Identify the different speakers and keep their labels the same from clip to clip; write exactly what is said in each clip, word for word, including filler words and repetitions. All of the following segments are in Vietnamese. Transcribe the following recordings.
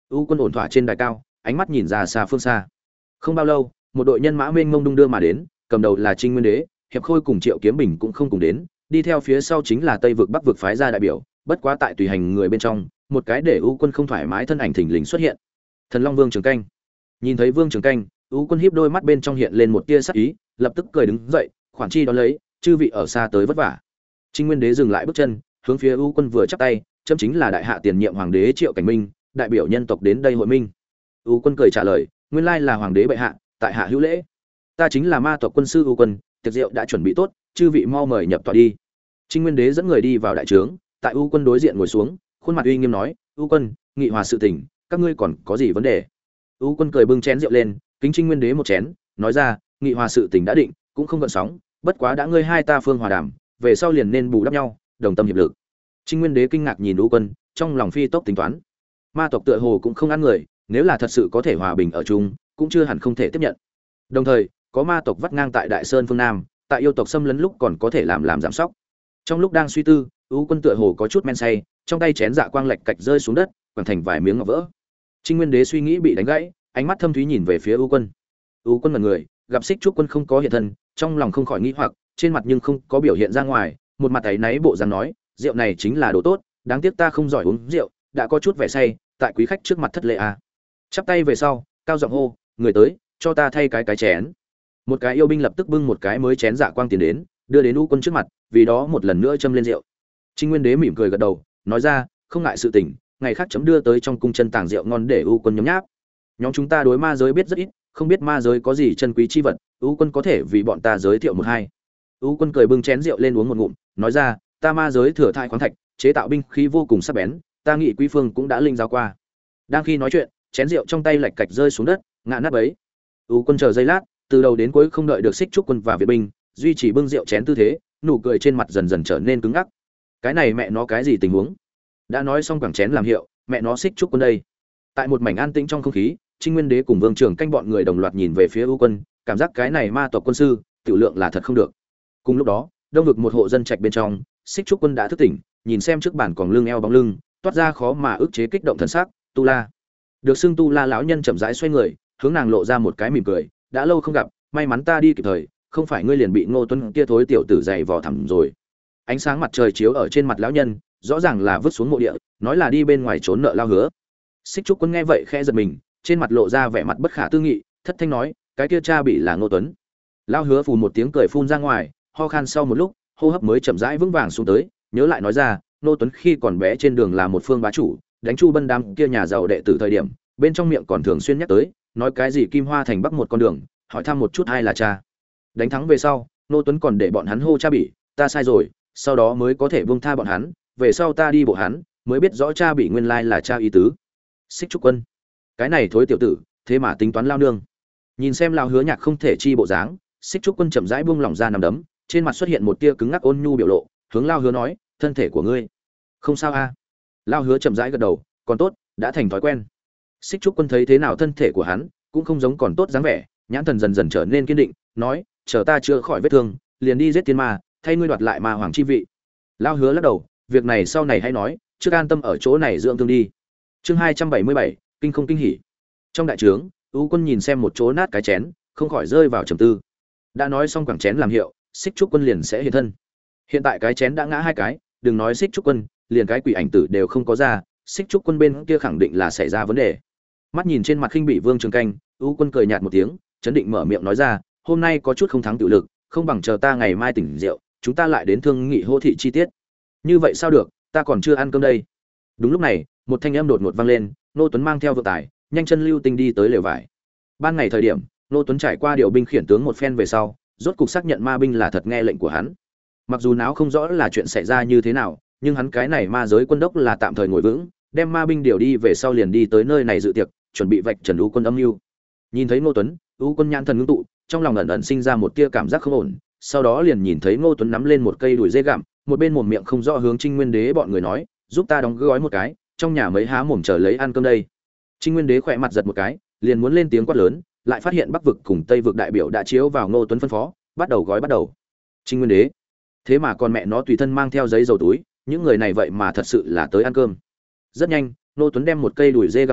Speaker 1: U quân ổn thỏa trên đài cao, ánh mắt nhìn ra xa phương xa. Không bao lâu, một đội nhân mã mênh mông đung đưa mà đến, cầm đầu là Trinh Nguyên Đế, Hiệp Khôi cùng Triệu Kiếm Bình cũng không cùng đến, đi theo phía sau chính là Tây vực Bắc vực phái ra đại biểu, bất quá tại tùy hành người bên trong, một cái để U quân không thoải mái thân ảnh thình lình xuất hiện. Thần Long Vương Trường Canh. Nhìn thấy Vương Trường Canh, U quân híp đôi mắt bên trong hiện lên một tia sắc ý, lập tức cười đứng dậy, khoản chi đón lấy, chư vị ở xa tới vất vả. Trinh Nguyên Đế dừng lại bước chân, hướng phía U quân vừa chắp tay, chấm chính là đại hạ tiền nhiệm hoàng đế Triệu Cảnh Minh, đại biểu nhân tộc đến đây hội minh. U quân cười trả lời, nguyên lai là hoàng đế bệ hạ, tại hạ hữu lễ. Ta chính là ma tộc quân sư U quân, tiệc rượu đã chuẩn bị tốt, chư vị mau mời nhập tọa đi. Trinh Nguyên Đế dẫn người đi vào đại trướng, tại U quân đối diện ngồi xuống, khuôn mặt uy nghiêm nói, U quân, nghị hòa sự tình, các ngươi còn có gì vấn đề? U quân cười bưng chén rượu lên, kính Trinh Nguyên Đế một chén, nói ra, nghị hòa sự tình đã định, cũng không gợn sóng, bất quá đã ngươi hai ta phương hòa đàm, về sau liền nên bù đắp nhau, đồng tâm hiệp lực. Trinh Nguyên Đế kinh ngạc nhìn U quân, trong lòng phi tốc tính toán. Ma tộc tựa hồ cũng không ăn người, nếu là thật sự có thể hòa bình ở chung, cũng chưa hẳn không thể tiếp nhận. Đồng thời, có ma tộc vắt ngang tại Đại Sơn phương Nam, tại yêu tộc xâm lấn lúc còn có thể làm làm giảm sóc. Trong lúc đang suy tư, U quân tựa hồ có chút men say, trong tay chén dạ quang lệch cạch rơi xuống đất, quẳng thành vài miếng ngọc vỡ. Trinh Nguyên Đế suy nghĩ bị đánh gãy, ánh mắt thâm thúy nhìn về phía U quân. U quân mặt người, gặp Xích Trúc quân không có hiện thân, trong lòng không khỏi nghĩ hoặc, trên mặt nhưng không có biểu hiện ra ngoài, một mặt ấy náy bộ dáng nói, rượu này chính là đồ tốt, đáng tiếc ta không giỏi uống rượu, đã có chút vẻ say, tại quý khách trước mặt thất lễ à. Chắp tay về sau, cao giọng hô, người tới, cho ta thay cái cái chén. Một cái yêu binh lập tức bưng một cái mới chén dạ quang tiền đến, đưa đến U quân trước mặt, vì đó một lần nữa châm lên rượu. Trinh Nguyên Đế mỉm cười gật đầu, nói ra, không ngại sự tình, ngày khác chấm đưa tới trong cung chân tàng rượu ngon để U quân nhấm nháp. Nhóm chúng ta đối ma giới biết rất ít, không biết ma giới có gì chân quý chi vật, U quân có thể vì bọn ta giới thiệu một hai. U quân cười bưng chén rượu lên uống một ngụm, nói ra, ta ma giới thừa thai khoáng thạch, chế tạo binh khí vô cùng sắc bén, ta nghĩ quý phương cũng đã linh giáo qua. Đang khi nói chuyện, chén rượu trong tay lạch cạch rơi xuống đất, ngã nát bấy. U quân chờ giây lát, từ đầu đến cuối không đợi được Xích Trúc quân và viện binh, duy trì bưng rượu chén tư thế, nụ cười trên mặt dần dần trở nên cứng ngắc. Cái này mẹ nó cái gì tình huống? Đã nói xong quẳng chén làm hiệu, mẹ nó Xích Trúc quân đây. Tại một mảnh an tĩnh trong không khí, Trinh Nguyên Đế cùng Vương Trường Canh bọn người đồng loạt nhìn về phía U quân, cảm giác cái này ma tộc quân sư, tiểu lượng là thật không được. Cùng lúc đó, đông vực một hộ dân trạch bên trong, Xích Trúc quân đã thức tỉnh, nhìn xem trước bàn còn lưng eo bóng lưng, toát ra khó mà ức chế kích động thần sắc, Tu La. Được xưng Tu La lão nhân chậm rãi xoay người, hướng nàng lộ ra một cái mỉm cười, đã lâu không gặp, may mắn ta đi kịp thời, không phải ngươi liền bị Ngô Tuấn kia thối tiểu tử dày vò thẳm rồi. Ánh sáng mặt trời chiếu ở trên mặt lão nhân, rõ ràng là vứt xuống mộ địa, nói là đi bên ngoài trốn nợ lao hứa. Xích Trúc quân nghe vậy khẽ giật mình, trên mặt lộ ra vẻ mặt bất khả tư nghị, thất thanh nói, cái kia cha bị là Ngô Tuấn. Lao hứa phù một tiếng cười phun ra ngoài, ho khan sau một lúc, hô hấp mới chậm rãi vững vàng xuống tới, nhớ lại nói ra, Ngô Tuấn khi còn bé trên đường là một phương bá chủ, đánh Chu Bân đám kia nhà giàu đệ tử thời điểm, bên trong miệng còn thường xuyên nhắc tới, nói cái gì Kim Hoa thành bắc một con đường, hỏi thăm một chút ai là cha. Đánh thắng về sau, Ngô Tuấn còn để bọn hắn hô cha bị, ta sai rồi, sau đó mới có thể buông tha bọn hắn, về sau ta đi bộ hắn, mới biết rõ cha bị nguyên lai là cha ý tứ. Xích Trúc quân, cái này thối tiểu tử, thế mà tính toán lao nương. Nhìn xem lao hứa nhạc không thể chi bộ dáng, Xích Trúc quân chậm rãi buông lỏng ra nằm đấm, trên mặt xuất hiện một tia cứng ngắc ôn nhu biểu lộ, hướng lao hứa nói, thân thể của ngươi không sao a? À? Lao hứa chậm rãi gật đầu, còn tốt, đã thành thói quen. Xích Trúc quân thấy thế nào thân thể của hắn, cũng không giống còn tốt dáng vẻ, nhãn thần dần dần trở nên kiên định, nói, chờ ta chữa khỏi vết thương, liền đi giết tiên ma, thay ngươi đoạt lại ma hoàng chi vị. Lao hứa lắc đầu, việc này sau này hãy nói, trước an tâm ở chỗ này dưỡng thương đi. Chương hai trăm bảy mươi bảy, kinh không kinh hỉ. Trong đại trướng, U quân nhìn xem một chỗ nát cái chén, không khỏi rơi vào trầm tư. Đã nói xong quẳng chén làm hiệu, Xích Trúc quân liền sẽ hiện thân. Hiện tại cái chén đã ngã hai cái, đừng nói Xích Trúc quân, liền cái quỷ ảnh tử đều không có ra, Xích Trúc quân bên kia khẳng định là xảy ra vấn đề. Mắt nhìn trên mặt khinh bị Vương Trường Canh, U quân cười nhạt một tiếng, chấn định mở miệng nói ra, hôm nay có chút không thắng tự lực, không bằng chờ ta ngày mai tỉnh rượu, chúng ta lại đến thương nghị hô thị chi tiết. Như vậy sao được, ta còn chưa ăn cơm đây. Đúng lúc này, một thanh âm đột ngột vang lên, Nô Tuấn mang theo vượng tài, nhanh chân lưu tinh đi tới lều vải. Ban ngày thời điểm, Nô Tuấn trải qua điều binh khiển tướng một phen về sau, rốt cục xác nhận ma binh là thật nghe lệnh của hắn. Mặc dù náo không rõ là chuyện xảy ra như thế nào, nhưng hắn cái này ma giới quân đốc là tạm thời ngồi vững, đem ma binh điều đi về sau liền đi tới nơi này dự tiệc, chuẩn bị vạch trần U quân âm mưu. Nhìn thấy Ngô Tuấn, U quân nhãn thần ngưng tụ, trong lòng ẩn ẩn sinh ra một tia cảm giác không ổn, sau đó liền nhìn thấy Ngô Tuấn nắm lên một cây đùi dê gặm, một bên mồm miệng không rõ hướng Trinh Nguyên Đế bọn người nói, giúp ta đóng gói một cái, trong nhà mấy há mồm chờ lấy ăn cơm đây. Trinh Nguyên Đế khỏe mặt giật một cái, liền muốn lên tiếng quát lớn, lại phát hiện Bắc vực cùng Tây vực đại biểu đã chiếu vào Ngô Tuấn phân phó, bắt đầu gói bắt đầu. Trinh Nguyên Đế, thế mà con mẹ nó tùy thân mang theo giấy dầu túi, những người này vậy mà thật sự là tới ăn cơm. Rất nhanh, Ngô Tuấn đem một cây đùi dê găm sạch,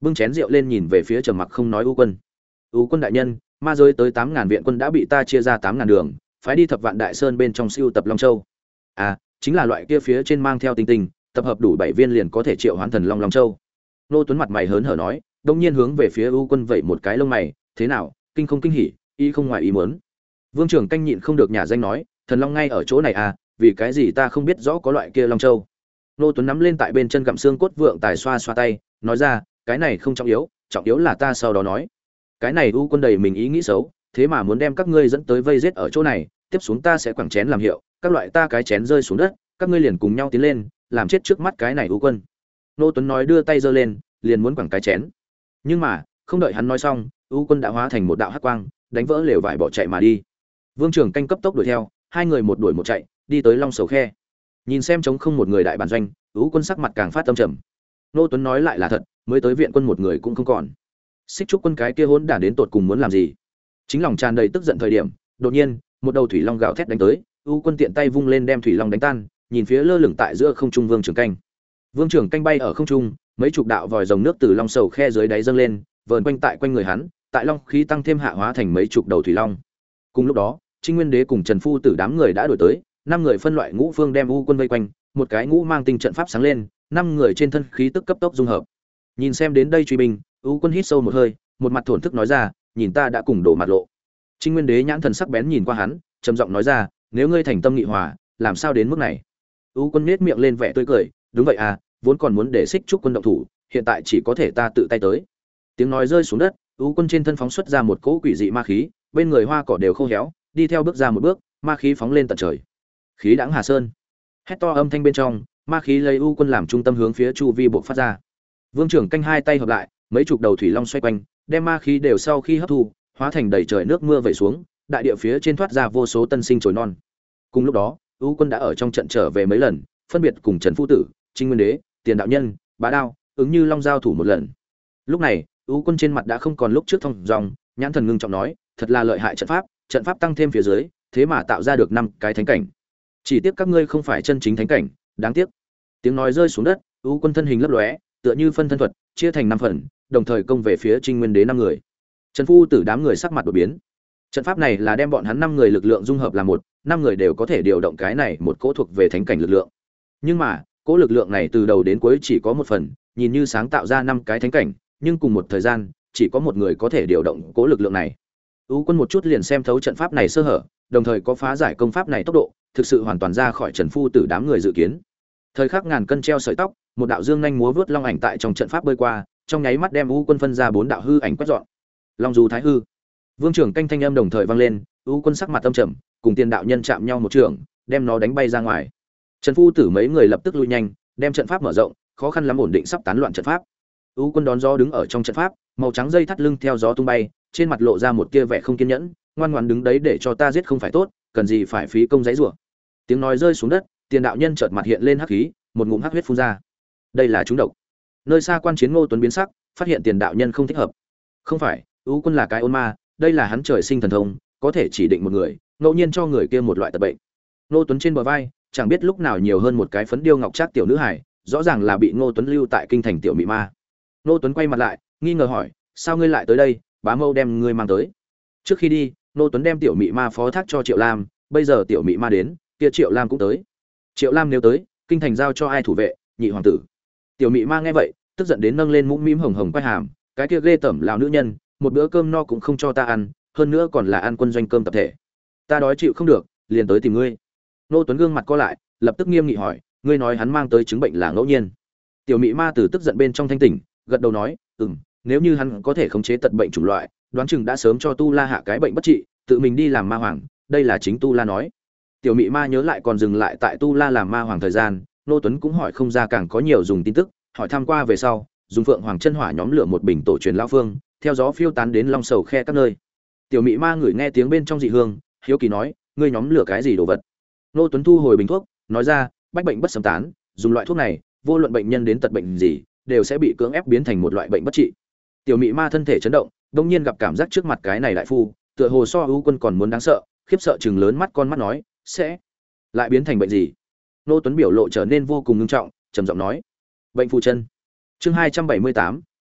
Speaker 1: bưng chén rượu lên nhìn về phía trầm mặc không nói U Quân. U Quân đại nhân, ma giới tới tám ngàn viện quân đã bị ta chia ra tám ngàn đường, phái đi Thập Vạn Đại Sơn bên trong siêu tập Long Châu. À, chính là loại kia phía trên mang theo tinh tinh, tập hợp đủ bảy viên liền có thể triệu hoán thần Long Long Châu. Nô Tuấn mặt mày hớn hở nói, đông nhiên hướng về phía U Quân vẩy một cái lông mày, thế nào, kinh không kinh hỉ, y không ngoài ý muốn. Vương trưởng canh nhịn không được nhả danh nói, thần long ngay ở chỗ này à, vì cái gì ta không biết rõ có loại kia Long Châu. Nô Tuấn nắm lên tại bên chân gặm xương cốt vượng tài xoa xoa tay, nói ra, cái này không trọng yếu, trọng yếu là ta sau đó nói. Cái này U Quân đầy mình ý nghĩ xấu, thế mà muốn đem các ngươi dẫn tới vây giết ở chỗ này, tiếp xuống ta sẽ quẳng chén làm hiệu, các loại ta cái chén rơi xuống đất, các ngươi liền cùng nhau tiến lên, làm chết trước mắt cái này U Quân. Nô Tuấn nói đưa tay giơ lên, liền muốn quẳng cái chén. Nhưng mà, không đợi hắn nói xong, U Quân đã hóa thành một đạo hắc quang, đánh vỡ lều vải bỏ chạy mà đi. Vương trưởng canh cấp tốc đuổi theo, hai người một đuổi một chạy, đi tới Long Sầu Khe. Nhìn xem trống không một người đại bản doanh, U Quân sắc mặt càng phát tâm trầm. Nô Tuấn nói lại là thật, mới tới viện quân một người cũng không còn. Xích Trúc Quân cái kia hỗn đản đến tột cùng muốn làm gì? Chính lòng tràn đầy tức giận thời điểm, đột nhiên, một đầu thủy long gào thét đánh tới, U Quân tiện tay vung lên đem thủy long đánh tan, nhìn phía lơ lửng tại giữa không trung Vương trưởng canh. Vương trưởng canh bay ở không trung, mấy chục đạo vòi rồng nước từ Long Sầu Khe dưới đáy dâng lên, vờn quanh tại quanh người hắn, tại long khí tăng thêm hạ hóa thành mấy chục đầu thủy long. Cùng lúc đó, Trinh Nguyên Đế cùng Trần Phu Tử đám người đã đuổi tới, năm người phân loại ngũ phương đem U Quân vây quanh, một cái ngũ mang tinh trận pháp sáng lên, năm người trên thân khí tức cấp tốc dung hợp. Nhìn xem đến đây truy binh, U Quân hít sâu một hơi, một mặt thổn thức nói ra, nhìn ta đã cùng đổ mặt lộ. Trinh Nguyên Đế nhãn thần sắc bén nhìn qua hắn, trầm giọng nói ra, nếu ngươi thành tâm nghị hòa, làm sao đến mức này? U Quân nhếch miệng lên vẻ tươi cười, đúng vậy à, vốn còn muốn để Xích Trúc Quân động thủ, hiện tại chỉ có thể ta tự tay tới. Tiếng nói rơi xuống đất, U Quân trên thân phóng xuất ra một cỗ quỷ dị ma khí, bên người hoa cỏ đều khô héo, đi theo bước ra một bước, ma khí phóng lên tận trời. Khí đãng Hà Sơn. Hét to âm thanh bên trong, ma khí lấy U Quân làm trung tâm hướng phía chu vi bộc phát ra. Vương trưởng canh hai tay hợp lại, mấy chục đầu thủy long xoay quanh, đem ma khí đều sau khi hấp thu, hóa thành đầy trời nước mưa vẩy xuống, đại địa phía trên thoát ra vô số tân sinh chồi non. Cùng lúc đó, U Quân đã ở trong trận trở về mấy lần, phân biệt cùng Trần Phu Tử, Trinh Nguyên Đế, Tiền đạo nhân, Bá Đao, ứng như long giao thủ một lần. Lúc này, U Quân trên mặt đã không còn lúc trước thông dong, nhãn thần ngưng trọng nói, thật là lợi hại trận pháp, trận pháp tăng thêm phía dưới, thế mà tạo ra được năm cái thánh cảnh. Chỉ tiếc các ngươi không phải chân chính thánh cảnh, đáng tiếc. Tiếng nói rơi xuống đất, U Quân thân hình lấp lóe, tựa như phân thân thuật, chia thành năm phần, đồng thời công về phía Trinh Nguyên Đế năm người. Trần Phu Tử đám người sắc mặt đổi biến. Trận pháp này là đem bọn hắn năm người lực lượng dung hợp làm một, năm người đều có thể điều động cái này một cỗ thuộc về thánh cảnh lực lượng. Nhưng mà, cỗ lực lượng này từ đầu đến cuối chỉ có một phần, nhìn như sáng tạo ra năm cái thánh cảnh, nhưng cùng một thời gian, chỉ có một người có thể điều động cỗ lực lượng này. U Quân một chút liền xem thấu trận pháp này sơ hở, đồng thời có phá giải công pháp này tốc độ, thực sự hoàn toàn ra khỏi Trần Phu Tử đám người dự kiến. Thời khắc ngàn cân treo sợi tóc, một đạo dương nhanh múa vớt long ảnh tại trong trận pháp bơi qua, trong nháy mắt đem U Quân phân ra bốn đạo hư ảnh quét dọn. Long du thái hư. Vương trưởng canh thanh âm đồng thời vang lên, U Quân sắc mặt âm trầm, cùng Tiền đạo nhân chạm nhau một trường, đem nó đánh bay ra ngoài. Trần Phu Tử mấy người lập tức lui nhanh, đem trận pháp mở rộng, khó khăn lắm ổn định sắp tán loạn trận pháp. U Quân đón gió đứng ở trong trận pháp, màu trắng dây thắt lưng theo gió tung bay, trên mặt lộ ra một tia vẻ không kiên nhẫn, ngoan ngoãn đứng đấy để cho ta giết không phải tốt, cần gì phải phí công giấy rủa. Tiếng nói rơi xuống đất, Tiền đạo nhân chợt mặt hiện lên hắc khí, một ngụm hắc huyết phun ra. Đây là trúng độc. Nơi xa quan chiến Ngô Tuấn biến sắc, phát hiện Tiền đạo nhân không thích hợp. Không phải, U Quân là cái ôn ma, đây là hắn trời sinh thần thông, có thể chỉ định một người, ngẫu nhiên cho người kia một loại tật bệnh. Ngô Tuấn trên bờ vai, chẳng biết lúc nào nhiều hơn một cái phấn điêu ngọc trác tiểu nữ hài, rõ ràng là bị Ngô Tuấn lưu tại kinh thành tiểu mị ma. Ngô Tuấn quay mặt lại, nghi ngờ hỏi, sao ngươi lại tới đây, bá mâu đem ngươi mang tới. Trước khi đi, Ngô Tuấn đem tiểu mị ma phó thác cho Triệu Lam, bây giờ tiểu mị ma đến, kia Triệu Lam cũng tới. Triệu Lam nếu tới, kinh thành giao cho ai thủ vệ, nhị hoàng tử. Tiểu mị ma nghe vậy, tức giận đến nâng lên mũm mĩm hồng hồng quay hàm, cái kia ghê tởm lão nữ nhân, một bữa cơm no cũng không cho ta ăn, hơn nữa còn là ăn quân doanh cơm tập thể. Ta đói chịu không được, liền tới tìm ngươi. Ngô Tuấn gương mặt co lại, lập tức nghiêm nghị hỏi, ngươi nói hắn mang tới chứng bệnh là ngẫu nhiên? Tiểu mị ma từ tức giận bên trong thanh tỉnh, gật đầu nói, ừm, nếu như hắn có thể khống chế tật bệnh chủng loại, đoán chừng đã sớm cho Tu La hạ cái bệnh bất trị, tự mình đi làm ma hoàng, đây là chính Tu La nói. Tiểu mị ma nhớ lại còn dừng lại tại Tu La làm ma hoàng thời gian, Ngô Tuấn cũng hỏi không ra càng có nhiều dùng tin tức, hỏi tham qua về sau, dùng Phượng Hoàng chân hỏa nhóm lửa một bình tổ truyền lão phương, theo gió phiêu tán đến Long Sầu Khe các nơi. Tiểu mị ma ngửi nghe tiếng bên trong dị hương, hiếu kỳ nói, ngươi nhóm lửa cái gì đồ vật? Ngô Tuấn thu hồi bình thuốc, nói ra, bách bệnh bất xâm tán, dùng loại thuốc này, vô luận bệnh nhân đến tật bệnh gì, đều sẽ bị cưỡng ép biến thành một loại bệnh bất trị. Tiểu mị ma thân thể chấn động, đột nhiên gặp cảm giác trước mặt cái này đại phu, tựa hồ so U Quân còn muốn đáng sợ, khiếp sợ trừng lớn mắt con mắt nói, sẽ lại biến thành bệnh gì? Ngô Tuấn biểu lộ trở nên vô cùng nghiêm trọng, trầm giọng nói, bệnh phù chân. Chương hai trăm bảy mươi tám,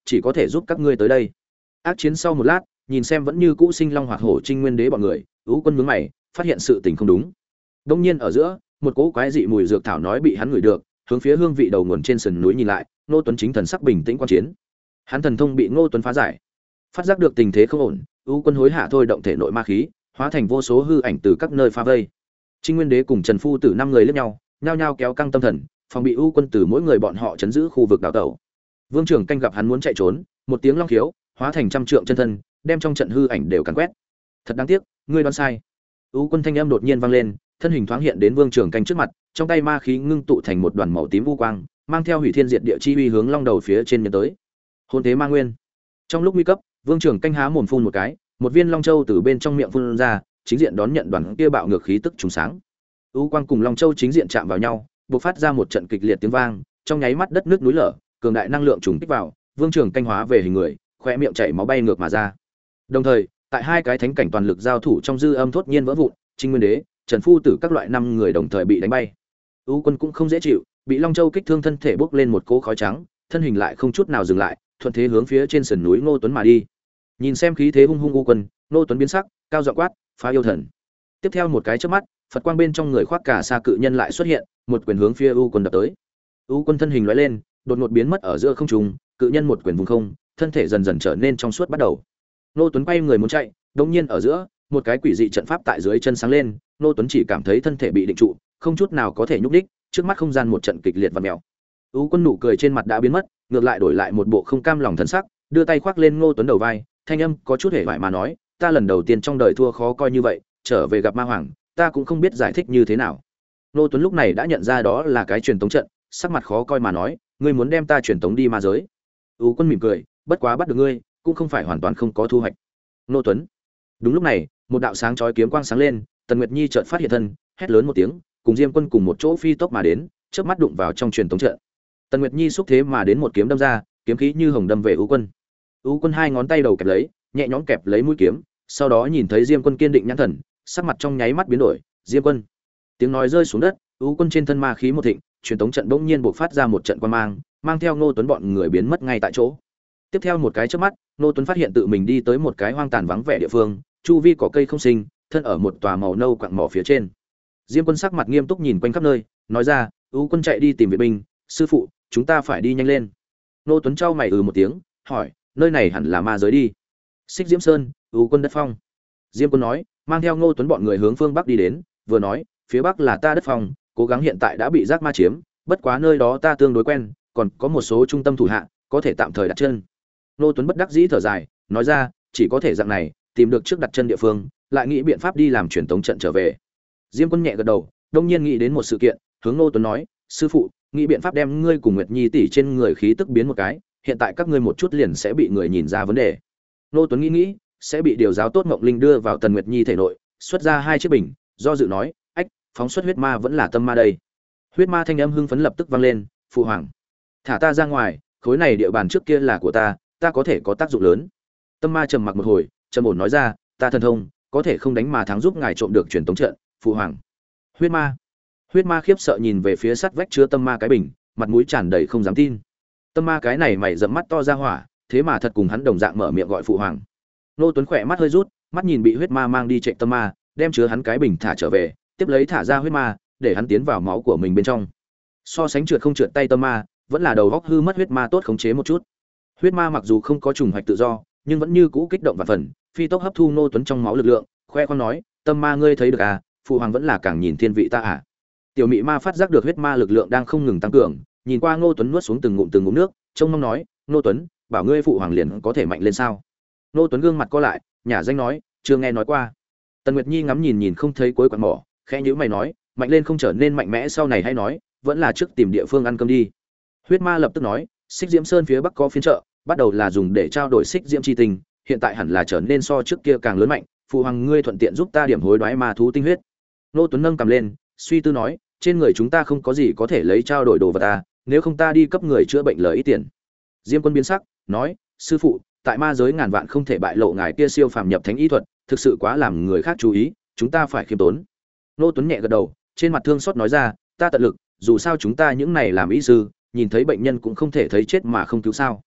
Speaker 1: chỉ có thể giúp các ngươi tới đây. Ác chiến sau một lát, nhìn xem vẫn như cũ sinh long hoạt hổ Trinh Nguyên Đế bọn người, Ú Quân nhướng mày, phát hiện sự tình không đúng. Đông nhiên ở giữa, một cỗ quái dị mùi dược thảo nói bị hắn ngửi được, hướng phía hương vị đầu nguồn trên sườn núi nhìn lại, Ngô Tuấn chính thần sắc bình tĩnh quan chiến. Hắn thần thông bị Ngô Tuấn phá giải, phát giác được tình thế không ổn, Ú Quân hối hạ thôi động thể nội ma khí, hóa thành vô số hư ảnh từ các nơi pha vây. Trinh Nguyên Đế cùng Trần Phu Tử năm người liếc nhau, nhao nhao kéo căng tâm thần, phòng bị Ú Quân từ mỗi người bọn họ chấn giữ khu vực đảo tẩu. Vương Trường Canh gặp hắn muốn chạy trốn, một tiếng long khiếu, hóa thành trăm trượng chân thân, đem trong trận hư ảnh đều càn quét. Thật đáng tiếc, ngươi đoán sai. Ú Quân thanh âm đột nhiên vang lên, thân hình thoáng hiện đến Vương Trường Canh trước mặt, trong tay ma khí ngưng tụ thành một đoàn màu tím u quang, mang theo hủy thiên diệt địa chi uy hướng long đầu phía trên nhấn tới. Hôn thế ma nguyên. Trong lúc nguy cấp, Vương Trường Canh há mồm phun một cái, một viên long châu từ bên trong miệng phun ra, chính diện đón nhận đoàn kia bạo ngược khí tức trùng sáng. U quang cùng long châu chính diện chạm vào nhau, bộc phát ra một trận kịch liệt tiếng vang, trong nháy mắt đất nước núi lở, cường đại năng lượng trùng kích vào, Vương Trường Canh hóa về hình người, khóe miệng chảy máu bay ngược mà ra. Đồng thời, tại hai cái thánh cảnh toàn lực giao thủ trong dư âm thốt nhiên vỡ vụn, Trinh Nguyên Đế, Trần Phu Tử các loại năm người đồng thời bị đánh bay. U Quân cũng không dễ chịu, bị Long Châu kích thương thân thể bốc lên một cỗ khói trắng, thân hình lại không chút nào dừng lại, thuận thế hướng phía trên sườn núi Ngô Tuấn mà đi. Nhìn xem khí thế hung hung U Quân, Ngô Tuấn biến sắc, cao giọng quát, phá yêu thần. Tiếp theo một cái chớp mắt, Phật quang bên trong người khoác cả sa cự nhân lại xuất hiện, một quyền hướng phía U Quân đập tới. U Quân thân hình lóe lên, đột ngột biến mất ở giữa không trung, cự nhân một quyền vùng không, thân thể dần dần trở nên trong suốt bắt đầu. Ngô Tuấn quay người muốn chạy, đột nhiên ở giữa, một cái quỷ dị trận pháp tại dưới chân sáng lên, Ngô Tuấn chỉ cảm thấy thân thể bị định trụ, không chút nào có thể nhúc nhích, trước mắt không gian một trận kịch liệt và mèo. U Quân nụ cười trên mặt đã biến mất, ngược lại đổi lại một bộ không cam lòng thần sắc, đưa tay khoác lên Ngô Tuấn đầu vai, thanh âm có chút hề vải mà nói, ta lần đầu tiên trong đời thua khó coi như vậy, trở về gặp Ma Hoàng, ta cũng không biết giải thích như thế nào. Ngô Tuấn lúc này đã nhận ra đó là cái truyền tống trận, sắc mặt khó coi mà nói, ngươi muốn đem ta truyền tống đi ma giới. U Quân mỉm cười, bất quá bắt được ngươi, cũng không phải hoàn toàn không có thu hoạch. Ngô Tuấn. Đúng lúc này, một đạo sáng chói kiếm quang sáng lên, Tần Nguyệt Nhi chợt phát hiện thân, hét lớn một tiếng, cùng Diêm Quân cùng một chỗ phi tốc mà đến, chớp mắt đụng vào trong truyền tống trận. Tần Nguyệt Nhi xúc thế mà đến một kiếm đâm ra, kiếm khí như hồng đâm về U Quân. U Quân hai ngón tay đầu kẹp lấy, nhẹ nhõm kẹp lấy mũi kiếm, sau đó nhìn thấy Diêm Quân kiên định nhãn thần, sắc mặt trong nháy mắt biến đổi, "Diêm Quân." Tiếng nói rơi xuống đất, U Quân trên thân ma khí một thịnh, truyền tống trận bỗng nhiên bộc phát ra một trận quang mang, mang theo Ngô Tuấn bọn người biến mất ngay tại chỗ. Tiếp theo một cái chớp mắt, Ngô Tuấn phát hiện tự mình đi tới một cái hoang tàn vắng vẻ địa phương, chu vi cỏ cây không sinh, thân ở một tòa màu nâu quặng mỏ phía trên. Diêm Quân sắc mặt nghiêm túc nhìn quanh khắp nơi, nói ra, "U Quân chạy đi tìm viện binh, sư phụ, chúng ta phải đi nhanh lên." Ngô Tuấn trao mày ừ một tiếng, hỏi, "Nơi này hẳn là ma giới đi." Xích Diễm Sơn, U Quân đất phong. Diêm Quân nói, mang theo Ngô Tuấn bọn người hướng phương bắc đi đến, vừa nói, "Phía bắc là ta đất phong, cố gắng hiện tại đã bị giác ma chiếm, bất quá nơi đó ta tương đối quen, còn có một số trung tâm thủ hạ, có thể tạm thời đặt chân." Ngô Tuấn bất đắc dĩ thở dài, nói ra, "Chỉ có thể dạng này, tìm được trước đặt chân địa phương, lại nghĩ biện pháp đi làm truyền tống trận trở về." Diêm Quân nhẹ gật đầu, đông nhiên nghĩ đến một sự kiện, hướng Ngô Tuấn nói, "Sư phụ, nghĩ biện pháp đem ngươi cùng Nguyệt Nhi tỷ trên người khí tức biến một cái, hiện tại các ngươi một chút liền sẽ bị người nhìn ra vấn đề." Ngô Tuấn nghĩ nghĩ, sẽ bị điều giáo tốt Ngộng Linh đưa vào Tần Nguyệt Nhi thể nội, xuất ra hai chiếc bình, do dự nói, "Ách, phóng xuất huyết ma vẫn là tâm ma đây." Huyết ma thanh âm hưng phấn lập tức vang lên, "Phụ hoàng, thả ta ra ngoài, khối này địa bàn trước kia là của ta, ta có thể có tác dụng lớn." Tâm ma trầm mặc một hồi, trầm ổn nói ra, "Ta thần thông, có thể không đánh mà thắng giúp ngài trộm được truyền tống trận, phụ hoàng." Huyết ma. Huyết ma khiếp sợ nhìn về phía sắt vách chứa tâm ma cái bình, mặt mũi tràn đầy không dám tin. Tâm ma cái này mày rậm mắt to ra hỏa, thế mà thật cùng hắn đồng dạng mở miệng gọi phụ hoàng. Nô Tuấn khỏe mắt hơi rút, mắt nhìn bị huyết ma mang đi chạy tâm ma, đem chứa hắn cái bình thả trở về, tiếp lấy thả ra huyết ma, để hắn tiến vào máu của mình bên trong. So sánh trượt không trượt tay tâm ma, vẫn là đầu góc hư mất huyết ma tốt khống chế một chút. Huyết ma mặc dù không có trùng hoạch tự do, nhưng vẫn như cũ kích động và phần, phi tốc hấp thu Nô Tuấn trong máu lực lượng, khoe khoang nói, "Tâm ma ngươi thấy được à, phụ hoàng vẫn là càng nhìn thiên vị ta à." Tiểu mị ma phát giác được huyết ma lực lượng đang không ngừng tăng cường, nhìn qua Ngô Tuấn nuốt xuống từng ngụm từng ngụm nước, trông mong nói, "Ngô Tuấn, bảo ngươi phụ hoàng liền có thể mạnh lên sao?" Ngô Tuấn gương mặt co lại, nhả danh nói, "Chưa nghe nói qua." Tần Nguyệt Nhi ngắm nhìn nhìn không thấy cuối quạt mỏ, khẽ nhíu mày nói, "Mạnh lên không trở nên mạnh mẽ sau này hay nói, vẫn là trước tìm địa phương ăn cơm đi." Huyết ma lập tức nói, "Xích Diễm Sơn phía bắc có phiên chợ, bắt đầu là dùng để trao đổi xích diễm chi tinh, hiện tại hẳn là trở nên so trước kia càng lớn mạnh, phụ hoàng ngươi thuận tiện giúp ta điểm hối đoái ma thú tinh huyết." Ngô Tuấn nâng cầm lên, suy tư nói, "Trên người chúng ta không có gì có thể lấy trao đổi đồ vật ta, nếu không ta đi cấp người chữa bệnh lời ít tiền." Diêm Quân biến sắc, nói, "Sư phụ, tại ma giới ngàn vạn không thể bại lộ ngài kia siêu phàm nhập thánh y thuật, thực sự quá làm người khác chú ý, chúng ta phải khiêm tốn." Ngô Tuấn nhẹ gật đầu, trên mặt thương xót nói ra, "Ta tận lực, dù sao chúng ta những này làm y sư, nhìn thấy bệnh nhân cũng không thể thấy chết mà không cứu sao."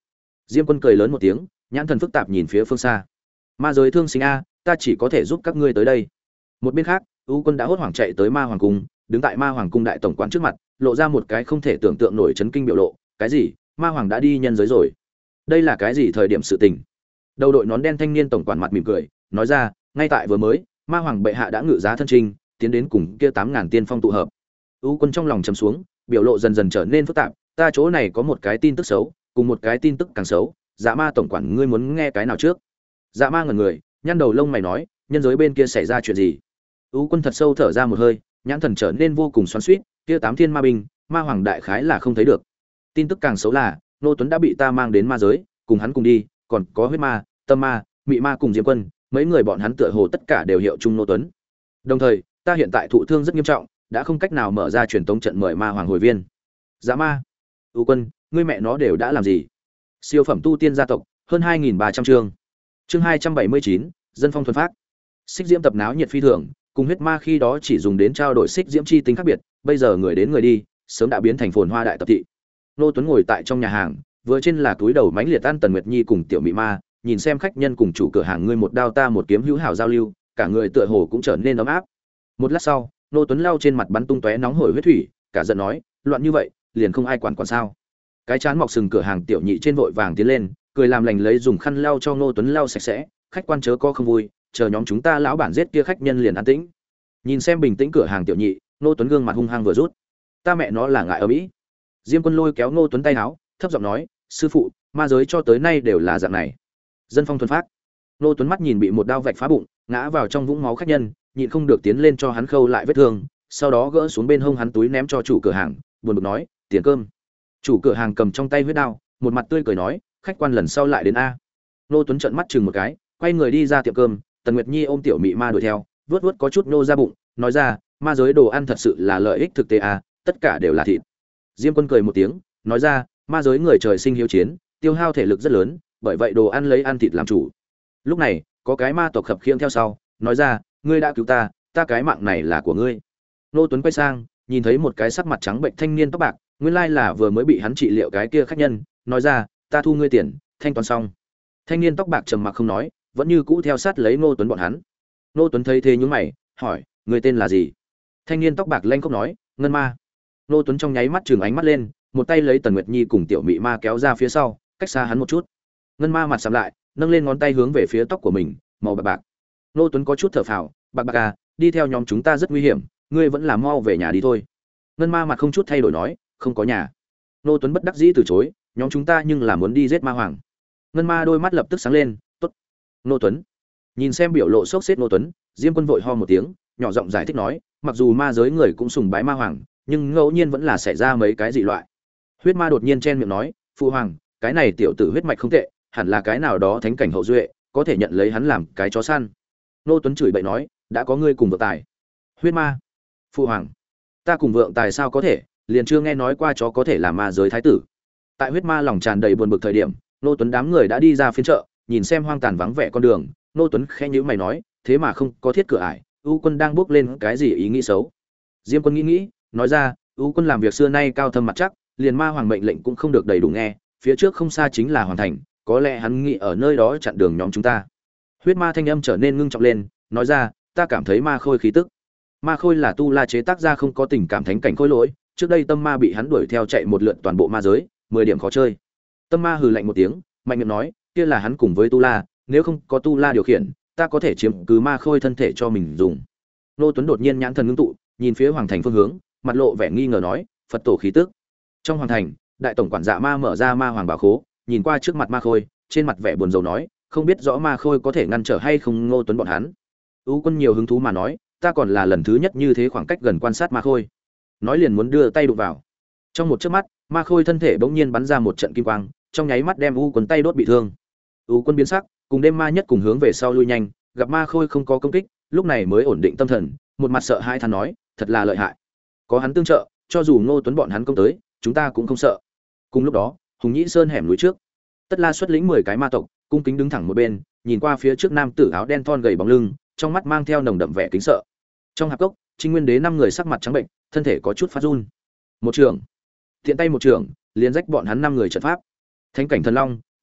Speaker 1: Diêm Quân cười lớn một tiếng, nhãn thần phức tạp nhìn phía phương xa. Ma giới thương sinh a, ta chỉ có thể giúp các ngươi tới đây. Một bên khác, U Quân đã hốt hoảng chạy tới Ma Hoàng cung, đứng tại Ma Hoàng cung đại tổng quản trước mặt, lộ ra một cái không thể tưởng tượng nổi chấn kinh biểu lộ. Cái gì? Ma Hoàng đã đi nhân giới rồi? Đây là cái gì thời điểm sự tình? Đầu đội nón đen thanh niên tổng quản mặt mỉm cười, nói ra, ngay tại vừa mới, Ma Hoàng bệ hạ đã ngự giá thân trinh, tiến đến cùng kia tám ngàn tiên phong tụ hợp. U Quân trong lòng trầm xuống, biểu lộ dần dần trở nên phức tạp, ta chỗ này có một cái tin tức xấu, cùng một cái tin tức càng xấu, Dạ Ma tổng quản ngươi muốn nghe cái nào trước? Dạ Ma ngẩn người, nhăn đầu lông mày nói, nhân giới bên kia xảy ra chuyện gì? U Quân thật sâu thở ra một hơi, nhãn thần trở nên vô cùng xoắn xuýt, kia tám thiên ma binh, Ma Hoàng đại khái là không thấy được. Tin tức càng xấu là, Nô Tuấn đã bị ta mang đến ma giới, cùng hắn cùng đi, còn có huyết ma, tâm ma, mị ma cùng Diêm Quân, mấy người bọn hắn tựa hồ tất cả đều hiệu chung Nô Tuấn. Đồng thời, ta hiện tại thụ thương rất nghiêm trọng, đã không cách nào mở ra truyền tống trận mời Ma Hoàng hồi viên. Dạ Ma, U Quân, ngươi mẹ nó đều đã làm gì? Siêu phẩm tu tiên gia tộc, hơn hai nghìn ba trăm chương. Chương hai trăm bảy mươi chín, dân phong thuần phát. Xích diễm tập náo nhiệt phi thường, cùng huyết ma khi đó chỉ dùng đến trao đổi xích diễm chi tính khác biệt, bây giờ người đến người đi, sớm đã biến thành phồn hoa đại tập thị. Nô Tuấn ngồi tại trong nhà hàng, vừa trên là túi đầu mánh liệt ăn Tần Nguyệt Nhi cùng tiểu mị ma, nhìn xem khách nhân cùng chủ cửa hàng ngươi một đao ta một kiếm hữu hảo giao lưu, cả người tựa hồ cũng trở nên ấm áp. Một lát sau, Nô Tuấn lau trên mặt bắn tung tóe nóng hổi huyết thủy, cả giận nói, loạn như vậy, liền không ai quản quản sao? Cái chán mọc sừng cửa hàng tiểu nhị trên vội vàng tiến lên, cười làm lành lấy dùng khăn lau cho Nô Tuấn lau sạch sẽ, khách quan chớ có không vui, chờ nhóm chúng ta lão bản giết kia khách nhân liền an tĩnh. Nhìn xem bình tĩnh cửa hàng tiểu nhị, Nô Tuấn gương mặt hung hăng vừa rút. Ta mẹ nó là ngại ở mỹ. Diêm Quân lôi kéo Nô Tuấn tay áo, thấp giọng nói, sư phụ, ma giới cho tới nay đều là dạng này. Dân phong thuần phát. Nô Tuấn mắt nhìn bị một đao vạch phá bụng, ngã vào trong vũng máu khách nhân, nhịn không được tiến lên cho hắn khâu lại vết thương, sau đó gỡ xuống bên hông hắn túi ném cho chủ cửa hàng, buồn bực nói, tiền cơm. Chủ cửa hàng cầm trong tay huyết đao, một mặt tươi cười nói, khách quan lần sau lại đến a. Nô Tuấn trợn mắt chừng một cái, quay người đi ra tiệm cơm, Tần Nguyệt Nhi ôm tiểu mị ma đuổi theo, vuốt vuốt có chút nô ra bụng, nói ra, ma giới đồ ăn thật sự là lợi ích thực tế a, tất cả đều là thịt. Diêm Quân cười một tiếng, nói ra, ma giới người trời sinh hiếu chiến, tiêu hao thể lực rất lớn, bởi vậy đồ ăn lấy ăn thịt làm chủ. Lúc này, có cái ma tộc khập khiễng theo sau, nói ra, ngươi đã cứu ta, ta cái mạng này là của ngươi. Nô Tuấn quay sang, nhìn thấy một cái sắc mặt trắng bệnh thanh niên tóc bạc, nguyên lai là vừa mới bị hắn trị liệu cái kia khách nhân, nói ra, ta thu ngươi tiền, thanh toán xong. Thanh niên tóc bạc trầm mặc không nói, vẫn như cũ theo sát lấy Nô Tuấn bọn hắn. Nô Tuấn thấy thế nhướng mày, hỏi, người tên là gì? Thanh niên tóc bạc lanh khóc nói, Ngân Ma. Nô Tuấn trong nháy mắt trừng ánh mắt lên, một tay lấy Tần Nguyệt Nhi cùng tiểu mị ma kéo ra phía sau, cách xa hắn một chút. Ngân Ma mặt sạm lại, nâng lên ngón tay hướng về phía tóc của mình, màu bạc bạc. Nô Tuấn có chút thở phào, bạc bạc à, đi theo nhóm chúng ta rất nguy hiểm, ngươi vẫn là mau về nhà đi thôi. Ngân Ma mặt không chút thay đổi nói, không có nhà. Nô Tuấn bất đắc dĩ từ chối, nhóm chúng ta nhưng là muốn đi giết Ma Hoàng. Ngân Ma đôi mắt lập tức sáng lên, tốt. Nô Tuấn nhìn xem biểu lộ sốc xếp Nô Tuấn, Diêm Quân vội ho một tiếng, nhỏ giọng giải thích nói, mặc dù ma giới người cũng sùng bái Ma Hoàng, nhưng ngẫu nhiên vẫn là xảy ra mấy cái dị loại. Huyết Ma đột nhiên chen miệng nói, phụ hoàng, cái này tiểu tử huyết mạch không tệ, hẳn là cái nào đó thánh cảnh hậu duệ, có thể nhận lấy hắn làm cái chó săn. Nô Tuấn chửi bậy nói, đã có ngươi cùng vượng tài. Huyết Ma, phụ hoàng, ta cùng vượng tài sao có thể, liền chưa nghe nói qua chó có thể làm ma giới thái tử. Tại Huyết Ma lòng tràn đầy buồn bực thời điểm, Nô Tuấn đám người đã đi ra phiên chợ, nhìn xem hoang tàn vắng vẻ con đường, Nô Tuấn khẽ nhíu mày nói, thế mà không có thiết cửa ải, U Quân đang bước lên cái gì ý nghĩ xấu. Diêm Quân nghĩ nghĩ, nói ra, U Quân làm việc xưa nay cao thâm mặt chắc, liền Ma Hoàng mệnh lệnh cũng không được đầy đủ nghe, phía trước không xa chính là hoàn thành, có lẽ hắn nghĩ ở nơi đó chặn đường nhóm chúng ta. Huyết Ma thanh âm trở nên ngưng trọng lên, nói ra, ta cảm thấy ma khôi khí tức. Ma khôi là tu la chế tác ra không có tình cảm thánh cảnh khôi lỗi, trước đây tâm ma bị hắn đuổi theo chạy một lượt toàn bộ ma giới, mười điểm khó chơi. Tâm ma hừ lạnh một tiếng, mạnh miệng nói, kia là hắn cùng với tu la, nếu không có tu la điều khiển, ta có thể chiếm cứ ma khôi thân thể cho mình dùng. Nô Tuấn đột nhiên nhãn thần ngưng tụ, nhìn phía hoàng thành phương hướng, mặt lộ vẻ nghi ngờ nói, Phật tổ khí tức. Trong hoàng thành, đại tổng quản Dạ Ma mở ra ma hoàng bảo khố, nhìn qua trước mặt ma khôi, trên mặt vẻ buồn rầu nói, không biết rõ ma khôi có thể ngăn trở hay không Ngô Tuấn bọn hắn. U Quân nhiều hứng thú mà nói, ta còn là lần thứ nhất như thế khoảng cách gần quan sát ma khôi. Nói liền muốn đưa tay đụng vào. Trong một chớp mắt, ma khôi thân thể bỗng nhiên bắn ra một trận kim quang, trong nháy mắt đem U Quân tay đốt bị thương. U Quân biến sắc, cùng đêm ma nhất cùng hướng về sau lui nhanh, gặp ma khôi không có công kích, lúc này mới ổn định tâm thần, một mặt sợ hãi than nói, thật là lợi hại. Có hắn tương trợ, cho dù Ngô Tuấn bọn hắn công tới, chúng ta cũng không sợ. Cùng lúc đó, Hùng Nhĩ Sơn hẻm núi trước, Tất La xuất lĩnh mười cái ma tộc, cung kính đứng thẳng một bên, nhìn qua phía trước nam tử áo đen thon gầy bóng lưng, trong mắt mang theo nồng đậm vẻ kính sợ. Trong hạp cốc, Trinh Nguyên Đế năm người sắc mặt trắng bệnh, thân thể có chút phát run. Một trường, tiện tay một trường, liền rách bọn hắn năm người trận pháp. Thánh cảnh thần long,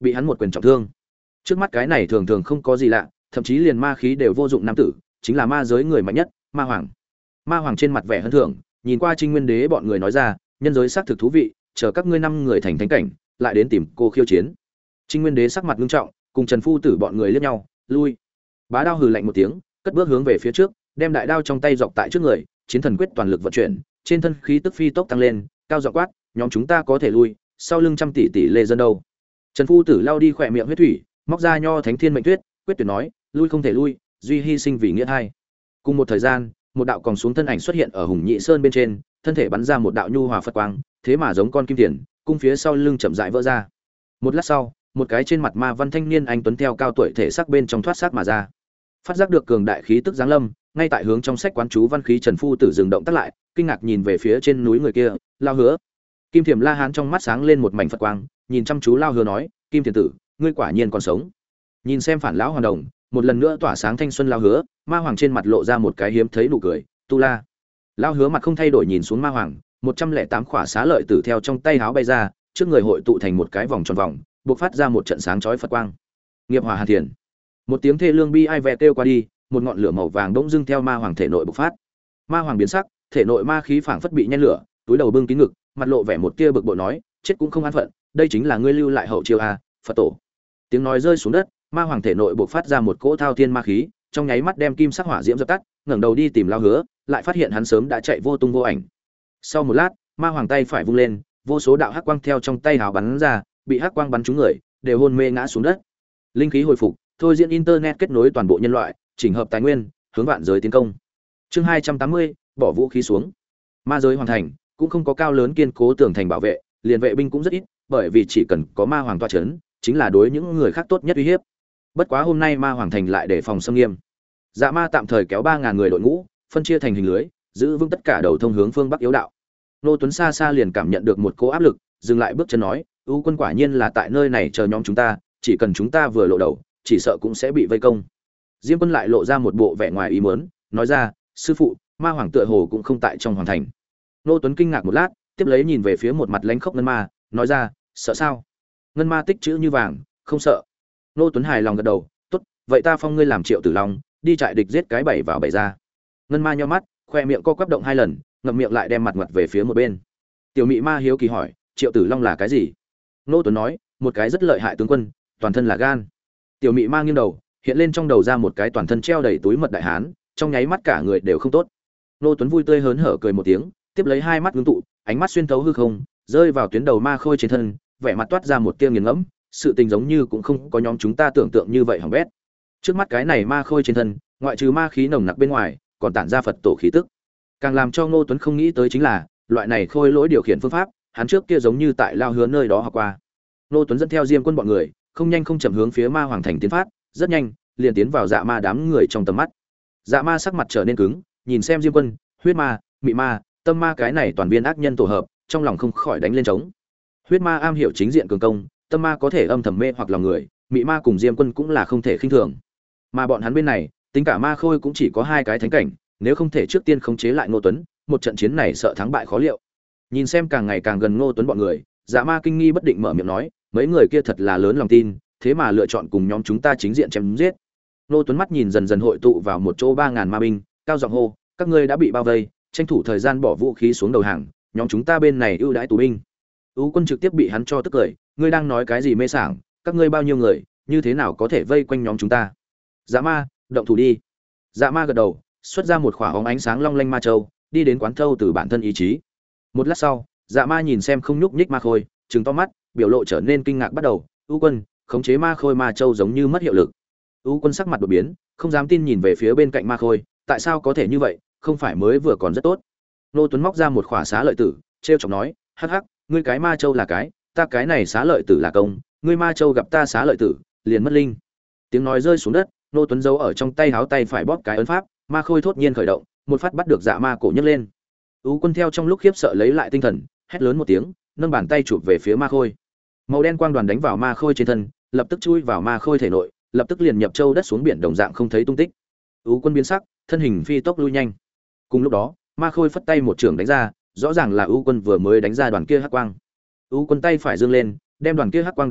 Speaker 1: bị hắn một quyền trọng thương. Trước mắt cái này thường thường không có gì lạ, thậm chí liền ma khí đều vô dụng nam tử, chính là ma giới người mạnh nhất, Ma Hoàng. Ma Hoàng trên mặt vẻ hân thưởng, nhìn qua Trinh Nguyên Đế bọn người nói ra, nhân giới xác thực thú vị, chờ các ngươi năm người thành thánh cảnh, lại đến tìm cô khiêu chiến. Trinh Nguyên Đế sắc mặt nghiêm trọng, cùng Trần Phu Tử bọn người liếc nhau, lui. Bá Đao hừ lạnh một tiếng, cất bước hướng về phía trước, đem đại đao trong tay dọc tại trước người, chiến thần quyết toàn lực vận chuyển, trên thân khí tức phi tốc tăng lên, cao giọng quát, nhóm chúng ta có thể lui, sau lưng trăm tỷ tỷ lê dân đâu. Trần Phu Tử lao đi khỏe miệng huyết thủy, móc ra nho thánh thiên mệnh tuyết, quyết tuyệt nói, lui không thể lui, duy hy sinh vì nghĩa hai. Cùng một thời gian, một đạo còn xuống thân ảnh xuất hiện ở Hùng Nhị Sơn bên trên, thân thể bắn ra một đạo nhu hòa phật quang, thế mà giống con kim tiền, cung phía sau lưng chậm rãi vỡ ra. Một lát sau, một cái trên mặt ma văn thanh niên anh tuấn theo cao tuổi thể sắc bên trong thoát xác mà ra. Phát giác được cường đại khí tức giáng lâm, ngay tại hướng trong sách quán chú văn khí Trần Phu Tử dừng động tác lại, kinh ngạc nhìn về phía trên núi người kia, Lao Hứa. Kim Thiểm La Hán trong mắt sáng lên một mảnh phật quang, nhìn chăm chú Lao Hứa nói, Kim Thiền tử, ngươi quả nhiên còn sống. Nhìn xem phản lão hoàn đồng, một lần nữa tỏa sáng thanh xuân Lao Hứa, Ma Hoàng trên mặt lộ ra một cái hiếm thấy nụ cười, tu la. Lao Hứa mặt không thay đổi nhìn xuống Ma Hoàng, một trăm lẻ tám khỏa xá lợi tử theo trong tay háo bay ra, trước người hội tụ thành một cái vòng tròn vòng, bộc phát ra một trận sáng chói phật quang. Nghiệp hỏa hàn thiền. Một tiếng thê lương bi ai vẹ kêu qua đi, một ngọn lửa màu vàng bỗng dưng theo Ma Hoàng thể nội bộc phát. Ma Hoàng biến sắc, thể nội ma khí phảng phất bị nhen lửa, túi đầu bưng kín ngực, mặt lộ vẻ một tia bực bội nói, chết cũng không an phận, đây chính là ngươi lưu lại hậu chiêu a, Phật tổ. Tiếng nói rơi xuống đất, Ma Hoàng thể nội bộc phát ra một cỗ thao thiên ma khí, trong nháy mắt đem kim sắc hỏa diễm dập tắt, ngẩng đầu đi tìm Lao Hứa, lại phát hiện hắn sớm đã chạy vô tung vô ảnh. Sau một lát, Ma Hoàng tay phải vung lên, vô số đạo hắc quang theo trong tay hào bắn ra, bị hắc quang bắn trúng người, đều hôn mê ngã xuống đất. Linh khí hồi phục, thôi diễn internet kết nối toàn bộ nhân loại, chỉnh hợp tài nguyên, hướng vạn giới tiến công. Chương hai trăm tám mươi, bỏ vũ khí xuống. Ma giới hoàn thành, cũng không có cao lớn kiên cố tường thành bảo vệ, liền vệ binh cũng rất ít, bởi vì chỉ cần có Ma Hoàng tọa trấn, chính là đối những người khác tốt nhất uy hiếp. Bất quá hôm nay Ma Hoàng thành lại để phòng xâm nghiêm. Dạ Ma tạm thời kéo ba ngàn người đội ngũ, phân chia thành hình lưới, giữ vững tất cả đầu thông hướng phương bắc yếu đạo. Nô Tuấn xa xa liền cảm nhận được một cỗ áp lực, dừng lại bước chân nói, "U quân quả nhiên là tại nơi này chờ nhóm chúng ta, chỉ cần chúng ta vừa lộ đầu, chỉ sợ cũng sẽ bị vây công." Diêm Quân lại lộ ra một bộ vẻ ngoài ý muốn, nói ra, "Sư phụ, Ma Hoàng tựa hồ cũng không tại trong hoàng thành." Nô Tuấn kinh ngạc một lát, tiếp lấy nhìn về phía một mặt lánh khốc ngân ma, nói ra, "Sợ sao?" Ngân ma tích chữ như vàng, không sợ. Nô Tuấn hài lòng gật đầu, "Tốt, vậy ta phong ngươi làm Triệu Tử Long, đi trại địch giết cái bảy vào bảy ra." Ngân ma nhíu mắt, khoe miệng co quắp động hai lần, ngậm miệng lại đem mặt ngoặt về phía một bên. Tiểu Mị Ma hiếu kỳ hỏi, Triệu Tử Long là cái gì? Nô Tuấn nói, một cái rất lợi hại tướng quân, toàn thân là gan. Tiểu Mị Ma nghiêng đầu, hiện lên trong đầu ra một cái toàn thân treo đầy túi mật đại hán, trong nháy mắt cả người đều không tốt. Nô Tuấn vui tươi hớn hở cười một tiếng, tiếp lấy hai mắt ngưng tụ, ánh mắt xuyên thấu hư không, rơi vào tuyến đầu ma khôi trên thân, vẻ mặt toát ra một tia nghiền ngẫm, sự tình giống như cũng không có nhóm chúng ta tưởng tượng như vậy hỏng bét. Trước mắt cái này ma khôi trên thân, ngoại trừ ma khí nồng nặc bên ngoài, còn tản ra Phật tổ khí tức. Càng làm cho Ngô Tuấn không nghĩ tới chính là, loại này khôi lỗi điều khiển phương pháp, hắn trước kia giống như tại Lao Hứa nơi đó học qua. Ngô Tuấn dẫn theo Diêm Quân bọn người, không nhanh không chậm hướng phía Ma Hoàng thành tiến phát, rất nhanh, liền tiến vào Dạ Ma đám người trong tầm mắt. Dạ Ma sắc mặt trở nên cứng, nhìn xem Diêm Quân, Huyết Ma, Mị Ma, Tâm Ma cái này toàn viên ác nhân tổ hợp, trong lòng không khỏi đánh lên trống. Huyết Ma am hiểu chính diện cường công, Tâm Ma có thể âm thầm mê hoặc lòng người, Mị Ma cùng Diêm Quân cũng là không thể khinh thường. Mà bọn hắn bên này, tính cả Ma Khôi cũng chỉ có hai cái thánh cảnh, nếu không thể trước tiên khống chế lại Ngô Tuấn, một trận chiến này sợ thắng bại khó liệu. Nhìn xem càng ngày càng gần Ngô Tuấn bọn người, Dạ Ma kinh nghi bất định mở miệng nói, mấy người kia thật là lớn lòng tin, thế mà lựa chọn cùng nhóm chúng ta chính diện chém giết. Ngô Tuấn mắt nhìn dần dần hội tụ vào một chỗ ba ngàn ma binh, cao giọng hô, các ngươi đã bị bao vây, tranh thủ thời gian bỏ vũ khí xuống đầu hàng, nhóm chúng ta bên này ưu đãi tù binh. Ú Quân trực tiếp bị hắn cho tức cười, ngươi đang nói cái gì mê sảng, các ngươi bao nhiêu người, như thế nào có thể vây quanh nhóm chúng ta? Dạ Ma, động thủ đi. Dạ Ma gật đầu, xuất ra một khỏa hóng ánh sáng long lanh ma châu, đi đến quán thâu từ bản thân ý chí. Một lát sau, Dạ Ma nhìn xem không nhúc nhích ma khôi, trừng to mắt, biểu lộ trở nên kinh ngạc bắt đầu. U Quân, khống chế ma khôi ma châu giống như mất hiệu lực. U Quân sắc mặt đột biến, không dám tin nhìn về phía bên cạnh ma khôi, tại sao có thể như vậy, không phải mới vừa còn rất tốt. Nô Tuấn móc ra một khỏa xá lợi tử, trêu chọc nói, hắc hắc, ngươi cái ma châu là cái, ta cái này xá lợi tử là công, ngươi ma châu gặp ta xá lợi tử, liền mất linh. Tiếng nói rơi xuống đất, Nô Tuấn giấu ở trong tay háo tay phải bóp cái ấn pháp, ma khôi thốt nhiên khởi động, một phát bắt được Dạ Ma cổ nhấc lên. Ú Quân theo trong lúc khiếp sợ lấy lại tinh thần, hét lớn một tiếng, nâng bàn tay chụp về phía ma khôi. Màu đen quang đoàn đánh vào ma khôi trên thân, lập tức chui vào ma khôi thể nội, lập tức liền nhập châu đất xuống biển đồng dạng không thấy tung tích. Ú Quân biến sắc, thân hình phi tốc lui nhanh. Cùng lúc đó, ma khôi phất tay một trường đánh ra, rõ ràng là Ú Quân vừa mới đánh ra đoàn kia hắc quang. Ú Quân tay phải giương lên, đem đoàn kia hắc quang đánh bay,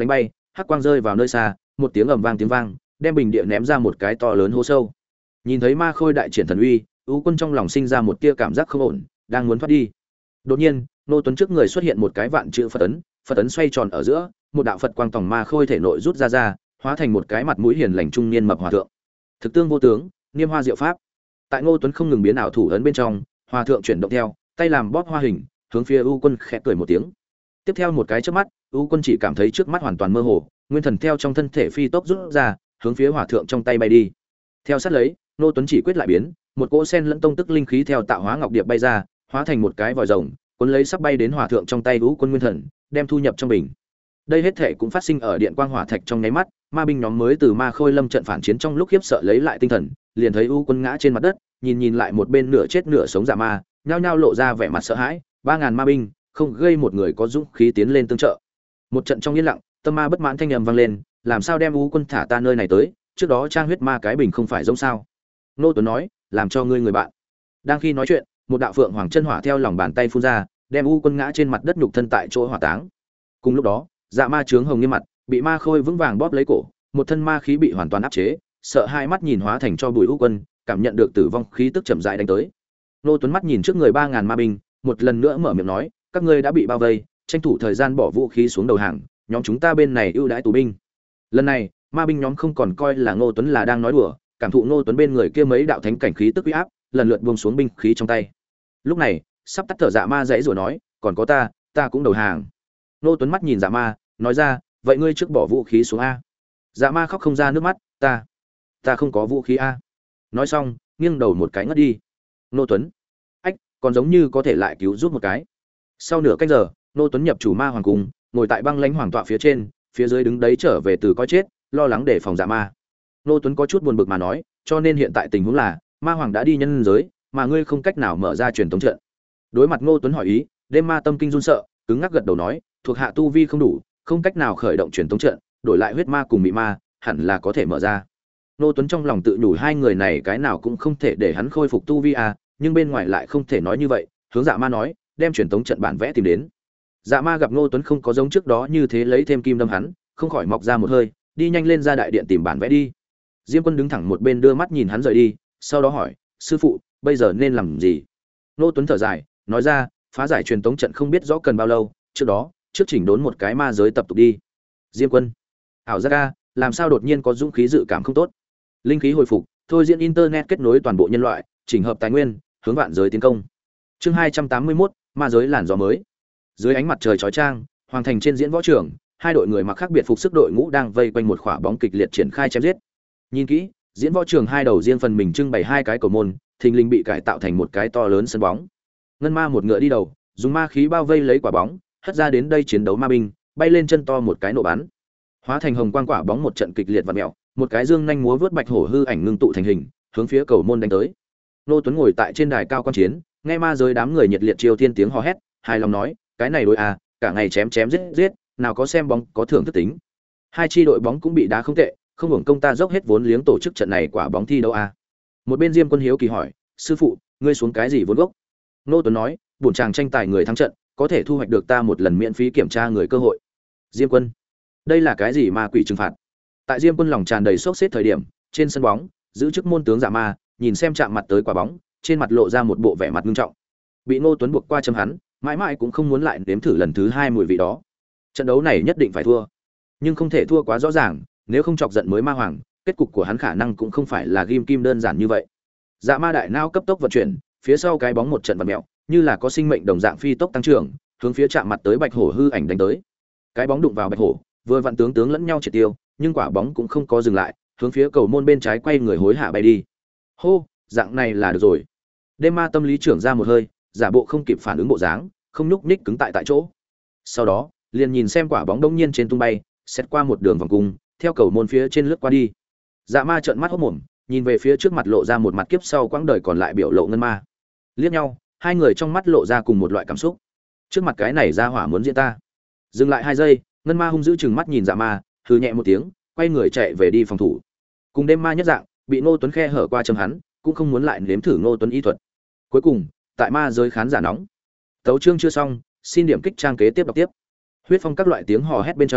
Speaker 1: hắc quang rơi vào nơi xa, một tiếng ầm vang tiếng vang, đem bình địa ném ra một cái to lớn hố sâu. Nhìn thấy ma khôi đại triển thần uy, U Quân trong lòng sinh ra một tia cảm giác không ổn, đang muốn thoát đi. Đột nhiên, Nô Tuấn trước người xuất hiện một cái vạn chữ Phật ấn, Phật ấn xoay tròn ở giữa, một đạo Phật quang tòng ma khôi thể nội rút ra ra, hóa thành một cái mặt mũi hiền lành trung niên mập hòa thượng. Thực tương vô tướng, niêm hoa diệu pháp. Tại Ngô Tuấn không ngừng biến ảo thủ ấn bên trong, hòa thượng chuyển động theo, tay làm bóp hoa hình, hướng phía U Quân khẽ cười một tiếng. Tiếp theo một cái chớp mắt, U Quân chỉ cảm thấy trước mắt hoàn toàn mơ hồ, nguyên thần theo trong thân thể phi tốc rút ra, hướng phía hòa thượng trong tay bay đi. Theo sát lấy, Ngô Tuấn chỉ quyết lại biến, một cỗ sen lẫn tông tức linh khí theo tạo hóa ngọc điệp bay ra, hóa thành một cái vòi rồng, cuốn lấy sắp bay đến hòa thượng trong tay U Quân nguyên thần, đem thu nhập trong bình. Đây hết thể cũng phát sinh ở điện quang hỏa thạch trong nháy mắt, ma binh nhóm mới từ ma khôi lâm trận phản chiến trong lúc khiếp sợ lấy lại tinh thần, liền thấy U Quân ngã trên mặt đất, nhìn nhìn lại một bên nửa chết nửa sống dạ ma, nhao nhao lộ ra vẻ mặt sợ hãi. Ba ngàn ma binh, không gây một người có dũng khí tiến lên tương trợ. Một trận trong yên lặng, tâm ma bất mãn thanh âm vang lên, làm sao đem U Quân thả ta nơi này tới, trước đó trang huyết ma cái bình không phải giống sao? Nô Tuấn nói, làm cho ngươi người bạn. Đang khi nói chuyện, một đạo phượng hoàng chân hỏa theo lòng bàn tay phun ra, đem U Quân ngã trên mặt đất nhục thân tại chỗ hỏa táng. Cùng lúc đó, dạ ma trướng hồng nghiêm mặt, bị ma khôi vững vàng bóp lấy cổ, một thân ma khí bị hoàn toàn áp chế, sợ hai mắt nhìn hóa thành cho bụi U Quân, cảm nhận được tử vong khí tức chậm rãi đánh tới. Nô Tuấn mắt nhìn trước người ba ngàn ma binh, một lần nữa mở miệng nói, các ngươi đã bị bao vây, tranh thủ thời gian bỏ vũ khí xuống đầu hàng, nhóm chúng ta bên này ưu đãi tù binh. Lần này, ma binh nhóm không còn coi là Ngô Tuấn là đang nói đùa, cảm thụ Ngô Tuấn bên người kia mấy đạo thánh cảnh khí tức uy áp, lần lượt buông xuống binh khí trong tay. Lúc này, sắp tắt thở dạ ma dãy rồi nói, còn có ta, ta cũng đầu hàng. Ngô Tuấn mắt nhìn dạ ma, nói ra, vậy ngươi trước bỏ vũ khí xuống a. Dạ ma khóc không ra nước mắt, ta, ta không có vũ khí a. Nói xong, nghiêng đầu một cái ngất đi. Ngô Tuấn, ách, còn giống như có thể lại cứu giúp một cái. Sau nửa canh giờ, Ngô Tuấn nhập chủ ma hoàng cung, ngồi tại băng lãnh hoàng tọa phía trên, phía dưới đứng đấy trở về từ coi chết, lo lắng để phòng dạ ma. Ngô Tuấn có chút buồn bực mà nói, cho nên hiện tại tình huống là, ma hoàng đã đi nhân giới, mà ngươi không cách nào mở ra truyền tống trận. Đối mặt Ngô Tuấn hỏi ý, đêm ma tâm kinh run sợ, cứng ngắc gật đầu nói, thuộc hạ tu vi không đủ, không cách nào khởi động truyền tống trận, đổi lại huyết ma cùng mị ma, hẳn là có thể mở ra. Ngô Tuấn trong lòng tự nhủ hai người này cái nào cũng không thể để hắn khôi phục tu vi à, nhưng bên ngoài lại không thể nói như vậy, hướng dạ ma nói, đem truyền tống trận bản vẽ tìm đến. Dạ ma gặp Ngô Tuấn không có giống trước đó như thế lấy thêm kim đâm hắn, không khỏi mọc ra một hơi, đi nhanh lên ra đại điện tìm bản vẽ đi. Diêm Quân đứng thẳng một bên đưa mắt nhìn hắn rời đi, sau đó hỏi, sư phụ, bây giờ nên làm gì? Ngô Tuấn thở dài, nói ra, phá giải truyền tống trận không biết rõ cần bao lâu, trước đó, trước chỉnh đốn một cái ma giới tập tục đi. Diêm Quân, ảo giác a, làm sao đột nhiên có dũng khí dự cảm không tốt? Linh khí hồi phục, thôi diễn internet kết nối toàn bộ nhân loại, chỉnh hợp tài nguyên, hướng vạn giới tiến công. Chương hai trăm tám mươi mốt, ma giới làn gió mới. Dưới ánh mặt trời chói chang, hoàng thành trên diễn võ trường, hai đội người mặc khác biệt phục sức đội ngũ đang vây quanh một quả bóng kịch liệt triển khai chém giết. Nhìn kỹ, diễn võ trường hai đầu riêng phần mình trưng bày hai cái cầu môn, thình lình bị cải tạo thành một cái to lớn sân bóng. Ngân ma một ngựa đi đầu, dùng ma khí bao vây lấy quả bóng, hất ra đến đây chiến đấu ma binh, bay lên chân to một cái nổ bắn. Hóa thành hồng quang quả bóng một trận kịch liệt vặn mèo, một cái dương nhanh múa vớt bạch hổ hư ảnh ngưng tụ thành hình, hướng phía cầu môn đánh tới. Nô Tuấn ngồi tại trên đài cao quan chiến, nghe ma giới đám người nhiệt liệt triều tiên tiếng hò hét, hài lòng nói, cái này đối à, cả ngày chém chém giết giết, nào có xem bóng có thưởng thức tính. Hai chi đội bóng cũng bị đá không tệ, không hưởng công ta dốc hết vốn liếng tổ chức trận này quả bóng thi đấu à. Một bên Diêm Quân hiếu kỳ hỏi, sư phụ, ngươi xuống cái gì vốn gốc? Nô Tuấn nói, buồn chàng tranh tài người thắng trận, có thể thu hoạch được ta một lần miễn phí kiểm tra người cơ hội. Diêm Quân, đây là cái gì ma quỷ trừng phạt? Tại Diêm Quân lòng tràn đầy sốt xếp thời điểm, trên sân bóng, giữ chức môn tướng Dạ Ma, nhìn xem chạm mặt tới quả bóng, trên mặt lộ ra một bộ vẻ mặt nghiêm trọng. Bị Ngô Tuấn buộc qua châm hắn, mãi mãi cũng không muốn lại nếm thử lần thứ hai mùi vị đó. Trận đấu này nhất định phải thua, nhưng không thể thua quá rõ ràng, nếu không chọc giận mới ma hoàng, kết cục của hắn khả năng cũng không phải là ghim kim đơn giản như vậy. Dạ Ma đại não cấp tốc vận chuyển, phía sau cái bóng một trận vặn mèo, như là có sinh mệnh đồng dạng phi tốc tăng trưởng, hướng phía chạm mặt tới bạch hổ hư ảnh đánh tới. Cái bóng đụng vào bạch hổ, vừa vặn tướng tướng lẫn nhau triệt tiêu, nhưng quả bóng cũng không có dừng lại, hướng phía cầu môn bên trái quay người hối hạ bay đi. Hô, dạng này là được rồi. Đêm ma tâm lý trưởng ra một hơi, giả bộ không kịp phản ứng bộ dáng, không nhúc nhích cứng tại tại chỗ. Sau đó, liền nhìn xem quả bóng đông nhiên trên tung bay, xét qua một đường vòng cung, theo cầu môn phía trên lướt qua đi. Dạ ma trợn mắt hốt mồm, nhìn về phía trước mặt lộ ra một mặt kiếp sau quãng đời còn lại biểu lộ ngân ma. Liếc nhau, hai người trong mắt lộ ra cùng một loại cảm xúc. Trước mặt cái này ra hỏa muốn diễn ta. Dừng lại hai giây, ngân ma hung dữ chừng mắt nhìn dạ ma, hừ nhẹ một tiếng, quay người chạy về đi phòng thủ. Cùng đêm ma nhất dạng, bị Ngô Tuấn khe hở qua châm hắn, cũng không muốn lại nếm thử Ngô Tuấn y thuật. Cuối cùng, tại ma giới khán giả nóng. Tấu chương chưa xong, xin điểm kích trang kế tiếp đọc tiếp. Huyết phong các loại tiếng hò hét bên trong,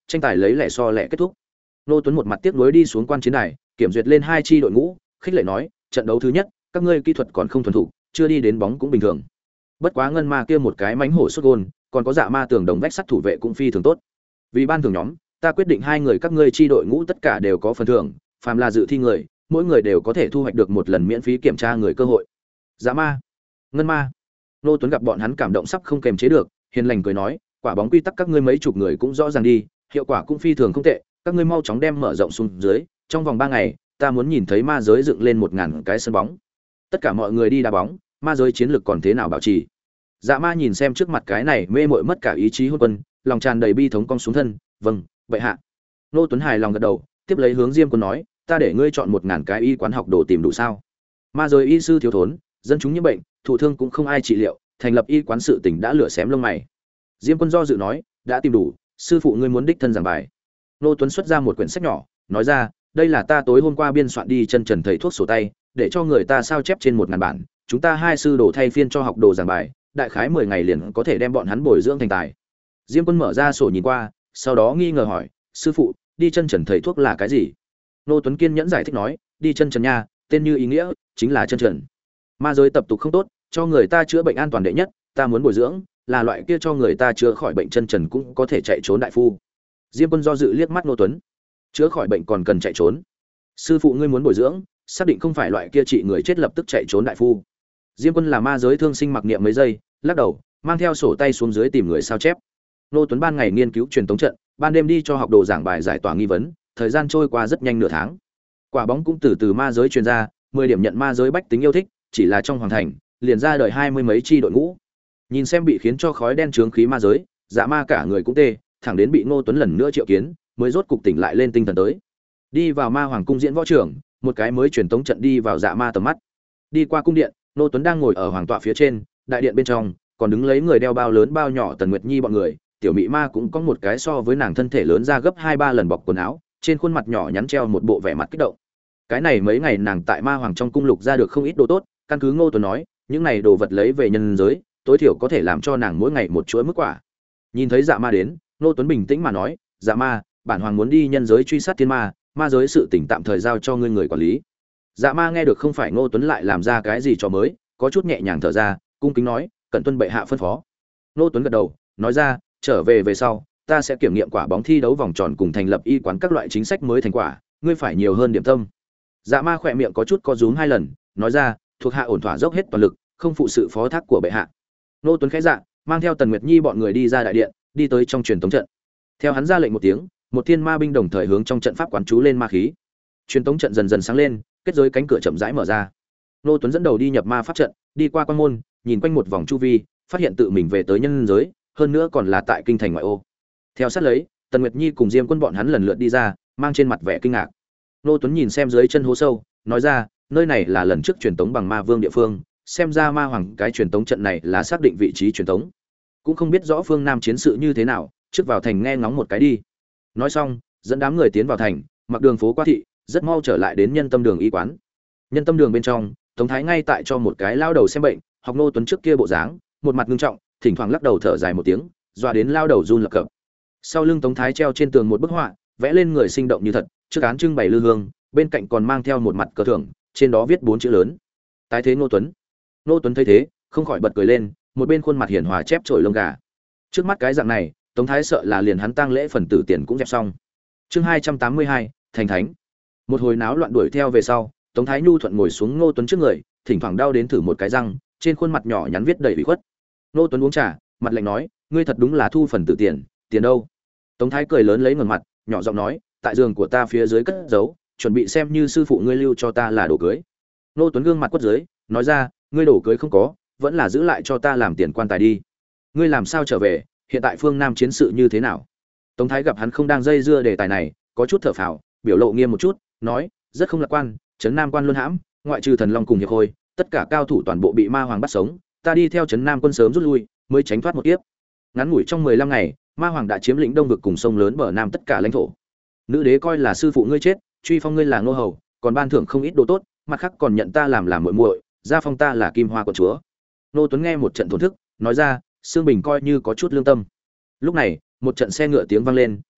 Speaker 1: Tranh tài lấy lẻ so lẻ kết thúc. Nô Tuấn một mặt tiếc nuối đi xuống quan chiến đài, kiểm duyệt lên hai chi đội ngũ, khích lệ nói, trận đấu thứ nhất, các ngươi kỹ thuật còn không thuần thục, chưa đi đến bóng cũng bình thường. Bất quá ngân ma kia một cái mánh hổ sút gôn, còn có dạ ma tường đồng vách sắt thủ vệ cũng phi thường tốt. Vì ban thưởng nhóm, ta quyết định hai người các ngươi chi đội ngũ tất cả đều có phần thưởng, phàm là dự thi người, mỗi người đều có thể thu hoạch được một lần miễn phí kiểm tra người cơ hội. Dạ ma, ngân ma. Nô Tuấn gặp bọn hắn cảm động sắp không kềm chế được, hiền lành cười nói, quả bóng quy tắc các ngươi mấy chục người cũng rõ ràng đi, hiệu quả cũng phi thường không tệ, các ngươi mau chóng đem mở rộng xuống dưới, trong vòng ba ngày, ta muốn nhìn thấy ma giới dựng lên một ngàn cái sân bóng. Tất cả mọi người đi đá bóng, ma giới chiến lược còn thế nào bảo trì. Dạ ma nhìn xem trước mặt cái này mê mội mất cả ý chí hôn quân, lòng tràn đầy bi thống cong xuống thân, vâng, vậy hạ. Nô Tuấn hài lòng gật đầu, tiếp lấy hướng Diêm Quân nói, ta để ngươi chọn một ngàn cái y quán học đồ tìm đủ sao? Ma giới y sư thiếu thốn, dân chúng nhiễm bệnh, thụ thương cũng không ai trị liệu, thành lập y quán sự tình đã lửa xém lông mày. Diêm Quân do dự nói, đã tìm đủ, sư phụ ngươi muốn đích thân giảng bài. Nô Tuấn xuất ra một quyển sách nhỏ, nói ra, đây là ta tối hôm qua biên soạn đi chân trần thầy thuốc sổ tay, để cho người ta sao chép trên một ngàn bản, chúng ta hai sư đồ thay phiên cho học đồ giảng bài, đại khái mười ngày liền có thể đem bọn hắn bồi dưỡng thành tài. Diêm Quân mở ra sổ nhìn qua, sau đó nghi ngờ hỏi, sư phụ, đi chân trần thầy thuốc là cái gì? Nô Tuấn kiên nhẫn giải thích nói, đi chân trần nha, tên như ý nghĩa, chính là chân trần. Ma giới tập tục không tốt, cho người ta chữa bệnh an toàn đệ nhất, ta muốn bồi dưỡng, là loại kia cho người ta chữa khỏi bệnh chân trần cũng có thể chạy trốn đại phu. Diêm Quân do dự liếc mắt Nô Tuấn, chữa khỏi bệnh còn cần chạy trốn? Sư phụ ngươi muốn bồi dưỡng, xác định không phải loại kia trị người chết lập tức chạy trốn đại phu. Diêm Quân là ma giới thương sinh mặc niệm mấy giây, lắc đầu, mang theo sổ tay xuống dưới tìm người sao chép. Nô Tuấn ban ngày nghiên cứu truyền tống trận, ban đêm đi cho học đồ giảng bài giải tỏa nghi vấn, thời gian trôi qua rất nhanh nửa tháng. Quả bóng cũng từ từ ma giới truyền ra, mười điểm nhận ma giới bách tính yêu thích, chỉ là trong hoàng thành, liền ra đời hai mươi mấy chi đội ngũ. Nhìn xem bị khiến cho khói đen trướng khí ma giới, dạ ma cả người cũng tê, thẳng đến bị Ngô Tuấn lần nữa triệu kiến, mới rốt cục tỉnh lại lên tinh thần tới. Đi vào ma hoàng cung diễn võ trưởng, một cái mới truyền tống trận đi vào dạ ma tầm mắt. Đi qua cung điện, Ngô Tuấn đang ngồi ở hoàng tọa phía trên, đại điện bên trong, còn đứng lấy người đeo bao lớn bao nhỏ Tần Nguyệt Nhi bọn người, tiểu mỹ ma cũng có một cái so với nàng thân thể lớn ra gấp hai ba lần bọc quần áo, trên khuôn mặt nhỏ nhắn treo một bộ vẻ mặt kích động. Cái này mấy ngày nàng tại ma hoàng trong cung lục ra được không ít đồ tốt, căn cứ Ngô Tuấn nói, những này đồ vật lấy về nhân giới, tối thiểu có thể làm cho nàng mỗi ngày một chuỗi mức quả. Nhìn thấy dạ ma đến, Ngô Tuấn bình tĩnh mà nói, dạ ma, bản hoàng muốn đi nhân giới truy sát thiên ma, ma giới sự tỉnh tạm thời giao cho ngươi người quản lý. Dạ ma nghe được không phải Ngô Tuấn lại làm ra cái gì cho mới, có chút nhẹ nhàng thở ra, cung kính nói, cẩn tuân bệ hạ phân phó. Ngô Tuấn gật đầu, nói ra, trở về về sau, ta sẽ kiểm nghiệm quả bóng thi đấu vòng tròn cùng thành lập y quán các loại chính sách mới thành quả, ngươi phải nhiều hơn điểm tâm. Dạ ma khỏe miệng có chút co rúm hai lần, nói ra, thuộc hạ ổn thỏa dốc hết toàn lực, không phụ sự phó thác của bệ hạ. Ngô Tuấn khẽ dạ, mang theo Tần Nguyệt Nhi bọn người đi ra đại điện, đi tới trong truyền tống trận. Theo hắn ra lệnh một tiếng, một thiên ma binh đồng thời hướng trong trận pháp quán chú lên ma khí. Truyền tống trận dần dần sáng lên, kết giới cánh cửa chậm rãi mở ra. Ngô Tuấn dẫn đầu đi nhập ma pháp trận, đi qua quan môn, nhìn quanh một vòng chu vi, phát hiện tự mình về tới nhân giới, hơn nữa còn là tại kinh thành ngoại ô. Theo sát lấy, Tần Nguyệt Nhi cùng Diêm Quân bọn hắn lần lượt đi ra, mang trên mặt vẻ kinh ngạc. Ngô Tuấn nhìn xem dưới chân hố sâu, nói ra, nơi này là lần trước truyền tống bằng ma vương địa phương, xem ra ma hoàng cái truyền tống trận này là xác định vị trí truyền tống. Cũng không biết rõ phương Nam chiến sự như thế nào, trước vào thành nghe ngóng một cái đi. Nói xong, dẫn đám người tiến vào thành, mặc đường phố qua thị, rất mau trở lại đến nhân tâm đường y quán. Nhân tâm đường bên trong, Tống Thái ngay tại cho một cái lao đầu xem bệnh, học Ngô Tuấn trước kia bộ dáng, một mặt nghiêm trọng, thỉnh thoảng lắc đầu thở dài một tiếng, dọa đến lao đầu run lập cập. Sau lưng Tống Thái treo trên tường một bức họa, vẽ lên người sinh động như thật, trước án trưng bày lư hương, bên cạnh còn mang theo một mặt cờ thưởng, trên đó viết bốn chữ lớn: Tái thế Ngô Tuấn. Ngô Tuấn thấy thế, không khỏi bật cười lên, một bên khuôn mặt hiền hòa chép trội lông gà. Trước mắt cái dạng này, Tống Thái sợ là liền hắn tang lễ phần tử tiền cũng dẹp xong. Chương hai trăm tám mươi hai, thành thánh. Một hồi náo loạn đuổi theo về sau, Tống Thái nhu thuận ngồi xuống Ngô Tuấn trước người, thỉnh thoảng đau đến thử một cái răng, trên khuôn mặt nhỏ nhắn viết đầy ủy khuất. Ngô Tuấn uống trà, mặt lạnh nói, ngươi thật đúng là thu phần tử tiền, tiền đâu? Tống Thái cười lớn lấy ngẩng mặt, nhỏ giọng nói, tại giường của ta phía dưới cất giấu, chuẩn bị xem như sư phụ ngươi lưu cho ta là đồ cưới. Ngô Tuấn gương mặt quất dưới, nói ra, ngươi đồ cưới không có, vẫn là giữ lại cho ta làm tiền quan tài đi. Ngươi làm sao trở về, hiện tại phương Nam chiến sự như thế nào? Tống Thái gặp hắn không đang dây dưa đề tài này, có chút thở phào, biểu lộ nghiêm một chút, nói, rất không lạc quan, trấn Nam quan luôn hãm, ngoại trừ Thần Long cùng Hiệp Khôi, tất cả cao thủ toàn bộ bị ma hoàng bắt sống, ta đi theo trấn Nam quân sớm rút lui, mới tránh thoát một kiếp. Ngắn ngủi trong mười lăm ngày, ma hoàng đã chiếm lĩnh đông vực cùng sông lớn bờ nam tất cả lãnh thổ. Nữ đế coi là sư phụ ngươi chết, truy phong ngươi là nô hầu, còn ban thưởng không ít đồ tốt, mặt khác còn nhận ta làm làm muội muội, gia phong ta là Kim Hoa quận chúa. Nô Tuấn nghe một trận thổn thức, nói ra, Sương Bình coi như có chút lương tâm. Lúc này, một trận xe ngựa tiếng vang lên,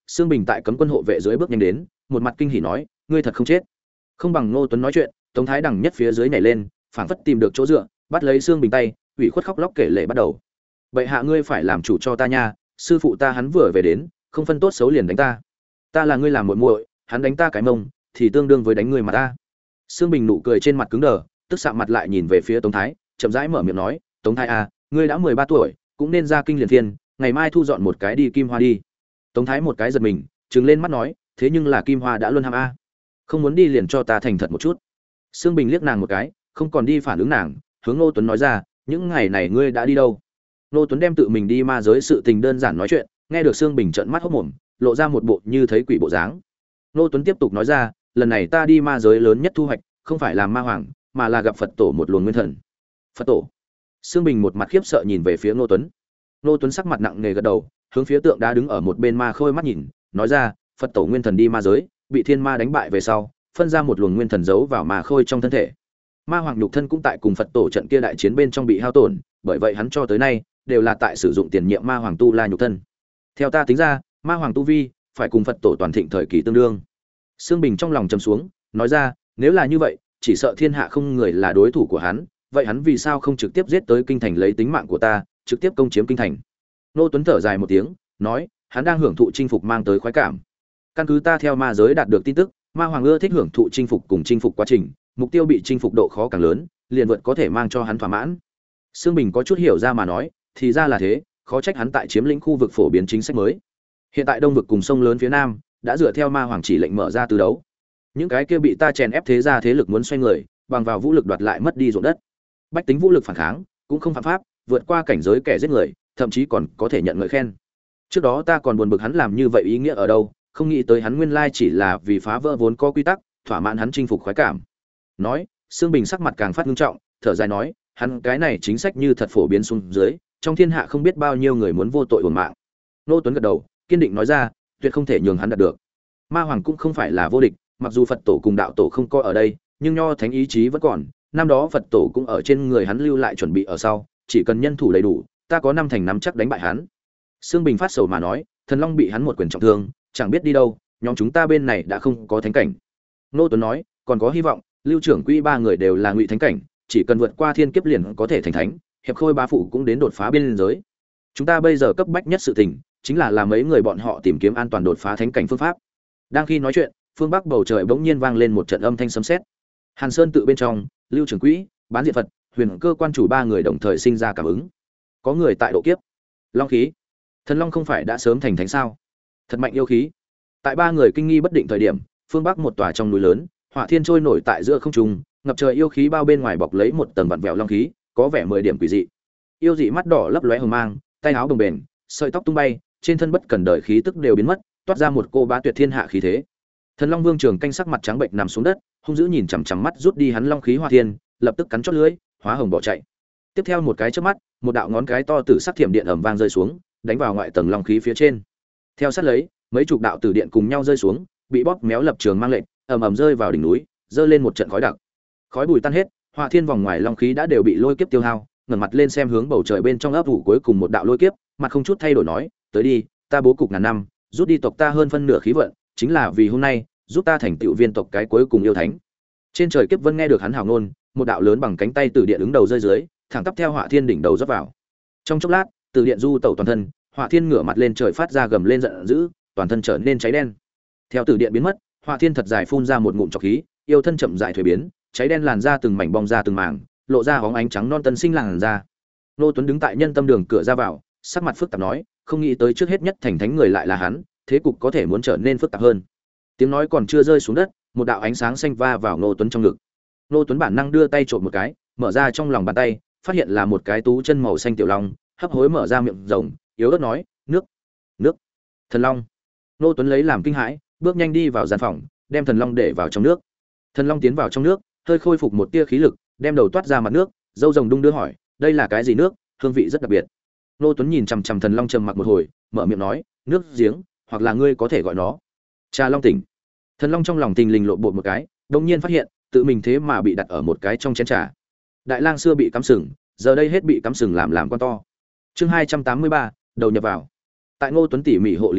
Speaker 1: Sương Bình tại cấm quân hộ vệ dưới bước nhanh đến, một mặt kinh hỉ nói, ngươi thật không chết. Không bằng Ngô Tuấn nói chuyện, Tống Thái đằng nhất phía dưới nhảy lên, phảng phất tìm được chỗ dựa, bắt lấy Sương Bình tay, ủy khuất khóc lóc kể lể bắt đầu. Bệ hạ ngươi phải làm chủ cho ta nha, sư phụ ta hắn vừa về đến, không phân tốt xấu liền đánh ta. Ta là ngươi làm muội muội, hắn đánh ta cái mông, thì tương đương với đánh ngươi mà ta. Sương Bình nụ cười trên mặt cứng đờ, tức sạm mặt lại nhìn về phía Tống Thái, chậm rãi mở miệng nói, Tống Thái à, ngươi đã mười ba tuổi, cũng nên ra kinh liền thiên, ngày mai thu dọn một cái đi Kim Hoa đi. Tống Thái một cái giật mình, trừng lên mắt nói, thế nhưng là Kim Hoa đã luân hãm a, không muốn đi liền cho ta thành thật một chút. Sương Bình liếc nàng một cái, không còn đi phản ứng nàng, hướng Ngô Tuấn nói ra, những ngày này ngươi đã đi đâu? Ngô Tuấn đem tự mình đi ma giới sự tình đơn giản nói chuyện, nghe được Sương Bình trợn mắt hốt mồm, lộ ra một bộ như thấy quỷ bộ dáng. Ngô Tuấn tiếp tục nói ra, lần này ta đi ma giới lớn nhất thu hoạch, không phải làm ma hoàng, mà là gặp Phật tổ một luồng nguyên thần. Phật tổ? Sương Bình một mặt khiếp sợ nhìn về phía Ngô Tuấn. Ngô Tuấn sắc mặt nặng nề gật đầu, hướng phía tượng đá đứng ở một bên ma khôi mắt nhìn, nói ra, Phật tổ nguyên thần đi ma giới, bị thiên ma đánh bại về sau, phân ra một luồng nguyên thần giấu vào ma khôi trong thân thể. Ma hoàng nhục thân cũng tại cùng Phật tổ trận kia đại chiến bên trong bị hao tổn, bởi vậy hắn cho tới nay đều là tại sử dụng tiền nhiệm ma hoàng tu la nhục thân. Theo ta tính ra, ma hoàng tu vi phải cùng Phật tổ toàn thịnh thời kỳ tương đương. Sương Bình trong lòng trầm xuống, nói ra, nếu là như vậy, chỉ sợ thiên hạ không người là đối thủ của hắn, vậy hắn vì sao không trực tiếp giết tới kinh thành lấy tính mạng của ta, trực tiếp công chiếm kinh thành? Nô Tuấn thở dài một tiếng, nói, hắn đang hưởng thụ chinh phục mang tới khoái cảm. Căn cứ ta theo ma giới đạt được tin tức, ma hoàng ưa thích hưởng thụ chinh phục cùng chinh phục quá trình, mục tiêu bị chinh phục độ khó càng lớn, liền vượt có thể mang cho hắn thỏa mãn. Sương Bình có chút hiểu ra mà nói, thì ra là thế, khó trách hắn tại chiếm lĩnh khu vực phổ biến chính sách mới. Hiện tại đông vực cùng sông lớn phía nam đã dựa theo ma hoàng chỉ lệnh mở ra từ đấu. Những cái kia bị ta chèn ép thế ra thế lực muốn xoay người, bằng vào vũ lực đoạt lại mất đi ruộng đất. Bách tính vũ lực phản kháng, cũng không phạm pháp, vượt qua cảnh giới kẻ giết người, thậm chí còn có thể nhận ngợi khen. Trước đó ta còn buồn bực hắn làm như vậy ý nghĩa ở đâu, không nghĩ tới hắn nguyên lai chỉ là vì phá vỡ vốn có quy tắc, thỏa mãn hắn chinh phục khoái cảm. Nói, Sương Bình sắc mặt càng phát nghiêm trọng, thở dài nói, hắn cái này chính sách như thật phổ biến xuống dưới, trong thiên hạ không biết bao nhiêu người muốn vô tội uổng mạng. Nô Tuấn gật đầu, kiên định nói ra, tuyệt không thể nhường hắn đạt được. Ma hoàng cũng không phải là vô địch, mặc dù Phật tổ cùng đạo tổ không coi ở đây, nhưng nho thánh ý chí vẫn còn, năm đó Phật tổ cũng ở trên người hắn lưu lại chuẩn bị ở sau, chỉ cần nhân thủ đầy đủ, ta có năm thành năm chắc đánh bại hắn. Sương Bình phát sầu mà nói, Thần Long bị hắn một quyền trọng thương, chẳng biết đi đâu, nhóm chúng ta bên này đã không có thánh cảnh. Nô Tuấn nói, còn có hy vọng, Lưu trưởng quỹ ba người đều là ngụy thánh cảnh, chỉ cần vượt qua thiên kiếp liền có thể thành thánh, hiệp khôi bá phụ cũng đến đột phá biên giới. Chúng ta bây giờ cấp bách nhất sự tình, chính là làm mấy người bọn họ tìm kiếm an toàn đột phá thánh cảnh phương pháp. Đang khi nói chuyện, phương bắc bầu trời bỗng nhiên vang lên một trận âm thanh sấm sét. Hàn Sơn tự bên trong, Lưu trưởng quỹ, Bán Diệt Phật, Huyền cơ quan chủ ba người đồng thời sinh ra cảm ứng. Có người tại độ kiếp. Long khí. Thần Long không phải đã sớm thành thánh sao? Thật mạnh yêu khí. Tại ba người kinh nghi bất định thời điểm, phương bắc một tòa trong núi lớn, hỏa thiên trôi nổi tại giữa không trung, ngập trời yêu khí bao bên ngoài bọc lấy một tầng vặn vẹo long khí, có vẻ mười điểm quỷ dị. Yêu dị mắt đỏ lấp lóe hờ mang, tay áo bồng bềnh, sợi tóc tung bay, trên thân bất cần đời khí tức đều biến mất, toát ra một cô bá tuyệt thiên hạ khí thế. Thần Long Vương Trường canh sắc mặt trắng bệnh nằm xuống đất, hung dữ nhìn chằm chằm mắt rút đi hắn long khí hỏa thiên, lập tức cắn chót lưỡi, hóa hồng bỏ chạy. Tiếp theo một cái chớp mắt, một đạo ngón cái to tử sắc thiểm điện ầm vang rơi xuống, đánh vào ngoại tầng long khí phía trên. Theo sát lấy, mấy chục đạo tử điện cùng nhau rơi xuống, bị bóp méo lập trường mang lệnh, ầm ầm rơi vào đỉnh núi, rơi lên một trận khói đặc. Khói bụi tan hết, hỏa thiên vòng ngoài long khí đã đều bị lôi kiếp tiêu hao, ngẩng mặt lên xem hướng bầu trời bên trong ấp ủ cuối cùng một đạo lôi kiếp, mặt không chút thay đổi nói, tới đi, ta bố cục ngàn năm, rút đi tộc ta hơn phân nửa khí vận, chính là vì hôm nay, giúp ta thành tựu viên tộc cái cuối cùng yêu thánh. Trên trời kiếp vân nghe được hắn hào ngôn, một đạo lớn bằng cánh tay từ điện ứng đầu rơi dưới, thẳng tắp theo hỏa thiên đỉnh đầu rót vào. Trong chốc lát, từ điện du tẩu toàn thân, hỏa thiên ngửa mặt lên trời phát ra gầm lên giận dữ, toàn thân trở nên cháy đen. Theo từ điện biến mất, hỏa thiên thật dài phun ra một ngụm trọc khí, yêu thân chậm rãi thuế biến, cháy đen làn ra từng mảnh bong ra từng mảng, lộ ra hóng ánh trắng non tân sinh làn da. Nô Tuấn đứng tại nhân tâm đường cửa ra vào, sắc mặt phức tạp nói, không nghĩ tới trước hết nhất thành thánh người lại là hắn, thế cục có thể muốn trở nên phức tạp hơn. Tiếng nói còn chưa rơi xuống đất, một đạo ánh sáng xanh va vào Nô Tuấn trong ngực. Nô Tuấn bản năng đưa tay trộm một cái, mở ra trong lòng bàn tay, phát hiện là một cái tú chân màu xanh tiểu long, hấp hối mở ra miệng rồng, yếu ớt nói, "Nước, nước." Thần long. Nô Tuấn lấy làm kinh hãi, bước nhanh đi vào gian phòng, đem thần long để vào trong nước. Thần long tiến vào trong nước, hơi khôi phục một tia khí lực, đem đầu toát ra mặt nước, râu rồng đung đưa hỏi, "Đây là cái gì nước, hương vị rất đặc biệt." Nô Tuấn nhìn chằm chằm thần long trầm mặc một hồi, mở miệng nói, "Nước giếng, hoặc là ngươi có thể gọi nó Trà Long tỉnh." Thần long trong lòng tình lình lộn bột một cái, đột nhiên phát hiện, tự mình thế mà bị đặt ở một cái trong chén trà. Đại lang xưa bị cắm sừng, giờ đây hết bị cắm sừng làm làm con to. Chương hai trăm tám mươi ba, đầu nhập vào. Tại Ngô Tuấn tỉ mỉ hộ lý dưới,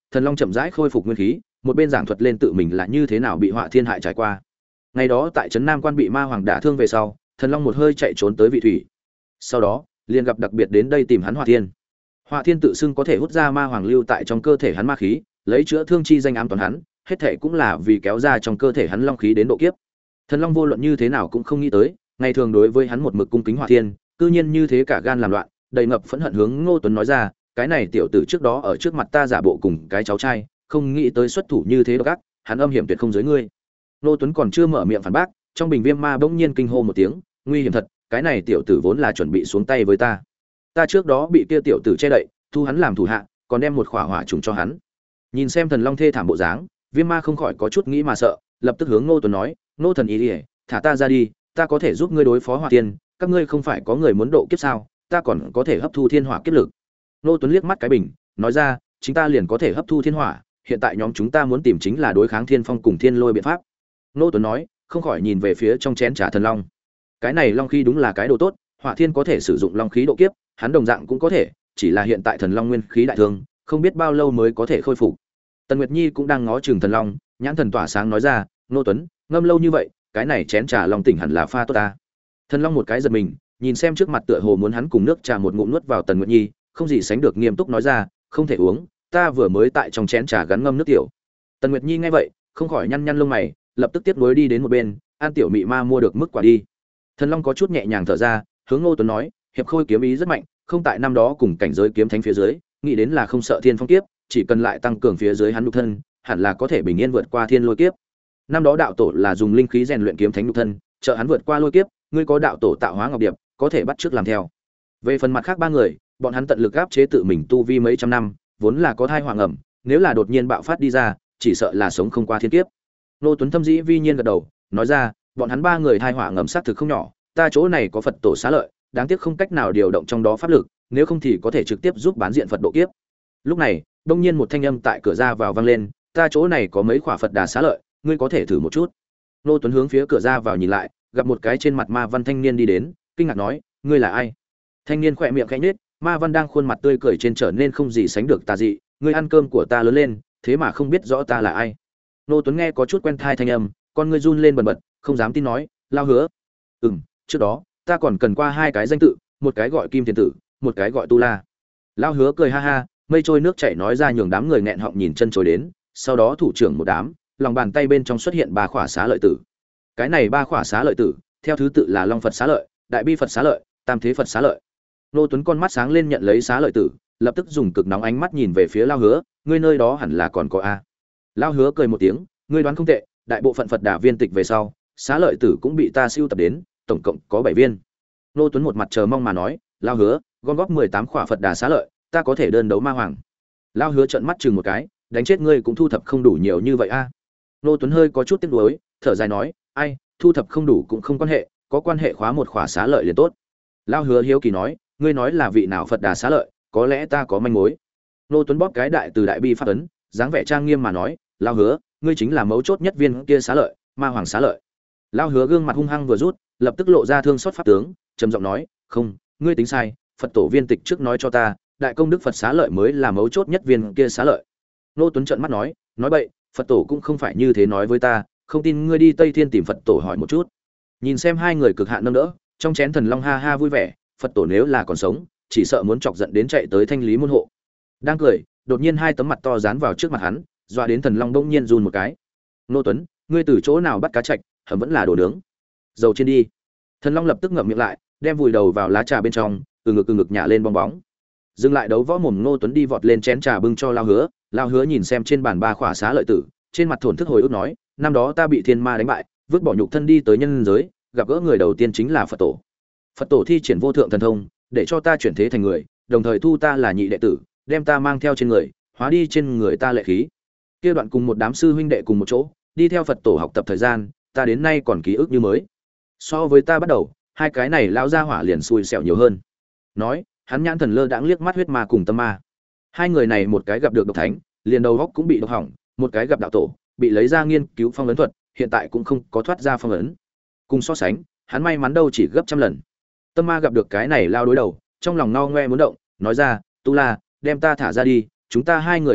Speaker 1: Thần Long chậm rãi khôi phục nguyên khí, một bên giảng thuật lên tự mình là như thế nào bị Họa Thiên hại trải qua. Ngày đó tại trấn Nam Quan bị ma hoàng đả thương về sau, Thần Long một hơi chạy trốn tới vị thủy. Sau đó, liền gặp đặc biệt đến đây tìm hắn Họa Thiên. Họa Thiên tự xưng có thể hút ra ma hoàng lưu tại trong cơ thể hắn ma khí, lấy chữa thương chi danh ám toán hắn, hết thệ cũng là vì kéo ra trong cơ thể hắn long khí đến độ kiếp. Thần Long vô luận như thế nào cũng không nghĩ tới, ngày thường đối với hắn một mực cung kính Họa Thiên, cư nhiên như thế cả gan làm loạn, đầy ngập phẫn hận hướng Ngô Tuấn nói ra, cái này tiểu tử trước đó ở trước mặt ta giả bộ cùng cái cháu trai, không nghĩ tới xuất thủ như thế độc ác, hắn âm hiểm tuyệt không giới ngươi. Ngô Tuấn còn chưa mở miệng phản bác, trong bình viêm ma bỗng nhiên kinh hô một tiếng, nguy hiểm thật, cái này tiểu tử vốn là chuẩn bị xuống tay với ta. Ta trước đó bị kia tiểu tử che đậy, thu hắn làm thủ hạ, còn đem một khỏa hỏa trùng cho hắn. Nhìn xem Thần Long thê thảm bộ dáng, viêm ma không khỏi có chút nghĩ mà sợ, lập tức hướng Ngô Tuấn nói, Ngô thần ý đi, thả ta ra đi, ta có thể giúp ngươi đối phó Hỏa Tiên, các ngươi không phải có người muốn độ kiếp sao, ta còn có thể hấp thu thiên hỏa kiếp lực. Ngô Tuấn liếc mắt cái bình, nói ra, chúng ta liền có thể hấp thu thiên hỏa, hiện tại nhóm chúng ta muốn tìm chính là đối kháng thiên phong cùng thiên lôi biện pháp. Ngô Tuấn nói, không khỏi nhìn về phía trong chén trà thần long. Cái này long khí đúng là cái đồ tốt, Hỏa Thiên có thể sử dụng long khí độ kiếp, hắn đồng dạng cũng có thể, chỉ là hiện tại thần long nguyên khí đại thương, không biết bao lâu mới có thể khôi phục. Tần Nguyệt Nhi cũng đang ngó chừng thần long, nhãn thần tỏa sáng nói ra, Ngô Tuấn, ngâm lâu như vậy, cái này chén trà long tỉnh hẳn là pha tốt ta. Thần long một cái giật mình, nhìn xem trước mặt tựa hồ muốn hắn cùng nước trà một ngụm nuốt vào Tần Nguyệt Nhi, không gì sánh được nghiêm túc nói ra, không thể uống, ta vừa mới tại trong chén trà gắn ngâm nước tiểu. Tần Nguyệt Nhi nghe vậy, không khỏi nhăn nhăn lông mày, lập tức tiếp nối đi đến một bên, an tiểu mị ma mua được mức quả đi. Thần long có chút nhẹ nhàng thở ra, hướng Ngô Tuấn nói, hiệp khôi kiếm ý rất mạnh, không tại năm đó cùng cảnh giới kiếm thánh phía dưới, nghĩ đến là không sợ thiên phong kiếp, chỉ cần lại tăng cường phía dưới hắn nhục thân, hẳn là có thể bình yên vượt qua thiên lôi kiếp. Năm đó đạo tổ là dùng linh khí rèn luyện kiếm thánh nhục thân, trợ hắn vượt qua lôi kiếp, ngươi có đạo tổ tạo hóa ngọc điệp, có thể bắt chước làm theo. Về phần mặt khác ba người, bọn hắn tận lực áp chế tự mình tu vi mấy trăm năm, vốn là có thai hoàng ẩm, nếu là đột nhiên bạo phát đi ra, chỉ sợ là sống không qua thiên kiếp. Nô Tuấn thâm dĩ vi nhiên gật đầu, nói ra, bọn hắn ba người thai hỏa ngầm sát thực không nhỏ, ta chỗ này có Phật tổ xá lợi, đáng tiếc không cách nào điều động trong đó pháp lực, nếu không thì có thể trực tiếp giúp bán diện Phật độ kiếp. Lúc này, đông nhiên một thanh âm tại cửa ra vào vang lên, ta chỗ này có mấy khỏa Phật đà xá lợi, ngươi có thể thử một chút. Nô Tuấn hướng phía cửa ra vào nhìn lại, gặp một cái trên mặt ma văn thanh niên đi đến, kinh ngạc nói, ngươi là ai? Thanh niên khỏe miệng khẽ nhếch, ma văn đang khuôn mặt tươi cười trên trở nên không gì sánh được tà dị, ngươi ăn cơm của ta lớn lên, thế mà không biết rõ ta là ai. Nô Tuấn nghe có chút quen thai thanh âm, con ngươi run lên bần bật, không dám tin nói, lao hứa. Ừm, trước đó, ta còn cần qua hai cái danh tự, một cái gọi Kim Thiền Tử, một cái gọi Tu La. Lao hứa cười ha ha, mây trôi nước chảy nói ra nhường đám người nghẹn họng nhìn chân chối đến, sau đó thủ trưởng một đám, lòng bàn tay bên trong xuất hiện ba khỏa xá lợi tử. Cái này ba khỏa xá lợi tử, theo thứ tự là Long Phật xá lợi, Đại Bi Phật xá lợi, Tam Thế Phật xá lợi. Nô Tuấn con mắt sáng lên nhận lấy xá lợi tử, lập tức dùng cực nóng ánh mắt nhìn về phía Lao Hứa, ngươi nơi đó hẳn là còn có a. Lao Hứa cười một tiếng, ngươi đoán không tệ, đại bộ phận Phật Đà viên tịch về sau, xá lợi tử cũng bị ta siêu tập đến, tổng cộng có bảy viên. Nô Tuấn một mặt chờ mong mà nói, Lao Hứa, gom góp mười tám khỏa Phật Đà xá lợi, ta có thể đơn đấu ma hoàng. Lao Hứa trợn mắt chừng một cái, đánh chết ngươi cũng thu thập không đủ nhiều như vậy a. Nô Tuấn hơi có chút tiếc nuối, thở dài nói, ai, thu thập không đủ cũng không quan hệ, có quan hệ khóa một khỏa xá lợi liền tốt. Lao Hứa hiếu kỳ nói, ngươi nói là vị nào Phật Đà xá lợi, có lẽ ta có manh mối. Nô Tuấn bóp cái đại từ đại bi phát ấn, dáng vẻ trang nghiêm mà nói, Lao Hứa, ngươi chính là mấu chốt nhất viên kia xá lợi, ma hoàng xá lợi. Lao Hứa gương mặt hung hăng vừa rút, lập tức lộ ra thương xót pháp tướng, trầm giọng nói, không, ngươi tính sai, Phật tổ viên tịch trước nói cho ta, đại công đức Phật xá lợi mới là mấu chốt nhất viên kia xá lợi. Nô Tuấn trợn mắt nói, nói bậy, Phật tổ cũng không phải như thế nói với ta, không tin ngươi đi Tây Thiên tìm Phật tổ hỏi một chút. Nhìn xem hai người cực hạn nâng đỡ, trong chén thần long ha ha vui vẻ, Phật tổ nếu là còn sống, chỉ sợ muốn chọc giận đến chạy tới thanh lý môn hộ. Đang cười, đột nhiên hai tấm mặt to dán vào trước mặt hắn, dọa đến thần long bỗng nhiên run một cái. Nô Tuấn, ngươi từ chỗ nào bắt cá trạch, hầm vẫn là đồ nướng. Dầu trên đi. Thần long lập tức ngậm miệng lại, đem vùi đầu vào lá trà bên trong, từ ngực từ ngực nhả lên bong bóng. Dừng lại đấu võ mồm, Nô Tuấn đi vọt lên chén trà bưng cho Lao Hứa, Lao Hứa nhìn xem trên bàn ba khỏa xá lợi tử, trên mặt thổn thức hồi ức nói, năm đó ta bị thiên ma đánh bại, vứt bỏ nhục thân đi tới nhân giới, gặp gỡ người đầu tiên chính là Phật tổ. Phật tổ thi triển vô thượng thần thông, để cho ta chuyển thế thành người, đồng thời thu ta là nhị đệ tử, đem ta mang theo trên người, hóa đi trên người ta lệ khí. Kia đoạn cùng một đám sư huynh đệ cùng một chỗ, đi theo Phật tổ học tập thời gian, ta đến nay còn ký ức như mới. So với ta bắt đầu, hai cái này lão gia hỏa liền xui xẻo nhiều hơn. Nói, hắn nhãn thần lơ đãng liếc mắt huyết ma cùng tâm ma. Hai người này một cái gặp được độc thánh, liền đầu góc cũng bị độc hỏng, một cái gặp đạo tổ, bị lấy ra nghiên cứu phong ấn thuật, hiện tại cũng không có thoát ra phong ấn. Cùng so sánh, hắn may mắn đâu chỉ gấp trăm lần. Tâm ma gặp được cái này lao đối đầu, trong lòng ngao ngoe muốn động, nói ra, Tu La, đem ta thả ra đi, chúng ta hai người hợp lực,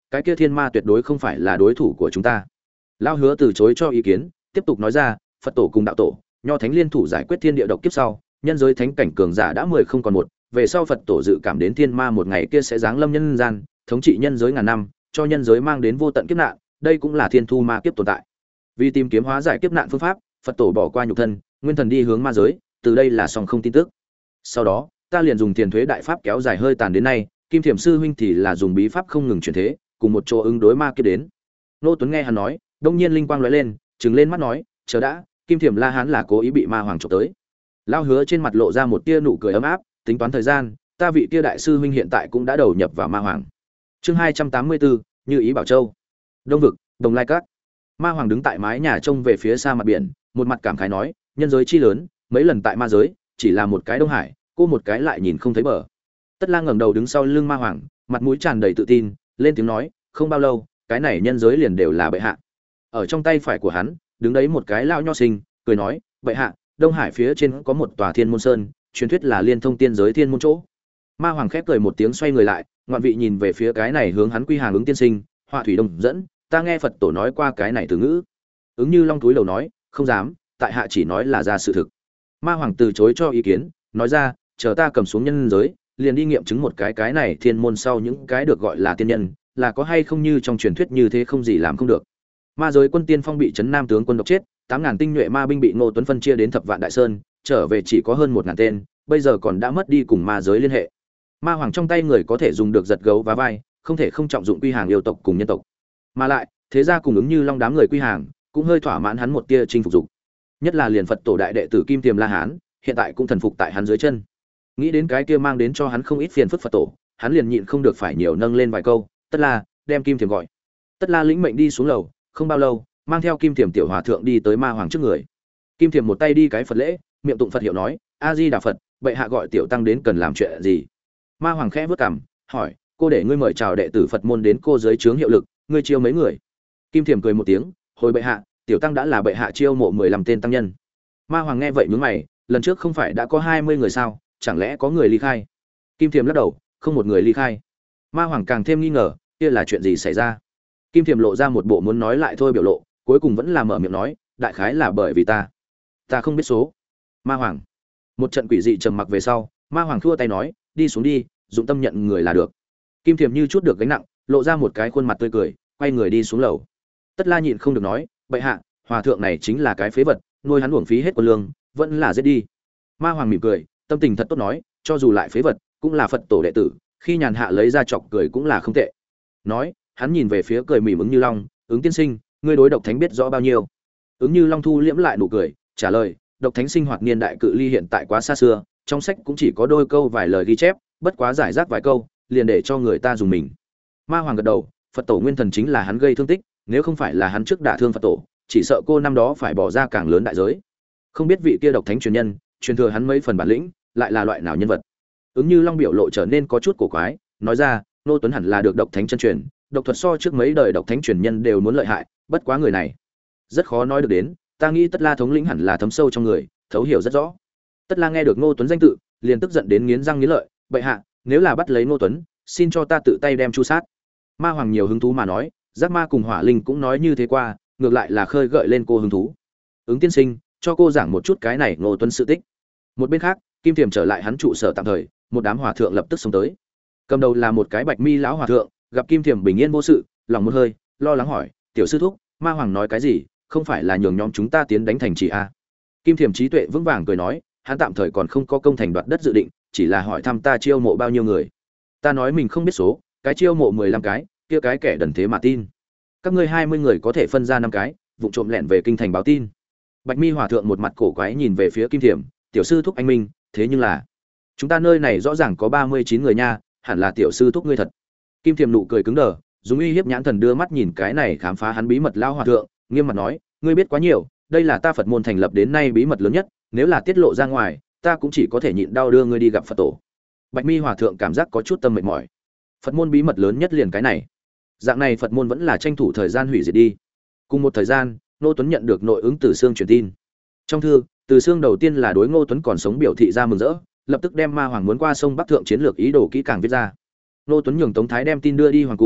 Speaker 1: cái kia thiên ma tuyệt đối không phải là đối thủ của chúng ta. Lão Hứa từ chối cho ý kiến, tiếp tục nói ra, Phật tổ cùng đạo tổ, nho thánh liên thủ giải quyết thiên địa độc kiếp sau, nhân giới thánh cảnh cường giả đã mười không còn một, về sau Phật tổ dự cảm đến thiên ma một ngày kia sẽ giáng lâm nhân gian, thống trị nhân giới ngàn năm, cho nhân giới mang đến vô tận kiếp nạn, đây cũng là thiên thu ma kiếp tồn tại. Vì tìm kiếm hóa giải kiếp nạn phương pháp, Phật tổ bỏ qua nhục thân, nguyên thần đi hướng ma giới, từ đây là song không tin tức. Sau đó, ta liền dùng tiền thuế đại pháp kéo dài hơi tàn đến nay, Kim Thiểm sư huynh thì là dùng bí pháp không ngừng chuyển thế, cùng một chỗ ứng đối ma kiếp đến. Nô Tuấn nghe hắn nói, đông nhiên linh quang lóe lên, trừng lên mắt nói, chờ đã, Kim Thiểm La Hán là cố ý bị ma hoàng chụp tới. Lao Hứa trên mặt lộ ra một tia nụ cười ấm áp, tính toán thời gian, ta vị kia đại sư huynh hiện tại cũng đã đầu nhập vào ma hoàng. Chương hai trăm tám mươi bốn, Như ý Bảo Châu. Đông vực, Đồng Lai Các. Ma hoàng đứng tại mái nhà trông về phía xa mặt biển, một mặt cảm khái nói, nhân giới chi lớn, mấy lần tại ma giới, chỉ là một cái Đông Hải, cô một cái lại nhìn không thấy bờ. Tất Lang ngẩng đầu đứng sau lưng ma hoàng, mặt mũi tràn đầy tự tin, lên tiếng nói, không bao lâu, cái này nhân giới liền đều là bệ hạ. Ở trong tay phải của hắn, đứng đấy một cái lão nho sinh, cười nói, bệ hạ, Đông Hải phía trên có một tòa Thiên Môn Sơn, truyền thuyết là liên thông tiên giới thiên môn chỗ. Ma hoàng khép cười một tiếng xoay người lại, ngoạn vị nhìn về phía cái này hướng hắn quy hàng ứng tiên sinh, Họa thủy đồng dẫn, ta nghe Phật tổ nói qua cái này từ ngữ. Ứng Như Long túi đầu nói, không dám, tại hạ chỉ nói là ra sự thực. Ma hoàng từ chối cho ý kiến, nói ra, chờ ta cầm xuống nhân giới, liền đi nghiệm chứng một cái cái này thiên môn sau những cái được gọi là tiên nhân, là có hay không như trong truyền thuyết như thế không gì làm không được. Ma giới quân tiên phong bị trấn Nam tướng quân độc chết, tám ngàn tinh nhuệ ma binh bị Ngô Tuấn phân chia đến Thập Vạn Đại Sơn, trở về chỉ có hơn một ngàn tên, bây giờ còn đã mất đi cùng ma giới liên hệ. Ma hoàng trong tay người có thể dùng được giật gấu và vai, không thể không trọng dụng quy hàng yêu tộc cùng nhân tộc. Mà lại, thế gia cùng ứng Như Long đám người quy hàng, cũng hơi thỏa mãn hắn một tia chinh phục dục. Nhất là liền Phật tổ đại đệ tử Kim Tiềm La Hán, hiện tại cũng thần phục tại hắn dưới chân. Nghĩ đến cái kia mang đến cho hắn không ít phiền phức Phật tổ, hắn liền nhịn không được phải nhiều nâng lên vài câu, Tất La, đem Kim Tiềm gọi. Tất La lĩnh mệnh đi xuống lầu, không bao lâu, mang theo Kim Tiềm tiểu hòa thượng đi tới ma hoàng trước người. Kim Tiềm một tay đi cái Phật lễ, miệng tụng Phật hiệu nói, A Di Đà Phật, bệ hạ gọi tiểu tăng đến cần làm chuyện gì? Ma hoàng khẽ vớt cằm, hỏi, cô để ngươi mời chào đệ tử Phật môn đến cô dưới trướng hiệu lực, ngươi chiêu mấy người? Kim Tiềm cười một tiếng, hồi bệ hạ, tiểu tăng đã là bệ hạ chiêu mộ mười lăm tên tăng nhân. Ma hoàng nghe vậy nhướng mày, lần trước không phải đã có hai mươi người sao, chẳng lẽ có người ly khai? Kim Tiềm lắc đầu, không một người ly khai. Ma hoàng càng thêm nghi ngờ, kia là chuyện gì xảy ra? Kim Tiềm lộ ra một bộ muốn nói lại thôi biểu lộ, cuối cùng vẫn là mở miệng nói, đại khái là bởi vì ta, ta không biết số. Ma hoàng. Một trận quỷ dị trầm mặc về sau, ma hoàng thua tay nói, đi xuống đi, dụng tâm nhận người là được. Kim Tiềm như chút được gánh nặng, lộ ra một cái khuôn mặt tươi cười, quay người đi xuống lầu. Tất La nhịn không được nói, bệ hạ, hòa thượng này chính là cái phế vật, nuôi hắn uổng phí hết quân lương, vẫn là giết đi. Ma hoàng mỉm cười, tâm tình thật tốt nói, cho dù lại phế vật, cũng là Phật tổ đệ tử, khi nhàn hạ lấy ra chọc cười cũng là không tệ. Nói, hắn nhìn về phía cười mỉm Ứng Như Long, ứng tiên sinh, ngươi đối độc thánh biết rõ bao nhiêu? Ứng Như Long thu liễm lại nụ cười, trả lời, độc thánh sinh hoạt niên đại cự ly hiện tại quá xa xưa, trong sách cũng chỉ có đôi câu vài lời ghi chép, bất quá giải rác vài câu, liền để cho người ta dùng mình. Ma hoàng gật đầu, Phật tổ nguyên thần chính là hắn gây thương tích, nếu không phải là hắn trước đả thương Phật tổ, chỉ sợ cô năm đó phải bỏ ra càng lớn đại giới. Không biết vị kia độc thánh truyền nhân, truyền thừa hắn mấy phần bản lĩnh, lại là loại nào nhân vật? Ứng Như Long biểu lộ trở nên có chút cổ quái, nói ra, Nô Tuấn hẳn là được độc thánh chân truyền, độc thuật so trước mấy đời độc thánh truyền nhân đều muốn lợi hại, bất quá người này rất khó nói được đến, ta nghĩ Tất La thống lĩnh hẳn là thấm sâu trong người, thấu hiểu rất rõ. Tất La nghe được Ngô Tuấn danh tự, liền tức giận đến nghiến răng nghiến lợi, bệ hạ, nếu là bắt lấy Ngô Tuấn, xin cho ta tự tay đem chu sát. Ma hoàng nhiều hứng thú mà nói, Giác Ma cùng Hỏa Linh cũng nói như thế qua, ngược lại là khơi gợi lên cô hứng thú. Ứng tiên sinh, cho cô giảng một chút cái này Ngô Tuấn sự tích. Một bên khác, Kim Tiềm trở lại hắn trụ sở tạm thời, một đám hòa thượng lập tức xông tới. Cầm đầu là một cái bạch mi lão hòa thượng, gặp Kim Tiềm bình yên vô sự, lòng một hơi, lo lắng hỏi, tiểu sư thúc, Ma hoàng nói cái gì, không phải là nhường nhóm chúng ta tiến đánh thành trì a? Kim Thiểm trí tuệ vững vàng cười nói, hắn tạm thời còn không có công thành đoạt đất dự định, chỉ là hỏi thăm ta chiêu mộ bao nhiêu người. Ta nói mình không biết số, cái chiêu mộ mười lăm cái, kia cái kẻ đần thế mà tin. Các ngươi hai mươi người có thể phân ra năm cái, vụ trộm lẻn về kinh thành báo tin. Bạch Mi hòa thượng một mặt cổ quái nhìn về phía Kim Thiểm, tiểu sư thúc anh minh, thế nhưng là chúng ta nơi này rõ ràng có ba mươi chín người nha, hẳn là tiểu sư thúc ngươi thật. Kim Thiểm nụ cười cứng đờ, dùng uy hiếp nhãn thần đưa mắt nhìn cái này khám phá hắn bí mật lão hòa thượng, nghiêm mặt nói, ngươi biết quá nhiều, đây là ta Phật môn thành lập đến nay bí mật lớn nhất, nếu là tiết lộ ra ngoài, ta cũng chỉ có thể nhịn đau đưa ngươi đi gặp Phật tổ. Bạch Mi hòa thượng cảm giác có chút tâm mệt mỏi. Phật môn bí mật lớn nhất liền cái này. Dạng này Phật môn vẫn là tranh thủ thời gian hủy diệt đi. Cùng một thời gian, Ngô Tuấn nhận được nội ứng Từ Xương truyền tin. Trong thư, Từ Xương đầu tiên là đối Ngô Tuấn còn sống biểu thị ra mừng rỡ, lập tức đem Ma hoàng muốn qua sông Bắc thượng chiến lược ý đồ kỹ càng viết ra. Ngô Tuấn nhường Tống Thái đem tin đưa đi hoàng cung,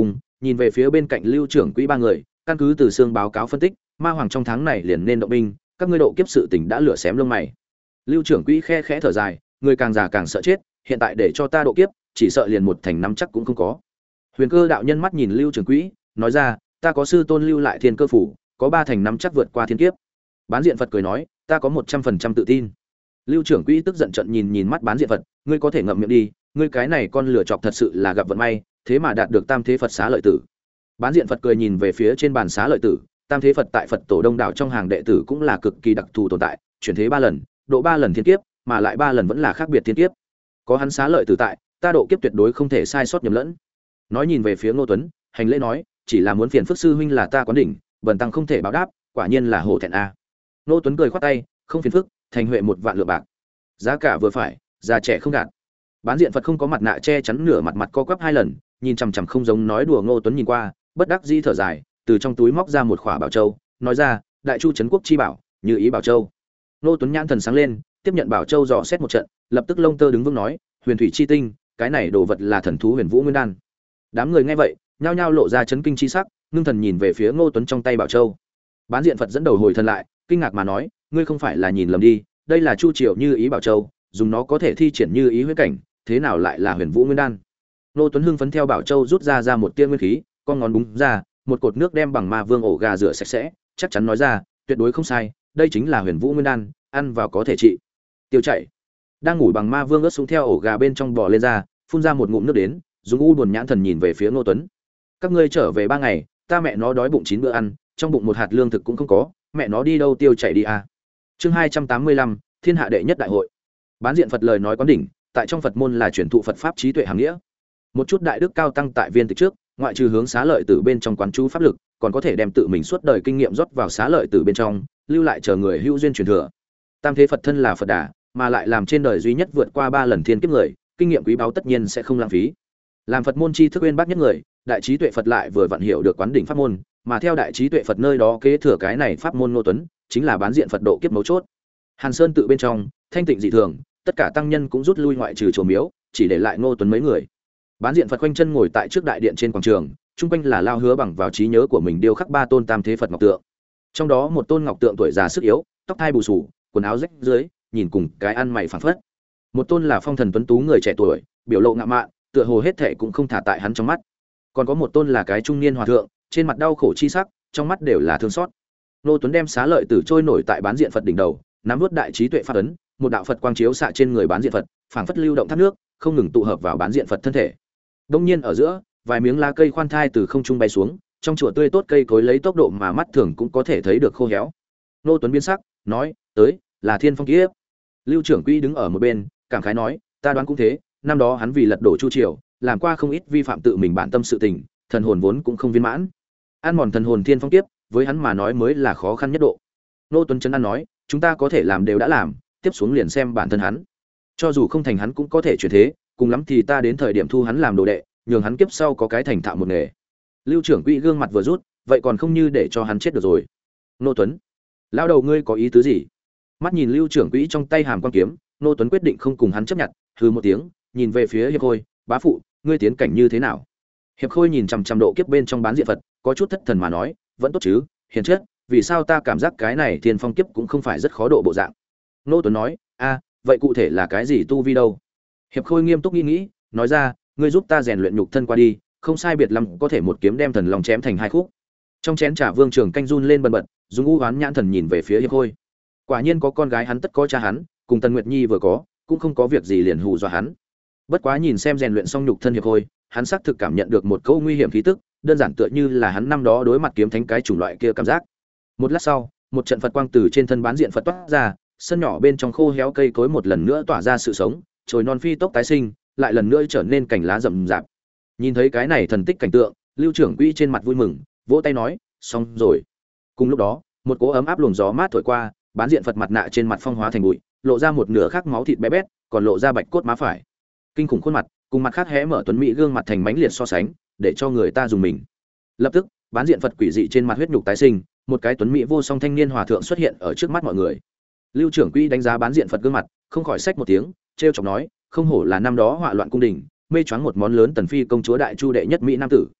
Speaker 1: nhìn về phía bên cạnh Lưu trưởng quỹ ba người, căn cứ từ xương báo cáo phân tích, ma hoàng trong tháng này liền nên động binh, các ngươi độ kiếp sự tình đã lửa xém lông mày. Lưu trưởng quỹ khe khẽ thở dài, người càng già càng sợ chết, hiện tại để cho ta độ kiếp, chỉ sợ liền một thành năm chắc cũng không có. Huyền Cơ đạo nhân mắt nhìn Lưu trưởng quỹ, nói ra, ta có sư tôn lưu lại thiên cơ phủ, có ba thành năm chắc vượt qua thiên kiếp. Bán Diện Phật cười nói, ta có một trăm phần trăm tự tin. Lưu trưởng quỹ tức giận trận nhìn nhìn mắt Bán Diện Phật, ngươi có thể ngậm miệng đi, ngươi cái này con lửa chọc thật sự là gặp vận may, thế mà đạt được Tam Thế Phật xá lợi tử. Bán Diện Phật cười nhìn về phía trên bàn xá lợi tử, Tam Thế Phật tại Phật tổ đông đảo trong hàng đệ tử cũng là cực kỳ đặc thù tồn tại, chuyển thế ba lần, độ ba lần thiên kiếp, mà lại ba lần vẫn là khác biệt thiên kiếp. Có hắn xá lợi tử tại, ta độ kiếp tuyệt đối không thể sai sót nhầm lẫn. Nói nhìn về phía Ngô Tuấn, hành lễ nói, chỉ là muốn phiền phức sư huynh là ta quán đỉnh, bần tăng không thể báo đáp, quả nhiên là hổ thẹn a. Ngô Tuấn cười khoát tay, không phiền phức, thành huệ một vạn lượng bạc. Giá cả vừa phải, già trẻ không gạt. Bán Diện Phật không có mặt nạ che chắn nửa mặt mặt co quắp hai lần, nhìn chằm chằm không giống nói đùa Ngô Tuấn nhìn qua, bất đắc dĩ thở dài, từ trong túi móc ra một khỏa bảo châu, nói ra, đại chu trấn quốc chi bảo, như ý bảo châu. Ngô Tuấn nhãn thần sáng lên, tiếp nhận bảo châu dò xét một trận, lập tức lông tơ đứng vững nói, huyền thủy chi tinh, cái này đồ vật là thần thú huyền vũ nguyên đan. Đám người nghe vậy, nhao nhao lộ ra chấn kinh chi sắc, ngưng thần nhìn về phía Ngô Tuấn trong tay bảo châu. Bán Diện Phật dẫn đầu hồi thần lại, kinh ngạc mà nói, ngươi không phải là nhìn lầm đi, đây là chu triều như ý bảo châu, dùng nó có thể thi triển như ý huyết cảnh, thế nào lại là huyền vũ nguyên đan? Ngô Tuấn hưng phấn theo bảo châu rút ra ra một tia nguyên khí, con ngón búng ra, một cột nước đem bằng ma vương ổ gà rửa sạch sẽ, chắc chắn nói ra, tuyệt đối không sai, đây chính là huyền vũ nguyên đan, ăn vào có thể trị tiêu chảy. Đang ngủ bằng ma vương ớt xuống theo ổ gà bên trong bò lên ra, phun ra một ngụm nước đến, dùng u buồn nhãn thần nhìn về phía Ngô Tuấn. Các ngươi trở về ba ngày, ta mẹ nó đói bụng chín bữa ăn, trong bụng một hạt lương thực cũng không có, mẹ nó đi đâu tiêu chảy đi à? Chương hai trăm tám mươi lăm, Thiên hạ đệ nhất đại hội. Bán Diện Phật lời nói quán đỉnh, tại trong Phật môn là truyền thụ Phật pháp trí tuệ hàm nghĩa. Một chút đại đức cao tăng tại viên tịch trước, ngoại trừ hướng xá lợi tử bên trong quán chú pháp lực, còn có thể đem tự mình suốt đời kinh nghiệm rót vào xá lợi tử bên trong, lưu lại chờ người hữu duyên truyền thừa. Tam Thế Phật thân là Phật Đà, mà lại làm trên đời duy nhất vượt qua ba lần thiên kiếp người, kinh nghiệm quý báu tất nhiên sẽ không lãng phí. Làm Phật môn tri thức uyên bác nhất người, đại trí tuệ Phật lại vừa vặn hiểu được quán đỉnh pháp môn, mà theo đại trí tuệ Phật nơi đó kế thừa cái này pháp môn Ngô Tuấn, chính là Bán Diện Phật độ kiếp mấu chốt. Hàn Sơn tự bên trong, thanh tịnh dị thường, tất cả tăng nhân cũng rút lui ngoại trừ chùa miếu, chỉ để lại Ngô Tuấn mấy người. Bán Diện Phật quanh chân ngồi tại trước đại điện trên quảng trường, trung quanh là lao hứa bằng vào trí nhớ của mình điêu khắc ba tôn Tam Thế Phật ngọc tượng. Trong đó một tôn ngọc tượng tuổi già sức yếu, tóc thai bù xù, quần áo rách dưới, nhìn cùng cái ăn mày phảng phất. Một tôn là phong thần tuấn tú người trẻ tuổi, biểu lộ ngạo mạn, tựa hồ hết thảy cũng không thả tại hắn trong mắt. Còn có một tôn là cái trung niên hòa thượng, trên mặt đau khổ chi sắc, trong mắt đều là thương xót. Ngô Tuấn đem xá lợi tử trôi nổi tại Bán Diện Phật đỉnh đầu, nắm nuốt đại trí tuệ pháp ấn, một đạo Phật quang chiếu xạ trên người Bán Diện Phật, phảng phất lưu động thác nước, không ngừng tụ hợp vào Bán Diện Phật thân thể. Đông nhiên ở giữa, vài miếng lá cây khoan thai từ không trung bay xuống, trong chùa tươi tốt cây cối lấy tốc độ mà mắt thường cũng có thể thấy được khô héo. Ngô Tuấn biến sắc, nói, tới, là Thiên Phong kiếp. Lưu trưởng quỹ đứng ở một bên, cảm khái nói, ta đoán cũng thế, năm đó hắn vì lật đổ Chu triều, làm qua không ít vi phạm tự mình bản tâm sự tình, thần hồn vốn cũng không viên mãn. Ăn mòn thần hồn Thiên Phong kiếp, với hắn mà nói mới là khó khăn nhất độ. Ngô Tuấn trấn an nói, chúng ta có thể làm đều đã làm, tiếp xuống liền xem bản thân hắn. Cho dù không thành hắn cũng có thể chuyển thế, cùng lắm thì ta đến thời điểm thu hắn làm đồ đệ, nhường hắn kiếp sau có cái thành thạo một nghề. Lưu trưởng quỹ gương mặt vừa rút, vậy còn không như để cho hắn chết được rồi. Ngô Tuấn, lão đầu ngươi có ý tứ gì? Mắt nhìn Lưu trưởng quỹ trong tay hàm quan kiếm, Ngô Tuấn quyết định không cùng hắn chấp nhận, hừ một tiếng, nhìn về phía Hiệp Khôi, bá phụ, ngươi tiến cảnh như thế nào? Hiệp Khôi nhìn chằm chằm độ kiếp bên trong Bán Diện Phật, có chút thất thần mà nói, vẫn tốt chứ, hiền chất, vì sao ta cảm giác cái này Thiên Phong kiếp cũng không phải rất khó độ bộ dạng. Ngô Tuấn nói, a, vậy cụ thể là cái gì tu vi đâu? Hiệp Khôi nghiêm túc nghĩ nghĩ, nói ra, ngươi giúp ta rèn luyện nhục thân qua đi, không sai biệt lắm có thể một kiếm đem thần long chém thành hai khúc. Trong chén trà Vương Trường canh run lên bần bật, dùng u hoán nhãn thần nhìn về phía Hiệp Khôi. Quả nhiên có con gái hắn tất có cha hắn, cùng Tần Nguyệt Nhi vừa có, cũng không có việc gì liền hù dọa hắn. Bất quá nhìn xem rèn luyện xong nhục thân Hiệp Khôi, hắn xác thực cảm nhận được một câu nguy hiểm khí tức, đơn giản tựa như là hắn năm đó đối mặt kiếm thánh cái chủng loại kia cảm giác. Một lát sau, một trận Phật quang từ trên thân Bán Diện Phật toát ra, sân nhỏ bên trong khô héo cây cối một lần nữa tỏa ra sự sống, chồi non phi tốc tái sinh, lại lần nữa trở nên cành lá rậm rạp. Nhìn thấy cái này thần tích cảnh tượng, Lưu trưởng quỹ trên mặt vui mừng, vỗ tay nói, xong rồi. Cùng lúc đó, một cỗ ấm áp luồng gió mát thổi qua, Bán Diện Phật mặt nạ trên mặt phong hóa thành bụi, lộ ra một nửa khác máu thịt bé bét, còn lộ ra bạch cốt má phải. Kinh khủng khuôn mặt, cùng mặt khác hé mở tuấn mỹ gương mặt thành mánh liệt so sánh, để cho người ta dùng mình. Lập tức, Bán Diện Phật quỷ dị trên mặt huyết nhục tái sinh, một cái tuấn mỹ vô song thanh niên hòa thượng xuất hiện ở trước mắt mọi người. Lưu trưởng quỹ đánh giá Bán Diện Phật gương mặt, không khỏi xách một tiếng, trêu chọc nói, không hổ là năm đó họa loạn cung đình, mê choáng một món lớn tần phi công chúa đại chu đệ nhất mỹ nam tử.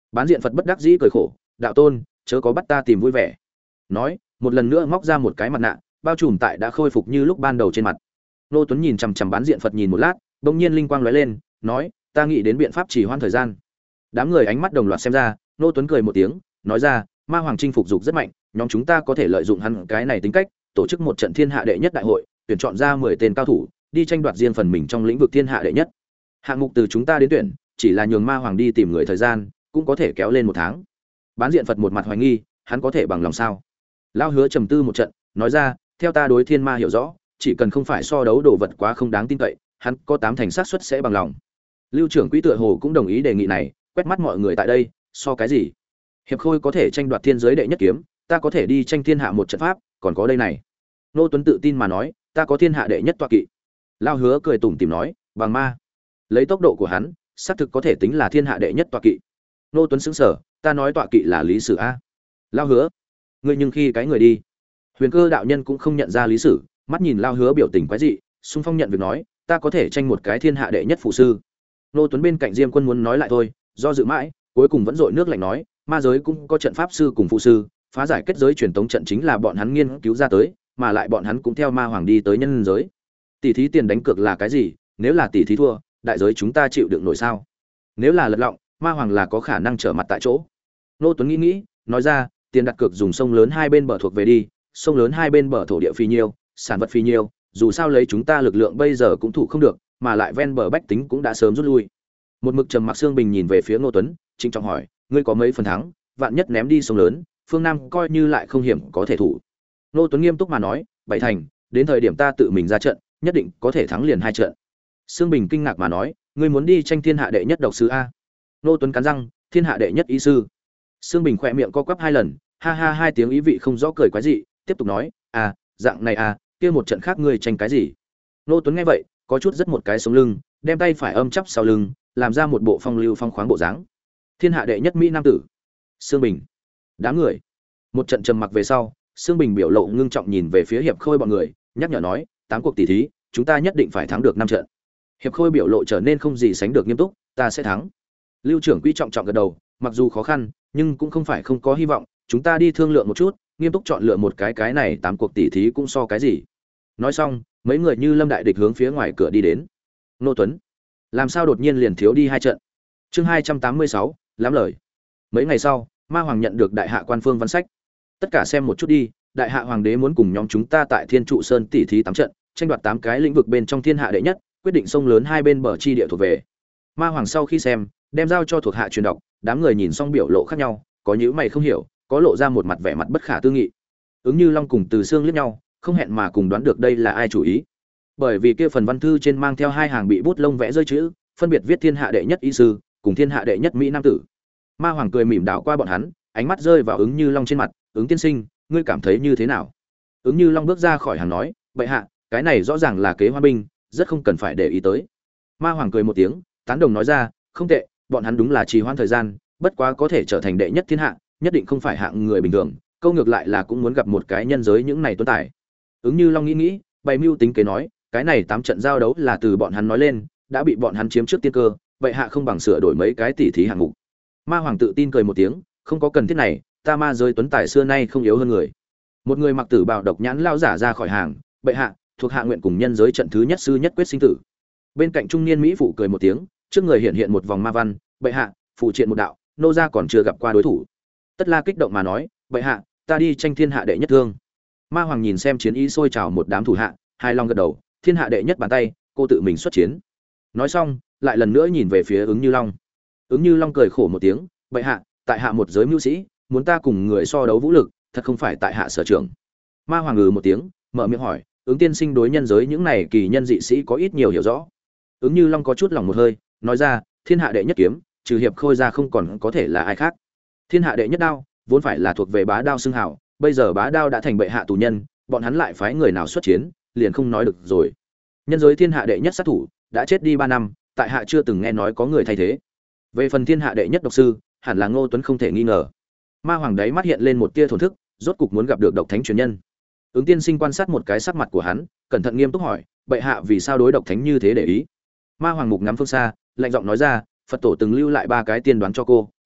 Speaker 1: Bán diện Phật bất đắc dĩ cười khổ, đạo tôn, chớ có bắt ta tìm vui vẻ. Nói, một lần nữa móc ra một cái mặt nạ, bao trùm tại đã khôi phục như lúc ban đầu trên mặt. Nô Tuấn nhìn chằm chằm bán diện Phật nhìn một lát, bỗng nhiên linh quang lóe lên, nói, ta nghĩ đến biện pháp chỉ hoãn thời gian. Đám người ánh mắt đồng loạt xem ra, Nô Tuấn cười một tiếng, nói ra, ma hoàng chinh phục dục rất mạnh, nhóm chúng ta có thể lợi dụng hắn cái này tính cách, tổ chức một trận thiên hạ đệ nhất đại hội, tuyển chọn ra mười tên cao thủ, đi tranh đoạt riêng phần mình trong lĩnh vực thiên hạ đệ nhất. Hạng mục từ chúng ta đến tuyển, chỉ là nhường ma hoàng đi tìm người thời gian, cũng có thể kéo lên một tháng. Bán diện Phật một mặt hoài nghi, hắn có thể bằng lòng sao? Lao Hứa trầm tư một trận, nói ra, theo ta đối thiên ma hiểu rõ, chỉ cần không phải so đấu đồ vật quá không đáng tin cậy, hắn có tám thành xác suất sẽ bằng lòng. Lưu trưởng quỹ tựa hồ cũng đồng ý đề nghị này, quét mắt mọi người tại đây, so cái gì? Hiệp Khôi có thể tranh đoạt thiên giới đệ nhất kiếm, ta có thể đi tranh thiên hạ một trận pháp, còn có đây này. Nô Tuấn tự tin mà nói, ta có thiên hạ đệ nhất tọa kỵ. Lao Hứa cười tủm tỉm nói, bằng ma. Lấy tốc độ của hắn, xác thực có thể tính là thiên hạ đệ nhất tọa kỵ. Nô Tuấn sững sờ, ta nói tọa kỵ là Lý Sử a. Lao Hứa, ngươi nhưng khi cái người đi. Huyền Cơ đạo nhân cũng không nhận ra Lý Sử, mắt nhìn Lao Hứa biểu tình quái dị, xung phong nhận việc nói, ta có thể tranh một cái thiên hạ đệ nhất phụ sư. Nô Tuấn bên cạnh Diêm Quân muốn nói lại thôi, do dự mãi, cuối cùng vẫn dội nước lạnh nói, ma giới cũng có trận pháp sư cùng phụ sư, phá giải kết giới truyền tống trận chính là bọn hắn nghiên cứu ra tới, mà lại bọn hắn cũng theo ma hoàng đi tới nhân giới. Tỷ thí tiền đánh cược là cái gì? Nếu là tỷ thí thua, đại giới chúng ta chịu đựng nổi sao? Nếu là lật lọng, ma hoàng là có khả năng trở mặt tại chỗ. Nô Tuấn nghĩ nghĩ, nói ra, tiền đặt cược dùng sông lớn hai bên bờ thuộc về đi, sông lớn hai bên bờ thổ địa phi nhiêu, sản vật phi nhiêu, dù sao lấy chúng ta lực lượng bây giờ cũng thủ không được, mà lại ven bờ bách tính cũng đã sớm rút lui. Một mực trầm mặc Xương Bình nhìn về phía Nô Tuấn, trịnh trọng hỏi, ngươi có mấy phần thắng, vạn nhất ném đi sông lớn, phương Nam coi như lại không hiểm có thể thủ. Nô Tuấn nghiêm túc mà nói, bảy thành, đến thời điểm ta tự mình ra trận, nhất định có thể thắng liền hai trận. Xương Bình kinh ngạc mà nói, ngươi muốn đi tranh thiên hạ đệ nhất độc sư a? Nô Tuấn cắn răng, thiên hạ đệ nhất y sư. Xương Bình khỏe miệng co quắp hai lần, ha ha hai tiếng ý vị không rõ cười quái dị, tiếp tục nói, à, dạng này à, kia một trận khác ngươi tranh cái gì? Nô Tuấn nghe vậy, có chút rất một cái sống lưng, đem tay phải âm chắp sau lưng, làm ra một bộ phong lưu phong khoáng bộ dáng. Thiên hạ đệ nhất mỹ nam tử. Xương Bình. Đám người. Một trận trầm mặc về sau, Xương Bình biểu lộ ngưng trọng nhìn về phía Hiệp Khôi bọn người, nhắc nhở nói, tám cuộc tỷ thí, chúng ta nhất định phải thắng được năm trận. Hiệp Khôi biểu lộ trở nên không gì sánh được nghiêm túc, ta sẽ thắng. Lưu trưởng quý trọng trọng gật đầu, mặc dù khó khăn, nhưng cũng không phải không có hy vọng, chúng ta đi thương lượng một chút, nghiêm túc chọn lựa một cái cái này tám cuộc tỷ thí cũng so cái gì. Nói xong, mấy người như lâm đại địch hướng phía ngoài cửa đi đến. Nô Tuấn, làm sao đột nhiên liền thiếu đi hai trận? Chương hai trăm tám mươi sáu, lắm lời. Mấy ngày sau, Ma Hoàng nhận được đại hạ quan phương văn sách. Tất cả xem một chút đi, đại hạ hoàng đế muốn cùng nhóm chúng ta tại Thiên Trụ Sơn tỷ thí tám trận, tranh đoạt tám cái lĩnh vực bên trong thiên hạ đệ nhất, quyết định sông lớn hai bên bờ chi địa thuộc về. Ma Hoàng sau khi xem, đem giao cho thuộc hạ truyền đọc, đám người nhìn xong biểu lộ khác nhau, có những mày không hiểu, có lộ ra một mặt vẻ mặt bất khả tư nghị. Ứng Như Long cùng Từ Xương liếc nhau, không hẹn mà cùng đoán được đây là ai chủ ý. Bởi vì kia phần văn thư trên mang theo hai hàng bị bút lông vẽ rơi chữ, phân biệt viết thiên hạ đệ nhất y sư, cùng thiên hạ đệ nhất mỹ nam tử. Ma Hoàng cười mỉm đảo qua bọn hắn, ánh mắt rơi vào Ứng Như Long trên mặt, "Ứng tiên sinh, ngươi cảm thấy như thế nào?" Ứng Như Long bước ra khỏi hàng nói, "Bệ hạ, cái này rõ ràng là kế hoa binh, rất không cần phải để ý tới." Ma Hoàng cười một tiếng, tán đồng nói ra, "Không tệ, bọn hắn đúng là trì hoãn thời gian, bất quá có thể trở thành đệ nhất thiên hạ, nhất định không phải hạng người bình thường, câu ngược lại là cũng muốn gặp một cái nhân giới những này tuấn tài." Ứng Như Long nghĩ nghĩ, bày mưu tính kế nói, "Cái này tám trận giao đấu là từ bọn hắn nói lên, đã bị bọn hắn chiếm trước tiên cơ, vậy hạ không bằng sửa đổi mấy cái tỉ thí hạng mục." Ma Hoàng tự tin cười một tiếng, "Không có cần thiết này, ta ma giới tuấn tài xưa nay không yếu hơn người." Một người mặc tử bào độc nhãn lao giả ra khỏi hàng, "Bệ hạ, thuộc hạ nguyện cùng nhân giới trận thứ nhất sư nhất quyết sinh tử." Bên cạnh trung niên mỹ phụ cười một tiếng, trước người hiện hiện một vòng ma văn, "Bệ hạ, phụ triện một đạo, nô gia còn chưa gặp qua đối thủ." Tất La kích động mà nói, "Bệ hạ, ta đi tranh thiên hạ đệ nhất thương." Ma Hoàng nhìn xem chiến ý sôi trào một đám thủ hạ, hai long gật đầu, "Thiên hạ đệ nhất bàn tay, cô tự mình xuất chiến." Nói xong, lại lần nữa nhìn về phía Ứng Như Long. Ứng Như Long cười khổ một tiếng, "Bệ hạ, tại hạ một giới mưu sĩ, muốn ta cùng người so đấu vũ lực, thật không phải tại hạ sở trường." Ma Hoàng ngừ một tiếng, mở miệng hỏi, "Ứng tiên sinh đối nhân giới những này kỳ nhân dị sĩ có ít nhiều hiểu rõ?" Ứng Như Long có chút lòng một hơi, nói ra, "Thiên hạ đệ nhất kiếm, trừ Hiệp Khôi ra không còn có thể là ai khác. Thiên hạ đệ nhất đao, vốn phải là thuộc về Bá Đao xưng hào, bây giờ Bá Đao đã thành bệ hạ tù nhân, bọn hắn lại phái người nào xuất chiến, liền không nói được rồi. Nhân giới thiên hạ đệ nhất sát thủ, đã chết đi ba năm, tại hạ chưa từng nghe nói có người thay thế. Về phần thiên hạ đệ nhất độc sư, hẳn là Ngô Tuấn không thể nghi ngờ." Ma Hoàng đấy mắt hiện lên một tia thổn thức, rốt cục muốn gặp được độc thánh truyền nhân. Ứng tiên sinh quan sát một cái sắc mặt của hắn, cẩn thận nghiêm túc hỏi, "Bệ hạ vì sao đối độc thánh như thế để ý?" Ma Hoàng mục ngắm phương xa, lạnh giọng nói ra, "Phật tổ từng lưu lại ba cái tiên đoán cho cô,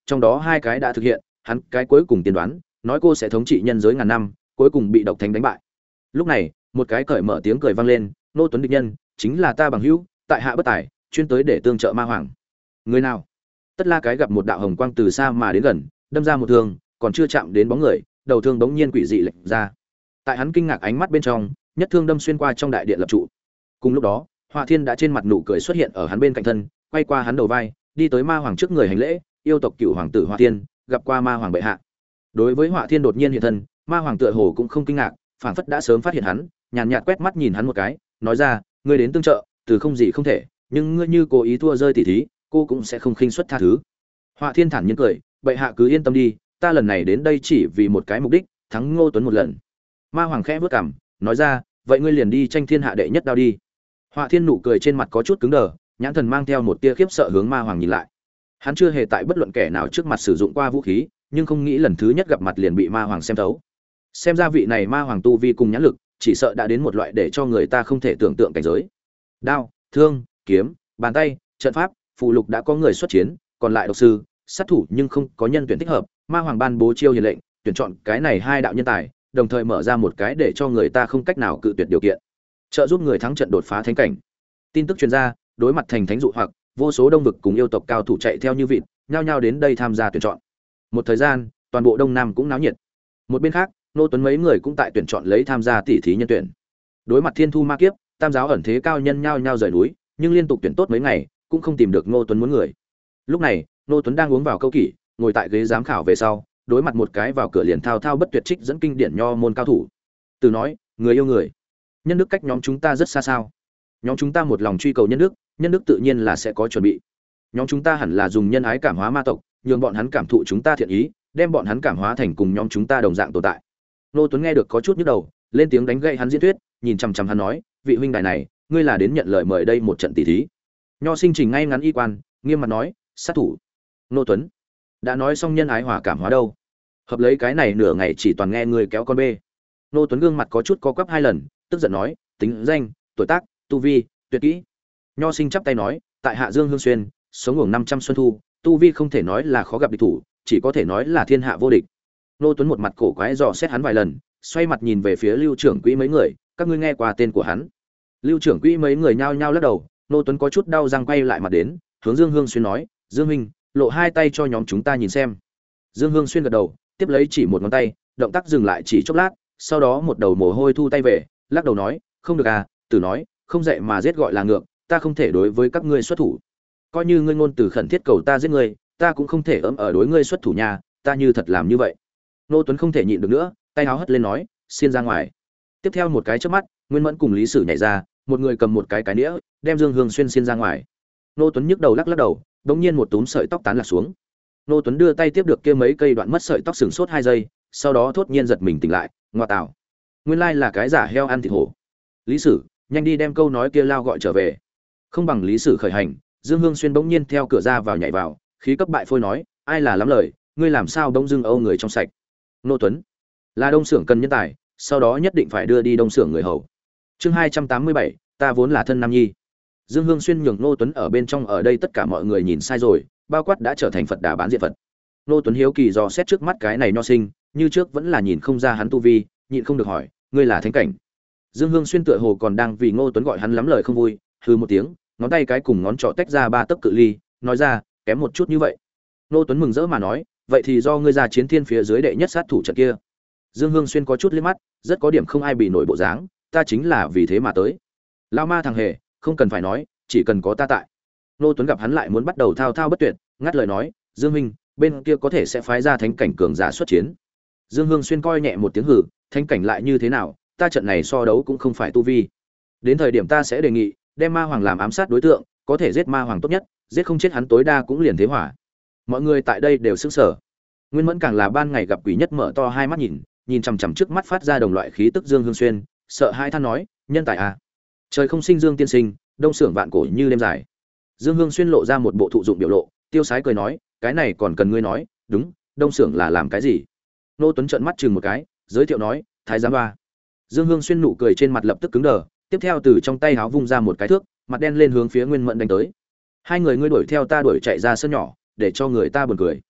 Speaker 1: trong đó hai cái đã thực hiện, hắn cái cuối cùng tiên đoán, nói cô sẽ thống trị nhân giới ngàn năm, cuối cùng bị độc thánh đánh bại. Lúc này, một cái cởi mở tiếng cười vang lên, Ngô Tuấn địch nhân, chính là ta bằng hữu, tại hạ bất tài, chuyên tới để tương trợ ma hoàng. Người nào? Tất La cái gặp một đạo hồng quang từ xa mà đến gần, đâm ra một thương, còn chưa chạm đến bóng người, đầu thương bỗng nhiên quỷ dị lệch ra. Tại hắn kinh ngạc ánh mắt bên trong, nhất thương đâm xuyên qua trong đại điện lập trụ. Cùng lúc đó, Hỏa Thiên đã trên mặt nụ cười xuất hiện ở hắn bên cạnh thân, quay qua hắn đầu vai, đi tới ma hoàng trước người hành lễ, yêu tộc cựu hoàng tử Hỏa Thiên, gặp qua ma hoàng bệ hạ. Đối với Hỏa Thiên đột nhiên hiện thân, ma hoàng tựa hồ cũng không kinh ngạc, phảng phất đã sớm phát hiện hắn, nhàn nhạt quét mắt nhìn hắn một cái, nói ra, ngươi đến tương trợ, từ không gì không thể, nhưng ngươi như cố ý thua rơi tỷ thí, cô cũng sẽ không khinh suất tha thứ. Hỏa Thiên thản nhiên cười, bệ hạ cứ yên tâm đi, ta lần này đến đây chỉ vì một cái mục đích, thắng Ngô Tuấn một lần. Ma hoàng khẽ bước cằm, nói ra, vậy ngươi liền đi tranh thiên hạ đệ nhất đao đi. Hỏa Thiên nụ cười trên mặt có chút cứng đờ, nhãn thần mang theo một tia khiếp sợ hướng ma hoàng nhìn lại. Hắn chưa hề tại bất luận kẻ nào trước mặt sử dụng qua vũ khí, nhưng không nghĩ lần thứ nhất gặp mặt liền bị ma hoàng xem thấu. Xem ra vị này ma hoàng tu vi cùng nhãn lực, chỉ sợ đã đến một loại để cho người ta không thể tưởng tượng cảnh giới. Đao, thương, kiếm, bàn tay, trận pháp, phụ lục đã có người xuất chiến, còn lại độc sư, sát thủ nhưng không có nhân tuyển thích hợp. Ma hoàng ban bố chiêu hiền lệnh, tuyển chọn cái này hai đạo nhân tài, đồng thời mở ra một cái để cho người ta không cách nào cự tuyệt điều kiện, trợ giúp người thắng trận đột phá thánh cảnh. Tin tức truyền ra, đối mặt thành thánh dụ hoặc, vô số đông vực cùng yêu tộc cao thủ chạy theo như vịt, nhao nhao đến đây tham gia tuyển chọn. Một thời gian, toàn bộ đông nam cũng náo nhiệt. Một bên khác, Ngô Tuấn mấy người cũng tại tuyển chọn lấy tham gia tỷ thí nhân tuyển. Đối mặt thiên thu ma kiếp, tam giáo ẩn thế cao nhân nhao nhao rời núi, nhưng liên tục tuyển tốt mấy ngày, cũng không tìm được Ngô Tuấn muốn người. Lúc này, Ngô Tuấn đang uống vào câu kỷ, ngồi tại ghế giám khảo về sau, đối mặt một cái vào cửa liền thao thao bất tuyệt trích dẫn kinh điển nho môn cao thủ. Từ nói, người yêu người, nhân đức cách nhóm chúng ta rất xa sao? Nhóm chúng ta một lòng truy cầu nhân đức, nhân đức tự nhiên là sẽ có chuẩn bị. Nhóm chúng ta hẳn là dùng nhân ái cảm hóa ma tộc, nhường bọn hắn cảm thụ chúng ta thiện ý, đem bọn hắn cảm hóa thành cùng nhóm chúng ta đồng dạng tồn tại. Ngô Tuấn nghe được có chút nhức đầu, lên tiếng đánh gậy hắn diễn thuyết, nhìn chằm chằm hắn nói, vị huynh đài này, ngươi là đến nhận lời mời đây một trận tỷ thí. Nho sinh chỉnh ngay ngắn y quan, nghiêm mặt nói, sát thủ. Ngô Tuấn, đã nói xong nhân ái hòa cảm hóa đâu? Hợp lấy cái này nửa ngày chỉ toàn nghe người kéo con bê. Ngô Tuấn gương mặt có chút co quắp hai lần, tức giận nói, tính danh, tuổi tác, tu vi, tuyệt kỹ. Nho sinh chắp tay nói, tại hạ Dương Hương Xuyên, sống ngủ năm trăm xuân thu, tu vi không thể nói là khó gặp địch thủ, chỉ có thể nói là thiên hạ vô địch. Ngô Tuấn một mặt cổ quái dò xét hắn vài lần, xoay mặt nhìn về phía Lưu trưởng quỹ mấy người, các ngươi nghe qua tên của hắn? Lưu trưởng quỹ mấy người nhao nhao lắc đầu. Ngô Tuấn có chút đau răng quay lại mặt đến, hướng Dương Hương Xuyên nói, Dương huynh, lộ hai tay cho nhóm chúng ta nhìn xem. Dương Hương Xuyên gật đầu, tiếp lấy chỉ một ngón tay, động tác dừng lại chỉ chốc lát, sau đó một đầu mồ hôi thu tay về, lắc đầu nói, không được à, tử nói, không dạy mà giết gọi là ngược, ta không thể đối với các ngươi xuất thủ. Coi như ngươi ngôn từ khẩn thiết cầu ta giết ngươi, ta cũng không thể ấm ở đối ngươi xuất thủ nhà, ta như thật làm như vậy. Ngô Tuấn không thể nhịn được nữa, tay áo hất lên nói, xiên ra ngoài. Tiếp theo một cái chớp mắt, Nguyên Mẫn cùng Lý Sử nhảy ra, một người cầm một cái cái nĩa, đem Dương Hương Xuyên xiên ra ngoài. Ngô Tuấn nhức đầu lắc lắc đầu, đột nhiên một túm sợi tóc tán lạc xuống. Ngô Tuấn đưa tay tiếp được kia mấy cây đoạn mất sợi tóc sừng sốt hai giây, sau đó thốt nhiên giật mình tỉnh lại, ngoa tào, nguyên lai là cái giả heo ăn thịt hổ. Lý Sử, nhanh đi đem câu nói kia lao gọi trở về. Không bằng Lý Sử khởi hành, Dương Hương Xuyên bỗng nhiên theo cửa ra vào nhảy vào, khí cấp bại phôi nói, ai là lắm lời, ngươi làm sao đông dưng âu người trong sạch. Ngô Tuấn, là Đông Xưởng cần nhân tài, sau đó nhất định phải đưa đi Đông Xưởng người hầu. Chương hai trăm tám mươi bảy, ta vốn là thân nam nhi. Dương Hương Xuyên nhường Ngô Tuấn ở bên trong, ở đây tất cả mọi người nhìn sai rồi, bao quát đã trở thành Phật đà bán diện Phật. Ngô Tuấn hiếu kỳ dò xét trước mắt cái này nho sinh, như trước vẫn là nhìn không ra hắn tu vi, nhịn không được hỏi, ngươi là thánh cảnh? Dương Hương Xuyên tựa hồ còn đang vì Ngô Tuấn gọi hắn lắm lời không vui, hừ một tiếng, ngón tay cái cùng ngón trỏ tách ra ba tấc cự ly, nói ra, kém một chút như vậy. Ngô Tuấn mừng rỡ mà nói, vậy thì do ngươi ra chiến thiên phía dưới đệ nhất sát thủ trận kia. Dương Hương Xuyên có chút liếc mắt, rất có điểm không ai bị nổi bộ dáng, ta chính là vì thế mà tới. Lão ma thằng hề, không cần phải nói, chỉ cần có ta tại. Ngô Tuấn gặp hắn lại muốn bắt đầu thao thao bất tuyệt, ngắt lời nói, Dương minh, bên kia có thể sẽ phái ra thánh cảnh cường giả xuất chiến. Dương Hương Xuyên coi nhẹ một tiếng hử, thánh cảnh lại như thế nào, ta trận này so đấu cũng không phải tu vi. Đến thời điểm ta sẽ đề nghị, đem ma hoàng làm ám sát đối tượng, có thể giết ma hoàng tốt nhất, giết không chết hắn tối đa cũng liền thế hỏa. Mọi người tại đây đều sững sờ. Nguyên Mẫn càng là ban ngày gặp quỷ nhất, mở to hai mắt nhìn, nhìn chằm chằm trước mắt phát ra đồng loại khí tức Dương Hương Xuyên, sợ hai than nói, nhân tài à, trời không sinh Dương tiên sinh, Đông Xưởng vạn cổ như đêm dài. Dương Hương Xuyên lộ ra một bộ thụ dụng biểu lộ, tiêu sái cười nói, cái này còn cần ngươi nói, đúng, Đông Xưởng là làm cái gì? Nô Tuấn trợn mắt chừng một cái, giới thiệu nói, thái giám ba. Dương Hương Xuyên nụ cười trên mặt lập tức cứng đờ, tiếp theo từ trong tay háo vung ra một cái thước, mặt đen lên hướng phía Nguyên Mẫn đánh tới. Hai người ngươi đuổi theo ta đuổi chạy ra sân nhỏ, để cho người ta buồn cười.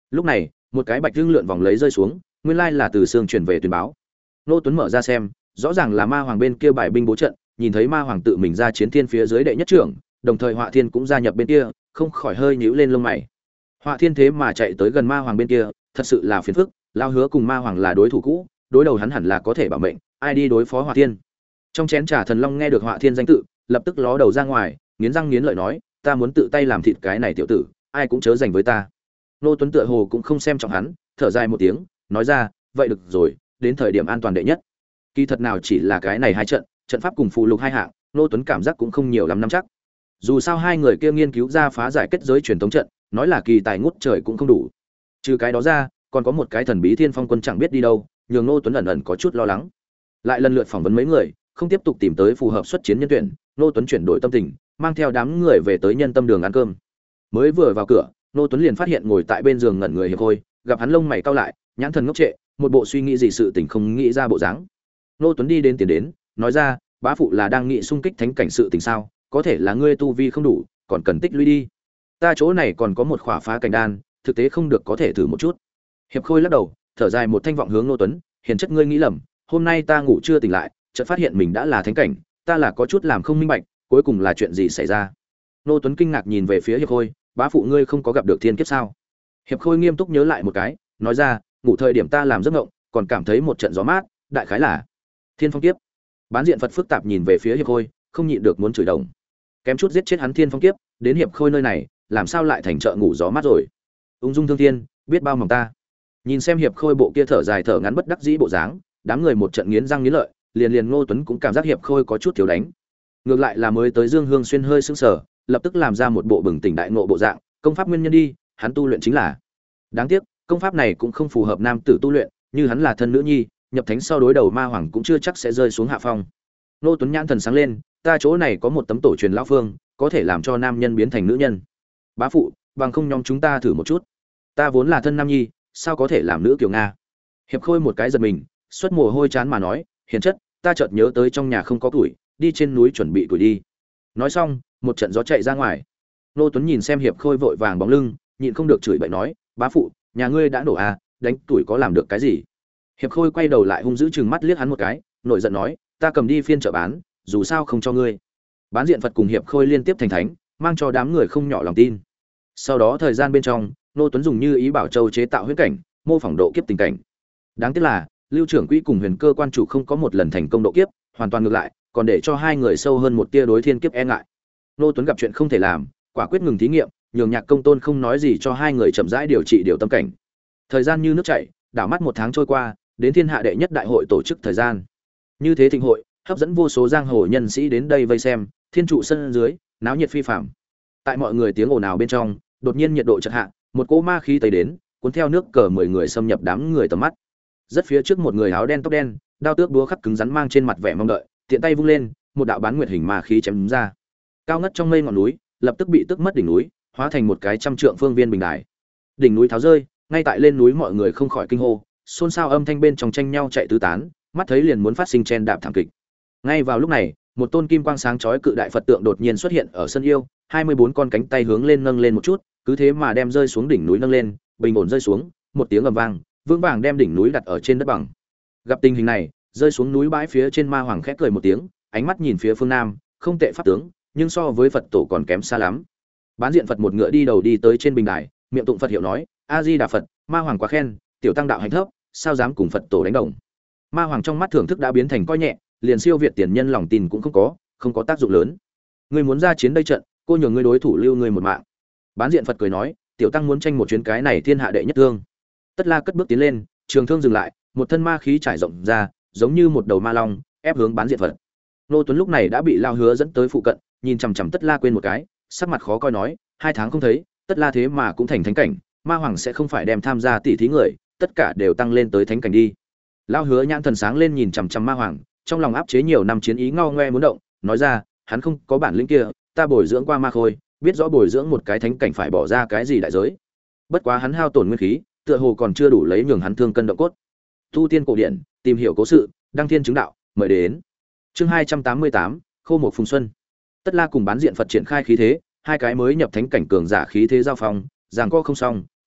Speaker 1: Lúc này, một cái bạch dương lượn vòng lấy rơi xuống, nguyên lai là từ xương truyền về tuyên báo. Nô Tuấn mở ra xem, rõ ràng là ma hoàng bên kia bài binh bố trận, nhìn thấy ma hoàng tự mình ra chiến thiên phía dưới đệ nhất trưởng, đồng thời Họa Thiên cũng gia nhập bên kia, không khỏi hơi nhíu lên lông mày. Họa Thiên thế mà chạy tới gần ma hoàng bên kia, thật sự là phiền phức, lao hứa cùng ma hoàng là đối thủ cũ, đối đầu hắn hẳn là có thể bảo mệnh, ai đi đối phó Họa Thiên. Trong chén trà Thần Long nghe được Họa Thiên danh tự, lập tức ló đầu ra ngoài, nghiến răng nghiến lợi nói, ta muốn tự tay làm thịt cái này tiểu tử, ai cũng chớ giành với ta. Nô Tuấn tựa hồ cũng không xem trọng hắn, thở dài một tiếng, nói ra, vậy được rồi, đến thời điểm an toàn đệ nhất. Kỳ thật nào chỉ là cái này hai trận, trận pháp cùng phụ lục hai hạng, Nô Tuấn cảm giác cũng không nhiều lắm nắm chắc. Dù sao hai người kia nghiên cứu ra phá giải kết giới truyền thống trận, nói là kỳ tài ngút trời cũng không đủ. Trừ cái đó ra, còn có một cái thần bí Thiên Phong quân chẳng biết đi đâu, nhường Nô Tuấn ẩn ẩn có chút lo lắng. Lại lần lượt phỏng vấn mấy người, không tiếp tục tìm tới phù hợp xuất chiến nhân tuyển, Nô Tuấn chuyển đổi tâm tình, mang theo đám người về tới Nhân Tâm đường ăn cơm. Mới vừa vào cửa, Nô Tuấn liền phát hiện ngồi tại bên giường ngẩn người Hiệp Khôi, gặp hắn lông mày cau lại, nhãn thần ngốc trệ, một bộ suy nghĩ gì sự tình không nghĩ ra bộ dáng. Nô Tuấn đi đến tiền đến, nói ra, bá phụ là đang nghĩ xung kích thánh cảnh sự tình sao, có thể là ngươi tu vi không đủ, còn cần tích lũy đi. Ta chỗ này còn có một khỏa phá cảnh đan, thực tế không được có thể thử một chút. Hiệp Khôi lắc đầu, thở dài một thanh vọng hướng Nô Tuấn, hiền chất ngươi nghĩ lầm, hôm nay ta ngủ chưa tỉnh lại, chợt phát hiện mình đã là thánh cảnh, ta là có chút làm không minh bạch, cuối cùng là chuyện gì xảy ra. Nô Tuấn kinh ngạc nhìn về phía Hiệp Khôi, bá phụ ngươi không có gặp được thiên kiếp sao? Hiệp Khôi nghiêm túc nhớ lại một cái, nói ra, ngủ thời điểm ta làm giấc mộng, còn cảm thấy một trận gió mát, đại khái là Thiên Phong kiếp. Bán diện Phật phức tạp nhìn về phía Hiệp Khôi, không nhịn được muốn chửi đồng. Kém chút giết chết hắn Thiên Phong kiếp, đến Hiệp Khôi nơi này, làm sao lại thành chợ ngủ gió mát rồi? Ung dung thương thiên, biết bao mỏng ta. Nhìn xem Hiệp Khôi bộ kia thở dài thở ngắn bất đắc dĩ bộ dáng, đám người một trận nghiến răng nghiến lợi, liền liền Ngô Tuấn cũng cảm giác Hiệp Khôi có chút thiếu đánh. Ngược lại là mới tới Dương Hương Xuyên hơi sững sờ, lập tức làm ra một bộ bừng tỉnh đại ngộ bộ dạng, công pháp nguyên nhân đi, hắn tu luyện chính là. Đáng tiếc, công pháp này cũng không phù hợp nam tử tu luyện, như hắn là thân nữ nhi, nhập thánh sau đối đầu ma hoàng cũng chưa chắc sẽ rơi xuống hạ phong. Ngô Tuấn nhãn thần sáng lên, ta chỗ này có một tấm tổ truyền lão phương, có thể làm cho nam nhân biến thành nữ nhân. Bá phụ, bằng không nhóm chúng ta thử một chút. Ta vốn là thân nam nhi, sao có thể làm nữ kiều nga? Hiệp Khôi một cái giật mình, xuất mồ hôi chán mà nói, hiền chất, ta chợt nhớ tới trong nhà không có củi, đi trên núi chuẩn bị củi đi. Nói xong, một trận gió chạy ra ngoài. Nô Tuấn nhìn xem Hiệp Khôi vội vàng bóng lưng, nhịn không được chửi bậy nói, bá phụ, nhà ngươi đã nổ à, đánh tuổi có làm được cái gì? Hiệp Khôi quay đầu lại hung dữ chừng mắt liếc hắn một cái, nổi giận nói, ta cầm đi phiên chợ bán, dù sao không cho ngươi. Bán diện Phật cùng Hiệp Khôi liên tiếp thành thánh, mang cho đám người không nhỏ lòng tin. Sau đó thời gian bên trong, Nô Tuấn dùng như ý bảo châu chế tạo huyễn cảnh, mô phỏng độ kiếp tình cảnh. Đáng tiếc là, Lưu trưởng quỹ cùng Huyền Cơ quan chủ không có một lần thành công độ kiếp, hoàn toàn ngược lại, còn để cho hai người sâu hơn một tia đối thiên kiếp e ngại. Nô Tuấn gặp chuyện không thể làm, quả quyết ngừng thí nghiệm, nhường Nhạc Công Tôn không nói gì cho hai người chậm rãi điều trị điều tâm cảnh. Thời gian như nước chảy, đảo mắt một tháng trôi qua, đến thiên hạ đệ nhất đại hội tổ chức thời gian. Như thế thịnh hội, hấp dẫn vô số giang hồ nhân sĩ đến đây vây xem, thiên trụ sân dưới, náo nhiệt phi phàm. Tại mọi người tiếng ồn ào bên trong, đột nhiên nhiệt độ chợt hạ, một cỗ ma khí tây đến, cuốn theo nước cờ mười người xâm nhập đám người tầm mắt. Rất phía trước một người áo đen tóc đen, đao tước búa khắc cứng rắn mang trên mặt vẻ mong đợi, tiện tay vung lên, một đạo bán nguyệt hình ma khí chém ra. Cao ngất trong mây ngọn núi, lập tức bị tức mất đỉnh núi, hóa thành một cái trăm trượng phương viên bình đài. Đỉnh núi tháo rơi, ngay tại lên núi mọi người không khỏi kinh hô, xôn xao âm thanh bên trong tranh nhau chạy tứ tán, mắt thấy liền muốn phát sinh chen đạp thảm kịch. Ngay vào lúc này, một tôn kim quang sáng chói cự đại Phật tượng đột nhiên xuất hiện ở sân yêu, hai mươi bốn con cánh tay hướng lên nâng lên một chút, cứ thế mà đem rơi xuống đỉnh núi nâng lên, bình ổn rơi xuống, một tiếng ầm vang, vững vàng đem đỉnh núi đặt ở trên đất bằng. Gặp tình hình này, rơi xuống núi bãi phía trên ma hoàng khẽ cười một tiếng, ánh mắt nhìn phía phương nam, không tệ pháp tướng, nhưng so với Phật tổ còn kém xa lắm. Bán diện Phật một ngựa đi đầu đi tới trên bình đài, miệng tụng Phật hiệu nói, A Di Đà Phật, ma hoàng quá khen, tiểu tăng đạo hành thấp, sao dám cùng Phật tổ đánh đồng. Ma hoàng trong mắt thưởng thức đã biến thành coi nhẹ, liền siêu việt tiền nhân lòng tin cũng không có, không có tác dụng lớn. Ngươi muốn ra chiến đây trận, cô nhường ngươi đối thủ lưu ngươi một mạng. Bán diện Phật cười nói, tiểu tăng muốn tranh một chuyến cái này thiên hạ đệ nhất thương. Tất La cất bước tiến lên, trường thương dừng lại, một thân ma khí trải rộng ra, giống như một đầu ma long, ép hướng bán diện Phật. Nô Tuấn lúc này đã bị Lao Hứa dẫn tới phụ cận, nhìn chằm chằm Tất La quên một cái, sắc mặt khó coi nói, hai tháng không thấy, Tất La thế mà cũng thành thánh cảnh, ma hoàng sẽ không phải đem tham gia tỷ thí người, tất cả đều tăng lên tới thánh cảnh đi. Lao Hứa nhãn thần sáng lên nhìn chằm chằm ma hoàng, trong lòng áp chế nhiều năm chiến ý ngao ngoe muốn động, nói ra, hắn không có bản lĩnh kia, ta bồi dưỡng qua ma khôi, biết rõ bồi dưỡng một cái thánh cảnh phải bỏ ra cái gì đại giới. Bất quá hắn hao tổn nguyên khí, tựa hồ còn chưa đủ lấy nhường hắn thương cân động cốt. Tu tiên cổ điển, tìm hiểu cố sự, đăng thiên chứng đạo, mời đến. Chương hai trăm tám mươi tám, Khô một Phùng Xuân. Tất La cùng bán diện Phật triển khai khí thế, hai cái mới nhập thánh cảnh cường giả khí thế giao phong, giằng co không xong,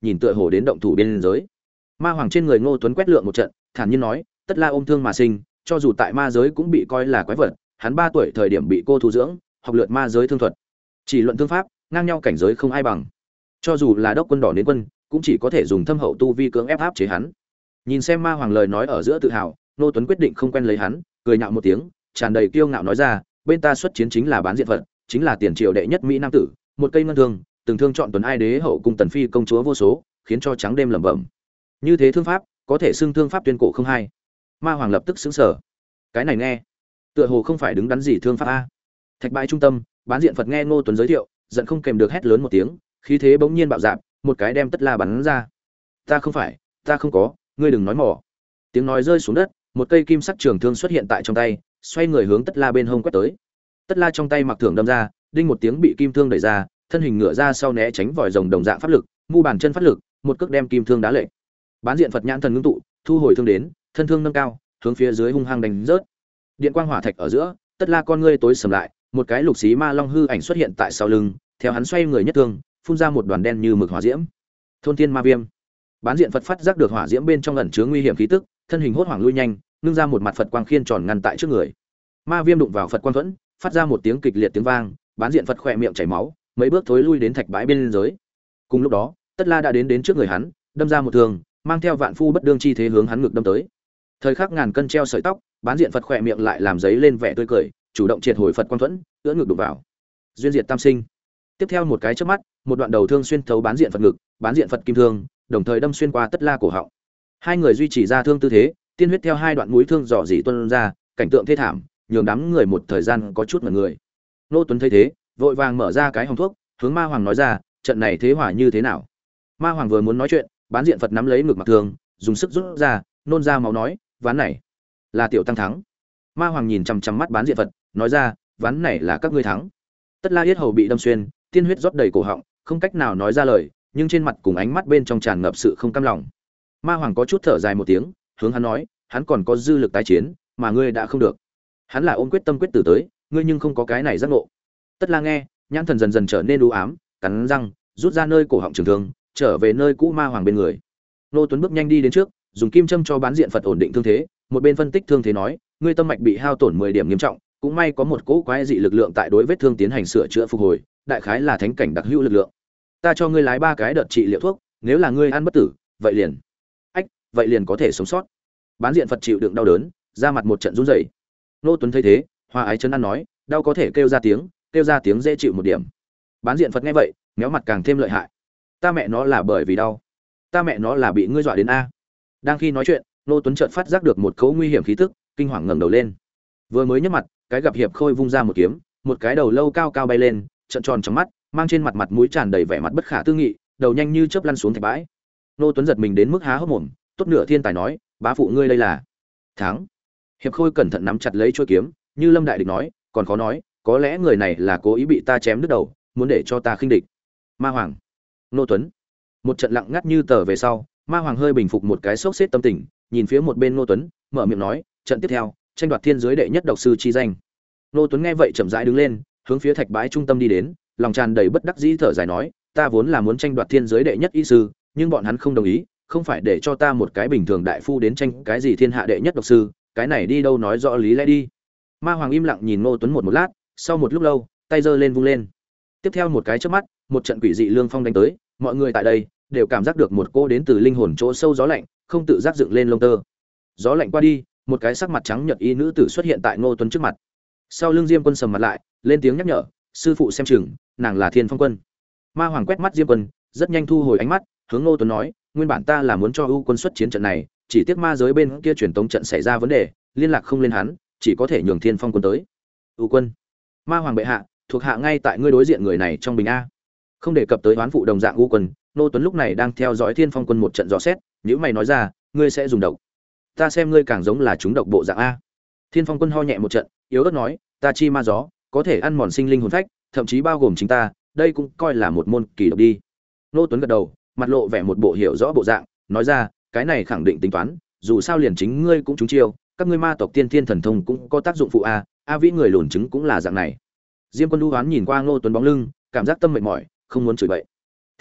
Speaker 1: nhìn tựa hồ đến động thủ biên giới. Ma hoàng trên người Ngô Tuấn quét lượng một trận, thản nhiên nói, tất La ôm thương mà sinh, cho dù tại ma giới cũng bị coi là quái vật, hắn ba tuổi thời điểm bị cô thu dưỡng, học lượt ma giới thương thuật. Chỉ luận thương pháp, ngang nhau cảnh giới không ai bằng. Cho dù là đốc quân đỏ đến quân, cũng chỉ có thể dùng thâm hậu tu vi cưỡng ép áp chế hắn. Nhìn xem Ma hoàng lời nói ở giữa tự hào, Ngô Tuấn quyết định không quen lấy hắn, cười nhạo một tiếng, tràn đầy kiêu ngạo nói ra, bên ta xuất chiến chính là bán diện phận, chính là tiền triều đệ nhất mỹ nam tử, một cây ngân thương, từng thương chọn tuần ai đế hậu cung tần phi công chúa vô số, khiến cho trắng đêm lẩm bẩm. Như thế thương pháp, có thể xưng thương pháp tuyên cổ không hai. Ma hoàng lập tức sững sờ. Cái này nghe, tựa hồ không phải đứng đắn gì thương pháp a. Thạch bãi trung tâm, bán diện Phật nghe Ngô Tuấn giới thiệu, giận không kèm được hét lớn một tiếng, khí thế bỗng nhiên bạo dạn, một cái đem Tất La bắn ra. Ta không phải, ta không có, ngươi đừng nói mỏ. Tiếng nói rơi xuống đất, một cây kim sắc trường thương xuất hiện tại trong tay, xoay người hướng Tất La bên hông quét tới. Tất La trong tay mặc thưởng đâm ra, đinh một tiếng bị kim thương đẩy ra, thân hình ngựa ra sau né tránh vòi rồng đồng dạng pháp lực, mu bàn chân phát lực, một cước đem kim thương đá lệch. Bán diện Phật nhãn thần ngưng tụ, thu hồi thương đến, thân thương nâng cao, hướng phía dưới hung hăng đánh rớt. Điện quang hỏa thạch ở giữa, Tất La con ngươi tối sầm lại, một cái lục xí ma long hư ảnh xuất hiện tại sau lưng, theo hắn xoay người nhất thương, phun ra một đoàn đen như mực hỏa diễm. Thôn Thiên Ma Viêm. Bán diện Phật phát giác được hỏa diễm bên trong ẩn chứa nguy hiểm khí tức, thân hình hốt hoảng lui nhanh, nương ra một mặt Phật quang khiên tròn ngăn tại trước người. Ma Viêm đụng vào Phật quang thuẫn, phát ra một tiếng kịch liệt tiếng vang, bán diện Phật khỏe miệng chảy máu, mấy bước thối lui đến thạch bãi bên dưới. Cùng lúc đó, Tất La đã đến đến trước người hắn, đâm ra một thương, mang theo vạn phu bất đương chi thế hướng hắn ngực đâm tới. Thời khắc ngàn cân treo sợi tóc, bán diện Phật khỏe miệng lại làm giấy lên vẻ tươi cười, chủ động triệt hồi Phật quang thuẫn, ưỡn ngực đụng vào. Duyên diệt tam sinh. Tiếp theo một cái chớp mắt, một đoạn đầu thương xuyên thấu bán diện Phật ngực, bán diện Phật kim thương, đồng thời đâm xuyên qua Tất La cổ họng. Hai người duy trì ra thương tư thế, tiên huyết theo hai đoạn mũi thương dò dỉ tuôn ra, cảnh tượng thê thảm, nhường đám người một thời gian có chút ngẩn người. Nô Tuấn thấy thế, vội vàng mở ra cái hòm thuốc, hướng Ma hoàng nói ra, trận này thế hỏa như thế nào? Ma hoàng vừa muốn nói chuyện, bán diện Phật nắm lấy ngực mặc thương, dùng sức rút ra, nôn ra máu nói, ván này là tiểu tăng thắng. Ma hoàng nhìn chằm chằm mắt bán diện Phật, nói ra, ván này là các ngươi thắng. Tất La yết hầu bị đâm xuyên, tiên huyết rót đầy cổ họng, không cách nào nói ra lời, nhưng trên mặt cùng ánh mắt bên trong tràn ngập sự không cam lòng. Ma hoàng có chút thở dài một tiếng, hướng hắn nói, hắn còn có dư lực tái chiến, mà ngươi đã không được. Hắn là ôm quyết tâm quyết tử tới, ngươi nhưng không có cái này giác ngộ. Tất La nghe, nhãn thần dần dần trở nên u ám, cắn răng, rút ra nơi cổ họng trường thương, trở về nơi cũ Ma hoàng bên người. Nô Tuấn bước nhanh đi đến trước, dùng kim châm cho bán diện Phật ổn định thương thế, một bên phân tích thương thế nói, ngươi tâm mạch bị hao tổn mười điểm nghiêm trọng, cũng may có một cỗ quái dị lực lượng tại đối vết thương tiến hành sửa chữa phục hồi, đại khái là thánh cảnh đặc hữu lực lượng. Ta cho ngươi lái ba cái đợt trị liệu thuốc, nếu là ngươi ăn bất tử, vậy liền, ách, vậy liền có thể sống sót. Bán diện Phật chịu đựng đau đớn, ra mặt một trận run rẩy. Nô Tuấn thấy thế, hòa ái chân ăn nói, đau có thể kêu ra tiếng, kêu ra tiếng dễ chịu một điểm. Bán diện Phật nghe vậy, méo mặt càng thêm lợi hại. Ta mẹ nó là bởi vì đau, ta mẹ nó là bị ngươi dọa đến a. Đang khi nói chuyện, Nô Tuấn chợt phát giác được một cỗ nguy hiểm khí tức, kinh hoàng ngẩng đầu lên. Vừa mới nhấc mặt, cái gặp hiệp khôi vung ra một kiếm, một cái đầu lâu cao cao bay lên, trợn tròn trong mắt, mang trên mặt mặt mũi tràn đầy vẻ mặt bất khả tư nghị, đầu nhanh như chớp lăn xuống thạch bãi. Nô Tuấn giật mình đến mức há hốc mồm, tốt nửa thiên tài nói, bá phụ ngươi đây là thắng. Hiệp khôi cẩn thận nắm chặt lấy chuôi kiếm, như lâm đại địch nói, còn khó nói, có lẽ người này là cố ý bị ta chém đứt đầu, muốn để cho ta khinh địch. Ma hoàng, Nô Tuấn. Một trận lặng ngắt như tờ về sau, Ma hoàng hơi bình phục một cái sốc xếp tâm tình, nhìn phía một bên Nô Tuấn, mở miệng nói, trận tiếp theo, tranh đoạt thiên giới đệ nhất độc sư chi danh. Nô Tuấn nghe vậy chậm rãi đứng lên, hướng phía thạch bãi trung tâm đi đến, lòng tràn đầy bất đắc dĩ thở dài nói, ta vốn là muốn tranh đoạt thiên giới đệ nhất y sư, nhưng bọn hắn không đồng ý, không phải để cho ta một cái bình thường đại phu đến tranh cái gì thiên hạ đệ nhất độc sư, cái này đi đâu nói rõ lý lẽ đi. Ma hoàng im lặng nhìn Nô Tuấn một một lát, sau một lúc lâu, tay giơ lên vung lên. Tiếp theo một cái chớp mắt, một trận quỷ dị lương phong đánh tới, mọi người tại đây đều cảm giác được một cô đến từ linh hồn chỗ sâu gió lạnh, không tự giác dựng lên lông tơ. Gió lạnh qua đi, một cái sắc mặt trắng nhợt y nữ tử xuất hiện tại Nô Tuấn trước mặt. Sau lưng Diêm Quân sầm mặt lại, lên tiếng nhắc nhở, sư phụ xem chừng, nàng là Thiên Phong Quân. Ma hoàng quét mắt Diêm Quân, rất nhanh thu hồi ánh mắt, hướng Nô Tuấn nói, nguyên bản ta là muốn cho ưu quân xuất chiến trận này, chỉ tiếc ma giới bên kia truyền tống trận xảy ra vấn đề, liên lạc không lên hắn, chỉ có thể nhường Thiên Phong Quân tới. Ưu quân, Ma hoàng bệ hạ, thuộc hạ ngay tại ngươi đối diện người này trong bình a. Không đề cập tới đoán phụ đồng dạng ưu quân, Nô Tuấn lúc này đang theo dõi Thiên Phong Quân một trận dò xét, nếu mày nói ra, ngươi sẽ dùng độc, ta xem ngươi càng giống là chúng độc bộ dạng a. Thiên Phong Quân ho nhẹ một trận, yếu ớt nói, ta chi ma gió, có thể ăn mòn sinh linh hồn phách, thậm chí bao gồm chính ta, đây cũng coi là một môn kỳ độc đi. Nô Tuấn gật đầu, mặt lộ vẻ một bộ hiểu rõ bộ dạng, nói ra, cái này khẳng định tính toán, dù sao liền chính ngươi cũng trúng chiêu, các ngươi ma tộc tiên thiên thần thông cũng có tác dụng phụ a, a vĩ người lùn trứng cũng là dạng này. Diêm Quân đu hoán nhìn qua Nô Tuấn bóng lưng, cảm giác tâm mệt mỏi, không muốn chửi bậy.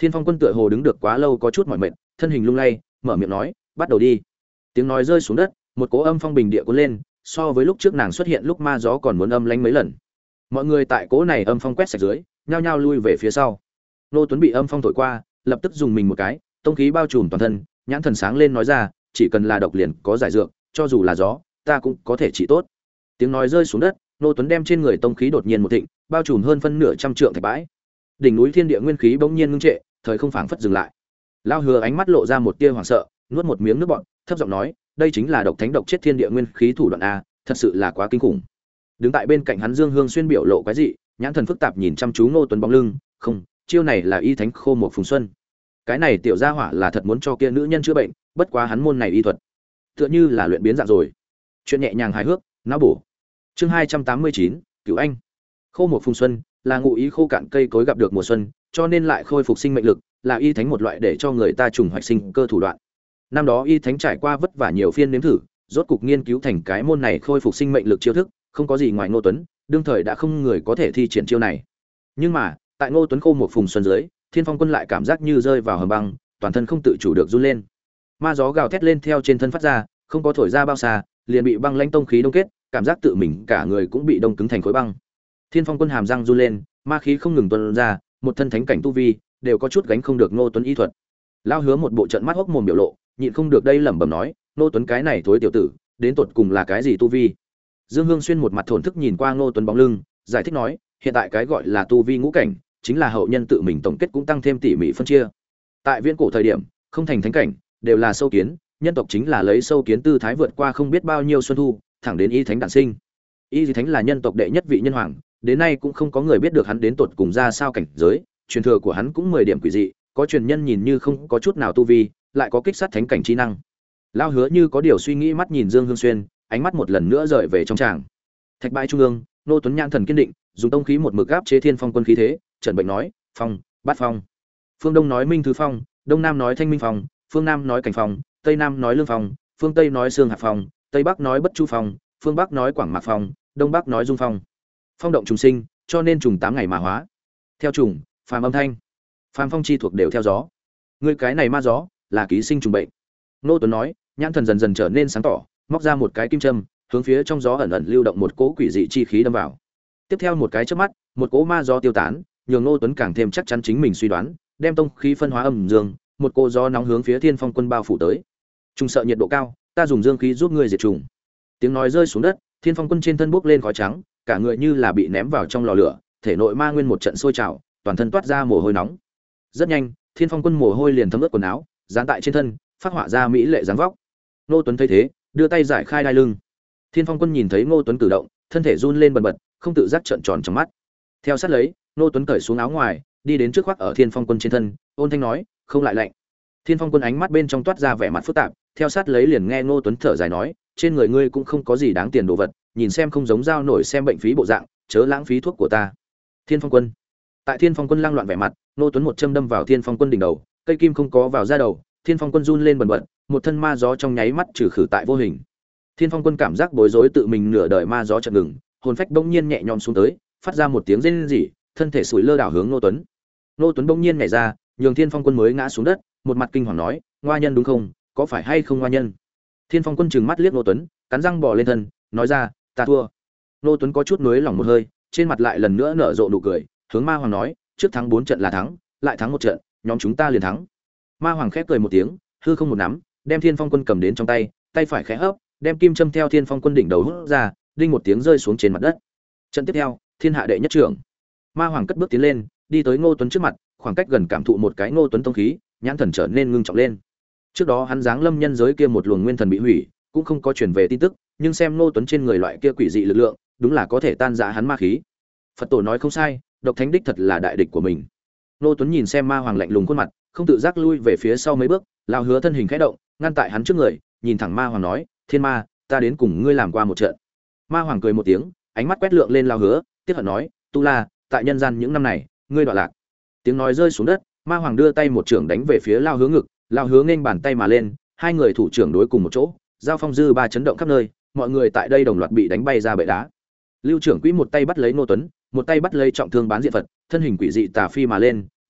Speaker 1: Thiên Phong Quân tựa hồ đứng được quá lâu có chút mỏi mệt, thân hình lung lay, mở miệng nói, "Bắt đầu đi." Tiếng nói rơi xuống đất, một cỗ âm phong bình địa cuốn lên, so với lúc trước nàng xuất hiện lúc ma gió còn muốn âm lãnh mấy lần. Mọi người tại cỗ này âm phong quét sạch dưới, nhao nhao lui về phía sau. Nô Tuấn bị âm phong thổi qua, lập tức dùng mình một cái, tông khí bao trùm toàn thân, nhãn thần sáng lên nói ra, "Chỉ cần là độc liền có giải dược, cho dù là gió, ta cũng có thể trị tốt." Tiếng nói rơi xuống đất, Nô Tuấn đem trên người tông khí đột nhiên một thịnh, bao trùm hơn phân nửa trăm trượng thạch bãi. Đỉnh núi thiên địa nguyên khí bỗng nhiên ngưng trệ, thời không phảng phất dừng lại. Lao Hứa ánh mắt lộ ra một tia hoảng sợ, nuốt một miếng nước bọt, thấp giọng nói, đây chính là độc thánh độc chết thiên địa nguyên khí thủ đoạn a, thật sự là quá kinh khủng. Đứng tại bên cạnh hắn Dương Hương Xuyên biểu lộ cái gì, nhãn thần phức tạp nhìn chăm chú Ngô Tuấn bóng lưng, không, chiêu này là y thánh khô một phùng xuân. Cái này tiểu gia hỏa là thật muốn cho kia nữ nhân chữa bệnh, bất quá hắn môn này y thuật, tựa như là luyện biến dạng rồi. Chuyện nhẹ nhàng hài hước, não bổ. Chương hai trăm tám mươi chín, Cửu Anh. Khô một phùng xuân là ngụ ý khô cạn cây cối gặp được mùa xuân, cho nên lại khôi phục sinh mệnh lực, là y thánh một loại để cho người ta trùng hoạch sinh cơ thủ đoạn. Năm đó y thánh trải qua vất vả nhiều phiên nếm thử, rốt cục nghiên cứu thành cái môn này khôi phục sinh mệnh lực chiêu thức, không có gì ngoài Ngô Tuấn, đương thời đã không người có thể thi triển chiêu này. Nhưng mà, tại Ngô Tuấn khô một phùng xuân dưới, Thiên Phong Quân lại cảm giác như rơi vào hầm băng, toàn thân không tự chủ được run lên. Ma gió gào thét lên theo trên thân phát ra, không có thổi ra bao xa, liền bị băng lãnh tông khí đông kết, cảm giác tự mình cả người cũng bị đông cứng thành khối băng. Thiên Phong Quân hàm răng run lên, ma khí không ngừng tuôn ra, một thân thánh cảnh tu vi, đều có chút gánh không được Ngô Tuấn y thuật. Lao Hứa một bộ trận mắt hốc mồm biểu lộ, nhịn không được đây lẩm bẩm nói, Ngô Tuấn cái này thối tiểu tử, đến tột cùng là cái gì tu vi? Dương Hương Xuyên một mặt thổn thức nhìn qua Ngô Tuấn bóng lưng, giải thích nói, hiện tại cái gọi là tu vi ngũ cảnh, chính là hậu nhân tự mình tổng kết cũng tăng thêm tỉ mỉ phân chia. Tại viễn cổ thời điểm, không thành thánh cảnh, đều là sâu kiến, nhân tộc chính là lấy sâu kiến tư thái vượt qua không biết bao nhiêu xuân thu, thẳng đến y thánh đản sinh. Y thánh là nhân tộc đệ nhất vị nhân hoàng, đến nay cũng không có người biết được hắn đến tột cùng ra sao cảnh giới, truyền thừa của hắn cũng mười điểm quỷ dị, có truyền nhân nhìn như không có chút nào tu vi, lại có kích sát thánh cảnh trí năng. Lao Hứa như có điều suy nghĩ mắt nhìn Dương Hương Xuyên, ánh mắt một lần nữa rời về trong tràng. Thạch bãi trung ương, Nô Tuấn nhãn thần kiên định, dùng tông khí một mực áp chế Thiên Phong Quân khí thế, trần bệnh nói, "Phong, bát phong." Phương Đông nói Minh Thứ Phong, Đông Nam nói Thanh Minh Phong, Phương Nam nói Cảnh Phong, Tây Nam nói Lương Phong, Phương Tây nói Sương Hạc Phong, Tây Bắc nói Bất Chu Phong, Phương Bắc nói Quảng Mạc Phong, Đông Bắc nói Dung Phong. Phong động trùng sinh, cho nên trùng tám ngày mà hóa. Theo trùng, phàm âm thanh, phàm phong chi thuộc đều theo gió. Ngươi cái này ma gió, là ký sinh trùng bệnh. Nô Tuấn nói, nhãn thần dần dần trở nên sáng tỏ, móc ra một cái kim châm, hướng phía trong gió ẩn ẩn lưu động một cỗ quỷ dị chi khí đâm vào. Tiếp theo một cái chớp mắt, một cỗ ma gió tiêu tán, nhường Nô Tuấn càng thêm chắc chắn chính mình suy đoán, đem tông khí phân hóa âm dương, một cỗ gió nóng hướng phía Thiên Phong Quân bao phủ tới. Trùng sợ nhiệt độ cao, ta dùng dương khí giúp ngươi diệt trùng. Tiếng nói rơi xuống đất, Thiên Phong Quân trên thân bốc lên khói trắng, cả người như là bị ném vào trong lò lửa, thể nội ma nguyên một trận sôi trào, toàn thân toát ra mồ hôi nóng. Rất nhanh, Thiên Phong Quân mồ hôi liền thấm ướt quần áo, dán tại trên thân, phát họa ra mỹ lệ dáng vóc. Ngô Tuấn thấy thế, đưa tay giải khai đai lưng. Thiên Phong Quân nhìn thấy Ngô Tuấn cử động, thân thể run lên bần bật, không tự giác trợn tròn trong mắt. Theo sát lấy, Ngô Tuấn cởi xuống áo ngoài, đi đến trước khoác ở Thiên Phong Quân trên thân, ôn thanh nói, "Không lại lạnh." Thiên Phong Quân ánh mắt bên trong toát ra vẻ mặt phức tạp, theo sát lấy liền nghe Ngô Tuấn thở dài nói, "Trên người ngươi cũng không có gì đáng tiền đồ vật, nhìn xem không giống dao nổi xem bệnh phí bộ dạng, chớ lãng phí thuốc của ta." Thiên Phong Quân. Tại Thiên Phong Quân lang loạn vẻ mặt, Ngô Tuấn một châm đâm vào Thiên Phong Quân đỉnh đầu, cây kim không có vào da đầu, Thiên Phong Quân run lên bần bật, một thân ma gió trong nháy mắt trừ khử tại vô hình. Thiên Phong Quân cảm giác bối rối tự mình nửa đời ma gió chợt ngừng, hồn phách bỗng nhiên nhẹ nhõm xuống tới, phát ra một tiếng rên rỉ, thân thể sủi lơ đảo hướng Ngô Tuấn. Ngô Tuấn bỗng nhiên nhảy ra, nhường Thiên Phong Quân mới ngã xuống đất, một mặt kinh hoàng nói, "Ngoa nhân đúng không? Có phải hay không ngoa nhân?" Thiên Phong Quân trừng mắt liếc Ngô Tuấn, cắn răng bò lên thân, nói ra, "Ta thua." Ngô Tuấn có chút nuối lòng một hơi, trên mặt lại lần nữa nở rộ nụ cười, hướng Ma Hoàng nói, "Trước thắng bốn trận là thắng, lại thắng một trận, nhóm chúng ta liền thắng." Ma Hoàng khép cười một tiếng, hư không một nắm, đem Thiên Phong Quân cầm đến trong tay, tay phải khẽ hấp, đem kim châm theo Thiên Phong Quân đỉnh đầu hút ra, đinh một tiếng rơi xuống trên mặt đất. Trận tiếp theo, thiên hạ đệ nhất trưởng. Ma Hoàng cất bước tiến lên, đi tới Ngô Tuấn trước mặt, khoảng cách gần cảm thụ một cái Ngô Tuấn tông khí, nhãn thần trở nên ngưng trọng lên. Trước đó hắn giáng lâm nhân giới kia một luồng nguyên thần bị hủy, cũng không có truyền về tin tức, nhưng xem Ngô Tuấn trên người loại kia quỷ dị lực lượng, đúng là có thể tan rã hắn ma khí. Phật tổ nói không sai, độc thánh đích thật là đại địch của mình. Ngô Tuấn nhìn xem Ma Hoàng lạnh lùng khuôn mặt, không tự giác lui về phía sau mấy bước, lao hứa thân hình khẽ động, ngăn tại hắn trước người, nhìn thẳng Ma Hoàng nói, "Thiên Ma, ta đến cùng ngươi làm qua một trận." Ma Hoàng cười một tiếng, ánh mắt quét lượng lên lao hứa, tiếc hận nói, "Tu La, tại nhân gian những năm này, ngươi đoạn lạc." Tiếng nói rơi xuống đất, Ma Hoàng đưa tay một trưởng đánh về phía lao hứa ngực, lao hứa nghênh bàn tay mà lên, hai người thủ trưởng đối cùng một chỗ, giao phong dư ba chấn động khắp nơi, mọi người tại đây đồng loạt bị đánh bay ra bệ đá. Lưu trưởng quỹ một tay bắt lấy Ngô Tuấn, một tay bắt lấy trọng thương bán diện Phật, thân hình quỷ dị tà phi mà lên,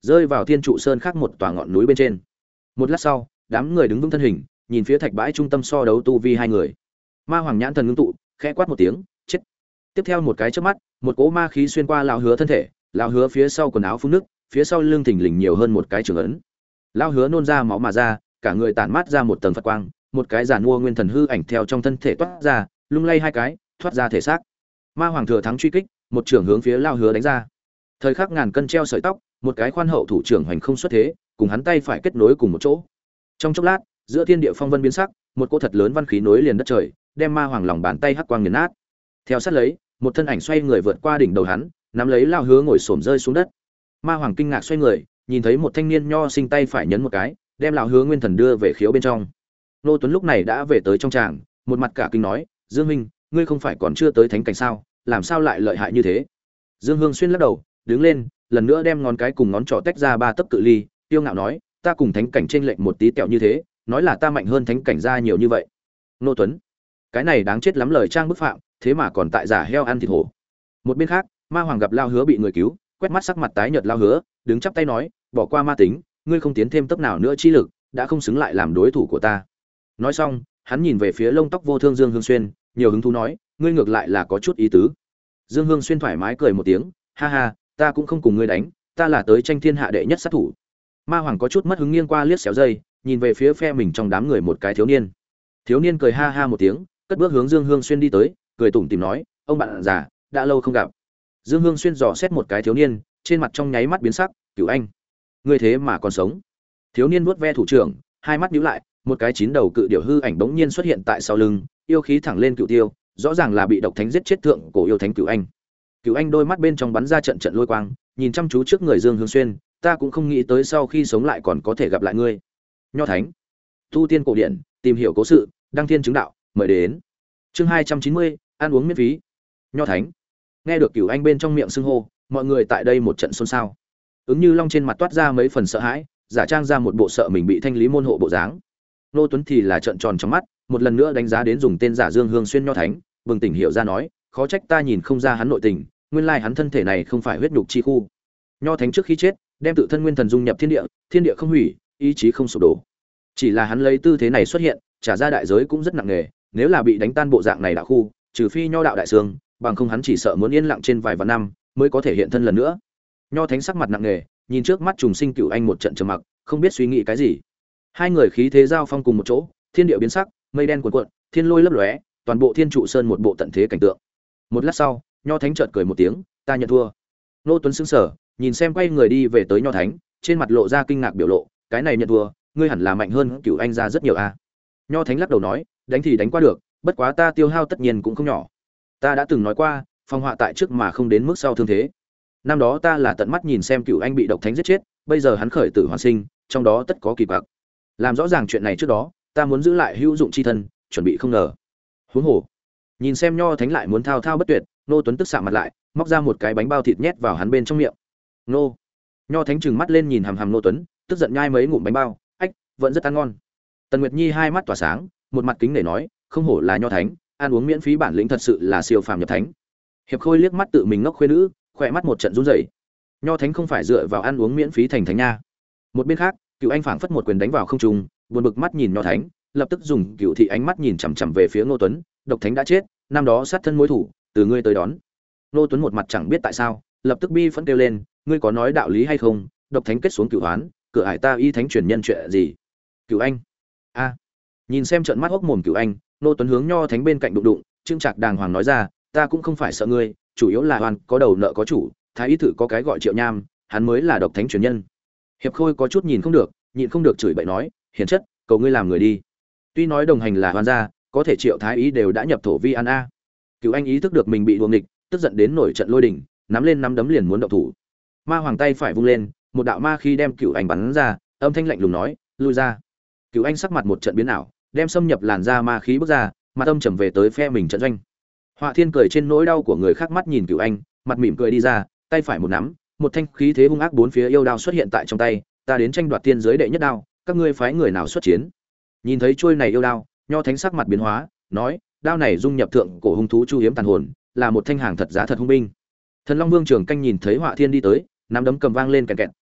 Speaker 1: rơi vào thiên trụ sơn khác một tòa ngọn núi bên trên. Một lát sau, đám người đứng vững thân hình, nhìn phía thạch bãi trung tâm so đấu tu vi hai người. Ma Hoàng nhãn thần ngưng tụ, khẽ quát một tiếng, chết. Tiếp theo một cái chớp mắt, một cỗ ma khí xuyên qua lão hứa thân thể, lão hứa phía sau quần áo phun nước, phía sau lưng thình lình nhiều hơn một cái trường ấn. Lão hứa nôn ra máu mà ra, cả người tản mát ra một tầng Phật quang, một cái giàn mua nguyên thần hư ảnh theo trong thân thể toát ra, lung lay hai cái, thoát ra thể xác. Ma Hoàng thừa thắng truy kích, một trường hướng phía lão hứa đánh ra. Thời khắc ngàn cân treo sợi tóc, một cái khoan hậu thủ trưởng hoành không xuất thế, cùng hắn tay phải kết nối cùng một chỗ. Trong chốc lát, giữa thiên địa phong vân biến sắc, một cỗ thật lớn văn khí nối liền đất trời, đem Ma Hoàng lòng bàn tay hắc quang nghiền nát. Theo sát lấy, một thân ảnh xoay người vượt qua đỉnh đầu hắn, nắm lấy lão hứa ngồi xổm rơi xuống đất. Ma Hoàng kinh ngạc xoay người, nhìn thấy một thanh niên nho sinh tay phải nhấn một cái, đem lão hứa nguyên thần đưa về khiếu bên trong. Nô Tuấn lúc này đã về tới trong tràng, một mặt cả kinh nói, Dương Minh, ngươi không phải còn chưa tới thánh cảnh sao, làm sao lại lợi hại như thế? Dương Hương Xuyên lắc đầu, đứng lên, lần nữa đem ngón cái cùng ngón trỏ tách ra ba tấc cự ly, tiêu ngạo nói, ta cùng thánh cảnh trên lệnh một tí tẹo như thế, nói là ta mạnh hơn thánh cảnh ra nhiều như vậy. Nô Tuấn, cái này đáng chết lắm, lời trang bức phạm, thế mà còn tại giả heo ăn thịt hổ. Một bên khác, Ma Hoàng gặp Lao Hứa bị người cứu, quét mắt sắc mặt tái nhợt Lao Hứa, đứng chắp tay nói, bỏ qua ma tính, ngươi không tiến thêm tốc nào nữa chi lực, đã không xứng lại làm đối thủ của ta. Nói xong, hắn nhìn về phía lông tóc vô thương Dương Hương Xuyên, nhiều hứng thú nói, ngươi ngược lại là có chút ý tứ. Dương Hương Xuyên thoải mái cười một tiếng, ha ha, ta cũng không cùng ngươi đánh, ta là tới tranh thiên hạ đệ nhất sát thủ. Ma Hoàng có chút mất hứng, nghiêng qua liếc xéo dây, nhìn về phía phe mình trong đám người một cái thiếu niên. Thiếu niên cười ha ha một tiếng, cất bước hướng Dương Hương Xuyên đi tới, cười tủm tỉm nói, ông bạn già, đã lâu không gặp. Dương Hương Xuyên dò xét một cái thiếu niên, trên mặt trong nháy mắt biến sắc, Cửu Anh, ngươi thế mà còn sống? Thiếu niên vuốt ve thủ trưởng, hai mắt nhíu lại, một cái chín đầu cự điểu hư ảnh bỗng nhiên xuất hiện tại sau lưng, yêu khí thẳng lên Cửu Tiêu, rõ ràng là bị độc thánh giết chết thượng cổ yêu thánh Cửu Anh. Cửu Anh đôi mắt bên trong bắn ra trận trận lôi quang, nhìn chăm chú trước người Dương Hương Xuyên, ta cũng không nghĩ tới sau khi sống lại còn có thể gặp lại ngươi. Nho Thánh, tu tiên cổ điển, tìm hiểu cố sự, đăng thiên chứng đạo, mời đến. Chương hai trăm chín mươi, ăn uống miễn phí. Nho Thánh. Nghe được Cửu Anh bên trong miệng xưng hô, mọi người tại đây một trận xôn xao. Ứng Như Long trên mặt toát ra mấy phần sợ hãi, giả trang ra một bộ sợ mình bị thanh lý môn hộ bộ dáng. Nô Tuấn thì là trợn tròn trong mắt, một lần nữa đánh giá đến dùng tên giả Dương Hương Xuyên Nho Thánh, bừng tỉnh hiểu ra nói, khó trách ta nhìn không ra hắn nội tình, nguyên lai hắn thân thể này không phải huyết nhục chi khu. Nho Thánh trước khi chết, đem tự thân nguyên thần dung nhập thiên địa, thiên địa không hủy, ý chí không sụp đổ. Chỉ là hắn lấy tư thế này xuất hiện, trả ra đại giới cũng rất nặng nề, nếu là bị đánh tan bộ dạng này đạo khu, trừ phi Nho đạo đại sương, bằng không hắn chỉ sợ muốn yên lặng trên vài vạn năm mới có thể hiện thân lần nữa. Nho Thánh sắc mặt nặng nề, nhìn trước mắt trùng sinh Cửu Anh một trận trầm mặc, không biết suy nghĩ cái gì. Hai người khí thế giao phong cùng một chỗ, thiên địa biến sắc, mây đen cuồn cuộn, thiên lôi lấp lóe, toàn bộ Thiên Trụ Sơn một bộ tận thế cảnh tượng. Một lát sau, Nho Thánh chợt cười một tiếng, ta nhận thua. Nô Tuấn sững sờ, nhìn xem quay người đi về tới Nho Thánh, trên mặt lộ ra kinh ngạc biểu lộ, cái này nhận thua, ngươi hẳn là mạnh hơn Cửu Anh ra rất nhiều a. À. Nho Thánh lắc đầu nói, đánh thì đánh qua được, bất quá ta tiêu hao tất nhiên cũng không nhỏ. Ta đã từng nói qua, phong họa tại trước mà không đến mức sau thương thế. Năm đó ta là tận mắt nhìn xem Cửu Anh bị độc thánh giết chết, bây giờ hắn khởi tử hoàn sinh, trong đó tất có kỳ quặc. Làm rõ ràng chuyện này trước đó, ta muốn giữ lại hữu dụng chi thân, chuẩn bị không ngờ. Huống hồ, nhìn xem Nho Thánh lại muốn thao thao bất tuyệt, Nô Tuấn tức sạm mặt lại, móc ra một cái bánh bao thịt nhét vào hắn bên trong miệng. Nô. Nho Thánh trừng mắt lên nhìn hằm hằm Nô Tuấn, tức giận nhai mấy ngụm bánh bao, ách, vẫn rất ăn ngon. Tần Nguyệt Nhi hai mắt tỏa sáng, một mặt kính để nói, không hổ là Nho Thánh, ăn uống miễn phí bản lĩnh thật sự là siêu phàm nhập thánh. Hiệp Khôi liếc mắt tự mình ngốc khuê nữ, khỏe mắt một trận run rẩy. Nho Thánh không phải dựa vào ăn uống miễn phí thành thánh nha. Một bên khác, Cửu Anh phảng phất một quyền đánh vào không trung, buồn bực mắt nhìn Nho Thánh, lập tức dùng Cửu thị ánh mắt nhìn chằm chằm về phía Ngô Tuấn, độc thánh đã chết, năm đó sát thân mối thủ, từ ngươi tới đón. Ngô Tuấn một mặt chẳng biết tại sao, lập tức bi phẫn kêu lên, ngươi có nói đạo lý hay không? Độc thánh kết xuống cửu hoán, cửa ải ta y thánh truyền nhân chuyện gì? Cửu Anh. A. À. Nhìn xem trận mắt hốc mồm Cửu Anh, Ngô Tuấn hướng Nho Thánh bên cạnh đụng đụng, trưng trạc đàng hoàng nói ra, ta cũng không phải sợ ngươi, chủ yếu là hoàn có đầu nợ có chủ, thái y thử có cái gọi Triệu Nham, hắn mới là độc thánh truyền nhân. Hiệp Khôi có chút nhìn không được, nhịn không được chửi bậy nói, hiền chất, cầu ngươi làm người đi. Tuy nói đồng hành là hoàn gia, có thể Triệu thái y đều đã nhập thổ vi an a. Cửu Anh ý thức được mình bị đuồng địch, tức giận đến nổi trận lôi đình, nắm lên nắm đấm liền muốn động thủ. Ma Hoàng tay phải vung lên, một đạo ma khí đem Cửu Anh bắn ra, âm thanh lạnh lùng nói, lui ra. Cửu Anh sắc mặt một trận biến ảo, đem xâm nhập làn da ma khí bước ra, mặt âm trầm về tới phe mình trận doanh. Họa Thiên cười trên nỗi đau của người khác mắt nhìn Cửu Anh, mặt mỉm cười đi ra, tay phải một nắm, một thanh khí thế hung ác bốn phía yêu đao xuất hiện tại trong tay, ta đến tranh đoạt tiên giới đệ nhất đao, các ngươi phái người nào xuất chiến? Nhìn thấy chuôi này yêu đao, Nho Thánh sắc mặt biến hóa, nói, đao này dung nhập thượng cổ hung thú chu hiếm tàn hồn, là một thanh hàng thật giá thật hung binh. Thần Long Vương Trường Canh nhìn thấy Họa Thiên đi tới, nắm đấm cầm vang lên kẹt kẹt,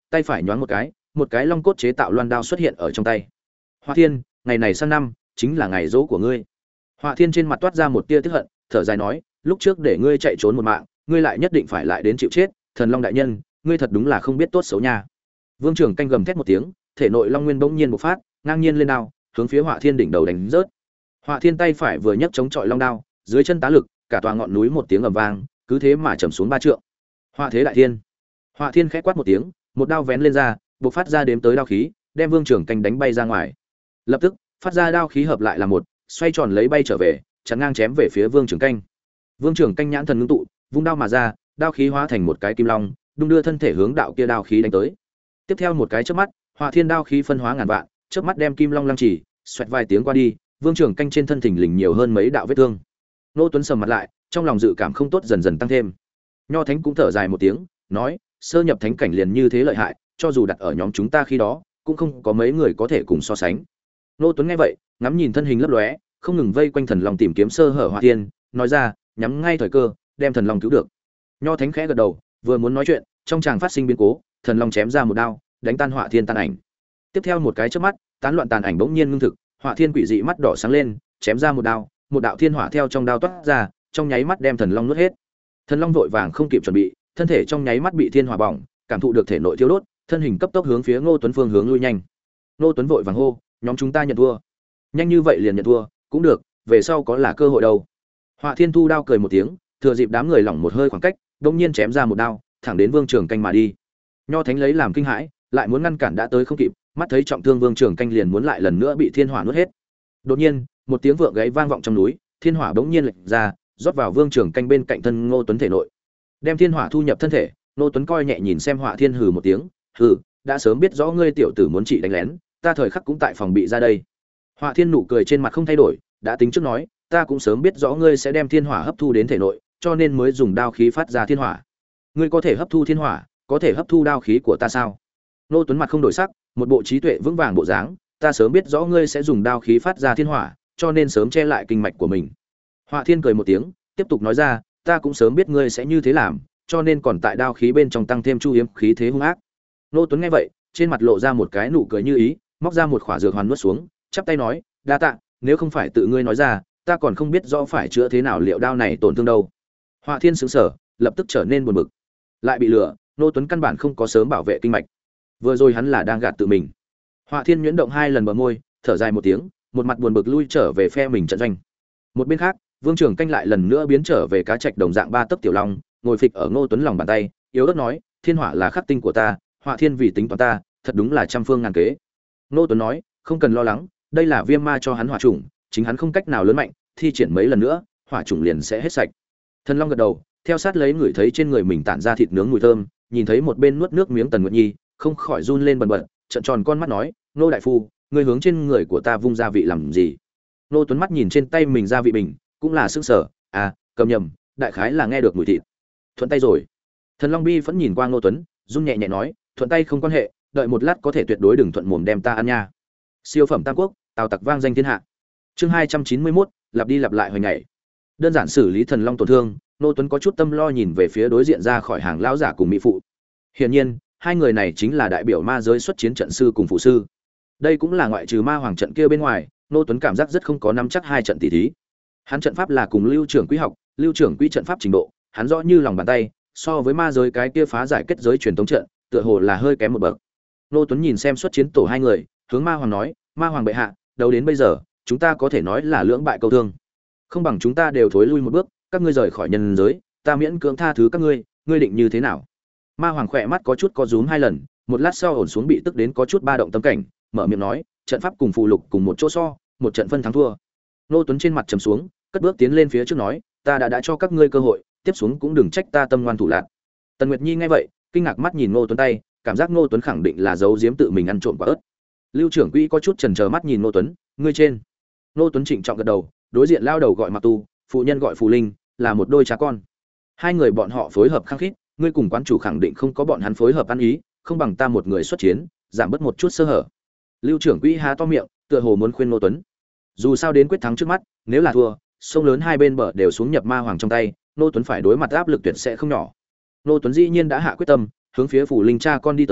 Speaker 1: tay phải nhoáng một cái, một cái long cốt chế tạo loan đao xuất hiện ở trong tay. Họa Thiên, ngày này sang năm chính là ngày dỗ của ngươi. Họa Thiên trên mặt toát ra một tia tức hận, thở dài nói, lúc trước để ngươi chạy trốn một mạng, ngươi lại nhất định phải lại đến chịu chết, Thần Long đại nhân, ngươi thật đúng là không biết tốt xấu nha. Vương Trường Canh gầm thét một tiếng, thể nội long nguyên bỗng nhiên bộc phát, ngang nhiên lên đao, hướng phía Họa Thiên đỉnh đầu đánh rớt. Họa Thiên tay phải vừa nhấc chống chọi long đao, dưới chân tá lực, cả tòa ngọn núi một tiếng ầm vang, cứ thế mà trầm xuống ba trượng. Họa thế đại thiên. Họa Thiên khẽ quát một tiếng, một đao vén lên ra, bộc phát ra đếm tới đao khí, đem Vương Trường Canh đánh bay ra ngoài. Lập tức, phát ra đao khí hợp lại là một, xoay tròn lấy bay trở về, chắn ngang chém về phía Vương Trường Canh. Vương Trường Canh nhãn thần ngưng tụ, vung đao mà ra, đao khí hóa thành một cái kim long, đung đưa thân thể hướng đạo kia đao khí đánh tới. Tiếp theo một cái chớp mắt, Họa Thiên đao khí phân hóa ngàn vạn, chớp mắt đem kim long lăng chỉ, xoẹt vài tiếng qua đi, Vương Trường Canh trên thân thình lình nhiều hơn mấy đạo vết thương. Nô Tuấn sầm mặt lại, trong lòng dự cảm không tốt dần dần tăng thêm. Nho Thánh cũng thở dài một tiếng, nói, sơ nhập thánh cảnh liền như thế lợi hại, cho dù đặt ở nhóm chúng ta khi đó, cũng không có mấy người có thể cùng so sánh. Nô Tuấn nghe vậy, ngắm nhìn thân hình lấp lóe, không ngừng vây quanh thần long tìm kiếm sơ hở Họa Thiên, nói ra, nhắm ngay thời cơ, đem thần long cứu được. Nho Thánh khẽ gật đầu, vừa muốn nói chuyện, trong tràng phát sinh biến cố, thần long chém ra một đao, đánh tan Họa Thiên tàn ảnh. Tiếp theo một cái chớp mắt, tán loạn tàn ảnh bỗng nhiên ngưng thực, Họa Thiên quỷ dị mắt đỏ sáng lên, chém ra một đao, một đạo thiên hỏa theo trong đao toát ra, trong nháy mắt đem thần long nuốt hết. Thần long vội vàng không kịp chuẩn bị, thân thể trong nháy mắt bị thiên hỏa bỏng, cảm thụ được thể nội thiêu đốt, thân hình cấp tốc hướng phía Ngô Tuấn phương hướng lui nhanh. Ngô Tuấn vội vàng hô, nhóm chúng ta nhận thua. Nhanh như vậy liền nhận thua, cũng được, về sau có là cơ hội đâu. Họa Thiên thu đao cười một tiếng, thừa dịp đám người lỏng một hơi khoảng cách, đột nhiên chém ra một đao, thẳng đến Vương Trường Canh mà đi. Nho Thánh lấy làm kinh hãi, lại muốn ngăn cản đã tới không kịp, mắt thấy trọng thương Vương Trường Canh liền muốn lại lần nữa bị thiên hỏa nuốt hết. Đột nhiên, một tiếng vượng gáy vang vọng trong núi, thiên hỏa bỗng nhiên lệch ra, rót vào Vương Trường Canh bên cạnh thân Ngô Tuấn thể nội. Đem thiên hỏa thu nhập thân thể, Ngô Tuấn coi nhẹ nhìn xem Họa Thiên hừ một tiếng, "Hừ, đã sớm biết rõ ngươi tiểu tử muốn trị đánh lén, ta thời khắc cũng tại phòng bị ra đây." Họa Thiên nụ cười trên mặt không thay đổi, đã tính trước nói, "Ta cũng sớm biết rõ ngươi sẽ đem thiên hỏa hấp thu đến thể nội, cho nên mới dùng đao khí phát ra thiên hỏa. Ngươi có thể hấp thu thiên hỏa, có thể hấp thu đao khí của ta sao?" Ngô Tuấn mặt không đổi sắc, một bộ trí tuệ vững vàng bộ dáng, "Ta sớm biết rõ ngươi sẽ dùng đao khí phát ra thiên hỏa, cho nên sớm che lại kinh mạch của mình." Họa Thiên cười một tiếng, tiếp tục nói ra, "Ta cũng sớm biết ngươi sẽ như thế làm, cho nên còn tại đao khí bên trong tăng thêm chu hiếm khí thế hung ác." Ngô Tuấn nghe vậy, trên mặt lộ ra một cái nụ cười như ý, móc ra một khỏa dược hoàn nuốt xuống, chắp tay nói, "Đa tạ, nếu không phải tự ngươi nói ra, ta còn không biết rõ phải chữa thế nào liệu đao này tổn thương đâu." Họa Thiên sững sờ, lập tức trở nên buồn bực. Lại bị lừa, Ngô Tuấn căn bản không có sớm bảo vệ kinh mạch. Vừa rồi hắn là đang gạt tự mình. Họa Thiên nhuyễn động hai lần bờ môi, thở dài một tiếng, một mặt buồn bực lui trở về phe mình trận doanh. Một bên khác, Vương Trường Canh lại lần nữa biến trở về cá trạch đồng dạng ba tấc tiểu long, ngồi phịch ở Ngô Tuấn lòng bàn tay, yếu ớt nói, "Thiên hỏa là khắc tinh của ta, Họa Thiên vì tính toán ta, thật đúng là trăm phương ngàn kế." Ngô Tuấn nói, "Không cần lo lắng, đây là viêm ma cho hắn hỏa trùng, chính hắn không cách nào lớn mạnh, thi triển mấy lần nữa, hỏa trùng liền sẽ hết sạch." Thần Long gật đầu, theo sát lấy người thấy trên người mình tản ra thịt nướng mùi thơm, nhìn thấy một bên nuốt nước miếng Tần Nguyệt Nhi, không khỏi run lên bần bật, trợn tròn con mắt nói, "Ngô đại phu, ngươi hướng trên người của ta vung gia vị làm gì?" Ngô Tuấn mắt nhìn trên tay mình gia vị bình, cũng là sững sờ, "À, cầm nhầm, đại khái là nghe được mùi thịt. Thuận tay rồi." Thần Long Bi vẫn nhìn qua Ngô Tuấn, run nhẹ nhẹ nói, "Thuận tay không quan hệ, đợi một lát có thể tuyệt đối đừng thuận mồm đem ta ăn nha." Siêu phẩm Tam Quốc, Tào Tặc vang danh thiên hạ. Chương hai trăm chín mươi mốt, lặp đi lặp lại hồi ngày. Đơn giản xử lý thần long tổn thương, Ngô Tuấn có chút tâm lo nhìn về phía đối diện ra khỏi hàng lão giả cùng mỹ phụ. Hiển nhiên, hai người này chính là đại biểu ma giới xuất chiến trận sư cùng phụ sư. Đây cũng là ngoại trừ ma hoàng trận kia bên ngoài, Ngô Tuấn cảm giác rất không có nắm chắc hai trận tỷ thí. Hắn trận pháp là cùng Lưu trưởng Quý học, Lưu trưởng Quý trận pháp trình độ, hắn rõ như lòng bàn tay, so với ma giới cái kia phá giải kết giới truyền thống trận, tựa hồ là hơi kém một bậc. Ngô Tuấn nhìn xem xuất chiến tổ hai người, hướng ma hoàng nói, "Ma hoàng bệ hạ, đầu đến bây giờ, chúng ta có thể nói là lưỡng bại câu thương. Không bằng chúng ta đều thối lui một bước, các ngươi rời khỏi nhân giới, ta miễn cưỡng tha thứ các ngươi, ngươi định như thế nào?" Ma hoàng khỏe mắt có chút co rúm hai lần, một lát sau ổn xuống bị tức đến có chút ba động tâm cảnh, mở miệng nói, "Trận pháp cùng phù lục cùng một chỗ so, một trận phân thắng thua." Ngô Tuấn trên mặt trầm xuống, cất bước tiến lên phía trước nói, "Ta đã đã cho các ngươi cơ hội, tiếp xuống cũng đừng trách ta tâm ngoan thủ lạn." Tần Nguyệt Nhi nghe vậy, kinh ngạc mắt nhìn Ngô Tuấn tay, cảm giác Ngô Tuấn khẳng định là giấu giếm tự mình ăn trộm quả ớt. Lưu trưởng Quỹ có chút chần chờ mắt nhìn Ngô Tuấn, "Ngươi trên." Ngô Tuấn trịnh trọng gật đầu, đối diện lao đầu gọi Mặc Tu, phụ nhân gọi Phù Linh, là một đôi cha con. Hai người bọn họ phối hợp khăng khít, ngươi cùng quán chủ khẳng định không có bọn hắn phối hợp ăn ý, không bằng ta một người xuất chiến, giảm bớt một chút sơ hở. Lưu trưởng Quỹ há to miệng, tựa hồ muốn khuyên Ngô Tuấn. Dù sao đến quyết thắng trước mắt, nếu là thua, sông lớn hai bên bờ đều xuống nhập ma hoàng trong tay, Ngô Tuấn phải đối mặt áp lực tuyệt sẽ không nhỏ. Ngô Tuấn dĩ nhiên đã hạ quyết tâm, hướng phía Phủ Linh cha con đi tới,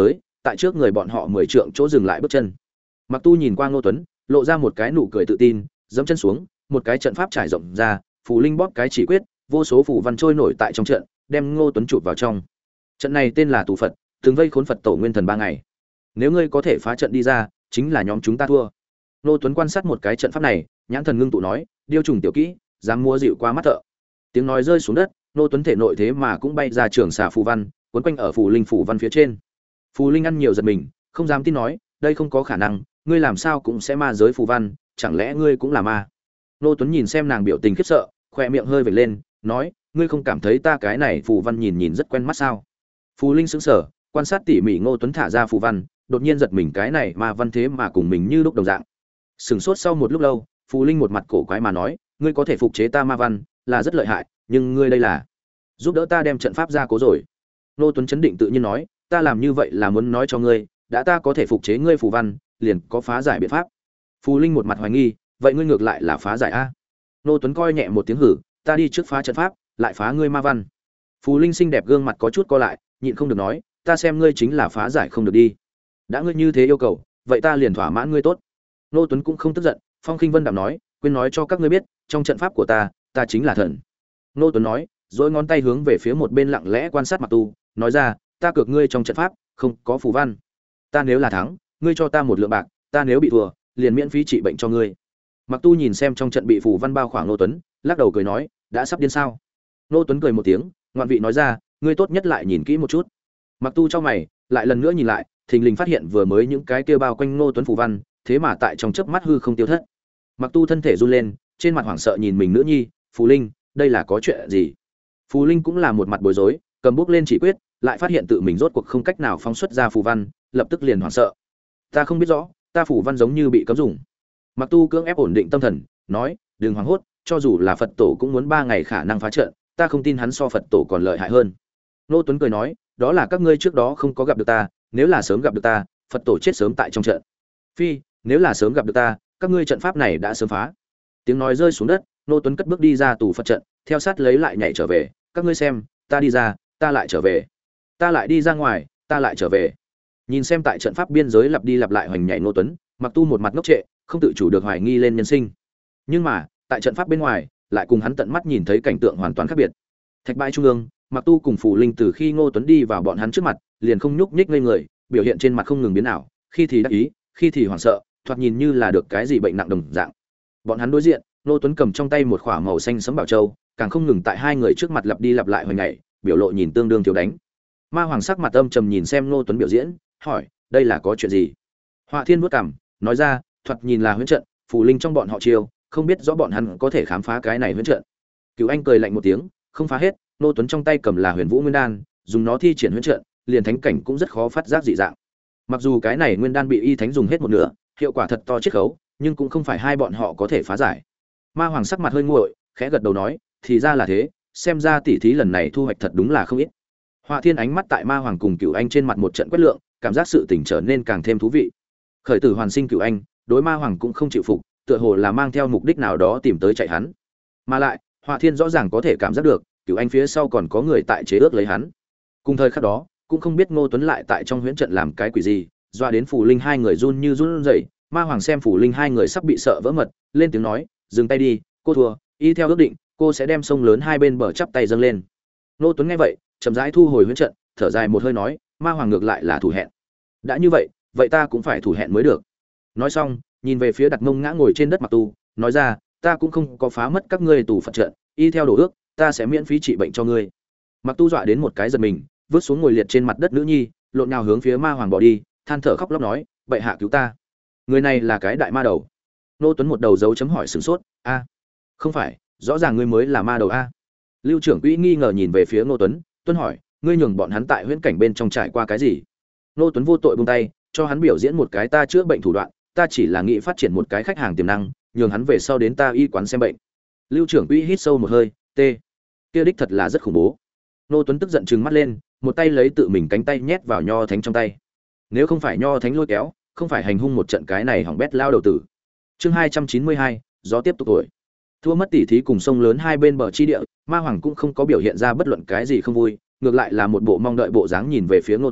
Speaker 1: tại trước người bọn họ mười trượng chỗ dừng lại bước chân. Mặc Tu nhìn qua Ngô Tuấn, lộ ra một cái nụ cười tự tin, giẫm chân xuống, một cái trận pháp trải rộng ra, phù linh bóp cái chỉ quyết, vô số phù văn trôi nổi tại trong trận, đem Ngô Tuấn chụp vào trong. Trận này tên là Tù Phật, từng vây khốn Phật tổ nguyên thần ba ngày. Nếu ngươi có thể phá trận đi ra, chính là nhóm chúng ta thua. Ngô Tuấn quan sát một cái trận pháp này, nhãn thần ngưng tụ nói, điêu trùng tiểu kỹ, dám mua dịu qua mắt thợ. Tiếng nói rơi xuống đất, Ngô Tuấn thể nội thế mà cũng bay ra trường xà phù văn, quấn quanh ở phù linh phù văn phía trên. Phù linh ăn nhiều giật mình, không dám tin nói, đây không có khả năng, ngươi làm sao cũng sẽ ma giới phù văn, chẳng lẽ ngươi cũng là ma? Ngô Tuấn nhìn xem nàng biểu tình khiếp sợ, khoe miệng hơi vểnh lên, nói, ngươi không cảm thấy ta cái này phù văn nhìn nhìn rất quen mắt sao? Phù linh sững sờ, quan sát tỉ mỉ Ngô Tuấn thả ra phù văn, đột nhiên giật mình, cái này ma văn thế mà cùng mình như lúc đồng dạng. Sừng sốt sau một lúc lâu, phù linh một mặt cổ quái mà nói, ngươi có thể phục chế ta ma văn, là rất lợi hại, nhưng ngươi đây là giúp đỡ ta đem trận pháp ra cố rồi. Ngô Tuấn chấn định tự nhiên nói, ta làm như vậy là muốn nói cho ngươi, đã ta có thể phục chế ngươi phù văn, liền có phá giải biện pháp. Phù linh một mặt hoài nghi, vậy ngươi ngược lại là phá giải a? Ngô Tuấn coi nhẹ một tiếng hử, ta đi trước phá trận pháp, lại phá ngươi ma văn. Phù linh xinh đẹp gương mặt có chút co lại, nhịn không được nói, ta xem ngươi chính là phá giải không được đi. Đã ngươi như thế yêu cầu, vậy ta liền thỏa mãn ngươi tốt. Ngô Tuấn cũng không tức giận, Phong Khinh Vân đạm nói, quên nói cho các ngươi biết, trong trận pháp của ta, ta chính là thần. Ngô Tuấn nói, rồi ngón tay hướng về phía một bên lặng lẽ quan sát Mặc Tu, nói ra, ta cược ngươi trong trận pháp không có phù văn. Ta nếu là thắng, ngươi cho ta một lượng bạc, ta nếu bị thua, liền miễn phí trị bệnh cho ngươi. Mặc Tu nhìn xem trong trận bị phù văn bao khoảng Ngô Tuấn, lắc đầu cười nói, đã sắp điên sao? Ngô Tuấn cười một tiếng, ngoạn vị nói ra, ngươi tốt nhất lại nhìn kỹ một chút. Mặc Tu trong mày, lại lần nữa nhìn lại, thình lình phát hiện vừa mới những cái kia bao quanh Ngô Tuấn phù văn, thế mà tại trong chớp mắt hư không tiêu thất. Mặc Tu thân thể run lên, trên mặt hoảng sợ nhìn mình nữ nhi, Phù Linh, đây là có chuyện gì? Phù Linh cũng là một mặt bối rối, cầm bút lên chỉ quyết, lại phát hiện tự mình rốt cuộc không cách nào phóng xuất ra phù văn, lập tức liền hoảng sợ. Ta không biết rõ, ta phù văn giống như bị cấm dùng. Mặc Tu cưỡng ép ổn định tâm thần, nói, đừng hoảng hốt, cho dù là Phật tổ cũng muốn ba ngày khả năng phá trận, ta không tin hắn so Phật tổ còn lợi hại hơn. Nô Tuấn cười nói, đó là các ngươi trước đó không có gặp được ta, nếu là sớm gặp được ta, Phật tổ chết sớm tại trong trận. Phi, nếu là sớm gặp được ta, các ngươi trận pháp này đã sớm phá. Tiếng nói rơi xuống đất, Nô Tuấn cất bước đi ra tù Phật trận, theo sát lấy lại nhảy trở về, các ngươi xem, ta đi ra, ta lại trở về. Ta lại đi ra ngoài, ta lại trở về. Nhìn xem tại trận pháp biên giới lặp đi lặp lại hoành nhảy Nô Tuấn, Mặc Tu một mặt ngốc trệ, không tự chủ được hoài nghi lên nhân sinh. Nhưng mà, tại trận pháp bên ngoài, lại cùng hắn tận mắt nhìn thấy cảnh tượng hoàn toàn khác biệt. Thạch bãi trung ương, Mặc Tu cùng Phù Linh từ khi Ngô Tuấn đi vào bọn hắn trước mặt, liền không nhúc nhích ngây người, biểu hiện trên mặt không ngừng biến ảo, khi thì đắc ý, khi thì hoảng sợ, thoạt nhìn như là được cái gì bệnh nặng đồng dạng. Bọn hắn đối diện, Ngô Tuấn cầm trong tay một khỏa màu xanh sẫm bảo châu, càng không ngừng tại hai người trước mặt lặp đi lặp lại hồi ngày, biểu lộ nhìn tương đương thiếu đánh. Ma Hoàng sắc mặt âm trầm nhìn xem Ngô Tuấn biểu diễn, hỏi, đây là có chuyện gì? Họa Thiên vuốt cằm, nói ra, thoạt nhìn là huyễn trận, Phù Linh trong bọn họ chiêu, không biết rõ bọn hắn có thể khám phá cái này huyễn trận. Cửu Anh cười lạnh một tiếng, không phá hết, Ngô Tuấn trong tay cầm là Huyền Vũ Nguyên Đan, dùng nó thi triển huyễn trận, liền thánh cảnh cũng rất khó phát giác dị dạng. Mặc dù cái này nguyên đan bị y thánh dùng hết một nửa, hiệu quả thật to chiết khấu, nhưng cũng không phải hai bọn họ có thể phá giải. Ma Hoàng sắc mặt hơi nguội, khẽ gật đầu nói, thì ra là thế, xem ra tỷ thí lần này thu hoạch thật đúng là không ít. Họa Thiên ánh mắt tại Ma Hoàng cùng Cửu Anh trên mặt một trận quét lượng, cảm giác sự tình trở nên càng thêm thú vị. Khởi tử hoàn sinh Cửu Anh, đối Ma Hoàng cũng không chịu phục, tựa hồ là mang theo mục đích nào đó tìm tới chạy hắn. Mà lại, Họa Thiên rõ ràng có thể cảm giác được, Cửu Anh phía sau còn có người tại chế ước lấy hắn. Cùng thời khắc đó, cũng không biết Ngô Tuấn lại tại trong huyễn trận làm cái quỷ gì, doa đến Phù Linh hai người run như run rẩy. Ma Hoàng xem Phù Linh hai người sắp bị sợ vỡ mật, lên tiếng nói, dừng tay đi, cô thua, y theo ước định, cô sẽ đem sông lớn hai bên bờ chắp tay dâng lên. Ngô Tuấn nghe vậy, chậm rãi thu hồi huyễn trận, thở dài một hơi nói, Ma Hoàng ngược lại là thủ hẹn. Đã như vậy, vậy ta cũng phải thủ hẹn mới được. Nói xong, nhìn về phía đặt mông ngã ngồi trên đất Mặc Tu, nói ra, ta cũng không có phá mất các ngươi tù Phật trận, y theo đồ ước, ta sẽ miễn phí trị bệnh cho ngươi. Mặc Tu dọa đến một cái giật mình, vứt xuống ngồi liệt trên mặt đất nữ nhi, lộn nhào hướng phía Ma Hoàng bỏ đi, than thở khóc lóc nói, bệ hạ cứu ta. Người này là cái đại ma đầu. Ngô Tuấn một đầu dấu chấm hỏi sửng sốt, a, không phải, rõ ràng ngươi mới là ma đầu a. Lưu trưởng quỹ nghi ngờ nhìn về phía Ngô Tuấn, Tuấn hỏi, ngươi nhường bọn hắn tại huyễn cảnh bên trong trải qua cái gì? Ngô Tuấn vô tội buông tay, cho hắn biểu diễn một cái ta chữa bệnh thủ đoạn, ta chỉ là nghĩ phát triển một cái khách hàng tiềm năng, nhường hắn về sau đến ta y quán xem bệnh. Lưu trưởng quỹ hít sâu một hơi, tê, kia đích thật là rất khủng bố. Ngô Tuấn tức giận trừng mắt lên, một tay lấy tự mình cánh tay nhét vào nho thánh trong tay. Nếu không phải nho thánh lôi kéo, không phải hành hung một trận cái này hỏng bét lao đầu tử. Chương hai trăm chín mươi hai, gió tiếp tục thổi. Thua mất tỷ thí cùng sông lớn hai bên bờ chi địa, Ma Hoàng cũng không có biểu hiện ra bất luận cái gì không vui, ngược lại là một bộ mong đợi bộ dáng nhìn về phía Ngô Tuấn,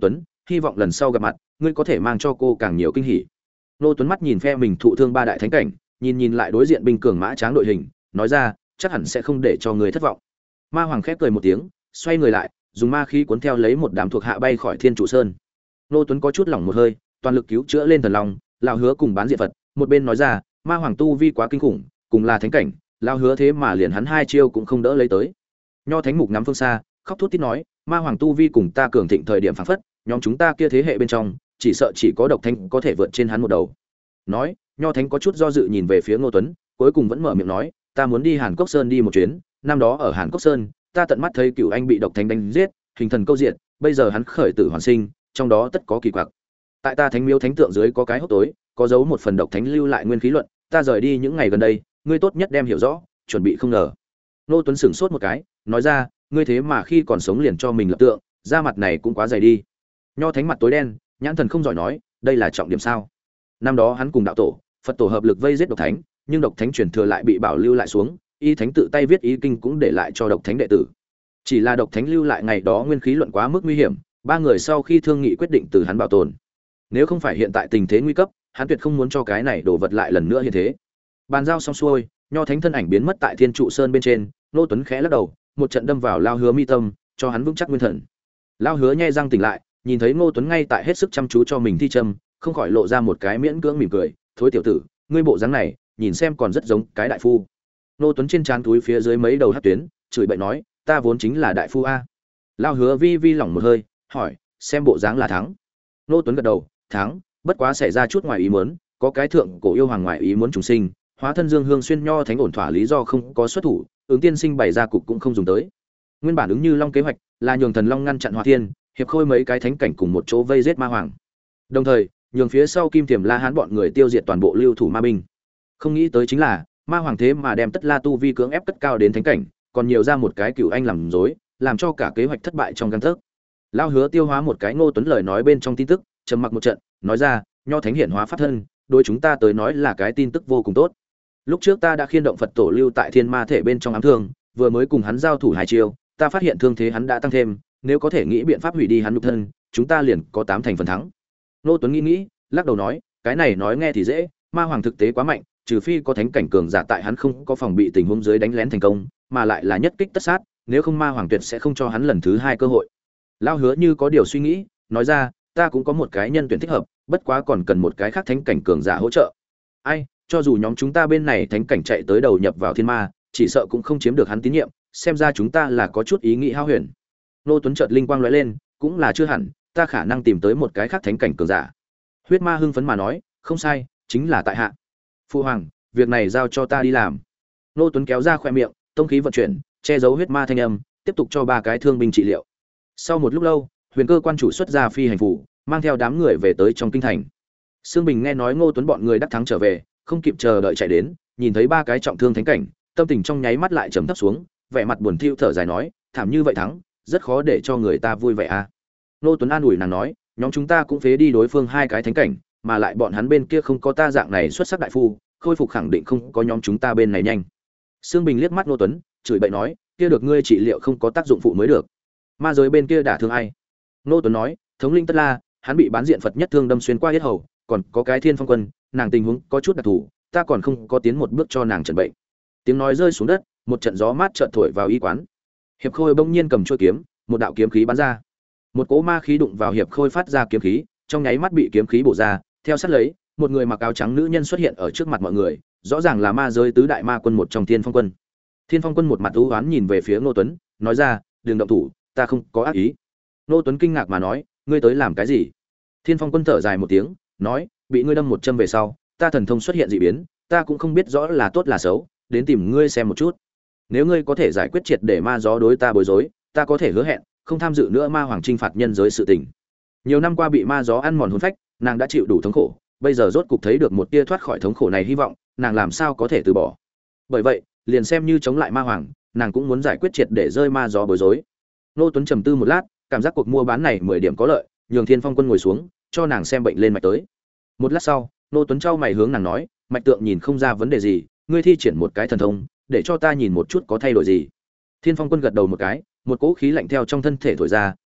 Speaker 1: hy vọng lần sau gặp mặt ngươi có thể mang cho cô càng nhiều kinh hỉ. Nô Tuấn mắt nhìn phe mình thụ thương ba đại thánh cảnh, nhìn nhìn lại đối diện binh cường mã tráng đội hình, nói ra, chắc hẳn sẽ không để cho người thất vọng. Ma Hoàng khép cười một tiếng, xoay người lại, dùng ma khí cuốn theo lấy một đám thuộc hạ bay khỏi Thiên Trụ Sơn. Nô Tuấn có chút lỏng một hơi, toàn lực cứu chữa lên thần long, lão hứa cùng bán diện Phật, một bên nói ra, Ma Hoàng tu vi quá kinh khủng, cùng là thánh cảnh, lão hứa thế mà liền hắn hai chiêu cũng không đỡ lấy tới. Nho Thánh Mục ngắm phương xa, khóc thút thít nói, Ma Hoàng tu vi cùng ta cường thịnh thời điểm phảng phất, nhóm chúng ta kia thế hệ bên trong, chỉ sợ chỉ có độc thánh có thể vượt trên hắn một đầu. Nói, Nho Thánh có chút do dự nhìn về phía Ngô Tuấn, cuối cùng vẫn mở miệng nói, ta muốn đi Hàn Cốc Sơn đi một chuyến, năm đó ở Hàn Cốc Sơn, ta tận mắt thấy cựu anh bị độc thánh đánh giết, hình thần câu diện, bây giờ hắn khởi tử hoàn sinh, trong đó tất có kỳ quặc. Tại ta Thánh Miếu thánh tượng dưới có cái hốc tối, có giấu một phần độc thánh lưu lại nguyên khí luận, ta rời đi những ngày gần đây, ngươi tốt nhất đem hiểu rõ, chuẩn bị không ngờ. Ngô Tuấn sững sốt một cái, nói ra, ngươi thế mà khi còn sống liền cho mình lập tượng, da mặt này cũng quá dày đi. Nho Thánh mặt tối đen, nhãn thần không giỏi nói, đây là trọng điểm sao? Năm đó hắn cùng đạo tổ, Phật tổ hợp lực vây giết độc thánh, nhưng độc thánh truyền thừa lại bị bảo lưu lại xuống, y thánh tự tay viết ý kinh cũng để lại cho độc thánh đệ tử. Chỉ là độc thánh lưu lại ngày đó nguyên khí luận quá mức nguy hiểm, ba người sau khi thương nghị quyết định từ hắn bảo tồn. Nếu không phải hiện tại tình thế nguy cấp, hắn tuyệt không muốn cho cái này đổ vật lại lần nữa như thế. Bàn giao xong xuôi, Nho Thánh thân ảnh biến mất tại Thiên Trụ Sơn bên trên, Nô Tuấn khẽ lắc đầu, một trận đâm vào lao hứa mi tâm, cho hắn vững chắc nguyên thần. Lao hứa nhe răng tỉnh lại, nhìn thấy Ngô Tuấn ngay tại hết sức chăm chú cho mình thi châm, không khỏi lộ ra một cái miễn cưỡng mỉm cười, thối tiểu tử, ngươi bộ dáng này, nhìn xem còn rất giống cái đại phu. Ngô Tuấn trên trán túi phía dưới mấy đầu hắc tuyến, chửi bậy nói, ta vốn chính là đại phu a. Lao hứa vi vi lỏng một hơi, hỏi, xem bộ dáng là thắng. Ngô Tuấn gật đầu, thắng, bất quá xảy ra chút ngoài ý muốn, có cái thượng cổ yêu hoàng ngoài ý muốn trùng sinh, hóa thân Dương Hương xuyên Nho Thánh ổn thỏa lý do không có xuất thủ, ứng tiên sinh bày ra cục cũng không dùng tới. Nguyên bản ứng như Long kế hoạch là nhường thần long ngăn chặn Hỏa Thiên, hiệp khôi mấy cái thánh cảnh cùng một chỗ vây giết ma hoàng. Đồng thời, nhường phía sau Kim Tiềm La Hán bọn người tiêu diệt toàn bộ lưu thủ ma binh. Không nghĩ tới chính là, ma hoàng thế mà đem Tất La tu vi cưỡng ép cất cao đến thánh cảnh, còn nhiều ra một cái cửu anh làm dối, làm cho cả kế hoạch thất bại trong gang tấc. Lao hứa tiêu hóa một cái Ngô Tuấn lời nói bên trong tin tức, trầm mặc một trận, nói ra, Nho Thánh hiển hóa pháp thân, đối chúng ta tới nói là cái tin tức vô cùng tốt. Lúc trước ta đã khiên động Phật tổ lưu tại thiên ma thể bên trong ám thương, vừa mới cùng hắn giao thủ hai chiêu, ta phát hiện thương thế hắn đã tăng thêm, nếu có thể nghĩ biện pháp hủy đi hắn nhục thân, chúng ta liền có tám thành phần thắng. Nô Tuấn nghĩ nghĩ, lắc đầu nói, cái này nói nghe thì dễ, ma hoàng thực tế quá mạnh, trừ phi có thánh cảnh cường giả tại hắn không có phòng bị tình huống dưới đánh lén thành công, mà lại là nhất kích tất sát, nếu không ma hoàng tuyệt sẽ không cho hắn lần thứ hai cơ hội. Lao hứa như có điều suy nghĩ, nói ra, ta cũng có một cái nhân tuyển thích hợp, bất quá còn cần một cái khác thánh cảnh cường giả hỗ trợ. Ai, cho dù nhóm chúng ta bên này thánh cảnh chạy tới đầu nhập vào thiên ma, chỉ sợ cũng không chiếm được hắn tín nhiệm, xem ra chúng ta là có chút ý nghĩ hao huyền. Nô Tuấn chợt linh quang lóe lên, cũng là chưa hẳn, ta khả năng tìm tới một cái khác thánh cảnh cường giả. Huyết Ma hưng phấn mà nói, không sai, chính là tại hạ. Phu hoàng, việc này giao cho ta đi làm. Nô Tuấn kéo ra khoe miệng, tông khí vận chuyển, che giấu huyết ma thanh âm, tiếp tục cho ba cái thương binh trị liệu. Sau một lúc lâu, Huyền Cơ quan chủ xuất ra phi hành phủ, mang theo đám người về tới trong kinh thành. Sương Bình nghe nói Ngô Tuấn bọn người đắc thắng trở về, không kịp chờ đợi chạy đến, nhìn thấy ba cái trọng thương thánh cảnh, tâm tình trong nháy mắt lại trầm thấp xuống, vẻ mặt buồn thiu thở dài nói, thảm như vậy thắng, rất khó để cho người ta vui vẻ à. Ngô Tuấn an ủi nàng nói, nhóm chúng ta cũng phế đi đối phương hai cái thánh cảnh, mà lại bọn hắn bên kia không có ta dạng này xuất sắc đại phu, khôi phục khẳng định không có nhóm chúng ta bên này nhanh. Sương Bình liếc mắt Ngô Tuấn, chửi bậy nói, kia được ngươi trị liệu không có tác dụng phụ mới được. Ma giới bên kia đả thương ai? Ngô Tuấn nói, thống linh Tất La, hắn bị bán diện Phật nhất thương đâm xuyên qua yết hầu, còn có cái Thiên Phong Quân, nàng tình huống có chút đặc thù, ta còn không có tiến một bước cho nàng chẩn bệnh. Tiếng nói rơi xuống đất, một trận gió mát chợt thổi vào y quán. Hiệp Khôi bỗng nhiên cầm chuôi kiếm, một đạo kiếm khí bắn ra. Một cỗ ma khí đụng vào Hiệp Khôi phát ra kiếm khí, trong nháy mắt bị kiếm khí bổ ra, theo sát lấy, một người mặc áo trắng nữ nhân xuất hiện ở trước mặt mọi người, rõ ràng là ma giới tứ đại ma quân một trong Thiên Phong Quân. Thiên Phong Quân một mặt u uất nhìn về phía Ngô Tuấn, nói ra, "Đừng động thủ, ta không có ác ý." Ngô Tuấn kinh ngạc mà nói, "Ngươi tới làm cái gì?" Thiên Phong Quân thở dài một tiếng, nói, "Bị ngươi đâm một châm về sau, ta thần thông xuất hiện dị biến, ta cũng không biết rõ là tốt là xấu, đến tìm ngươi xem một chút. Nếu ngươi có thể giải quyết triệt để ma gió đối ta bối rối, ta có thể hứa hẹn không tham dự nữa ma hoàng trinh phạt nhân giới sự tình." Nhiều năm qua bị ma gió ăn mòn hồn phách, nàng đã chịu đủ thống khổ, bây giờ rốt cục thấy được một tia thoát khỏi thống khổ này hy vọng, nàng làm sao có thể từ bỏ. Bởi vậy, liền xem như chống lại ma hoàng, nàng cũng muốn giải quyết triệt để rơi ma gió bối rối. Nô Tuấn trầm tư một lát, cảm giác cuộc mua bán này mười điểm có lợi, nhường Thiên Phong Quân ngồi xuống, cho nàng xem bệnh lên mạch tới. Một lát sau, Nô Tuấn trao mày hướng nàng nói, "Mạch tượng nhìn không ra vấn đề gì, ngươi thi triển một cái thần thông, để cho ta nhìn một chút có thay đổi gì." Thiên Phong Quân gật đầu một cái, một cỗ khí lạnh theo trong thân thể thổi ra,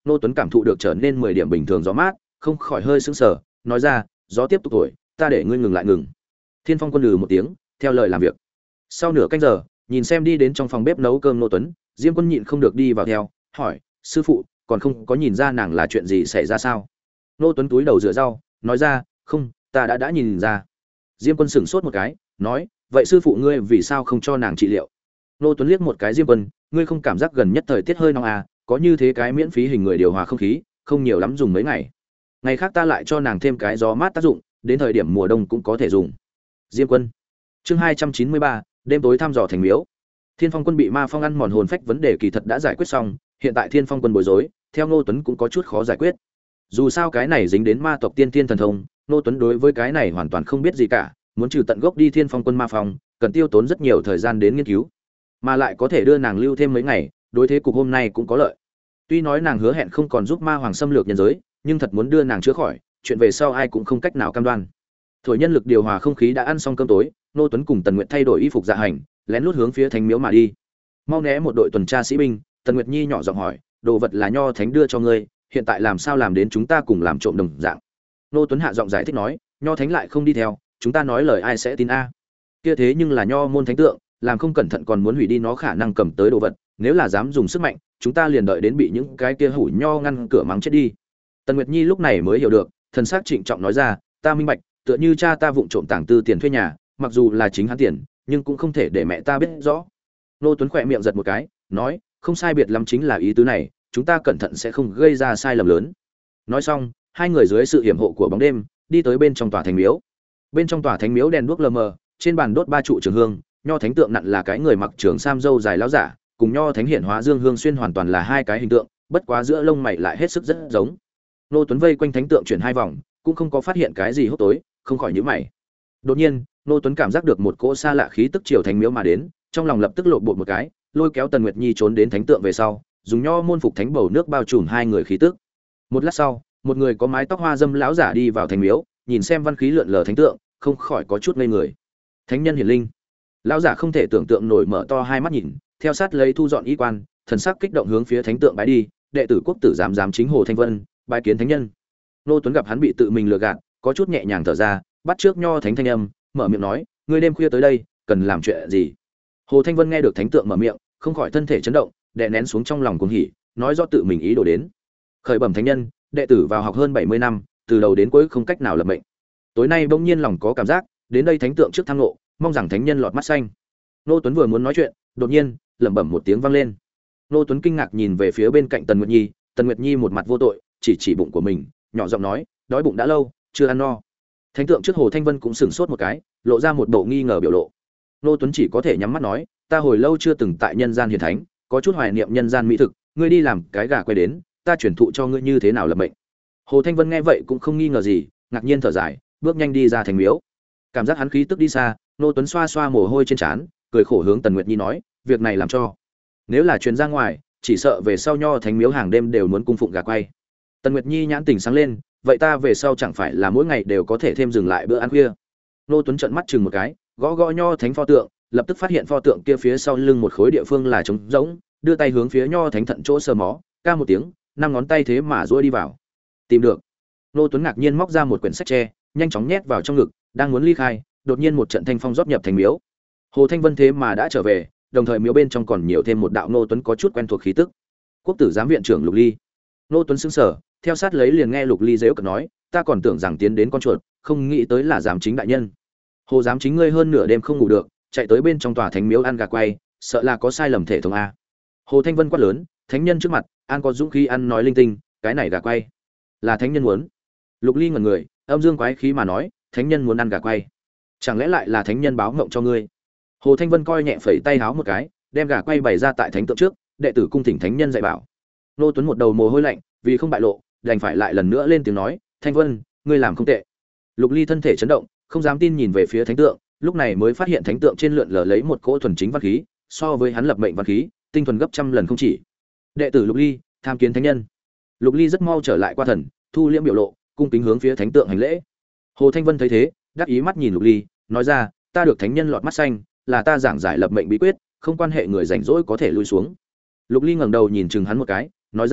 Speaker 1: Nô Tuấn cảm thụ được trở nên mười điểm bình thường gió mát, không khỏi hơi sững sờ, nói ra, gió tiếp tục thổi, ta để ngươi ngừng lại ngừng. Thiên Phong Quân lừ một tiếng, theo lời làm việc. Sau nửa canh giờ, nhìn xem đi đến trong phòng bếp nấu cơm Nô Tuấn, Diêm Quân nhịn không được đi vào theo, hỏi, sư phụ, còn không có nhìn ra nàng là chuyện gì xảy ra sao? Nô Tuấn túi đầu rửa rau, nói ra, không, ta đã đã nhìn ra. Diêm Quân sững sốt một cái, nói, vậy sư phụ ngươi vì sao không cho nàng trị liệu? Nô Tuấn liếc một cái Diêm Quân, ngươi không cảm giác gần nhất thời tiết hơi nóng à, có như thế cái miễn phí hình người điều hòa không khí, không nhiều lắm dùng mấy ngày. Ngày khác ta lại cho nàng thêm cái gió mát tác dụng, đến thời điểm mùa đông cũng có thể dùng. Diêm Quân. Chương hai trăm chín mươi ba, đêm tối thăm dò thành miếu. Thiên Phong Quân bị ma phong ăn mòn hồn phách vấn đề kỳ thật đã giải quyết xong, hiện tại Thiên Phong Quân bối rối, theo Ngô Tuấn cũng có chút khó giải quyết. Dù sao cái này dính đến ma tộc tiên tiên thần thông, Ngô Tuấn đối với cái này hoàn toàn không biết gì cả, muốn trừ tận gốc đi Thiên Phong Quân ma phong, cần tiêu tốn rất nhiều thời gian đến nghiên cứu, mà lại có thể đưa nàng lưu thêm mấy ngày, đối thế cục hôm nay cũng có lợi. Tuy nói nàng hứa hẹn không còn giúp ma hoàng xâm lược nhân giới, nhưng thật muốn đưa nàng chữa khỏi, chuyện về sau ai cũng không cách nào cam đoan. Thổi nhân lực điều hòa không khí đã ăn xong cơm tối, Nô Tuấn cùng Tần Nguyệt thay đổi y phục dạ hành, lén lút hướng phía thánh miếu mà đi. Mau né một đội tuần tra sĩ binh, Tần Nguyệt Nhi nhỏ giọng hỏi, đồ vật là nho thánh đưa cho ngươi, hiện tại làm sao làm đến chúng ta cùng làm trộm đồng dạng? Nô Tuấn hạ giọng giải thích nói, nho thánh lại không đi theo, chúng ta nói lời ai sẽ tin a? Kia thế nhưng là nho môn thánh tượng, làm không cẩn thận còn muốn hủy đi nó khả năng cầm tới đồ vật, nếu là dám dùng sức mạnh, chúng ta liền đợi đến bị những cái kia hủ nho ngăn cửa mắng chết đi. Tần Nguyệt Nhi lúc này mới hiểu được, thần sắc trịnh trọng nói ra, ta minh bạch, tựa như cha ta vụng trộm tàng tư tiền thuê nhà, mặc dù là chính hắn tiền, nhưng cũng không thể để mẹ ta biết rõ. Nô Tuấn khỏe miệng giật một cái, nói, không sai biệt lắm chính là ý tứ này, chúng ta cẩn thận sẽ không gây ra sai lầm lớn. Nói xong, hai người dưới sự hiểm hộ của bóng đêm, đi tới bên trong tòa thánh miếu. Bên trong tòa thánh miếu đèn đuốc lờ mờ, trên bàn đốt ba trụ trường hương, nho thánh tượng nặn là cái người mặc trường sam râu dài lão giả, cùng nho thánh hiển hóa Dương Hương Xuyên hoàn toàn là hai cái hình tượng, bất quá giữa lông mày lại hết sức rất giống. Nô Tuấn vây quanh thánh tượng chuyển hai vòng, cũng không có phát hiện cái gì hốc tối, không khỏi nhíu mày. Đột nhiên, Nô Tuấn cảm giác được một cỗ xa lạ khí tức chiều thánh miếu mà đến, trong lòng lập tức lộn bột một cái, lôi kéo Tần Nguyệt Nhi trốn đến thánh tượng về sau, dùng nho môn phục thánh bầu nước bao trùm hai người khí tức. Một lát sau, một người có mái tóc hoa dâm lão giả đi vào thánh miếu, nhìn xem văn khí lượn lờ thánh tượng, không khỏi có chút ngây người. Thánh nhân hiển linh. Lão giả không thể tưởng tượng nổi mở to hai mắt nhìn, theo sát lấy thu dọn y quan, thần sắc kích động hướng phía thánh tượng bái đi, đệ tử quốc tử giám giám chính Hồ Thanh Vân, bái kiến thánh nhân. Nô Tuấn gặp hắn bị tự mình lừa gạt, có chút nhẹ nhàng thở ra, bắt trước nho thánh thanh âm, mở miệng nói, ngươi đêm khuya tới đây, cần làm chuyện gì? Hồ Thanh Vân nghe được thánh tượng mở miệng, không khỏi thân thể chấn động, đè nén xuống trong lòng cuồng hỉ, nói rõ tự mình ý đồ đến. Khởi bẩm thánh nhân, đệ tử vào học hơn bảy mươi năm, từ đầu đến cuối không cách nào lập mệnh. Tối nay bỗng nhiên lòng có cảm giác, đến đây thánh tượng trước thăng ngộ, mong rằng thánh nhân lọt mắt xanh. Nô Tuấn vừa muốn nói chuyện, đột nhiên, lẩm bẩm một tiếng vang lên. Nô Tuấn kinh ngạc nhìn về phía bên cạnh Tần Nguyệt Nhi, Tần Nguyệt Nhi một mặt vô tội, chỉ chỉ bụng của mình, nhỏ giọng nói, đói bụng đã lâu, chưa ăn no. Thánh tượng trước Hồ Thanh Vân cũng sửng sốt một cái, lộ ra một bộ nghi ngờ biểu lộ. Nô Tuấn chỉ có thể nhắm mắt nói, ta hồi lâu chưa từng tại nhân gian hiền thánh, có chút hoài niệm nhân gian mỹ thực, ngươi đi làm cái gà quay đến, ta chuyển thụ cho ngươi như thế nào lập mệnh. Hồ Thanh Vân nghe vậy cũng không nghi ngờ gì, ngạc nhiên thở dài, bước nhanh đi ra thành miếu. Cảm giác hắn khí tức đi xa, Nô Tuấn xoa xoa mồ hôi trên trán, cười khổ hướng Tần Nguyệt Nhi nói, việc này làm cho, nếu là truyền ra ngoài, chỉ sợ về sau nho thánh miếu hàng đêm đều muốn cung phụng gà quay. Tần Nguyệt Nhi nhãn tỉnh sáng lên, vậy ta về sau chẳng phải là mỗi ngày đều có thể thêm dừng lại bữa ăn khuya. Nô Tuấn trợn mắt chừng một cái, gõ gõ nho thánh pho tượng, lập tức phát hiện pho tượng kia phía sau lưng một khối địa phương là trống rỗng, đưa tay hướng phía nho thánh thận chỗ sờ mó, ca một tiếng, năm ngón tay thế mà duỗi đi vào. Tìm được. Nô Tuấn ngạc nhiên móc ra một quyển sách tre, nhanh chóng nhét vào trong ngực, đang muốn ly khai, đột nhiên một trận thanh phong rót nhập thành miếu. Hồ Thanh Vân thế mà đã trở về, đồng thời miếu bên trong còn nhiều thêm một đạo Nô Tuấn có chút quen thuộc khí tức. Quốc tử giám viện trưởng Lục Ly. Nô Tuấn sững sờ, theo sát lấy liền nghe Lục Ly giễu cợt nói, ta còn tưởng rằng tiến đến con chuột, không nghĩ tới là giám chính đại nhân. Hồ giám chính ngươi hơn nửa đêm không ngủ được, chạy tới bên trong tòa thánh miếu ăn gà quay, sợ là có sai lầm thể thống a. Hồ Thanh Vân quát lớn, thánh nhân trước mặt, an có dũng khí ăn nói linh tinh, cái này gà quay là thánh nhân muốn. Lục Ly ngẩn người, âm dương quái khí mà nói, thánh nhân muốn ăn gà quay, chẳng lẽ lại là thánh nhân báo ngộng cho ngươi? Hồ Thanh Vân coi nhẹ phẩy tay háo một cái, đem gà quay bày ra tại thánh tượng trước, đệ tử cung thỉnh thánh nhân dạy bảo. Nô Tuấn một đầu mồ hôi lạnh, vì không bại lộ, đành phải lại lần nữa lên tiếng nói, Thanh Vân, ngươi làm không tệ. Lục Ly thân thể chấn động, không dám tin nhìn về phía thánh tượng, lúc này mới phát hiện thánh tượng trên lượn lờ lấy một cỗ thuần chính văn khí, so với hắn lập mệnh văn khí, tinh thuần gấp trăm lần không chỉ. Đệ tử Lục Ly, tham kiến thánh nhân. Lục Ly rất mau trở lại qua thần, thu liễm biểu lộ, cung kính hướng phía thánh tượng hành lễ. Hồ Thanh Vân thấy thế, đắc ý mắt nhìn Lục Ly, nói ra, ta được thánh nhân lọt mắt xanh, là ta giảng giải lập mệnh bí quyết, không quan hệ người rảnh rỗi có thể lui xuống. Lục Ly ngẩng đầu nhìn chừng hắn một cái, nói ra,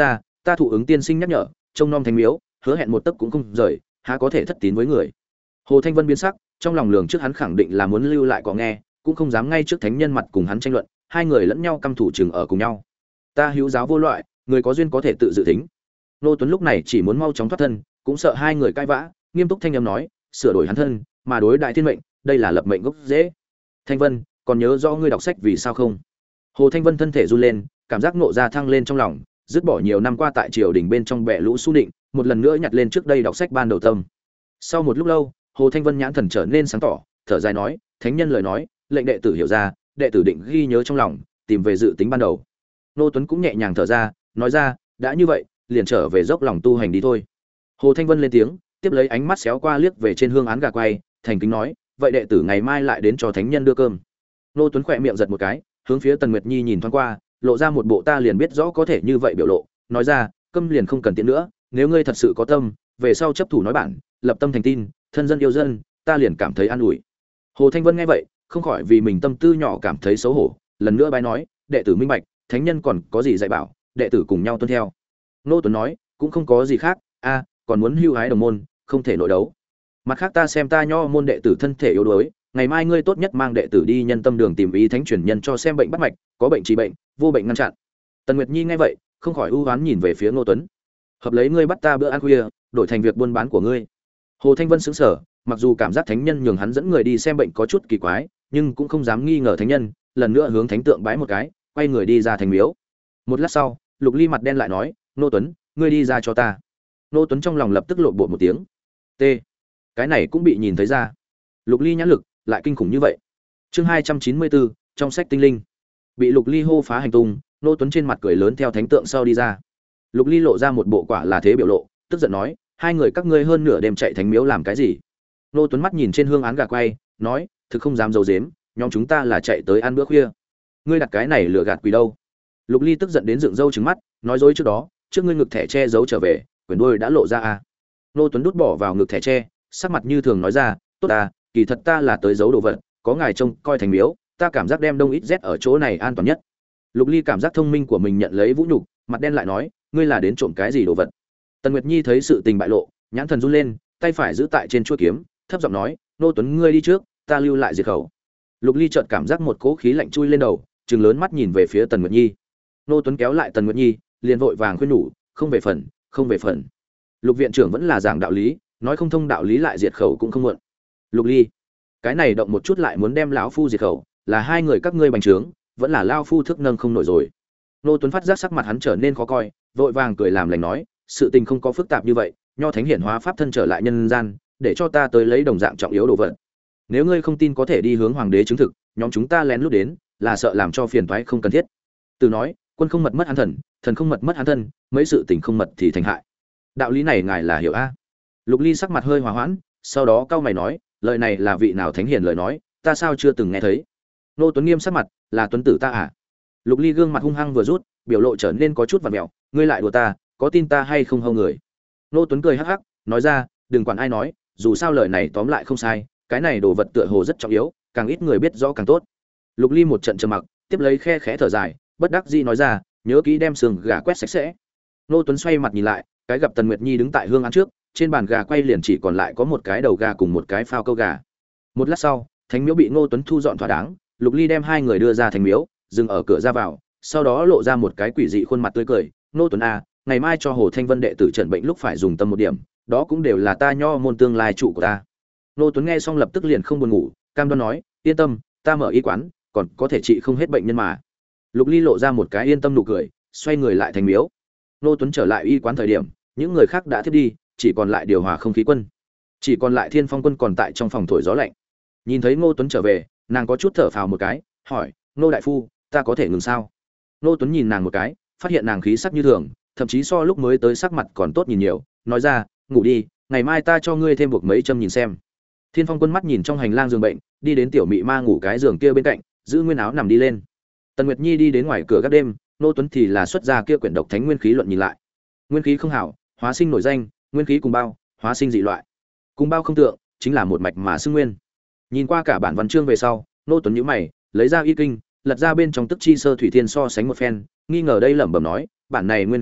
Speaker 1: ta thụ ứng tiên sinh nhắc nhở, trông nom thánh miếu, hứa hẹn một tấc cũng không rời, há có thể thất tín với người. Hồ Thanh Vân biến sắc, trong lòng lường trước hắn khẳng định là muốn lưu lại có nghe, cũng không dám ngay trước thánh nhân mặt cùng hắn tranh luận, hai người lẫn nhau căm thủ chừng ở cùng nhau. Ta hữu giáo vô loại, người có duyên có thể tự dự tính. Nô Tuấn lúc này chỉ muốn mau chóng thoát thân, cũng sợ hai người cãi vã, nghiêm túc thanh âm nói, sửa đổi hắn thân, mà đối đại thiên mệnh, đây là lập mệnh gốc dễ. Thanh Vân, còn nhớ rõ ngươi đọc sách vì sao không? Hồ Thanh Vân thân thể run lên, cảm giác nộ ra thăng lên trong lòng, dứt bỏ nhiều năm qua tại triều đình bên trong bè lũ su định, một lần nữa nhặt lên trước đây đọc sách ban đầu tâm. Sau một lúc lâu, Hồ Thanh Vân nhãn thần trở nên sáng tỏ, thở dài nói, thánh nhân lời nói, lệnh đệ tử hiểu ra, đệ tử định ghi nhớ trong lòng, tìm về dự tính ban đầu. Nô Tuấn cũng nhẹ nhàng thở ra, nói ra, đã như vậy, liền trở về dốc lòng tu hành đi thôi. Hồ Thanh Vân lên tiếng, tiếp lấy ánh mắt xéo qua liếc về trên hương án gà quay, thành kính nói, vậy đệ tử ngày mai lại đến cho thánh nhân đưa cơm. Nô Tuấn khỏe miệng giật một cái, hướng phía Tần Nguyệt Nhi nhìn thoáng qua, lộ ra một bộ ta liền biết rõ có thể như vậy biểu lộ, nói ra, cơm liền không cần tiện nữa, nếu ngươi thật sự có tâm, về sau chấp thủ nói bản, lập tâm thành tin, thân dân yêu dân, ta liền cảm thấy an ủi. Hồ Thanh Vân nghe vậy, không khỏi vì mình tâm tư nhỏ cảm thấy xấu hổ, lần nữa bái nói, đệ tử minh bạch, thánh nhân còn có gì dạy bảo, đệ tử cùng nhau tuân theo. Nô Tuấn nói, cũng không có gì khác, a, còn muốn hưu hái đồng môn, không thể nội đấu. Mặt khác ta xem ta nho môn đệ tử thân thể yếu đuối, ngày mai ngươi tốt nhất mang đệ tử đi nhân tâm đường tìm ý thánh truyền nhân cho xem bệnh bắt mạch, có bệnh trị bệnh, vô bệnh ngăn chặn. Tần Nguyệt Nhi nghe vậy, không khỏi ưu hoán nhìn về phía Ngô Tuấn. Hợp lấy ngươi bắt ta bữa ăn khuya, đổi thành việc buôn bán của ngươi. Hồ Thanh Vân sững sờ, mặc dù cảm giác thánh nhân nhường hắn dẫn người đi xem bệnh có chút kỳ quái, nhưng cũng không dám nghi ngờ thánh nhân, lần nữa hướng thánh tượng bái một cái, quay người đi ra thành miếu. Một lát sau, Lục Ly mặt đen lại nói, "Ngô Tuấn, ngươi đi ra cho ta." Ngô Tuấn trong lòng lập tức lộn bột một tiếng. T. Cái này cũng bị nhìn thấy ra. Lục Ly nhãn lực lại kinh khủng như vậy. Chương hai trăm chín mươi bốn, trong sách tinh linh. Bị Lục Ly hô phá hành tung, Ngô Tuấn trên mặt cười lớn theo thánh tượng sau đi ra. Lục Ly lộ ra một bộ quả là thế biểu lộ, tức giận nói, hai người các ngươi hơn nửa đêm chạy thánh miếu làm cái gì? Ngô Tuấn mắt nhìn trên hương án gà quay, nói, thực không dám giấu giếm, nhóm chúng ta là chạy tới ăn bữa khuya. Ngươi đặt cái này lừa gạt quỷ đâu? Lục Ly tức giận đến dựng râu trừng mắt, nói dối trước đó, trước ngươi ngực thẻ che giấu trở về, quyển đuôi đã lộ ra à? Ngô Tuấn đút bỏ vào ngực thẻ che, sắc mặt như thường nói ra, tốt à, kỳ thật ta là tới giấu đồ vật, có ngài trông coi thành miếu, ta cảm giác đem đông ít z ở chỗ này an toàn nhất. Lục Ly cảm giác thông minh của mình nhận lấy vũ nhục, mặt đen lại nói, ngươi là đến trộm cái gì đồ vật? Tần Nguyệt Nhi thấy sự tình bại lộ, nhãn thần run lên, tay phải giữ tại trên chuôi kiếm, thấp giọng nói, Ngô Tuấn ngươi đi trước, ta lưu lại diệt khẩu. Lục Ly chợt cảm giác một cỗ khí lạnh chui lên đầu, trừng lớn mắt nhìn về phía Tần Nguyệt Nhi. Ngô Tuấn kéo lại Tần Nguyệt Nhi, liền vội vàng khuyên nhủ, không về phần, không về phần. Lục viện trưởng vẫn là giảng đạo lý, nói không thông đạo lý lại diệt khẩu cũng không muộn. Lục Ly, cái này động một chút lại muốn đem lão phu diệt khẩu, là hai người các ngươi bành trướng, vẫn là lao phu thức nâng không nổi rồi. Ngô Tuấn phát giác sắc mặt hắn trở nên khó coi, vội vàng cười làm lành nói, sự tình không có phức tạp như vậy, nho thánh hiển hóa pháp thân trở lại nhân gian, để cho ta tới lấy đồng dạng trọng yếu đồ vật. Nếu ngươi không tin có thể đi hướng hoàng đế chứng thực, nhóm chúng ta lén lút đến, là sợ làm cho phiền toái không cần thiết. Từ nói, quân không mật mất hắn thần, thần không mật mất hắn thân, mấy sự tình không mật thì thành hại. Đạo lý này ngài là hiểu a? Lục Ly sắc mặt hơi hòa hoãn, sau đó cau mày nói, lời này là vị nào thánh hiền lời nói, ta sao chưa từng nghe thấy? Nô Tuấn nghiêm sắc mặt, là Tuấn tử ta à? Lục Ly gương mặt hung hăng vừa rút, biểu lộ trở nên có chút vặn vẹo, ngươi lại đùa ta, có tin ta hay không hâu người? Nô Tuấn cười hắc hắc, nói ra, đừng quản ai nói, dù sao lời này tóm lại không sai, cái này đồ vật tựa hồ rất trọng yếu, càng ít người biết rõ càng tốt. Lục Ly một trận trầm mặc, tiếp lấy khe khẽ thở dài, bất đắc dĩ nói ra, nhớ kỹ đem xương gà quét sạch sẽ. Nô Tuấn xoay mặt nhìn lại, cái gặp Tần Nguyệt Nhi đứng tại hương án trước, trên bàn gà quay liền chỉ còn lại có một cái đầu gà cùng một cái phao câu gà. Một lát sau, thánh miếu bị Ngô Tuấn thu dọn thỏa đáng, Lục Ly đem hai người đưa ra thành miếu, dừng ở cửa ra vào, sau đó lộ ra một cái quỷ dị khuôn mặt tươi cười, "Ngô Tuấn à, ngày mai cho Hồ Thanh Vân đệ tử trần bệnh lúc phải dùng tâm một điểm, đó cũng đều là ta nho môn tương lai trụ của ta." Ngô Tuấn nghe xong lập tức liền không buồn ngủ, cam đoan nói, "Yên tâm, ta mở y quán, còn có thể trị không hết bệnh nhân mà." Lục Ly lộ ra một cái yên tâm nụ cười, xoay người lại thành miếu. Ngô Tuấn trở lại y quán thời điểm, những người khác đã thiết đi, chỉ còn lại điều hòa không khí quân, chỉ còn lại Thiên Phong quân còn tại trong phòng thổi gió lạnh. Nhìn thấy Ngô Tuấn trở về, nàng có chút thở phào một cái, hỏi, "Ngô đại phu, ta có thể ngừng sao?" Ngô Tuấn nhìn nàng một cái, phát hiện nàng khí sắc như thường, thậm chí so lúc mới tới sắc mặt còn tốt nhìn nhiều, nói ra, "Ngủ đi, ngày mai ta cho ngươi thêm buộc mấy châm nhìn xem." Thiên Phong quân mắt nhìn trong hành lang giường bệnh, đi đến tiểu mị ma ngủ cái giường kia bên cạnh, giữ nguyên áo nằm đi lên. Tần Nguyệt Nhi đi đến ngoài cửa gác đêm, Ngô Tuấn thì là xuất ra kia quyển độc thánh nguyên khí luận nhìn lại. Nguyên khí không hảo, hóa sinh nổi danh, nguyên khí cùng bao, hóa sinh dị loại. Cùng bao không tượng, chính là một mạch mà xưng nguyên. Nhìn qua cả bản văn chương về sau, Ngô Tuấn nhíu mày, lấy ra y kinh, lật ra bên trong tức chi sơ thủy thiên so sánh một phen, nghi ngờ đây lẩm bẩm nói, bản này nguyên khí luận,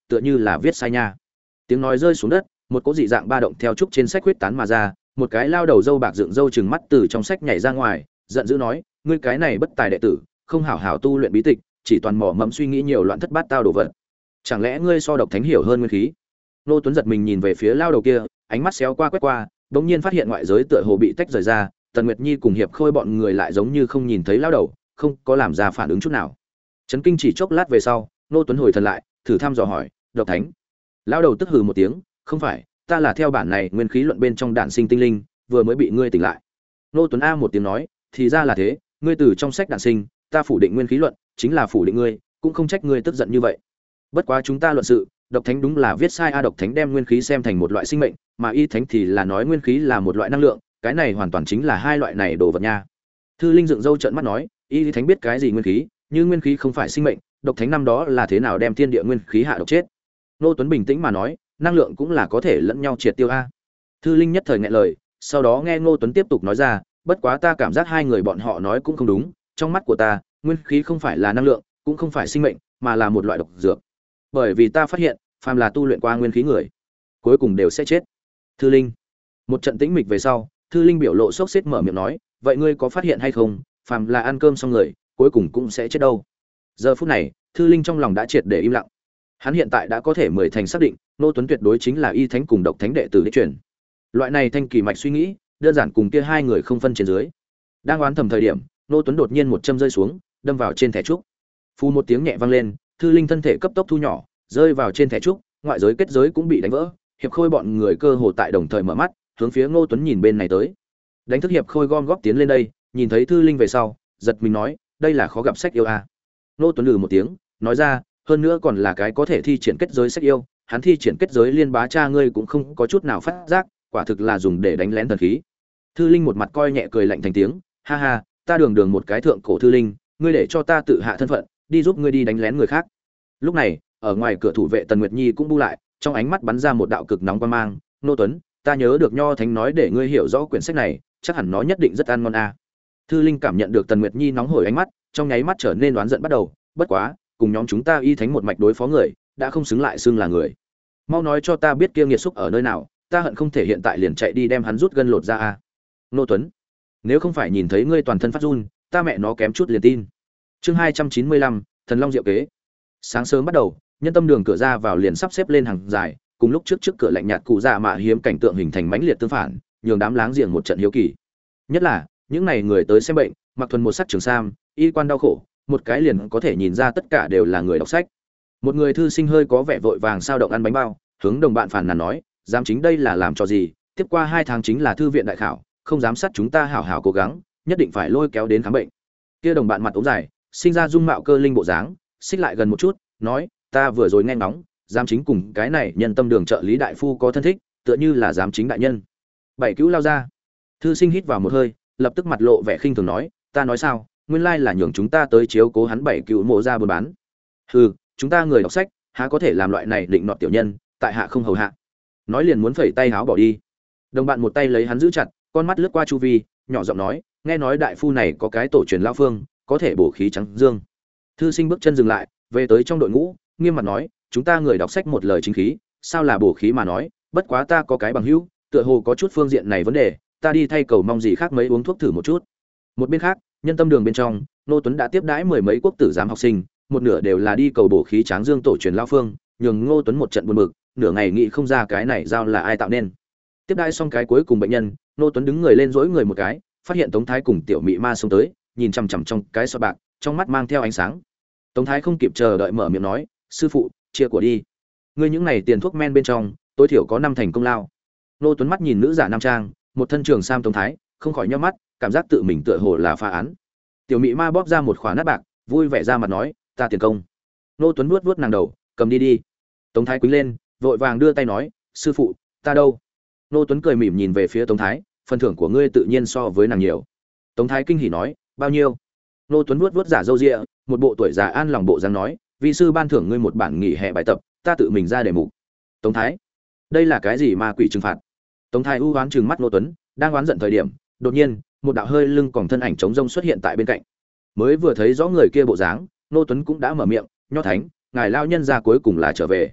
Speaker 1: tựa như là viết sai nha. Tiếng nói rơi xuống đất, một cỗ dị dạng ba động theo trúc trên sách huyết tán mà ra, một cái lao đầu râu bạc dựng râu trừng mắt từ trong sách nhảy ra ngoài, giận dữ nói, ngươi cái này bất tài đệ tử, không hảo hảo tu luyện bí tịch, chỉ toàn mỏ mẫm suy nghĩ nhiều loạn thất bát tao đồ vật. Chẳng lẽ ngươi so độc thánh hiểu hơn nguyên khí? Nô Tuấn giật mình nhìn về phía lao đầu kia, ánh mắt xéo qua quét qua, bỗng nhiên phát hiện ngoại giới tựa hồ bị tách rời ra, Tần Nguyệt Nhi cùng Hiệp Khôi bọn người lại giống như không nhìn thấy lao đầu, không có làm ra phản ứng chút nào. Chấn kinh chỉ chốc lát về sau, Nô Tuấn hồi thần lại, thử thăm dò hỏi, "Độc Thánh?" Lao đầu tức hừ một tiếng, "Không phải, ta là theo bản này nguyên khí luận bên trong đản sinh tinh linh, vừa mới bị ngươi tỉnh lại." Nô Tuấn a một tiếng nói, "Thì ra là thế, ngươi từ trong sách đản sinh, ta phủ định nguyên khí luận, chính là phủ định ngươi, cũng không trách ngươi tức giận như vậy. Bất quá chúng ta luận sự, Độc Thánh đúng là viết sai a, Độc Thánh đem nguyên khí xem thành một loại sinh mệnh, mà Y Thánh thì là nói nguyên khí là một loại năng lượng, cái này hoàn toàn chính là hai loại này đồ vật nha." Thư Linh dựng râu trợn mắt nói, "Y Thánh biết cái gì nguyên khí, như nguyên khí không phải sinh mệnh, Độc Thánh năm đó là thế nào đem thiên địa nguyên khí hạ độc chết?" Nô Tuấn bình tĩnh mà nói, "Năng lượng cũng là có thể lẫn nhau triệt tiêu a." Thư Linh nhất thời nghẹn lời, sau đó nghe Ngô Tuấn tiếp tục nói ra, "Bất quá ta cảm giác hai người bọn họ nói cũng không đúng, trong mắt của ta, nguyên khí không phải là năng lượng, cũng không phải sinh mệnh, mà là một loại độc dược. Bởi vì ta phát hiện, phàm là tu luyện qua nguyên khí người, cuối cùng đều sẽ chết." Thư Linh. Một trận tĩnh mịch về sau, Thư Linh biểu lộ sốc xếp mở miệng nói, "Vậy ngươi có phát hiện hay không, phàm là ăn cơm xong người, cuối cùng cũng sẽ chết đâu?" Giờ phút này, Thư Linh trong lòng đã triệt để im lặng. Hắn hiện tại đã có thể mười thành xác định, Nô Tuấn tuyệt đối chính là Y Thánh cùng Độc Thánh đệ tử đích truyền. Loại này thanh kỳ mạch suy nghĩ, đơn giản cùng kia hai người không phân trên dưới. Đang oán thầm thời điểm, Nô Tuấn đột nhiên một châm rơi xuống, đâm vào trên thẻ trúc. Phù một tiếng nhẹ vang lên, Thư Linh thân thể cấp tốc thu nhỏ, rơi vào trên thẻ trúc, ngoại giới kết giới cũng bị đánh vỡ. Hiệp Khôi bọn người cơ hồ tại đồng thời mở mắt, hướng phía Ngô Tuấn nhìn bên này tới. Đánh thức Hiệp Khôi gom góp tiến lên đây, nhìn thấy Thư Linh về sau, giật mình nói, "Đây là khó gặp sách yêu a." Ngô Tuấn lừ một tiếng, nói ra, "Hơn nữa còn là cái có thể thi triển kết giới sách yêu, hắn thi triển kết giới liên bá cha ngươi cũng không có chút nào phát giác, quả thực là dùng để đánh lén thần khí." Thư Linh một mặt coi nhẹ cười lạnh thành tiếng, "Ha ha, ta đường đường một cái thượng cổ thư linh, ngươi để cho ta tự hạ thân phận, đi giúp ngươi đi đánh lén người khác." Lúc này, ở ngoài cửa thủ vệ Tần Nguyệt Nhi cũng bu lại, trong ánh mắt bắn ra một đạo cực nóng quang mang, "Nô Tuấn, ta nhớ được Nho Thánh nói để ngươi hiểu rõ quyển sách này, chắc hẳn nó nhất định rất ăn ngon a." Thư Linh cảm nhận được Tần Nguyệt Nhi nóng hổi ánh mắt, trong nháy mắt trở nên oán giận bắt đầu, "Bất quá, cùng nhóm chúng ta Y Thánh một mạch đối phó người, đã không xứng lại xưng là người. Mau nói cho ta biết kia nghiệt xúc ở nơi nào, ta hận không thể hiện tại liền chạy đi đem hắn rút gân lột ra a." "Nô Tuấn, nếu không phải nhìn thấy ngươi toàn thân phát run, ta mẹ nó kém chút liền tin." Chương hai trăm chín mươi lăm, Thần Long diệu kế. Sáng sớm bắt đầu, nhân tâm đường cửa ra vào liền sắp xếp lên hàng dài, cùng lúc trước trước cửa lạnh nhạt cụ dạ mạ hiếm cảnh tượng hình thành mãnh liệt tương phản, nhường đám láng giềng một trận hiếu kỳ. Nhất là, những này người tới xem bệnh, mặc thuần một sắc trường sam, y quan đau khổ, một cái liền có thể nhìn ra tất cả đều là người đọc sách. Một người thư sinh hơi có vẻ vội vàng sao động ăn bánh bao, hướng đồng bạn phàn nàn nói, "Giám chính đây là làm cho gì, tiếp qua hai tháng chính là thư viện đại khảo, không dám sát chúng ta hảo hảo cố gắng, nhất định phải lôi kéo đến khám bệnh." Kia đồng bạn mặt ống dài, sinh ra dung mạo cơ linh bộ dáng, xích lại gần một chút, nói, "Ta vừa rồi nghe ngóng, giám chính cùng cái này nhân tâm đường trợ lý đại phu có thân thích, tựa như là giám chính đại nhân." Bảy cứu lao ra. Thư sinh hít vào một hơi, lập tức mặt lộ vẻ khinh thường nói, "Ta nói sao, nguyên lai là nhường chúng ta tới chiếu cố hắn bảy cứu mộ ra buôn bán. Hừ, chúng ta người đọc sách, há có thể làm loại này định nọt tiểu nhân, tại hạ không hầu hạ." Nói liền muốn phẩy tay háo bỏ đi. Đồng bạn một tay lấy hắn giữ chặt, con mắt lướt qua chu vi, nhỏ giọng nói, "Nghe nói đại phu này có cái tổ truyền lao phương, có thể bổ khí trắng dương." Thư sinh bước chân dừng lại, về tới trong đội ngũ, nghiêm mặt nói, "Chúng ta người đọc sách một lời chính khí, sao là bổ khí mà nói, bất quá ta có cái bằng hữu, tựa hồ có chút phương diện này vấn đề, ta đi thay cầu mong gì khác mấy uống thuốc thử một chút." Một bên khác, nhân tâm đường bên trong, Nô Tuấn đã tiếp đãi mười mấy quốc tử giám học sinh, một nửa đều là đi cầu bổ khí tráng dương tổ truyền lao phương, nhường Ngô Tuấn một trận buồn bực, nửa ngày nghĩ không ra cái này giao là ai tạo nên. Tiếp đãi xong cái cuối cùng bệnh nhân, Nô Tuấn đứng người lên dỗi người một cái, phát hiện Tống Thái cùng Tiểu Mị Ma xông tới, nhìn chằm chằm trong cái sọt bạc, trong mắt mang theo ánh sáng. Tống Thái không kịp chờ đợi mở miệng nói, "Sư phụ, chia của đi. Ngươi những này tiền thuốc men bên trong, tối thiểu có năm thành công lao." Nô Tuấn mắt nhìn nữ giả nam trang, một thân trường sam Tống Thái, không khỏi nhíu mắt, cảm giác tự mình tựa hồ là phá án. Tiểu Mị Ma bóp ra một khóa nát bạc, vui vẻ ra mặt nói, "Ta tiền công." Nô Tuấn vuốt vuốt nàng đầu, "Cầm đi đi." Tống Thái quỳ lên, vội vàng đưa tay nói, "Sư phụ, ta đâu?" Nô Tuấn cười mỉm nhìn về phía Tống Thái, "Phần thưởng của ngươi tự nhiên so với nàng nhiều." Tống Thái kinh hỉ nói, "Bao nhiêu?" Nô Tuấn vuốt vuốt giả râu ria, một bộ tuổi già an lòng bộ dáng nói, "Vi sư ban thưởng ngươi một bản nghỉ hè bài tập, ta tự mình ra đề mục." Tống Thái, đây là cái gì ma quỷ trừng phạt? Tống Thái u hoán trừng mắt Nô Tuấn, đang oán giận thời điểm, đột nhiên, một đạo hơi lưng còn thân ảnh trống rông xuất hiện tại bên cạnh. Mới vừa thấy rõ người kia bộ dáng, Nô Tuấn cũng đã mở miệng, "Nho Thánh, ngài lao nhân ra cuối cùng là trở về."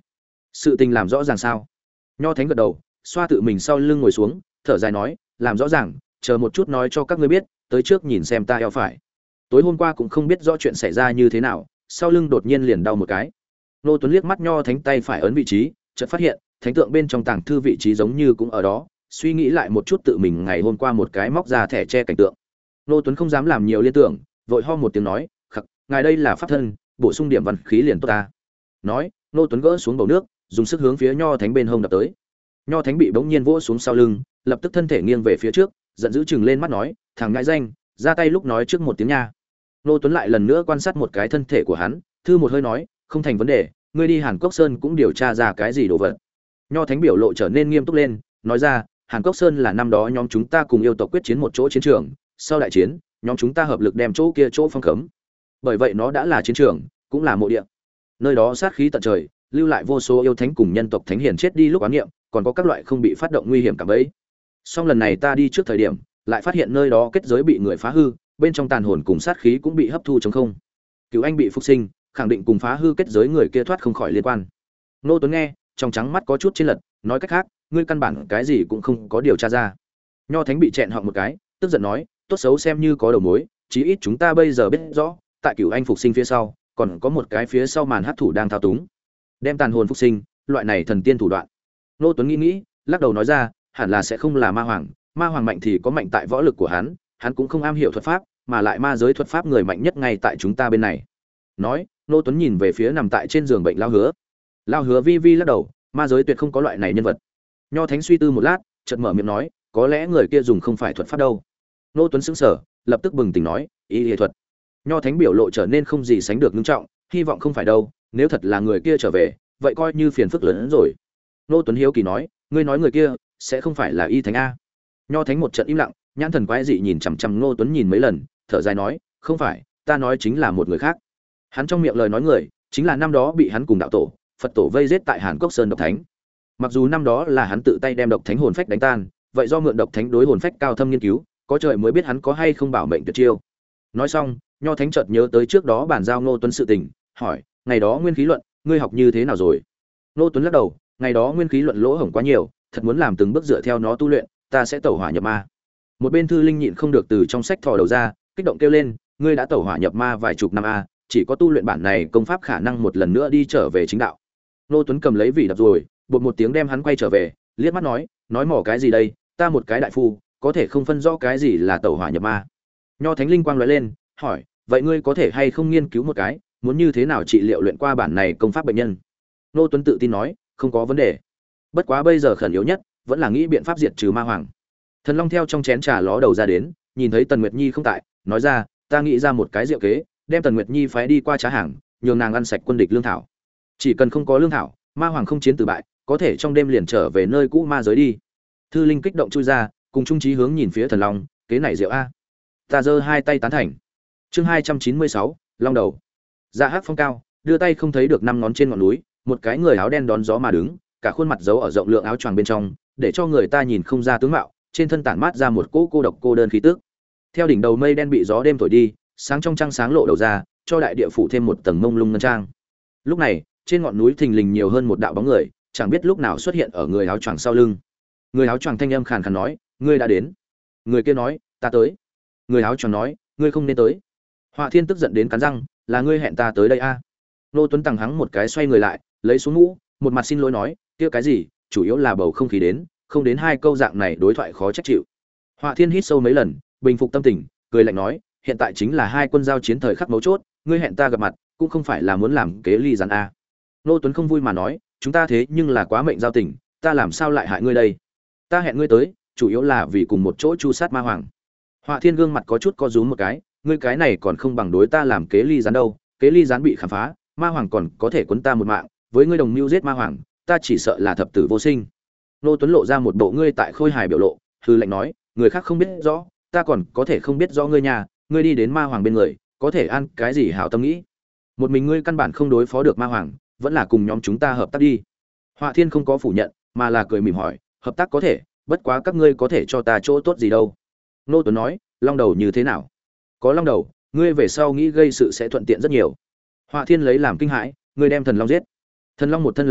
Speaker 1: Sự tình làm rõ ràng sao? Nho Thánh gật đầu, xoa tự mình sau lưng ngồi xuống, thở dài nói, làm rõ ràng, chờ một chút nói cho các ngươi biết, tới trước nhìn xem ta eo phải. Tối hôm qua cũng không biết rõ chuyện xảy ra như thế nào, sau lưng đột nhiên liền đau một cái. Nô Tuấn liếc mắt Nho Thánh tay phải ấn vị trí, chợt phát hiện, thánh tượng bên trong tàng thư vị trí giống như cũng ở đó, suy nghĩ lại một chút tự mình ngày hôm qua một cái móc ra thẻ che cảnh tượng. Nô Tuấn không dám làm nhiều liên tưởng, vội ho một tiếng nói, "Khắc, ngài đây là pháp thân, bổ sung điểm văn khí liền tốt ta." Nói, Nô Tuấn gỡ xuống bầu nước, dùng sức hướng phía Nho Thánh bên hông đập tới. Nho Thánh bị bỗng nhiên vỗ xuống sau lưng, lập tức thân thể nghiêng về phía trước, giận dữ chừng lên mắt nói, "Thằng ngãi danh, ra tay lúc nói trước một tiếng nha." Nô Tuấn lại lần nữa quan sát một cái thân thể của hắn, thư một hơi nói, "Không thành vấn đề, ngươi đi Hàn Quốc Sơn cũng điều tra ra cái gì đồ vật." Nho Thánh biểu lộ trở nên nghiêm túc lên, nói ra, Hàn Quốc Sơn là năm đó nhóm chúng ta cùng yêu tộc quyết chiến một chỗ chiến trường, sau đại chiến, nhóm chúng ta hợp lực đem chỗ kia chỗ phong cấm. Bởi vậy nó đã là chiến trường, cũng là mộ địa. Nơi đó sát khí tận trời, lưu lại vô số yêu thánh cùng nhân tộc thánh hiền chết đi lúc oán niệm, còn có các loại không bị phát động nguy hiểm cả bấy. Song lần này ta đi trước thời điểm, lại phát hiện nơi đó kết giới bị người phá hư, bên trong tàn hồn cùng sát khí cũng bị hấp thu trống không. Cứu anh bị phục sinh, khẳng định cùng phá hư kết giới người kia thoát không khỏi liên quan. Nô Tuấn nghe, trong trắng mắt có chút trên lật, nói cách khác, ngươi căn bản cái gì cũng không có điều tra ra. Nho Thánh bị chẹn họng một cái, tức giận nói, tốt xấu xem như có đầu mối, chí ít chúng ta bây giờ biết rõ, tại Cửu Anh phục sinh phía sau, còn có một cái phía sau màn hắc thủ đang thao túng, đem tàn hồn phục sinh, loại này thần tiên thủ đoạn. Nô Tuấn nghĩ nghĩ, lắc đầu nói ra, hẳn là sẽ không là ma hoàng, ma hoàng mạnh thì có mạnh tại võ lực của hắn, hắn cũng không am hiểu thuật pháp, mà lại ma giới thuật pháp người mạnh nhất ngay tại chúng ta bên này. Nói, Nô Tuấn nhìn về phía nằm tại trên giường bệnh Lao Hứa. Lao Hứa vi vi lắc đầu, ma giới tuyệt không có loại này nhân vật. Nho Thánh suy tư một lát, chợt mở miệng nói, có lẽ người kia dùng không phải thuật pháp đâu. Nô Tuấn sững sờ, lập tức bừng tỉnh nói, ý y thuật. Nho Thánh biểu lộ trở nên không gì sánh được nghiêm trọng, hy vọng không phải đâu, nếu thật là người kia trở về, vậy coi như phiền phức lớn hơn rồi. Nô Tuấn hiếu kỳ nói, ngươi nói người kia sẽ không phải là y thánh a? Nho Thánh một trận im lặng, nhãn thần quái dị nhìn chằm chằm Nô Tuấn nhìn mấy lần, thở dài nói, không phải, ta nói chính là một người khác. Hắn trong miệng lời nói người, chính là năm đó bị hắn cùng đạo tổ, Phật tổ vây giết tại Hàn Quốc Sơn độc thánh. Mặc dù năm đó là hắn tự tay đem độc thánh hồn phách đánh tan, vậy do mượn độc thánh đối hồn phách cao thâm nghiên cứu, có trời mới biết hắn có hay không bảo mệnh tuyệt chiêu. Nói xong, Nho Thánh chợt nhớ tới trước đó bản giao Ngô Tuấn sự tình, hỏi, ngày đó nguyên khí luận, ngươi học như thế nào rồi? Ngô Tuấn lắc đầu, ngày đó nguyên khí luận lỗ hổng quá nhiều, thật muốn làm từng bước dựa theo nó tu luyện, ta sẽ tẩu hỏa nhập ma. Một bên thư linh nhịn không được từ trong sách thò đầu ra, kích động kêu lên, ngươi đã tẩu hỏa nhập ma vài chục năm a, chỉ có tu luyện bản này công pháp khả năng một lần nữa đi trở về chính đạo. Ngô Tuấn cầm lấy vị đập rồi, bột một tiếng đem hắn quay trở về, liếc mắt nói, nói mỏ cái gì đây, ta một cái đại phu, có thể không phân rõ cái gì là tẩu hỏa nhập ma. Nho Thánh linh quang lóe lên, hỏi, vậy ngươi có thể hay không nghiên cứu một cái, muốn như thế nào trị liệu luyện qua bản này công pháp bệnh nhân? Ngô Tuấn tự tin nói, không có vấn đề. Bất quá bây giờ khẩn yếu nhất, vẫn là nghĩ biện pháp diệt trừ ma hoàng. Thần Long theo trong chén trà ló đầu ra đến, nhìn thấy Tần Nguyệt Nhi không tại, nói ra, ta nghĩ ra một cái diệu kế, đem Tần Nguyệt Nhi phái đi qua trá hàng, nhường nàng ăn sạch quân địch lương thảo. Chỉ cần không có lương thảo, ma hoàng không chiến từ bại, có thể trong đêm liền trở về nơi cũ ma giới đi. Thư linh kích động chui ra, cùng trung trí hướng nhìn phía Thần Long, kế này diệu a. Ta giơ hai tay tán thành. Chương hai trăm chín mươi sáu, Long đầu. Dạ Hắc phong cao, đưa tay không thấy được năm ngón trên ngọn núi, một cái người áo đen đón gió mà đứng, cả khuôn mặt giấu ở rộng lượng áo choàng bên trong, để cho người ta nhìn không ra tướng mạo, trên thân tản mát ra một cỗ cô độc cô đơn khí tức. Theo đỉnh đầu mây đen bị gió đêm thổi đi, sáng trong trăng sáng lộ đầu ra, cho đại địa phủ thêm một tầng mông lung ngân trang. Lúc này, trên ngọn núi thình lình nhiều hơn một đạo bóng người, chẳng biết lúc nào xuất hiện ở người áo choàng sau lưng. Người áo choàng thanh âm khàn khàn nói, ngươi đã đến. Người kia nói, ta tới. Người áo choàng nói, ngươi không nên tới. Họa Thiên tức giận đến cắn răng, là ngươi hẹn ta tới đây a? À? Nô Tuấn tằng hắng một cái xoay người lại, lấy xuống mũ, một mặt xin lỗi nói, kia cái gì, chủ yếu là bầu không khí đến, không đến hai câu dạng này đối thoại khó trách chịu. Họa Thiên hít sâu mấy lần, bình phục tâm tình, cười lạnh nói, hiện tại chính là hai quân giao chiến thời khắc mấu chốt, ngươi hẹn ta gặp mặt, cũng không phải là muốn làm kế ly gián a. À. Nô Tuấn không vui mà nói, chúng ta thế nhưng là quá mệnh giao tình, ta làm sao lại hại ngươi đây? Ta hẹn ngươi tới, chủ yếu là vì cùng một chỗ chu sát ma hoàng. Họa Thiên gương mặt có chút co rúm một cái, ngươi cái này còn không bằng đối ta làm kế ly gián đâu, kế ly gián bị khám phá, ma hoàng còn có thể quấn ta một mạng, với ngươi đồng mưu giết ma hoàng, ta chỉ sợ là thập tử vô sinh. Nô Tuấn lộ ra một bộ ngươi tại khôi hài biểu lộ, hư lệnh nói, người khác không biết rõ, ta còn có thể không biết rõ ngươi nhà, ngươi đi đến ma hoàng bên người, có thể ăn cái gì hảo tâm nghĩ. Một mình ngươi căn bản không đối phó được ma hoàng, vẫn là cùng nhóm chúng ta hợp tác đi. Họa Thiên không có phủ nhận, mà là cười mỉm hỏi, hợp tác có thể, bất quá các ngươi có thể cho ta chỗ tốt gì đâu. Nô Tuấn nói, long đầu như thế nào? Có long đầu, ngươi về sau nghĩ gây sự sẽ thuận tiện rất nhiều. Họa Thiên lấy làm kinh hãi, ngươi đem thần long giết. Thần long một thân là bảo,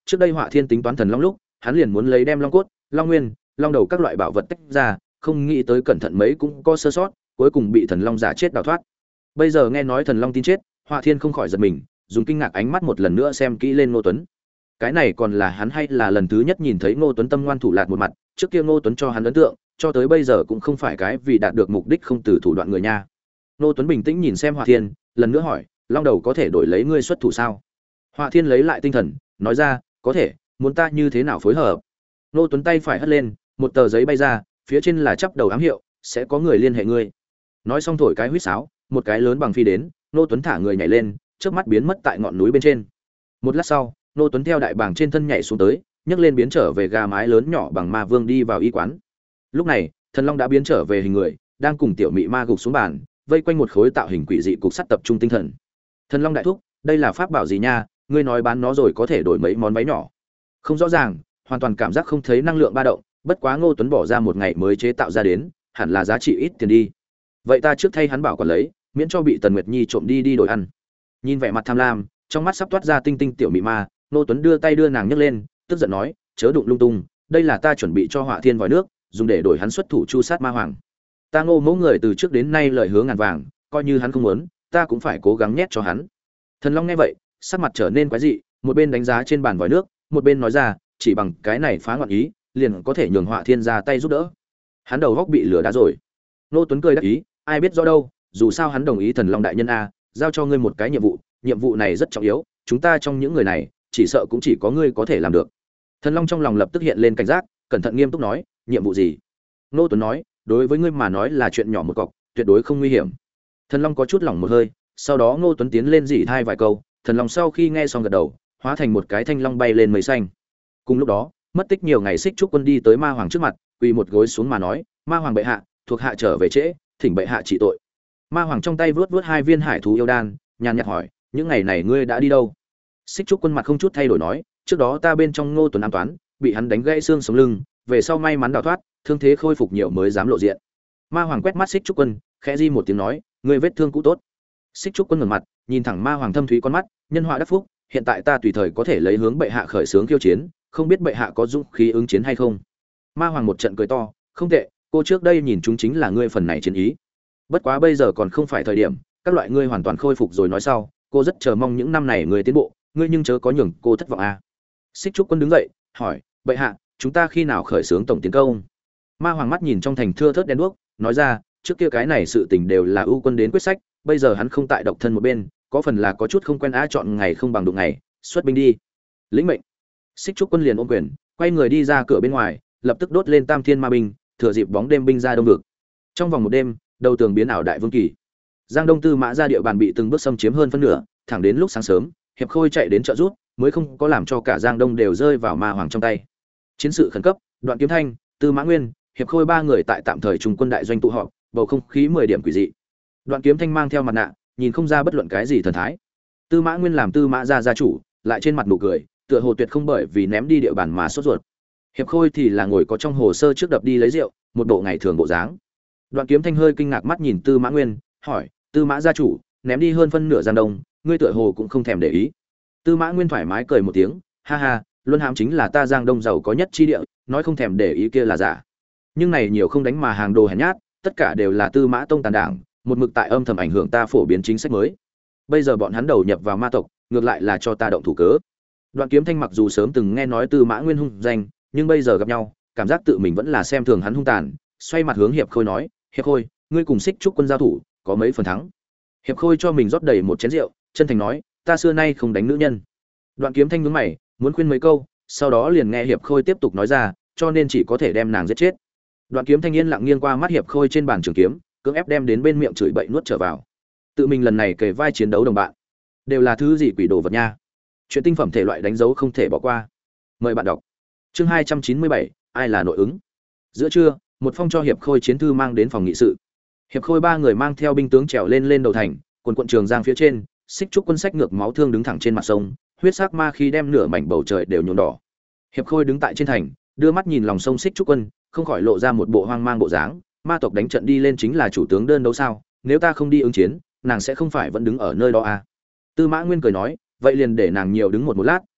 Speaker 1: trước đây Họa Thiên tính toán Thần Long lúc, hắn liền muốn lấy đem Long cốt, Long nguyên, Long đầu các loại bảo vật tách ra, không nghĩ tới cẩn thận mấy cũng có sơ sót, cuối cùng bị Thần Long giả chết đào thoát. Bây giờ nghe nói Thần Long tin chết, Họa Thiên không khỏi giật mình, dùng kinh ngạc ánh mắt một lần nữa xem kỹ lên Ngô Tuấn. Cái này còn là hắn hay là lần thứ nhất nhìn thấy Ngô Tuấn tâm ngoan thủ lạt một mặt, trước kia Ngô Tuấn cho hắn ấn tượng, cho tới bây giờ cũng không phải cái vì đạt được mục đích không từ thủ đoạn người nha. Ngô Tuấn bình tĩnh nhìn xem Họa Thiên, lần nữa hỏi, Long đầu có thể đổi lấy ngươi xuất thủ sao? Họa Thiên lấy lại tinh thần, nói ra, có thể, muốn ta như thế nào phối hợp? Ngô Tuấn tay phải hất lên, một tờ giấy bay ra, phía trên là chắp đầu ám hiệu, sẽ có người liên hệ ngươi. Nói xong thổi cái huýt sáo, một cái lớn bằng phi đến, Ngô Tuấn thả người nhảy lên, chớp mắt biến mất tại ngọn núi bên trên. Một lát sau, Ngô Tuấn theo đại bảng trên thân nhảy xuống tới, nhấc lên biến trở về gà mái lớn nhỏ bằng ma vương đi vào y quán. Lúc này, Thần Long đã biến trở về hình người, đang cùng tiểu mị ma gục xuống bàn, vây quanh một khối tạo hình quỷ dị cục sắt tập trung tinh thần. Thần Long đại thúc, đây là pháp bảo gì nha, ngươi nói bán nó rồi có thể đổi mấy món váy nhỏ. Không rõ ràng, hoàn toàn cảm giác không thấy năng lượng ba động, bất quá Ngô Tuấn bỏ ra một ngày mới chế tạo ra đến, hẳn là giá trị ít tiền đi. Vậy ta trước thay hắn bảo quản lấy, miễn cho bị Tần Nguyệt Nhi trộm đi đi đổi ăn. Nhìn vẻ mặt tham lam, trong mắt sắp toát ra tinh tinh tiểu mị ma, Ngô Tuấn đưa tay đưa nàng nhấc lên, tức giận nói, chớ đụng lung tung, đây là ta chuẩn bị cho Họa Thiên vòi nước, dùng để đổi hắn xuất thủ chu sát ma hoàng. Ta Ngô mẫu người từ trước đến nay lời hứa ngàn vàng, coi như hắn không muốn, ta cũng phải cố gắng nhét cho hắn. Thần Long nghe vậy, sắc mặt trở nên quái dị, một bên đánh giá trên bàn vòi nước, một bên nói ra, chỉ bằng cái này phá ngọn ý, liền có thể nhường Họa Thiên ra tay giúp đỡ. Hắn đầu góc bị lửa đá rồi. Ngô Tuấn cười đắc ý, ai biết rõ đâu, dù sao hắn đồng ý Thần Long đại nhân a, giao cho ngươi một cái nhiệm vụ, nhiệm vụ này rất trọng yếu, chúng ta trong những người này, chỉ sợ cũng chỉ có ngươi có thể làm được. Thần Long trong lòng lập tức hiện lên cảnh giác, cẩn thận nghiêm túc nói, nhiệm vụ gì? Ngô Tuấn nói, đối với ngươi mà nói là chuyện nhỏ một cọc, tuyệt đối không nguy hiểm. Thần Long có chút lỏng một hơi, sau đó Ngô Tuấn tiến lên dỉ thai vài câu, Thần Long sau khi nghe xong gật đầu, hóa thành một cái thanh long bay lên mây xanh. Cùng lúc đó, mất tích nhiều ngày Xích Trúc Quân đi tới Ma Hoàng trước mặt, quỳ một gối xuống mà nói, Ma Hoàng bệ hạ, thuộc hạ trở về trễ, thỉnh bệ hạ trị tội. Ma Hoàng trong tay vớt vớt hai viên hải thú yêu đan, nhàn nhạt hỏi, những ngày này ngươi đã đi đâu? Xích Trúc Quân mặt không chút thay đổi nói, trước đó ta bên trong Ngô Tuấn an toán, bị hắn đánh gãy xương sống lưng, về sau may mắn đào thoát, thương thế khôi phục nhiều mới dám lộ diện. Ma Hoàng quét mắt Xích Trúc Quân, khẽ di một tiếng nói, ngươi vết thương cũ tốt. Xích Trúc Quân ngẩng mặt, nhìn thẳng Ma Hoàng thâm thúy con mắt, nhân họa đắc phúc, hiện tại ta tùy thời có thể lấy hướng bệ hạ khởi xướng khiêu chiến, không biết bệ hạ có dũng khí ứng chiến hay không. Ma Hoàng một trận cười to, không tệ, cô trước đây nhìn chúng chính là ngươi phần này chiến ý. Bất quá bây giờ còn không phải thời điểm, các loại ngươi hoàn toàn khôi phục rồi nói sau, cô rất chờ mong những năm này ngươi tiến bộ, ngươi nhưng chớ có nhường cô thất vọng a. À. Xích Trúc Quân đứng dậy, hỏi, bệ hạ, chúng ta khi nào khởi xướng tổng tiến công? Ma Hoàng mắt nhìn trong thành thưa thớt đen đuốc, nói ra, trước kia cái này sự tình đều là ưu quân đến quyết sách, bây giờ hắn không tại độc thân một bên, có phần là có chút không quen á, chọn ngày không bằng đụng ngày, xuất binh đi. Lĩnh mệnh. Xích Trúc Quân liền ôm quyền, quay người đi ra cửa bên ngoài, lập tức đốt lên Tam Thiên Ma binh, thừa dịp bóng đêm binh ra đông vực. Trong vòng một đêm, đầu tường biến ảo đại vương kỳ. Giang Đông Tư Mã ra địa bàn bị từng bước xâm chiếm hơn phân nửa, thẳng đến lúc sáng sớm, Hiệp Khôi chạy đến trợ giúp, mới không có làm cho cả Giang Đông đều rơi vào Ma Hoàng trong tay. Chiến sự khẩn cấp, Đoạn Kiếm Thanh, Tư Mã Nguyên, Hiệp Khôi ba người tại tạm thời trung quân đại doanh tụ họp, bầu không khí mười điểm quỷ dị. Đoạn Kiếm Thanh mang theo mặt nạ, nhìn không ra bất luận cái gì thần thái. Tư Mã Nguyên làm Tư Mã gia gia chủ, lại trên mặt nụ cười, tựa hồ tuyệt không bởi vì ném đi địa bàn mà sốt ruột. Hiệp Khôi thì là ngồi có trong hồ sơ trước đập đi lấy rượu, một bộ ngày thường bộ dáng. Đoạn Kiếm Thanh hơi kinh ngạc mắt nhìn Tư Mã Nguyên, hỏi, Tư Mã gia chủ, ném đi hơn phân nửa Giang Đông, ngươi tựa hồ cũng không thèm để ý. Tư Mã Nguyên thoải mái cười một tiếng, ha ha, Luân Hãm chính là ta Giang Đông giàu có nhất chi địa, nói không thèm để ý kia là giả. Nhưng này nhiều không đánh mà hàng đồ hèn nhát, tất cả đều là Tư Mã Tông tàn đảng, một mực tại âm thầm ảnh hưởng ta phổ biến chính sách mới. Bây giờ bọn hắn đầu nhập vào ma tộc, ngược lại là cho ta động thủ cớ. Đoạn Kiếm Thanh mặc dù sớm từng nghe nói Tư Mã Nguyên hung danh, nhưng bây giờ gặp nhau, cảm giác tự mình vẫn là xem thường hắn hung tàn, xoay mặt hướng Hiệp Khôi nói, Hiệp Khôi, ngươi cùng Xích Trúc Quân giao thủ, có mấy phần thắng? Hiệp Khôi cho mình rót đầy một chén rượu, chân thành nói, ta xưa nay không đánh nữ nhân. Đoạn Kiếm Thanh nhướng mày, muốn khuyên mấy câu, sau đó liền nghe Hiệp Khôi tiếp tục nói ra, cho nên chỉ có thể đem nàng giết chết. Đoạn Kiếm Thanh yên lặng nghiêng qua mắt Hiệp Khôi trên bàn trường kiếm, cưỡng ép đem đến bên miệng chửi bậy nuốt trở vào. Tự mình lần này kề vai chiến đấu đồng bạn, đều là thứ gì quỷ đồ vật nha. Chuyện tinh phẩm thể loại đánh dấu không thể bỏ qua. Mời bạn đọc. Chương hai trăm chín mươi bảy, ai là nội ứng? Giữa trưa, một phong cho Hiệp Khôi chiến thư mang đến phòng nghị sự. Hiệp Khôi ba người mang theo binh tướng trèo lên lên đầu thành, quần quận Trường Giang phía trên, Xích Trúc Quân sách ngược máu thương đứng thẳng trên mặt sông, huyết sắc ma khí đem nửa mảnh bầu trời đều nhuộm đỏ. Hiệp Khôi đứng tại trên thành, đưa mắt nhìn lòng sông Xích Trúc Quân, không khỏi lộ ra một bộ hoang mang bộ dáng, ma tộc đánh trận đi lên chính là chủ tướng đơn đấu sao? Nếu ta không đi ứng chiến, nàng sẽ không phải vẫn đứng ở nơi đó à? Tư Mã Nguyên cười nói, vậy liền để nàng nhiều đứng một một lát,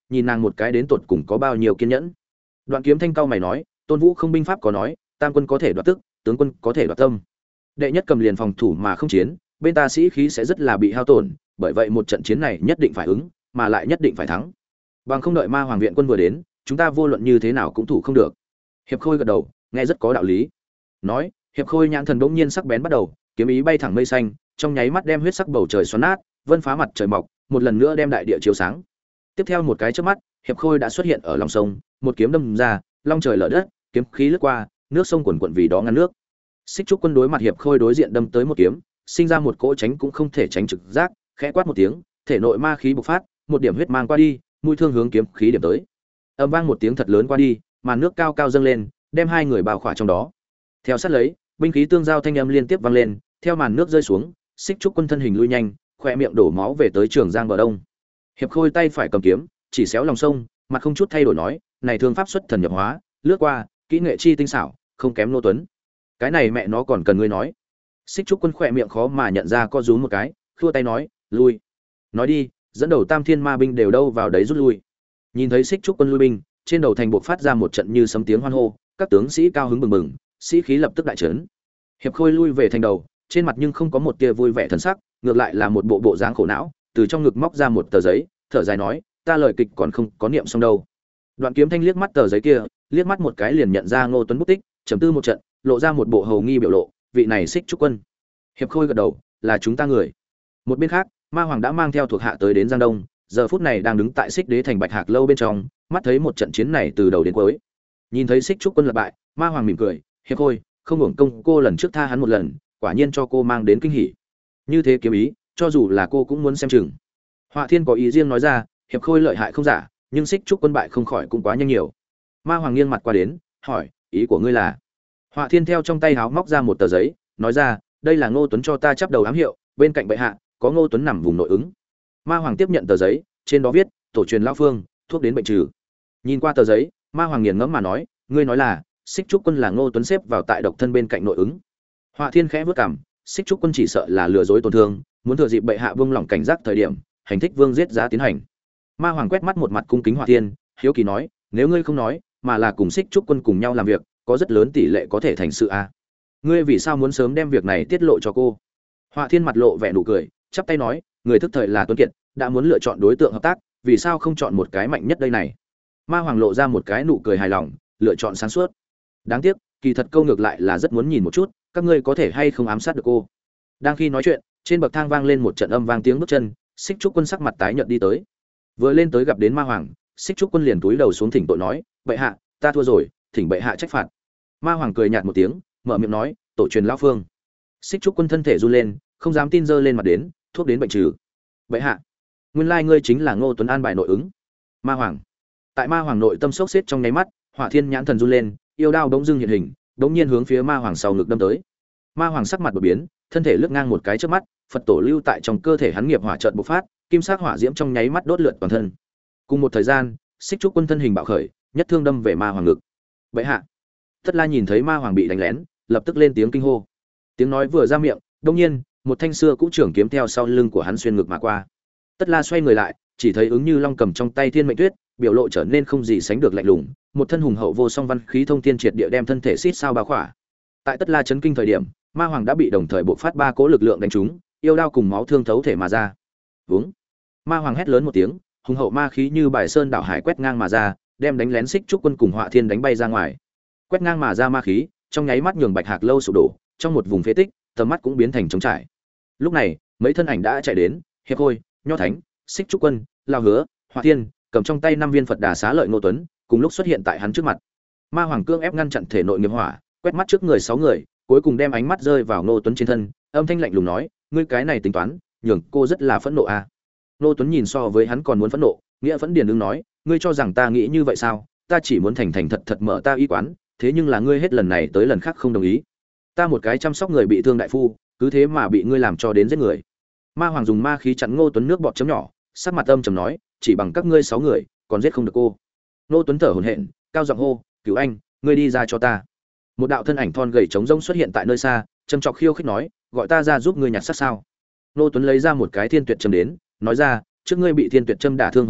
Speaker 1: nhìn nàng một cái đến tột cùng có bao nhiêu kiên nhẫn. Đoạn Kiếm Thanh cao mày nói, Tôn Vũ không binh pháp có nói, tam quân có thể đoạt tức, tướng quân có thể đoạt tâm. Đệ nhất cầm liền phòng thủ mà không chiến, bên ta sĩ khí sẽ rất là bị hao tổn, bởi vậy một trận chiến này nhất định phải ứng, mà lại nhất định phải thắng. Bằng không đợi Ma Hoàng viện quân vừa đến, chúng ta vô luận như thế nào cũng thủ không được. Hiệp Khôi gật đầu, nghe rất có đạo lý. Nói, Hiệp Khôi nhãn thần bỗng nhiên sắc bén bắt đầu, kiếm ý bay thẳng mây xanh, trong nháy mắt đem huyết sắc bầu trời xoắn nát, vân phá mặt trời mọc, một lần nữa đem đại địa chiếu sáng. Tiếp theo một cái chớp mắt, Hiệp Khôi đã xuất hiện ở lòng sông, một kiếm đâm ra, long trời lở đất, kiếm khí lướt qua, nước sông cuồn cuộn vì đó ngăn nước. Xích Trúc Quân đối mặt Hiệp Khôi đối diện đâm tới một kiếm, sinh ra một cỗ tránh cũng không thể tránh trực giác, khẽ quát một tiếng, thể nội ma khí bộc phát, một điểm huyết mang qua đi, mũi thương hướng kiếm khí điểm tới. Âm vang một tiếng thật lớn qua đi, màn nước cao cao dâng lên, đem hai người bao khỏa trong đó. Theo sát lấy, binh khí tương giao thanh âm liên tiếp vang lên, theo màn nước rơi xuống, Xích Trúc Quân thân hình lui nhanh, khóe miệng đổ máu về tới Trường Giang bờ đông. Hiệp Khôi tay phải cầm kiếm, chỉ xéo lòng sông, mặt không chút thay đổi nói, này thương pháp xuất thần nhập hóa, lướt qua, kỹ nghệ chi tinh xảo, không kém Nô Tuấn. Cái này mẹ nó còn cần ngươi nói. Xích Trúc Quân khỏe miệng khó mà nhận ra co rúm một cái, khua tay nói, lui. Nói đi, dẫn đầu Tam Thiên Ma binh đều đâu vào đấy rút lui. Nhìn thấy Xích Trúc Quân lui binh, trên đầu thành buộc phát ra một trận như sấm tiếng hoan hô, các tướng sĩ cao hứng bừng bừng, sĩ khí lập tức đại trấn. Hiệp Khôi lui về thành đầu, trên mặt nhưng không có một tia vui vẻ thần sắc, ngược lại là một bộ bộ dáng khổ não, từ trong ngực móc ra một tờ giấy, thở dài nói, ta lời kịch còn không có niệm xong đâu. Đoạn Kiếm Thanh liếc mắt tờ giấy kia, liếc mắt một cái liền nhận ra Ngô Tuấn bút tích, trầm tư một trận, lộ ra một bộ hầu nghi biểu lộ, vị này Xích Trúc Quân. Hiệp Khôi gật đầu, là chúng ta người. Một bên khác, Ma Hoàng đã mang theo thuộc hạ tới đến Giang Đông, giờ phút này đang đứng tại Xích Đế thành Bạch Hạc lâu bên trong, mắt thấy một trận chiến này từ đầu đến cuối. Nhìn thấy Xích Trúc Quân lập bại, Ma Hoàng mỉm cười, Hiệp Khôi, không hưởng công cô lần trước tha hắn một lần, quả nhiên cho cô mang đến kinh hỉ. Như thế kiếm ý, cho dù là cô cũng muốn xem chừng. Họa Thiên có ý riêng nói ra, Hiệp Khôi lợi hại không giả, nhưng Xích Trúc Quân bại không khỏi cũng quá nhanh nhiều. Ma Hoàng nghiêng mặt qua đến, hỏi, ý của ngươi là? Họa Thiên theo trong tay háo móc ra một tờ giấy, nói ra, đây là Ngô Tuấn cho ta chắp đầu ám hiệu, bên cạnh bệ hạ có Ngô Tuấn nằm vùng nội ứng. Ma Hoàng tiếp nhận tờ giấy, trên đó viết, tổ truyền lão phương, thuốc đến bệnh trừ. Nhìn qua tờ giấy, Ma Hoàng nghiền ngẫm mà nói, ngươi nói là Xích Trúc Quân là Ngô Tuấn xếp vào tại độc thân bên cạnh nội ứng. Họa Thiên khẽ vớt cằm, Xích Trúc Quân chỉ sợ là lừa dối tổn thương, muốn thừa dịp bệ hạ vương lòng cảnh giác thời điểm, hành thích vương giết giá tiến hành. Ma Hoàng quét mắt một mặt cung kính Họa Thiên, hiếu kỳ nói, nếu ngươi không nói, mà là cùng Xích Trúc Quân cùng nhau làm việc, có rất lớn tỷ lệ có thể thành sự a. À. Ngươi vì sao muốn sớm đem việc này tiết lộ cho cô? Họa Thiên mặt lộ vẻ nụ cười, chắp tay nói, người thức thời là Tuấn Kiệt, đã muốn lựa chọn đối tượng hợp tác, vì sao không chọn một cái mạnh nhất đây này? Ma Hoàng lộ ra một cái nụ cười hài lòng, lựa chọn sáng suốt. Đáng tiếc, kỳ thật câu ngược lại là rất muốn nhìn một chút, các ngươi có thể hay không ám sát được cô. Đang khi nói chuyện, trên bậc thang vang lên một trận âm vang tiếng bước chân, Xích Trúc Quân sắc mặt tái nhợt đi tới. Vừa lên tới gặp đến Ma Hoàng, Xích Trúc Quân liền túi đầu xuống thỉnh tội nói, bệ hạ, ta thua rồi, thỉnh bệ hạ trách phạt. Ma Hoàng cười nhạt một tiếng, mở miệng nói, tổ truyền lão phương. Xích Trúc Quân thân thể run lên, không dám tin giơ lên mặt đến, thuốc đến bệnh trừ. Bệ hạ, nguyên lai ngươi chính là Ngô Tuấn an bài nội ứng. Ma Hoàng. Tại Ma Hoàng nội tâm sốc xếp trong nháy mắt, Hỏa Thiên nhãn thần run lên, yêu đao bỗng dưng hiện hình, bỗng nhiên hướng phía Ma Hoàng sau ngực đâm tới. Ma Hoàng sắc mặt đột biến, thân thể lướt ngang một cái trước mắt, Phật tổ lưu tại trong cơ thể hắn nghiệp hỏa chợt bộc phát, kim sắc hỏa diễm trong nháy mắt đốt lượn toàn thân. Cùng một thời gian, Xích Trúc Quân thân hình bạo khởi, nhất thương đâm về Ma Hoàng ngực. Bệ hạ. Tất La nhìn thấy Ma Hoàng bị đánh lén, lập tức lên tiếng kinh hô. Tiếng nói vừa ra miệng, đột nhiên, một thanh xưa cũ trường kiếm theo sau lưng của hắn xuyên ngực mà qua. Tất La xoay người lại, chỉ thấy ứng Như Long cầm trong tay Thiên Mệnh Tuyết, biểu lộ trở nên không gì sánh được lạnh lùng, một thân hùng hậu vô song văn khí thông thiên triệt địa đem thân thể xít sao bao khỏa. Tại Tất La chấn kinh thời điểm, Ma Hoàng đã bị đồng thời bộc phát ba cỗ lực lượng đánh trúng, yêu đao cùng máu thương thấu thể mà ra. Vúng. Ma Hoàng hét lớn một tiếng, hùng hậu ma khí như bài sơn đảo hải quét ngang mà ra, đem đánh lén Xích Trúc Quân cùng Họa Thiên đánh bay ra ngoài. Quét ngang mà ra ma khí, trong nháy mắt nhường Bạch Hạc lâu sụp đổ, trong một vùng phế tích, tầm mắt cũng biến thành trống trải. Lúc này, mấy thân ảnh đã chạy đến, Hiệp Khôi, Nho Thánh, Xích Trúc Quân, Lao Hứa, Họa Thiên, cầm trong tay năm viên Phật Đà xá lợi Ngô Tuấn, cùng lúc xuất hiện tại hắn trước mặt. Ma Hoàng cương ép ngăn chặn thể nội nghiệp hỏa, quét mắt trước người sáu người, cuối cùng đem ánh mắt rơi vào Ngô Tuấn trên thân, âm thanh lạnh lùng nói, ngươi cái này tính toán, nhường cô rất là phẫn nộ a. À. Ngô Tuấn nhìn so với hắn còn muốn phẫn nộ, nghĩa vẫn điền ứng nói, ngươi cho rằng ta nghĩ như vậy sao? Ta chỉ muốn thành thành thật thật mở ta y quán, thế nhưng là ngươi hết lần này tới lần khác không đồng ý. Ta một cái chăm sóc người bị thương đại phu, cứ thế mà bị ngươi làm cho đến giết người. Ma Hoàng dùng ma khí chặn Ngô Tuấn nước bọt chấm nhỏ, sắc mặt âm trầm nói, chỉ bằng các ngươi sáu người, còn giết không được cô. Ngô Tuấn thở hổn hển, cao giọng hô, "Cứu anh, ngươi đi ra cho ta." Một đạo thân ảnh thon gầy trống rỗng xuất hiện tại nơi xa, trầm trọng khiêu khích nói, "Gọi ta ra giúp ngươi nhặt xác sao?" Ngô Tuấn lấy ra một cái thiên tuyệt châm đến, nói ra, "Trước ngươi bị thiên tuyệt châm đả thương hồn phách,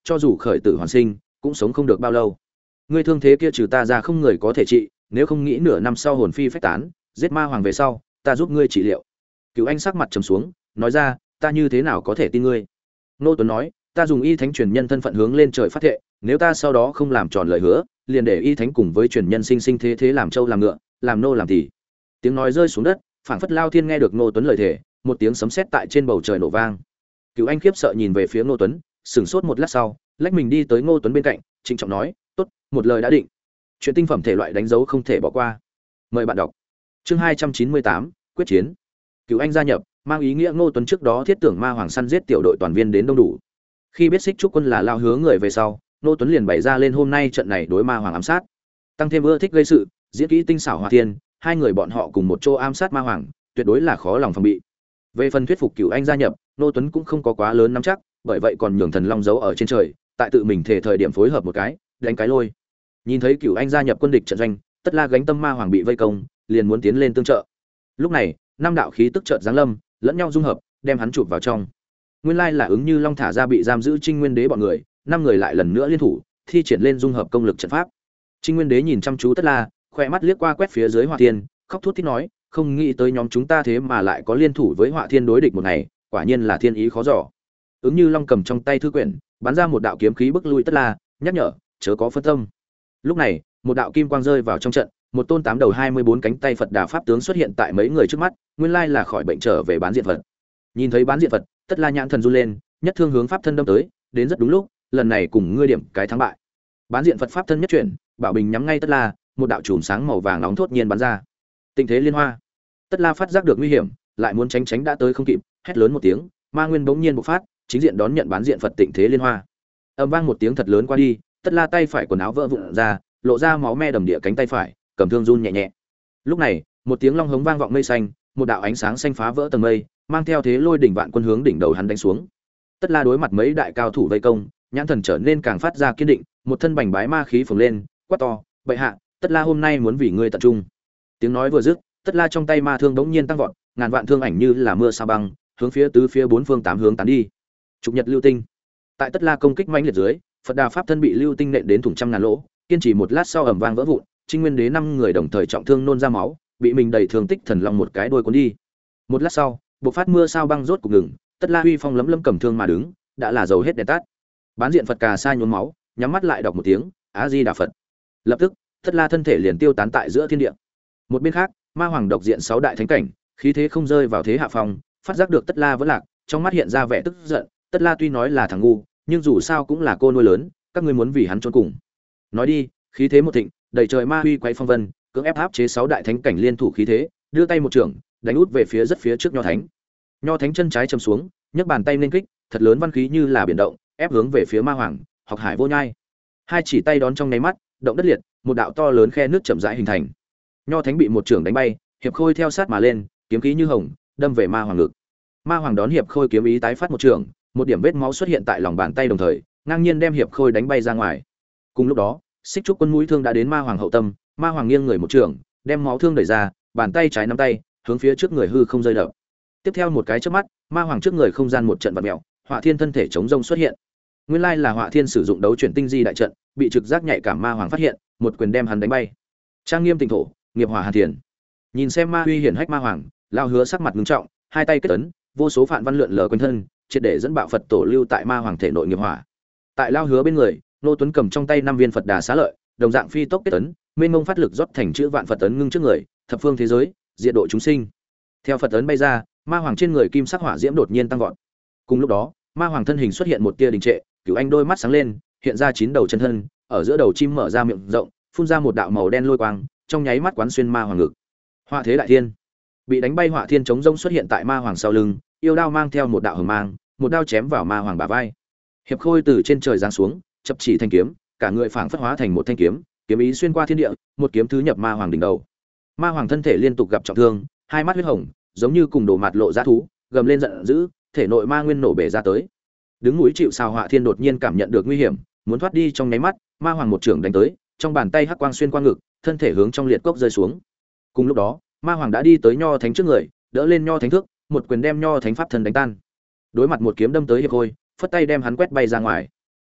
Speaker 1: cho dù khởi tử hoàn sinh cũng sống không được bao lâu. Ngươi thương thế kia trừ ta ra không người có thể trị, nếu không nghĩ nửa năm sau hồn phi phách tán, giết ma hoàng về sau, ta giúp ngươi trị liệu. Cửu Anh sắc mặt trầm xuống, nói ra, ta như thế nào có thể tin ngươi? Nô Tuấn nói, ta dùng y thánh truyền nhân thân phận hướng lên trời phát thệ, nếu ta sau đó không làm tròn lời hứa, liền để y thánh cùng với truyền nhân sinh sinh thế thế làm trâu làm ngựa, làm nô làm tỳ. Tiếng nói rơi xuống đất, phảng phất Lao Thiên nghe được Nô Tuấn lời thề, một tiếng sấm sét tại trên bầu trời nổ vang. Cửu Anh khiếp sợ nhìn về phía Nô Tuấn, sững sốt một lát sau, lách mình đi tới Ngô Tuấn bên cạnh, trịnh trọng nói, "Tốt, một lời đã định. Chuyện tinh phẩm thể loại đánh dấu không thể bỏ qua. Mời bạn đọc." Chương hai trăm chín mươi tám, quyết chiến. Cửu Anh gia nhập, mang ý nghĩa Ngô Tuấn trước đó thiết tưởng ma hoàng săn giết tiểu đội toàn viên đến đông đủ. Khi biết Xích Trúc Quân là lao hứa người về sau, Ngô Tuấn liền bày ra lên hôm nay trận này đối ma hoàng ám sát. Tăng thêm ưa thích gây sự, diễn kỹ tinh xảo hòa thiên, hai người bọn họ cùng một chỗ ám sát ma hoàng, tuyệt đối là khó lòng phòng bị. Về phần thuyết phục Cửu Anh gia nhập, Ngô Tuấn cũng không có quá lớn nắm chắc, bởi vậy còn nhường Thần Long giấu ở trên trời, tại tự mình thể thời điểm phối hợp một cái, đánh cái lôi. Nhìn thấy Cửu Anh gia nhập quân địch trận doanh, Tất La gánh tâm ma hoàng bị vây công, liền muốn tiến lên tương trợ. Lúc này, năm đạo khí tức chợt giáng lâm, lẫn nhau dung hợp, đem hắn chụp vào trong. Nguyên lai là ứng như long thả ra bị giam giữ Trinh Nguyên Đế bọn người, năm người lại lần nữa liên thủ, thi triển lên dung hợp công lực trận pháp. Trinh Nguyên Đế nhìn chăm chú Tất La, khỏe mắt liếc qua quét phía dưới Hỏa Thiên, khóc thút thít nói, không nghĩ tới nhóm chúng ta thế mà lại có liên thủ với Hỏa Thiên đối địch một ngày, quả nhiên là thiên ý khó dò. Ứng như long cầm trong tay thư quyển, bắn ra một đạo kiếm khí bức lui Tất La, nhắc nhở, chớ có phân tâm. Lúc này, một đạo kim quang rơi vào trong trận, một tôn tám đầu hai mươi bốn cánh tay Phật Đà pháp tướng xuất hiện tại mấy người trước mắt, nguyên lai là khỏi bệnh trở về bán diện Phật. Nhìn thấy bán diện Phật, Tất La nhãn thần run lên, nhất thương hướng pháp thân đâm tới, đến rất đúng lúc, lần này cùng ngươi điểm cái thắng bại. Bán diện Phật pháp thân nhất chuyển, bảo bình nhắm ngay Tất La, một đạo chùm sáng màu vàng nóng thốt nhiên bắn ra. Tình thế liên hoa. Tất La phát giác được nguy hiểm, lại muốn tránh tránh đã tới không kịp, hét lớn một tiếng, ma nguyên bỗng nhiên bộc phát, chính diện đón nhận bán diện Phật Tịnh thế liên hoa. Âm vang một tiếng thật lớn qua đi, Tất La tay phải quần áo vỡ vụn ra, lộ ra máu me đầm địa cánh tay phải, cầm thương run nhẹ nhẹ. Lúc này, một tiếng long hống vang vọng mây xanh, một đạo ánh sáng xanh phá vỡ tầng mây, mang theo thế lôi đỉnh vạn quân hướng đỉnh đầu hắn đánh xuống. Tất La đối mặt mấy đại cao thủ vây công, nhãn thần trở nên càng phát ra kiên định, một thân bành bái ma khí phồng lên, quát to, "Bệ hạ, Tất La hôm nay muốn vì ngươi tận trung." Tiếng nói vừa dứt, Tất La trong tay ma thương bỗng nhiên tăng vọt, ngàn vạn thương ảnh như là mưa sa băng, hướng phía tứ phía bốn phương tám hướng tán đi. Trục Nhật lưu tinh. Tại Tất La công kích mãnh liệt dưới, Phật Đà pháp thân bị lưu tinh nện đến thủng trăm ngàn lỗ, kiên trì một lát sau ầm vang vỡ vụn, Trinh Nguyên Đế năm người đồng thời trọng thương nôn ra máu, bị mình đầy thương tích thần long một cái đuôi cuốn đi. Một lát sau, bộc phát mưa sao băng rốt cục ngừng, Tất La huy phong lấm lấm cầm thương mà đứng, đã là dầu hết đèn tắt. Bán diện Phật cà sa nhuốm máu, nhắm mắt lại đọc một tiếng, A Di Đà Phật. Lập tức, Tất La thân thể liền tiêu tán tại giữa thiên địa. Một bên khác, Ma Hoàng độc diện sáu đại thánh cảnh, khí thế không rơi vào thế hạ phong, phát giác được Tất La vẫn lạc, trong mắt hiện ra vẻ tức giận, Tất La tuy nói là thằng ngu, nhưng dù sao cũng là cô nuôi lớn, các ngươi muốn vì hắn chôn cùng. Nói đi, khí thế một thịnh, đầy trời ma huy quay phong vân, cưỡng ép áp chế sáu đại thánh cảnh liên thủ khí thế, đưa tay một trường, đánh út về phía rất phía trước Nho Thánh. Nho Thánh chân trái chầm xuống, nhấc bàn tay lên kích, thật lớn văn khí như là biển động, ép hướng về phía Ma Hoàng, Học Hải Vô Nhai. Hai chỉ tay đón trong nháy mắt, động đất liệt, một đạo to lớn khe nước chậm rãi hình thành. Nho Thánh bị một trường đánh bay, Hiệp Khôi theo sát mà lên, kiếm khí như hồng, đâm về Ma Hoàng ngực. Ma Hoàng đón Hiệp Khôi kiếm ý tái phát một trường, một điểm vết máu xuất hiện tại lòng bàn tay đồng thời, ngang nhiên đem Hiệp Khôi đánh bay ra ngoài. Cùng lúc đó, Xích Trúc Quân mũi thương đã đến Ma Hoàng hậu tâm, Ma Hoàng nghiêng người một trường, đem máu thương đẩy ra, bàn tay trái nắm tay, hướng phía trước người hư không rơi đập. Tiếp theo một cái chớp mắt, Ma Hoàng trước người không gian một trận vặn mèo, Hỏa Thiên thân thể chống rông xuất hiện. Nguyên lai là Hỏa Thiên sử dụng đấu chuyển tinh di đại trận, bị trực giác nhạy cảm Ma Hoàng phát hiện, một quyền đem hắn đánh bay. Trang nghiêm tịnh thổ, nghiệp hỏa hàn thiền. Nhìn xem Ma Huy hiển hách Ma Hoàng, lao hứa sắc mặt nghiêm trọng, hai tay kết ấn, vô số phản văn lượn lờ quanh thân, triệt để dẫn bạo Phật tổ lưu tại Ma Hoàng thể nội nghiệp hỏa. Tại lao hứa bên người, Nô Tuấn cầm trong tay năm viên Phật Đà xá lợi, đồng dạng phi tốc kết ấn, mênh mông phát lực rót thành chữ vạn Phật ấn ngưng trước người, thập phương thế giới, diệt độ chúng sinh. Theo Phật ấn bay ra, Ma Hoàng trên người kim sắc hỏa diễm đột nhiên tăng vọt. Cùng lúc đó, Ma Hoàng thân hình xuất hiện một tia đình trệ, Cửu Anh đôi mắt sáng lên, hiện ra chín đầu chân thân, ở giữa đầu chim mở ra miệng rộng, phun ra một đạo màu đen lôi quang, trong nháy mắt quán xuyên Ma Hoàng ngực. Hỏa thế đại thiên. Bị đánh bay Hỏa Thiên chống rông xuất hiện tại Ma Hoàng sau lưng, yêu đao mang theo một đạo hồng mang, một đao chém vào Ma Hoàng bả vai. Hiệp Khôi từ trên trời giáng xuống, chập chỉ thanh kiếm, cả người phảng phất hóa thành một thanh kiếm, kiếm ý xuyên qua thiên địa, một kiếm thứ nhập Ma Hoàng đỉnh đầu. Ma Hoàng thân thể liên tục gặp trọng thương, hai mắt huyết hồng, giống như cùng đổ mặt lộ dã thú, gầm lên giận dữ, thể nội ma nguyên nổ bể ra tới. Đứng núi chịu sào Hỏa Thiên đột nhiên cảm nhận được nguy hiểm, muốn thoát đi trong nháy mắt, Ma Hoàng một trường đánh tới, trong bàn tay hắc quang xuyên qua ngực, thân thể hướng trong liệt cốc rơi xuống. Cùng lúc đó, Ma Hoàng đã đi tới Nho Thánh trước người, đỡ lên Nho Thánh thước, một quyền đem Nho Thánh pháp thân đánh tan. Đối mặt một kiếm đâm tới Hiệp Khôi, phất tay đem hắn quét bay ra ngoài.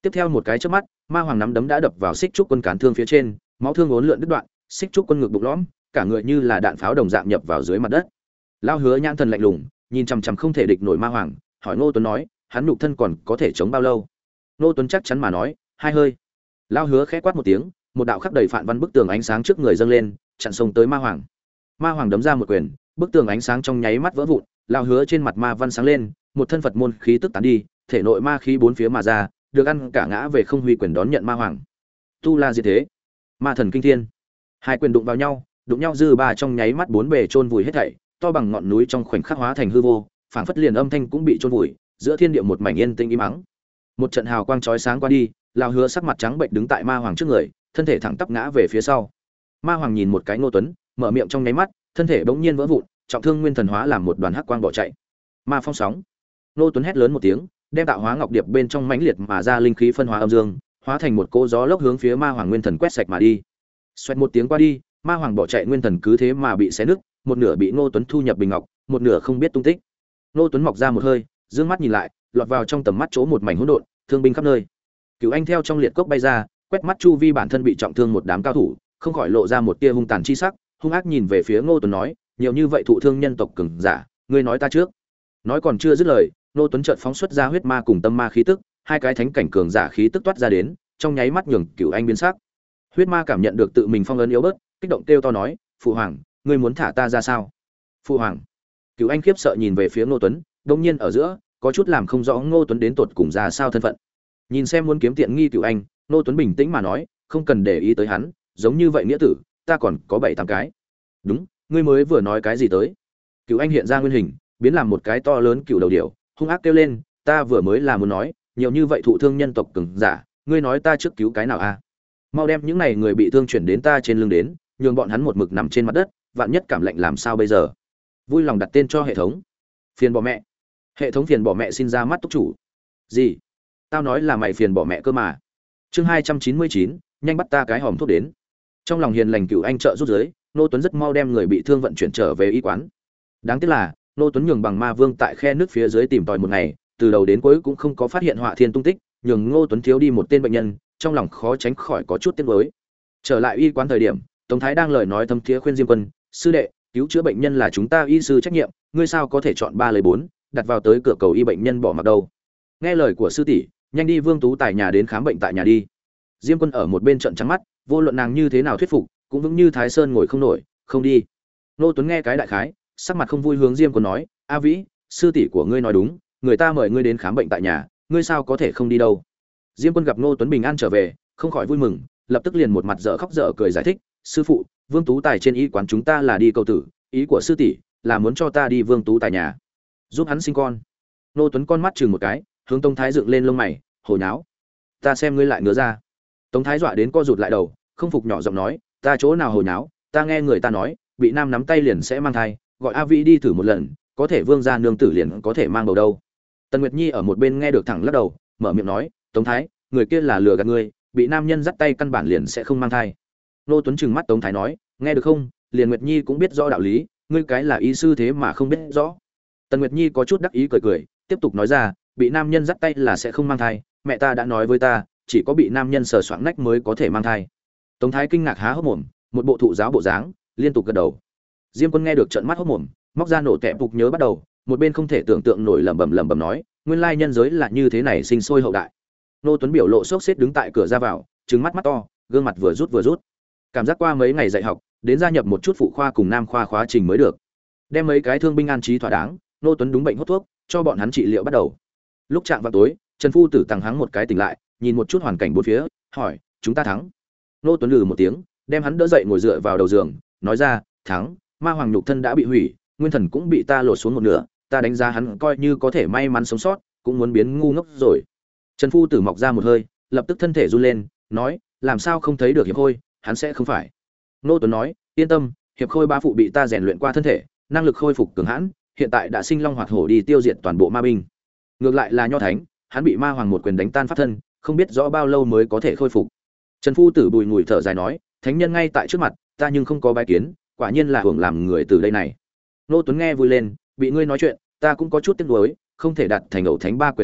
Speaker 1: Tiếp theo một cái chớp mắt, ma hoàng nắm đấm đã đập vào xích trúc quân cán thương phía trên, máu thương uốn lượn đứt đoạn, xích trúc quân ngực bụng lõm, cả người như là đạn pháo đồng dạng nhập vào dưới mặt đất. Lao Hứa nhãn thần lạnh lùng, nhìn chằm chằm không thể địch nổi ma hoàng, hỏi Ngô Tuấn nói, hắn nhục thân còn có thể chống bao lâu? Ngô Tuấn chắc chắn mà nói, hai hơi. Lao Hứa khẽ quát một tiếng, một đạo khắc đầy phản văn bức tường ánh sáng trước người dâng lên, chặn sông tới ma hoàng. Ma hoàng đấm ra một quyền, bức tường ánh sáng trong nháy mắt vỡ vụn, Lao Hứa trên mặt ma văn sáng lên, một thân Phật môn khí tức tán đi, thể nội ma khí bốn phía mà ra, được ăn cả ngã về không huy quyền đón nhận ma hoàng. Tu La diệt thế, ma thần kinh thiên. Hai quyền đụng vào nhau, đụng nhau dư ba trong nháy mắt bốn bề chôn vùi hết thảy, to bằng ngọn núi trong khoảnh khắc hóa thành hư vô, phảng phất liền âm thanh cũng bị chôn vùi, giữa thiên địa một mảnh yên tĩnh im mắng. Một trận hào quang chói sáng qua đi, Lão Hứa sắc mặt trắng bệch đứng tại ma hoàng trước người, thân thể thẳng tắp ngã về phía sau. Ma hoàng nhìn một cái Ngô Tuấn, mở miệng trong nháy mắt, thân thể bỗng nhiên vỡ vụn, trọng thương nguyên thần hóa làm một đoàn hắc quang bỏ chạy. Ma phong sóng. Ngô Tuấn hét lớn một tiếng, đem tạo hóa ngọc điệp bên trong mãnh liệt mà ra linh khí phân hóa âm dương, hóa thành một cỗ gió lốc hướng phía ma hoàng nguyên thần quét sạch mà đi. Xoẹt một tiếng qua đi, ma hoàng bỏ chạy nguyên thần cứ thế mà bị xé nứt, một nửa bị Ngô Tuấn thu nhập bình ngọc, một nửa không biết tung tích. Ngô Tuấn mọc ra một hơi, dương mắt nhìn lại, lọt vào trong tầm mắt chỗ một mảnh hỗn độn, thương binh khắp nơi. Cửu Anh theo trong liệt cốc bay ra, quét mắt chu vi bản thân bị trọng thương một đám cao thủ, không khỏi lộ ra một tia hung tàn chi sắc, hung ác nhìn về phía Ngô Tuấn nói, nhiều như vậy thụ thương nhân tộc cường giả, ngươi nói ta trước. Nói còn chưa dứt lời, Ngô Tuấn chợt phóng xuất ra huyết ma cùng tâm ma khí tức, hai cái thánh cảnh cường giả khí tức toát ra đến, trong nháy mắt nhường Cửu Anh biến sắc. Huyết ma cảm nhận được tự mình phong ấn yếu bớt, kích động kêu to nói, phụ hoàng, ngươi muốn thả ta ra sao? Phụ hoàng. Cửu Anh khiếp sợ nhìn về phía Ngô Tuấn, đột nhiên ở giữa có chút làm không rõ Ngô Tuấn đến tột cùng ra sao thân phận. Nhìn xem muốn kiếm tiện nghi Cửu Anh, Ngô Tuấn bình tĩnh mà nói, không cần để ý tới hắn, giống như vậy nghĩa tử, ta còn có bảy tám cái. Đúng, ngươi mới vừa nói cái gì tới? Cửu Anh hiện ra nguyên hình, biến làm một cái to lớn cửu đầu điểu, hung ác kêu lên, ta vừa mới là muốn nói, nhiều như vậy thụ thương nhân tộc cường giả, ngươi nói ta trước cứu cái nào a? Mau đem những này người bị thương chuyển đến ta trên lưng đến, nhường bọn hắn một mực nằm trên mặt đất, vạn nhất cảm lạnh làm sao bây giờ? Vui lòng đặt tên cho hệ thống. Phiền bỏ mẹ. Hệ thống phiền bỏ mẹ xin ra mắt túc chủ. Gì? Tao nói là mày phiền bỏ mẹ cơ mà. Chương hai trăm chín mươi chín, nhanh bắt ta cái hòm thuốc đến. Trong lòng hiền lành Cửu Anh trợ rút dưới, Nô Tuấn rất mau đem người bị thương vận chuyển trở về y quán. Đáng tiếc là, Nô Tuấn nhường bằng ma vương tại khe nước phía dưới tìm tòi một ngày, từ đầu đến cuối cũng không có phát hiện Họa Thiên tung tích, nhường Ngô Tuấn thiếu đi một tên bệnh nhân, trong lòng khó tránh khỏi có chút tiếc nuối. Trở lại y quán thời điểm, Tống Thái đang lời nói thâm thiế khuyên Diêm Quân, sư đệ, cứu chữa bệnh nhân là chúng ta y sư trách nhiệm, ngươi sao có thể chọn ba lời bốn, đặt vào tới cửa cầu y bệnh nhân bỏ mặc đâu? Nghe lời của sư tỷ, nhanh đi Vương Tú Tài nhà đến khám bệnh tại nhà đi. Diêm Quân ở một bên trợn trắng mắt, vô luận nàng như thế nào thuyết phục, cũng vững như Thái Sơn ngồi không nổi, không đi. Ngô Tuấn nghe cái đại khái, sắc mặt không vui hướng Diêm Quân nói, A Vĩ, sư tỷ của ngươi nói đúng, người ta mời ngươi đến khám bệnh tại nhà, ngươi sao có thể không đi đâu? Diêm Quân gặp Ngô Tuấn bình an trở về, không khỏi vui mừng, lập tức liền một mặt dở khóc dở cười giải thích, sư phụ, Vương Tú Tài trên y quán chúng ta là đi cầu tử, ý của sư tỷ là muốn cho ta đi Vương Tú Tài nhà, giúp hắn sinh con. Ngô Tuấn con mắt chừng một cái, hướng Tống Thái dựng lên lông mày, hồ nháo, ta xem ngươi lại ngứa ra. Tống Thái dọa đến co rụt lại đầu, không phục nhỏ giọng nói, ta chỗ nào hồ nháo, ta nghe người ta nói, bị nam nắm tay liền sẽ mang thai, gọi A Vĩ đi thử một lần, có thể Vương gia nương tử liền có thể mang bầu đâu. Tần Nguyệt Nhi ở một bên nghe được thẳng lắc đầu, mở miệng nói, Tống Thái, người kia là lừa gạt ngươi, bị nam nhân dắt tay căn bản liền sẽ không mang thai. Nô Tuấn trừng mắt Tống Thái nói, nghe được không, liền Nguyệt Nhi cũng biết rõ đạo lý, ngươi cái là y sư thế mà không biết rõ. Tần Nguyệt Nhi có chút đắc ý cười cười, tiếp tục nói ra, bị nam nhân dắt tay là sẽ không mang thai, mẹ ta đã nói với ta, chỉ có bị nam nhân sờ soạng nách mới có thể mang thai. Tống Thái kinh ngạc há hốc mồm, một bộ thụ giáo bộ dáng, liên tục gật đầu. Diêm Quân nghe được trợn mắt hốc mồm, móc ra nổ tẹp phục nhớ bắt đầu, một bên không thể tưởng tượng nổi lẩm bẩm lẩm bẩm nói, nguyên lai nhân giới là như thế này sinh sôi hậu đại. Nô Tuấn biểu lộ sốt xếp đứng tại cửa ra vào, trừng mắt mắt to, gương mặt vừa rút vừa rút. Cảm giác qua mấy ngày dạy học, đến gia nhập một chút phụ khoa cùng nam khoa khóa trình mới được. Đem mấy cái thương binh an trí thỏa đáng, Nô Tuấn đúng bệnh hốt thuốc, cho bọn hắn trị liệu bắt đầu. Lúc chạm vào tối, Trần Phu Tử tăng hắng một cái tỉnh lại, nhìn một chút hoàn cảnh bốn phía, hỏi, chúng ta thắng? Nô Tuấn lừ một tiếng, đem hắn đỡ dậy ngồi dựa vào đầu giường, nói ra, thắng, ma hoàng nhục thân đã bị hủy, nguyên thần cũng bị ta lột xuống một nửa, ta đánh giá hắn coi như có thể may mắn sống sót, cũng muốn biến ngu ngốc rồi. Trần Phu Tử mọc ra một hơi, lập tức thân thể run lên, nói, làm sao không thấy được Hiệp Khôi, hắn sẽ không phải. Nô Tuấn nói, yên tâm, Hiệp Khôi ba phụ bị ta rèn luyện qua thân thể, năng lực khôi phục cường hãn, hiện tại đã sinh long hoạt hổ đi tiêu diệt toàn bộ ma binh. Ngược lại là Nho Thánh, hắn bị ma hoàng một quyền đánh tan pháp thân, không biết rõ bao lâu mới có thể khôi phục. Trần Phu Tử bùi ngùi thở dài nói, thánh nhân ngay tại trước mặt, ta nhưng không có bái kiến, quả nhiên là hưởng làm người từ đây này. Nô Tuấn nghe vui lên, bị ngươi nói chuyện, ta cũng có chút tiếc nuối, không thể đạt thành ẩu thánh ba quyền thành tựu,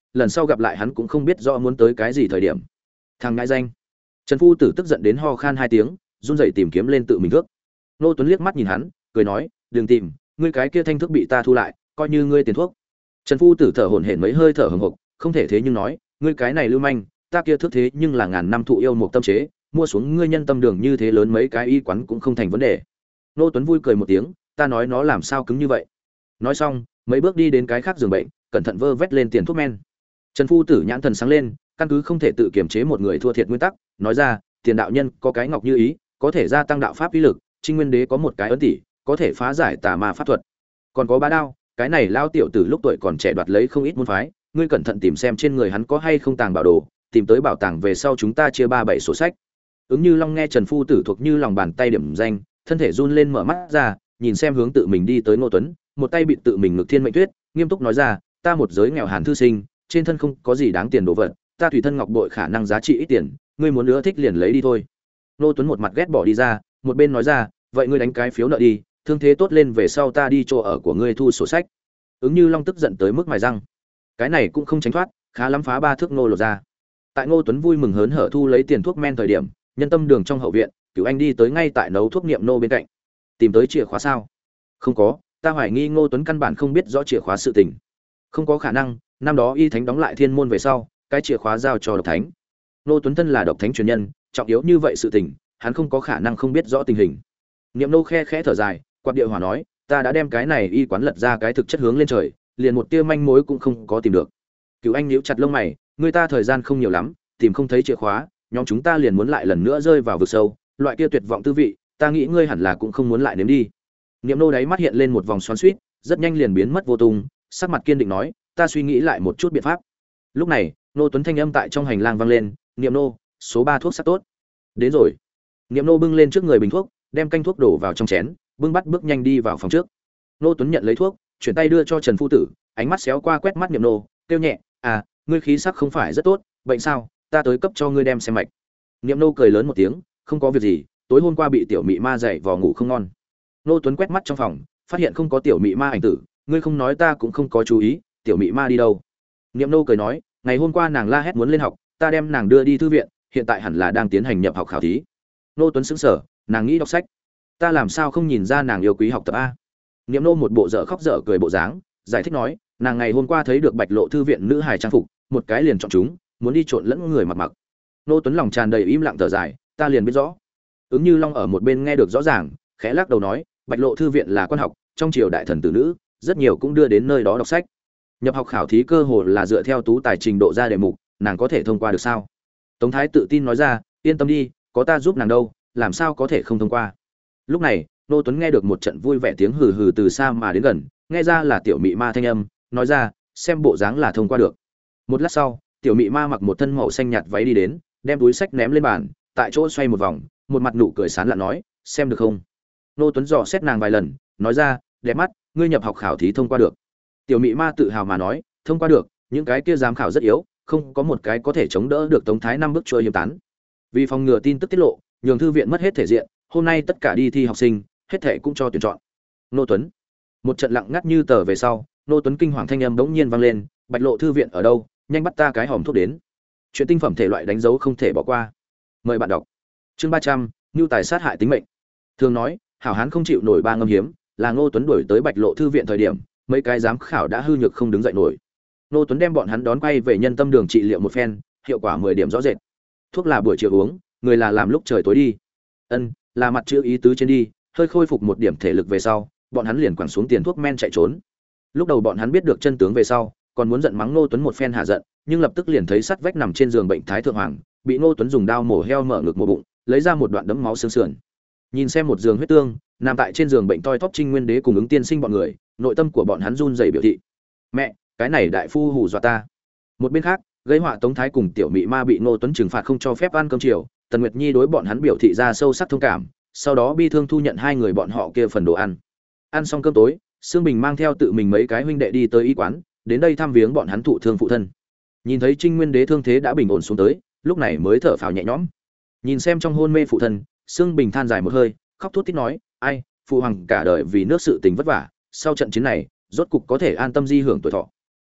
Speaker 1: lần sau gặp lại hắn cũng không biết rõ muốn tới cái gì thời điểm. Thằng ngại danh. Trần phu tử tức giận đến ho khan hai tiếng, run rẩy tìm kiếm lên tự mình thước. Nô Tuấn liếc mắt nhìn hắn, cười nói, đừng tìm, ngươi cái kia thanh thước bị ta thu lại, coi như ngươi tiền thuốc. Trần phu tử thở hổn hển mấy hơi thở hừng hực, không thể thế nhưng nói, ngươi cái này lưu manh, ta kia thước thế nhưng là ngàn năm thụ yêu một tâm chế, mua xuống ngươi nhân tâm đường như thế lớn mấy cái y quán cũng không thành vấn đề. Nô Tuấn vui cười một tiếng, ta nói nó làm sao cứng như vậy. Nói xong, mấy bước đi đến cái khác giường bệnh, cẩn thận vơ vét lên tiền thuốc men. Trần phu tử nhãn thần sáng lên, căn cứ không thể tự kiềm chế một người thua thiệt nguyên tắc, nói ra, tiền đạo nhân có cái ngọc như ý, có thể gia tăng đạo pháp uy lực, Trinh Nguyên Đế có một cái ấn tỷ, có thể phá giải tà ma pháp thuật. Còn có bá đao, cái này lao tiểu tử lúc tuổi còn trẻ đoạt lấy không ít môn phái, ngươi cẩn thận tìm xem trên người hắn có hay không tàng bảo đồ, tìm tới bảo tàng về sau chúng ta chia ba bảy sổ sách. Ứng Như Long nghe Trần phu tử thuộc như lòng bàn tay điểm danh, thân thể run lên mở mắt ra, nhìn xem hướng tự mình đi tới Ngô Tuấn, một tay bị tự mình ngực thiên mệnh tuyết, nghiêm túc nói ra, ta một giới nghèo hàn thư sinh, trên thân không có gì đáng tiền đồ vật, ta tùy thân ngọc bội khả năng giá trị ít tiền, ngươi muốn nữa thích liền lấy đi thôi. Ngô Tuấn một mặt ghét bỏ đi ra, một bên nói ra, vậy ngươi đánh cái phiếu nợ đi, thương thế tốt lên về sau ta đi chỗ ở của ngươi thu sổ sách. Ứng Như Long tức giận tới mức mài răng, cái này cũng không tránh thoát, khá lắm phá ba thước nô lột ra. Tại Ngô Tuấn vui mừng hớn hở thu lấy tiền thuốc men thời điểm, nhân tâm đường trong hậu viện, Cửu Anh đi tới ngay tại nấu thuốc niệm nô bên cạnh. Tìm tới chìa khóa sao? Không có, ta hoài nghi Ngô Tuấn căn bản không biết rõ chìa khóa sự tình. Không có khả năng, năm đó y thánh đóng lại thiên môn về sau, cái chìa khóa giao cho độc thánh. Ngô Tuấn thân là độc thánh truyền nhân, trọng yếu như vậy sự tình, hắn không có khả năng không biết rõ tình hình. Niệm nô khe khẽ thở dài, quạt địa hỏa nói, ta đã đem cái này y quán lật ra cái thực chất hướng lên trời, liền một tia manh mối cũng không có tìm được. Cửu Anh nhíu chặt lông mày, người ta thời gian không nhiều lắm, tìm không thấy chìa khóa, nhóm chúng ta liền muốn lại lần nữa rơi vào vực sâu, loại kia tuyệt vọng tư vị, ta nghĩ ngươi hẳn là cũng không muốn lại nếm đi. Niệm nô đáy mắt hiện lên một vòng xoắn xuýt, rất nhanh liền biến mất vô tung, sắc mặt kiên định nói, ta suy nghĩ lại một chút biện pháp. Lúc này, Nô Tuấn thanh âm tại trong hành lang vang lên, Niệm nô, số ba thuốc sắc tốt. Đến rồi. Niệm nô bưng lên trước người bình thuốc, đem canh thuốc đổ vào trong chén, bưng bắt bước nhanh đi vào phòng trước. Nô Tuấn nhận lấy thuốc, chuyển tay đưa cho Trần phu tử, ánh mắt xéo qua quét mắt Niệm nô, kêu nhẹ, à, ngươi khí sắc không phải rất tốt, bệnh sao? Ta tới cấp cho ngươi đem xem mạch. Niệm nô cười lớn một tiếng, không có việc gì, tối hôm qua bị tiểu mị ma dậy vò ngủ không ngon. Nô Tuấn quét mắt trong phòng, phát hiện không có tiểu mị ma ảnh tử, ngươi không nói ta cũng không có chú ý, tiểu mị ma đi đâu? Niệm nô cười nói, ngày hôm qua nàng la hét muốn lên học, ta đem nàng đưa đi thư viện, hiện tại hẳn là đang tiến hành nhập học khảo thí. Nô Tuấn sững sờ, nàng nghĩ đọc sách, ta làm sao không nhìn ra nàng yêu quý học tập a? Niệm nô một bộ dở khóc dở cười bộ dáng, giải thích nói, nàng ngày hôm qua thấy được Bạch Lộ thư viện nữ hài trang phục, một cái liền chọn chúng, muốn đi trộn lẫn người mặc mặc. Nô Tuấn lòng tràn đầy im lặng thở dài, ta liền biết rõ. Ứng Như Long ở một bên nghe được rõ ràng, khẽ lắc đầu nói, Bạch Lộ thư viện là quan học, trong triều đại thần tử nữ, rất nhiều cũng đưa đến nơi đó đọc sách. Nhập học khảo thí cơ hồ là dựa theo tú tài trình độ ra đề mục, nàng có thể thông qua được sao? Tống Thái tự tin nói ra, yên tâm đi, có ta giúp nàng đâu, làm sao có thể không thông qua. Lúc này, Nô Tuấn nghe được một trận vui vẻ tiếng hừ hừ từ xa mà đến gần, nghe ra là tiểu mị ma thanh âm, nói ra, xem bộ dáng là thông qua được. Một lát sau, tiểu mị ma mặc một thân màu xanh nhạt váy đi đến, đem túi sách ném lên bàn, tại chỗ xoay một vòng, một mặt nụ cười sán lạn nói, xem được không? Nô Tuấn dò xét nàng vài lần, nói ra, đẹp mắt, ngươi nhập học khảo thí thông qua được. Tiểu mị ma tự hào mà nói, thông qua được, những cái kia giám khảo rất yếu, không có một cái có thể chống đỡ được Tống Thái năm bước trôi hiếm tán. Vì phòng ngừa tin tức tiết lộ, nhường thư viện mất hết thể diện, hôm nay tất cả đi thi học sinh, hết thể cũng cho tuyển chọn. Nô Tuấn. Một trận lặng ngắt như tờ về sau, Nô Tuấn kinh hoàng thanh âm bỗng nhiên vang lên, Bạch Lộ thư viện ở đâu, nhanh bắt ta cái hòm thuốc đến. Chuyện tinh phẩm thể loại đánh dấu không thể bỏ qua. Mời bạn đọc. Chương ba trăm, nưu tài sát hại tính mệnh. Thường nói, hảo hán không chịu nổi ba ngâm hiếm, là Ngô Tuấn đuổi tới Bạch Lộ thư viện thời điểm, mấy cái giám khảo đã hư nhược không đứng dậy nổi. Ngô Tuấn đem bọn hắn đón quay về nhân tâm đường trị liệu một phen, hiệu quả mười điểm rõ rệt. Thuốc là buổi chiều uống, người là làm lúc trời tối đi. Ân, là mặt chữ ý tứ trên đi, hơi khôi phục một điểm thể lực về sau, bọn hắn liền quẳng xuống tiền thuốc men chạy trốn. Lúc đầu bọn hắn biết được chân tướng về sau, còn muốn giận mắng Ngô Tuấn một phen hạ giận, nhưng lập tức liền thấy sắt vách nằm trên giường bệnh thái thượng hoàng, bị Ngô Tuấn dùng dao mổ heo mở ngực một bụng, lấy ra một đoạn đấm máu xương sườn. Nhìn xem một giường huyết tương, nằm tại trên giường bệnh toi thóp Trinh Nguyên Đế cùng ứng tiên sinh bọn người, nội tâm của bọn hắn run rẩy biểu thị: "Mẹ, cái này đại phu hù dọa ta." Một bên khác, gây họa Tống Thái cùng tiểu mị ma bị Ngô Tuấn trừng phạt không cho phép ăn cơm chiều, Tần Nguyệt Nhi đối bọn hắn biểu thị ra sâu sắc thông cảm, sau đó bi thương thu nhận hai người bọn họ kia phần đồ ăn. Ăn xong cơm tối, Sương Bình mang theo tự mình mấy cái huynh đệ đi tới y quán, đến đây thăm viếng bọn hắn thụ thương phụ thân. Nhìn thấy Trinh Nguyên Đế thương thế đã bình ổn xuống tới, lúc này mới thở phào nhẹ nhõm. Nhìn xem trong hôn mê phụ thân, Sương Bình than dài một hơi, khóc thút thít nói: "Ai, phụ hoàng cả đời vì nước sự tình vất vả, sau trận chiến này, rốt cục có thể an tâm di hưởng tuổi thọ."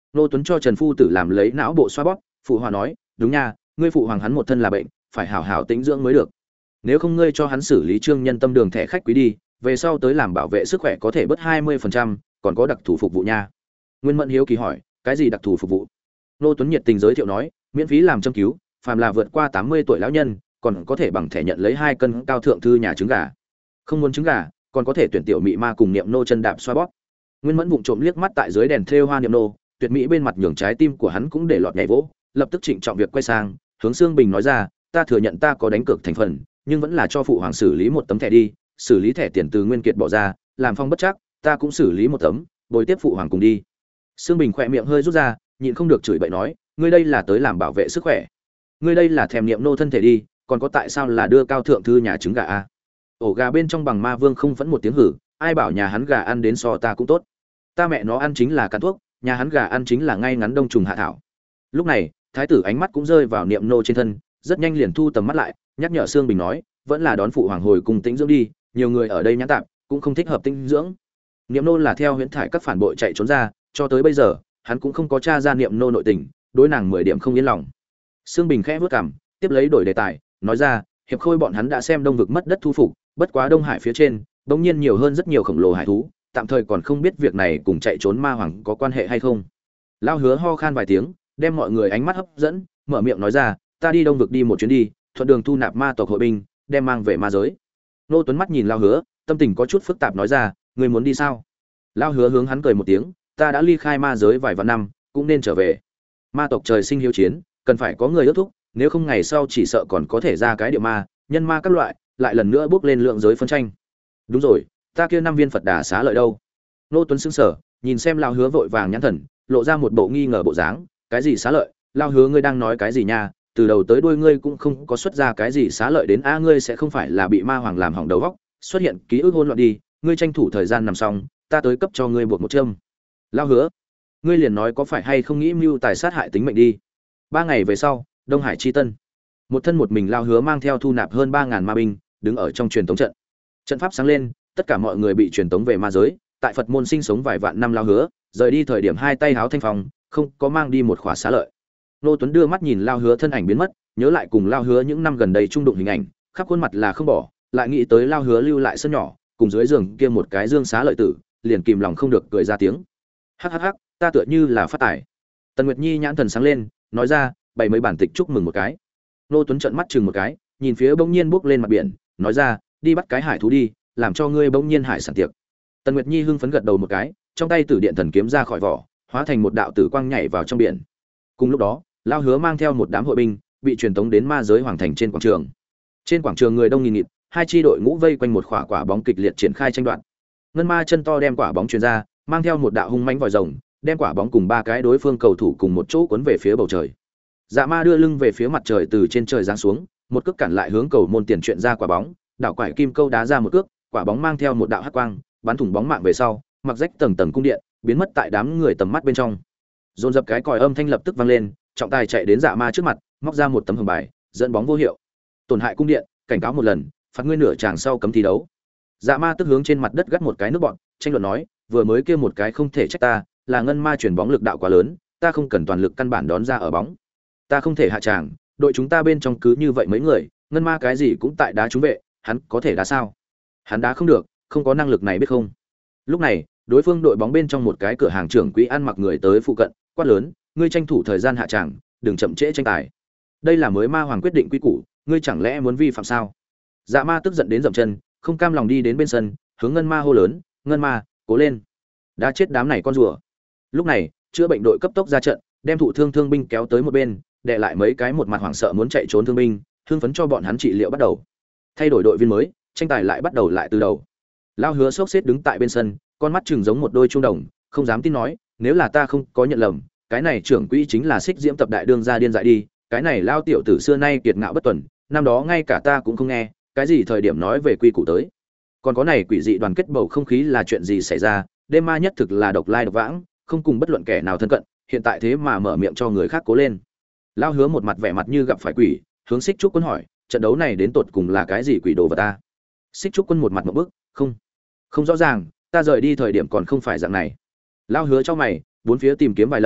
Speaker 1: Nô Tuấn cho Trần phu tử làm lấy não bộ xoa bóp, phụ hòa nói, đúng nha, ngươi phụ hoàng hắn một thân là bệnh, phải hảo hảo tĩnh dưỡng mới được. Nếu không ngươi cho hắn xử lý trương nhân tâm đường thẻ khách quý đi, về sau tới làm bảo vệ sức khỏe có thể bớt hai mươi phần trăm, còn có đặc thù phục vụ nha. Nguyên Mẫn hiếu kỳ hỏi, cái gì đặc thù phục vụ? Nô Tuấn nhiệt tình giới thiệu nói, miễn phí làm châm cứu, phàm là vượt qua tám mươi tuổi lão nhân, còn có thể bằng thẻ nhận lấy hai cân cao thượng thư nhà trứng gà. Không muốn trứng gà, còn có thể tuyển tiểu mị ma cùng niệm nô chân đạp xoa bóp. Nguyên Mẫn vụng trộm liếc mắt tại dưới đèn thêu hoa niệm nô, tuyệt mỹ bên mặt nhường trái tim của hắn cũng để lọt nhảy vỗ, lập tức trịnh trọng việc quay sang, hướng Sương Bình nói ra, ta thừa nhận ta có đánh cược thành phần, nhưng vẫn là cho phụ hoàng xử lý một tấm thẻ đi, xử lý thẻ tiền từ Nguyên Kiệt bỏ ra, làm phong bất chắc, ta cũng xử lý một tấm, bồi tiếp phụ hoàng cùng đi. Sương Bình khỏe miệng hơi rút ra, nhịn không được chửi bậy nói, ngươi đây là tới làm bảo vệ sức khỏe, ngươi đây là thèm niệm nô thân thể đi, còn có tại sao là đưa cao thượng thư nhà trứng gà a? Ổ gà bên trong bằng ma vương không phẫn một tiếng hử, ai bảo nhà hắn gà ăn đến so ta cũng tốt, ta mẹ nó ăn chính là cắn thuốc, nhà hắn gà ăn chính là ngay ngắn đông trùng hạ thảo. Lúc này thái tử ánh mắt cũng rơi vào niệm nô trên thân, rất nhanh liền thu tầm mắt lại, nhắc nhở Sương Bình nói, vẫn là đón phụ hoàng hồi cùng tĩnh dưỡng đi, nhiều người ở đây nhã tạm cũng không thích hợp tĩnh dưỡng. Niệm nô là theo huyễn thải các phản bội chạy trốn ra, cho tới bây giờ hắn cũng không có tra ra niệm nô nội tình, đối nàng mười điểm không yên lòng. Sương Bình khẽ vớt cằm, tiếp lấy đổi đề tài, nói ra, hiệp khôi bọn hắn đã xem đông vực mất đất thu phục, bất quá đông hải phía trên bỗng nhiên nhiều hơn rất nhiều khổng lồ hải thú, tạm thời còn không biết việc này cùng chạy trốn ma hoàng có quan hệ hay không. Lao Hứa ho khan vài tiếng, đem mọi người ánh mắt hấp dẫn, mở miệng nói ra, ta đi đông vực đi một chuyến đi, thuận đường thu nạp ma tộc hội binh, đem mang về ma giới. Nô Tuấn mắt nhìn Lao Hứa, tâm tình có chút phức tạp nói ra, ngươi muốn đi sao? Lao Hứa hướng hắn cười một tiếng, ta đã ly khai ma giới vài vạn năm, cũng nên trở về. Ma tộc trời sinh hiếu chiến, cần phải có người ước thúc, nếu không ngày sau chỉ sợ còn có thể ra cái địa ma, nhân ma các loại, lại lần nữa bước lên lượng giới phân tranh. Đúng rồi, ta kia năm viên Phật Đà xá lợi đâu? Nô Tuấn sững sờ, nhìn xem Lao Hứa vội vàng nhãn thần, lộ ra một bộ nghi ngờ bộ dáng, cái gì xá lợi? Lao Hứa ngươi đang nói cái gì nha? Từ đầu tới đuôi ngươi cũng không có xuất ra cái gì xá lợi đến, a ngươi sẽ không phải là bị ma hoàng làm hỏng đầu óc, xuất hiện ký ức hỗn loạn đi, ngươi tranh thủ thời gian nằm xong, ta tới cấp cho ngươi buộc một châm. Lao Hứa, ngươi liền nói có phải hay không nghĩ mưu tài sát hại tính mệnh đi. Ba ngày về sau, Đông Hải chi tân, một thân một mình Lao Hứa mang theo thu nạp hơn ba ngàn ma binh, đứng ở trong truyền tống trận. Trận pháp sáng lên, tất cả mọi người bị truyền tống về ma giới, tại Phật môn sinh sống vài vạn năm Lao Hứa, rời đi thời điểm hai tay háo thanh phong, không có mang đi một khỏa xá lợi. Nô Tuấn đưa mắt nhìn Lao Hứa thân ảnh biến mất, nhớ lại cùng Lao Hứa những năm gần đây trung đụng hình ảnh, khắp khuôn mặt là không bỏ, lại nghĩ tới Lao Hứa lưu lại sân nhỏ, cùng dưới giường kia một cái dương xá lợi tử, liền kìm lòng không được cười ra tiếng. Hắc hắc hắc, ta tựa như là phát tài. Tần Nguyệt Nhi nhãn thần sáng lên, nói ra, bày mấy bản tịch chúc mừng một cái. Nô Tuấn trợn mắt chừng một cái, nhìn phía bỗng nhiên bước lên mặt biển, nói ra, đi bắt cái hải thú đi, làm cho ngươi bỗng nhiên hải sản tiệc. Tần Nguyệt Nhi hưng phấn gật đầu một cái, trong tay Tử Điện Thần kiếm ra khỏi vỏ, hóa thành một đạo tử quang nhảy vào trong biển. Cùng lúc đó, Lao Hứa mang theo một đám hội binh, bị truyền tống đến ma giới hoàng thành trên quảng trường. Trên quảng trường người đông nghìn nghịt, hai chi đội ngũ vây quanh một quả quả bóng kịch liệt triển khai tranh đoạt. Ngân Ma chân to đem quả bóng truyền ra, mang theo một đạo hung mãnh vòi rồng, đem quả bóng cùng ba cái đối phương cầu thủ cùng một chỗ cuốn về phía bầu trời. Dạ Ma đưa lưng về phía mặt trời từ trên trời giáng xuống, một cước cản lại hướng cầu môn tiền chuyện ra quả bóng, đảo quải kim câu đá ra một cước, quả bóng mang theo một đạo hắc quang, bắn thủng bóng mạng về sau, mặc rách tầng tầng cung điện, biến mất tại đám người tầm mắt bên trong. Dồn dập cái còi âm thanh lập tức vang lên, trọng tài chạy đến Dạ Ma trước mặt, móc ra một tấm hồng bài, dẫn bóng vô hiệu. Tổn hại cung điện, cảnh cáo một lần, phạt ngươi nửa chàng sau cấm thi đấu. Dạ Ma tức hướng trên mặt đất gắt một cái nước bọn, tranh luận nói, vừa mới kia một cái không thể trách ta, là ngân ma chuyển bóng lực đạo quá lớn, ta không cần toàn lực căn bản đón ra ở bóng. Ta không thể hạ tràng, đội chúng ta bên trong cứ như vậy mấy người, ngân ma cái gì cũng tại đá trúng vệ, hắn có thể đá sao? Hắn đá không được, không có năng lực này biết không? Lúc này, đối phương đội bóng bên trong một cái cửa hàng trưởng quỹ ăn mặc người tới phụ cận, quát lớn, ngươi tranh thủ thời gian hạ tràng, đừng chậm trễ tranh tài. Đây là mới ma hoàng quyết định quy củ, ngươi chẳng lẽ muốn vi phạm sao? Dạ Ma tức giận đến dậm chân, không cam lòng đi đến bên sân, hướng ngân ma hô lớn, ngân ma, cố lên, đã chết đám này con rùa. Lúc này, chữa bệnh đội cấp tốc ra trận, đem thụ thương thương binh kéo tới một bên, đè lại mấy cái một mặt hoảng sợ muốn chạy trốn thương binh, thương phấn cho bọn hắn trị liệu bắt đầu. Thay đổi đội viên mới, tranh tài lại bắt đầu lại từ đầu. Lao Hứa sốc xếp đứng tại bên sân, con mắt chừng giống một đôi chuông đồng, không dám tin nói, nếu là ta không có nhận lầm, cái này trưởng quỹ chính là Xích Diễm tập đại đương gia điên dại đi, cái này Lao tiểu tử xưa nay kiệt ngạo bất tuần, năm đó ngay cả ta cũng không nghe, cái gì thời điểm nói về quy củ tới. Còn có này quỷ dị đoàn kết bầu không khí là chuyện gì xảy ra, đêm ma nhất thực là độc lai độc vãng, không cùng bất luận kẻ nào thân cận, hiện tại thế mà mở miệng cho người khác cố lên. Lao Hứa một mặt vẻ mặt như gặp phải quỷ, hướng Xích Trúc Quân hỏi, trận đấu này đến tột cùng là cái gì quỷ đồ vật ta? Xích Trúc Quân một mặt ngộp bức, không, không rõ ràng, ta rời đi thời điểm còn không phải dạng này. Lao Hứa cho mày, bốn phía tìm kiếm vài lần,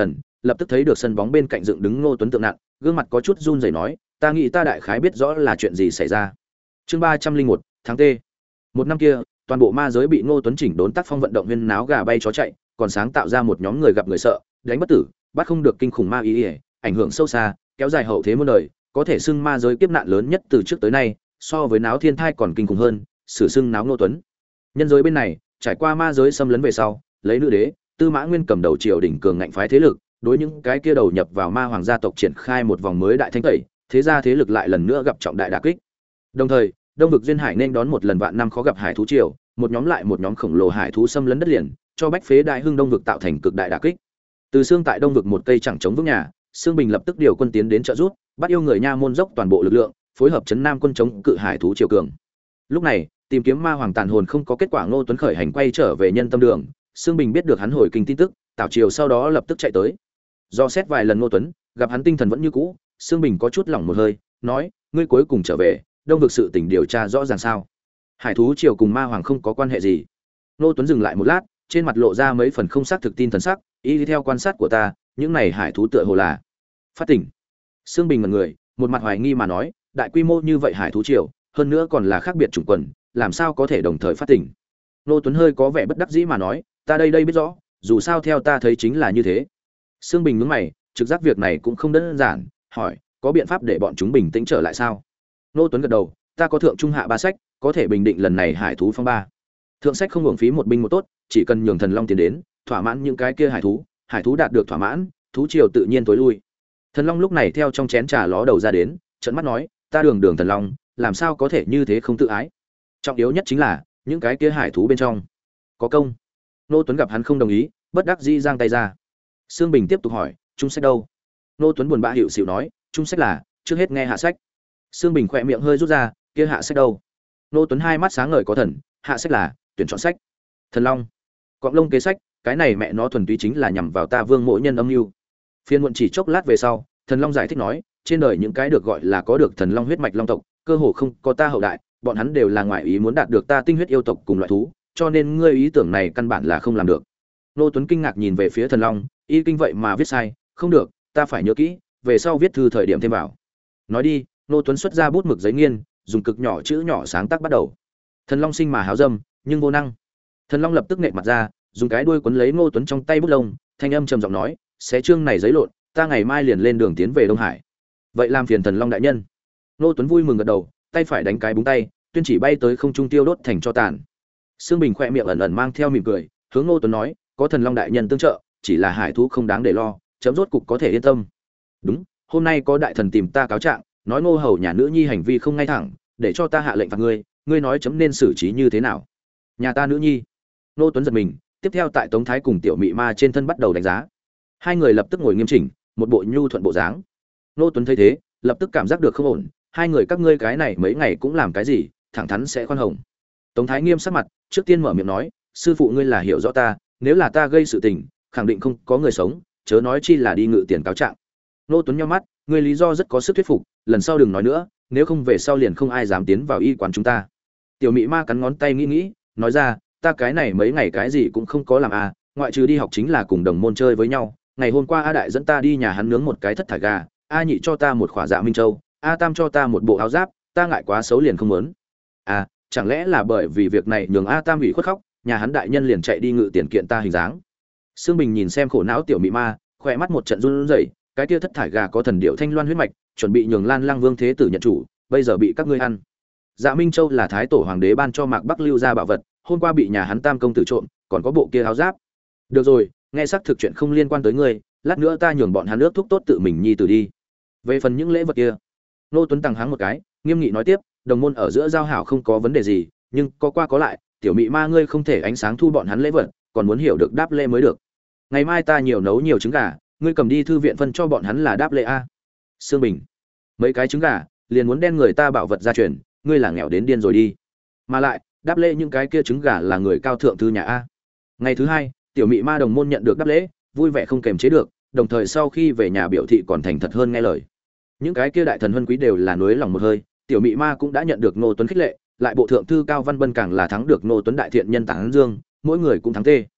Speaker 1: lập tức thấy được sân bóng bên cạnh dựng đứng Ngô Tuấn tượng nặng, gương mặt có chút run rẩy nói, ta nghĩ ta đại khái biết rõ là chuyện gì xảy ra. Chương ba trăm linh một, tháng T. Một năm kia, toàn bộ ma giới bị Ngô Tuấn chỉnh đốn tác phong vận động viên náo gà bay chó chạy, còn sáng tạo ra một nhóm người gặp người sợ, đánh bất tử, bắt không được kinh khủng ma ý, ý ảnh hưởng sâu xa, kéo dài hậu thế muôn đời, có thể xưng ma giới kiếp nạn lớn nhất từ trước tới nay, so với náo thiên thai còn kinh khủng hơn, sử xưng náo Ngô Tuấn. Nhân giới bên này, trải qua ma giới xâm lấn về sau, lấy nữ đế, Tư Mã Nguyên cầm đầu triều đỉnh cường ngạnh phái thế lực, đối những cái kia đầu nhập vào ma hoàng gia tộc triển khai một vòng mới đại thanh tẩy, thế ra thế lực lại lần nữa gặp trọng đại đả kích. Đồng thời, Đông vực duyên hải nên đón một lần vạn năm khó gặp hải thú triều, một nhóm lại một nhóm khổng lồ hải thú xâm lấn đất liền, cho bách phế đại hưng Đông vực tạo thành cực đại đả kích. Từ xương tại Đông vực một cây chẳng chống vững nhà, Sương Bình lập tức điều quân tiến đến trợ giúp, bắt yêu người nha môn dốc toàn bộ lực lượng, phối hợp chấn nam quân chống cự hải thú triều cường. Lúc này, tìm kiếm ma hoàng tàn hồn không có kết quả, Ngô Tuấn khởi hành quay trở về nhân tâm đường. Sương Bình biết được hắn hồi kinh tin tức, Tảo Triều sau đó lập tức chạy tới. Do xét vài lần Ngô Tuấn, gặp hắn tinh thần vẫn như cũ, Sương Bình có chút lỏng một hơi, nói: "Ngươi cuối cùng trở về, Đông vực sự tình điều tra rõ ràng sao? Hải thú triều cùng ma hoàng không có quan hệ gì?" Ngô Tuấn dừng lại một lát, trên mặt lộ ra mấy phần không xác thực tin thần sắc, y đi theo quan sát của ta, những này hải thú tựa hồ là phát tỉnh. Sương Bình ngẩn người, một mặt hoài nghi mà nói: "Đại quy mô như vậy hải thú triều, hơn nữa còn là khác biệt chủng quần, làm sao có thể đồng thời phát tỉnh?" Ngô Tuấn hơi có vẻ bất đắc dĩ mà nói: "Ta đây đây biết rõ, dù sao theo ta thấy chính là như thế." Sương Bình nhướng mày, trực giác việc này cũng không đơn giản, hỏi: "Có biện pháp để bọn chúng bình tĩnh trở lại sao?" Ngô Tuấn gật đầu: "Ta có thượng trung hạ ba sách, có thể bình định lần này hải thú phong ba. Thượng sách không hưởng phí một binh một tốt, chỉ cần nhường thần long tiến đến, thỏa mãn những cái kia hải thú, hải thú đạt được thỏa mãn, thú triều tự nhiên tối lui." Thần long lúc này theo trong chén trà ló đầu ra đến, trợn mắt nói: "Ta đường đường thần long, làm sao có thể như thế không tự ái? Trọng yếu nhất chính là những cái kia hải thú bên trong có công." Ngô Tuấn gặp hắn không đồng ý, bất đắc dĩ giang tay ra. Sương Bình tiếp tục hỏi: "Trung sách đâu?" Ngô Tuấn buồn bã hiệu xỉu nói: "Trung sách là, trước hết nghe hạ sách." Sương Bình khỏe miệng hơi rút ra: "Kia hạ sách đâu?" Ngô Tuấn hai mắt sáng ngời có thần: "Hạ sách là tuyển chọn sách. Thần long, cọp lông kế sách, cái này mẹ nó thuần túy chính là nhằm vào ta Vương Mỗ Nhân âm mưu." Phiên muộn chỉ chốc lát về sau, Thần Long giải thích nói: "Trên đời những cái được gọi là có được thần long huyết mạch long tộc, cơ hồ không có ta hậu đại, bọn hắn đều là ngoại ý muốn đạt được ta tinh huyết yêu tộc cùng loại thú, cho nên ngươi ý tưởng này căn bản là không làm được." Nô Tuấn kinh ngạc nhìn về phía Thần Long, y kinh vậy mà viết sai, không được, ta phải nhớ kỹ, về sau viết thư thời điểm thêm vào. Nói đi, Nô Tuấn xuất ra bút mực giấy nghiên, dùng cực nhỏ chữ nhỏ sáng tác bắt đầu. Thần Long sinh mà háo dâm, nhưng vô năng. Thần Long lập tức nện mặt ra, dùng cái đuôi quấn lấy Ngô Tuấn trong tay bút lông, thanh âm trầm giọng nói: "Xé chương này giấy lộn, ta ngày mai liền lên đường tiến về Đông Hải." "Vậy làm phiền Thần Long đại nhân." Ngô Tuấn vui mừng gật đầu, tay phải đánh cái búng tay, tuyên chỉ bay tới không trung tiêu đốt thành cho tàn. Sương Bình khỏe miệng ẩn ẩn mang theo mỉm cười, hướng Ngô Tuấn nói: "Có Thần Long đại nhân tương trợ, chỉ là hải thú không đáng để lo, chấm rốt cục có thể yên tâm." "Đúng, hôm nay có đại thần tìm ta cáo trạng, nói Ngô hầu nhà nữ nhi hành vi không ngay thẳng, để cho ta hạ lệnh phạt ngươi, ngươi nói chấm nên xử trí như thế nào?" "Nhà ta nữ nhi?" Ngô Tuấn giật mình, tiếp theo tại Tống Thái cùng Tiểu Mị Ma trên thân bắt đầu đánh giá. Hai người lập tức ngồi nghiêm chỉnh, một bộ nhu thuận bộ dáng. Ngô Tuấn thấy thế, lập tức cảm giác được không ổn, hai người các ngươi cái này mấy ngày cũng làm cái gì, thẳng thắn sẽ khoan hồng. Tống Thái nghiêm sắc mặt, trước tiên mở miệng nói: "Sư phụ ngươi là hiểu rõ ta, nếu là ta gây sự tình, khẳng định không có người sống, chớ nói chi là đi ngự tiền cáo trạng." Ngô Tuấn nhíu mắt, ngươi lý do rất có sức thuyết phục, lần sau đừng nói nữa, nếu không về sau liền không ai dám tiến vào y quán chúng ta. Tiểu Mị Ma cắn ngón tay nghĩ nghĩ, nói ra: "Ta cái này mấy ngày cái gì cũng không có làm à, ngoại trừ đi học chính là cùng đồng môn chơi với nhau. Ngày hôm qua A đại dẫn ta đi nhà hắn nướng một cái thất thải gà, A nhị cho ta một khỏa dạ minh châu, A tam cho ta một bộ áo giáp, ta ngại quá xấu liền không muốn." "À, chẳng lẽ là bởi vì việc này nhường A tam ủy khuất khóc, nhà hắn đại nhân liền chạy đi ngự tiền kiện ta hình dáng?" Sương Bình nhìn xem khổ não Tiểu Mị Ma, khỏe mắt một trận run rẩy, cái kia thất thải gà có thần điệu thanh loan huyết mạch, chuẩn bị nhường Lan Lăng Vương thế tử nhận chủ, bây giờ bị các ngươi ăn. Dạ Minh Châu là thái tổ hoàng đế ban cho Mạc Bắc lưu ra bảo vật, hôm qua bị nhà hắn tam công tử trộm, còn có bộ kia áo giáp. Được rồi, nghe xác thực chuyện không liên quan tới ngươi, lát nữa ta nhường bọn hắn nước thúc tốt tự mình nhi tử đi. Về phần những lễ vật kia, Nô Tuấn tăng háng một cái, nghiêm nghị nói tiếp: "Đồng môn ở giữa giao hảo không có vấn đề gì, nhưng có qua có lại, Tiểu Mị Ma ngươi không thể ánh sáng thu bọn hắn lễ vật, còn muốn hiểu được đáp lễ mới được. Ngày mai ta nhiều nấu nhiều trứng gà, ngươi cầm đi thư viện phân cho bọn hắn là đáp lễ a." Sương Bình: "Mấy cái trứng gà, liền muốn đen người ta bảo vật gia truyền, ngươi là nghèo đến điên rồi đi. Mà lại, đáp lễ những cái kia trứng gà là người cao thượng thư nhà a." Ngày thứ hai, Tiểu Mị Ma đồng môn nhận được đáp lễ, vui vẻ không kềm chế được, đồng thời sau khi về nhà biểu thị còn thành thật hơn nghe lời. Những cái kia đại thần huân quý đều là nuối lòng một hơi, Tiểu Mị Ma cũng đã nhận được Ngô Tuấn khích lệ, lại bộ thượng thư Cao Văn Bân càng là thắng được Ngô Tuấn đại thiện nhân tán dương, mỗi người cũng thắng tê.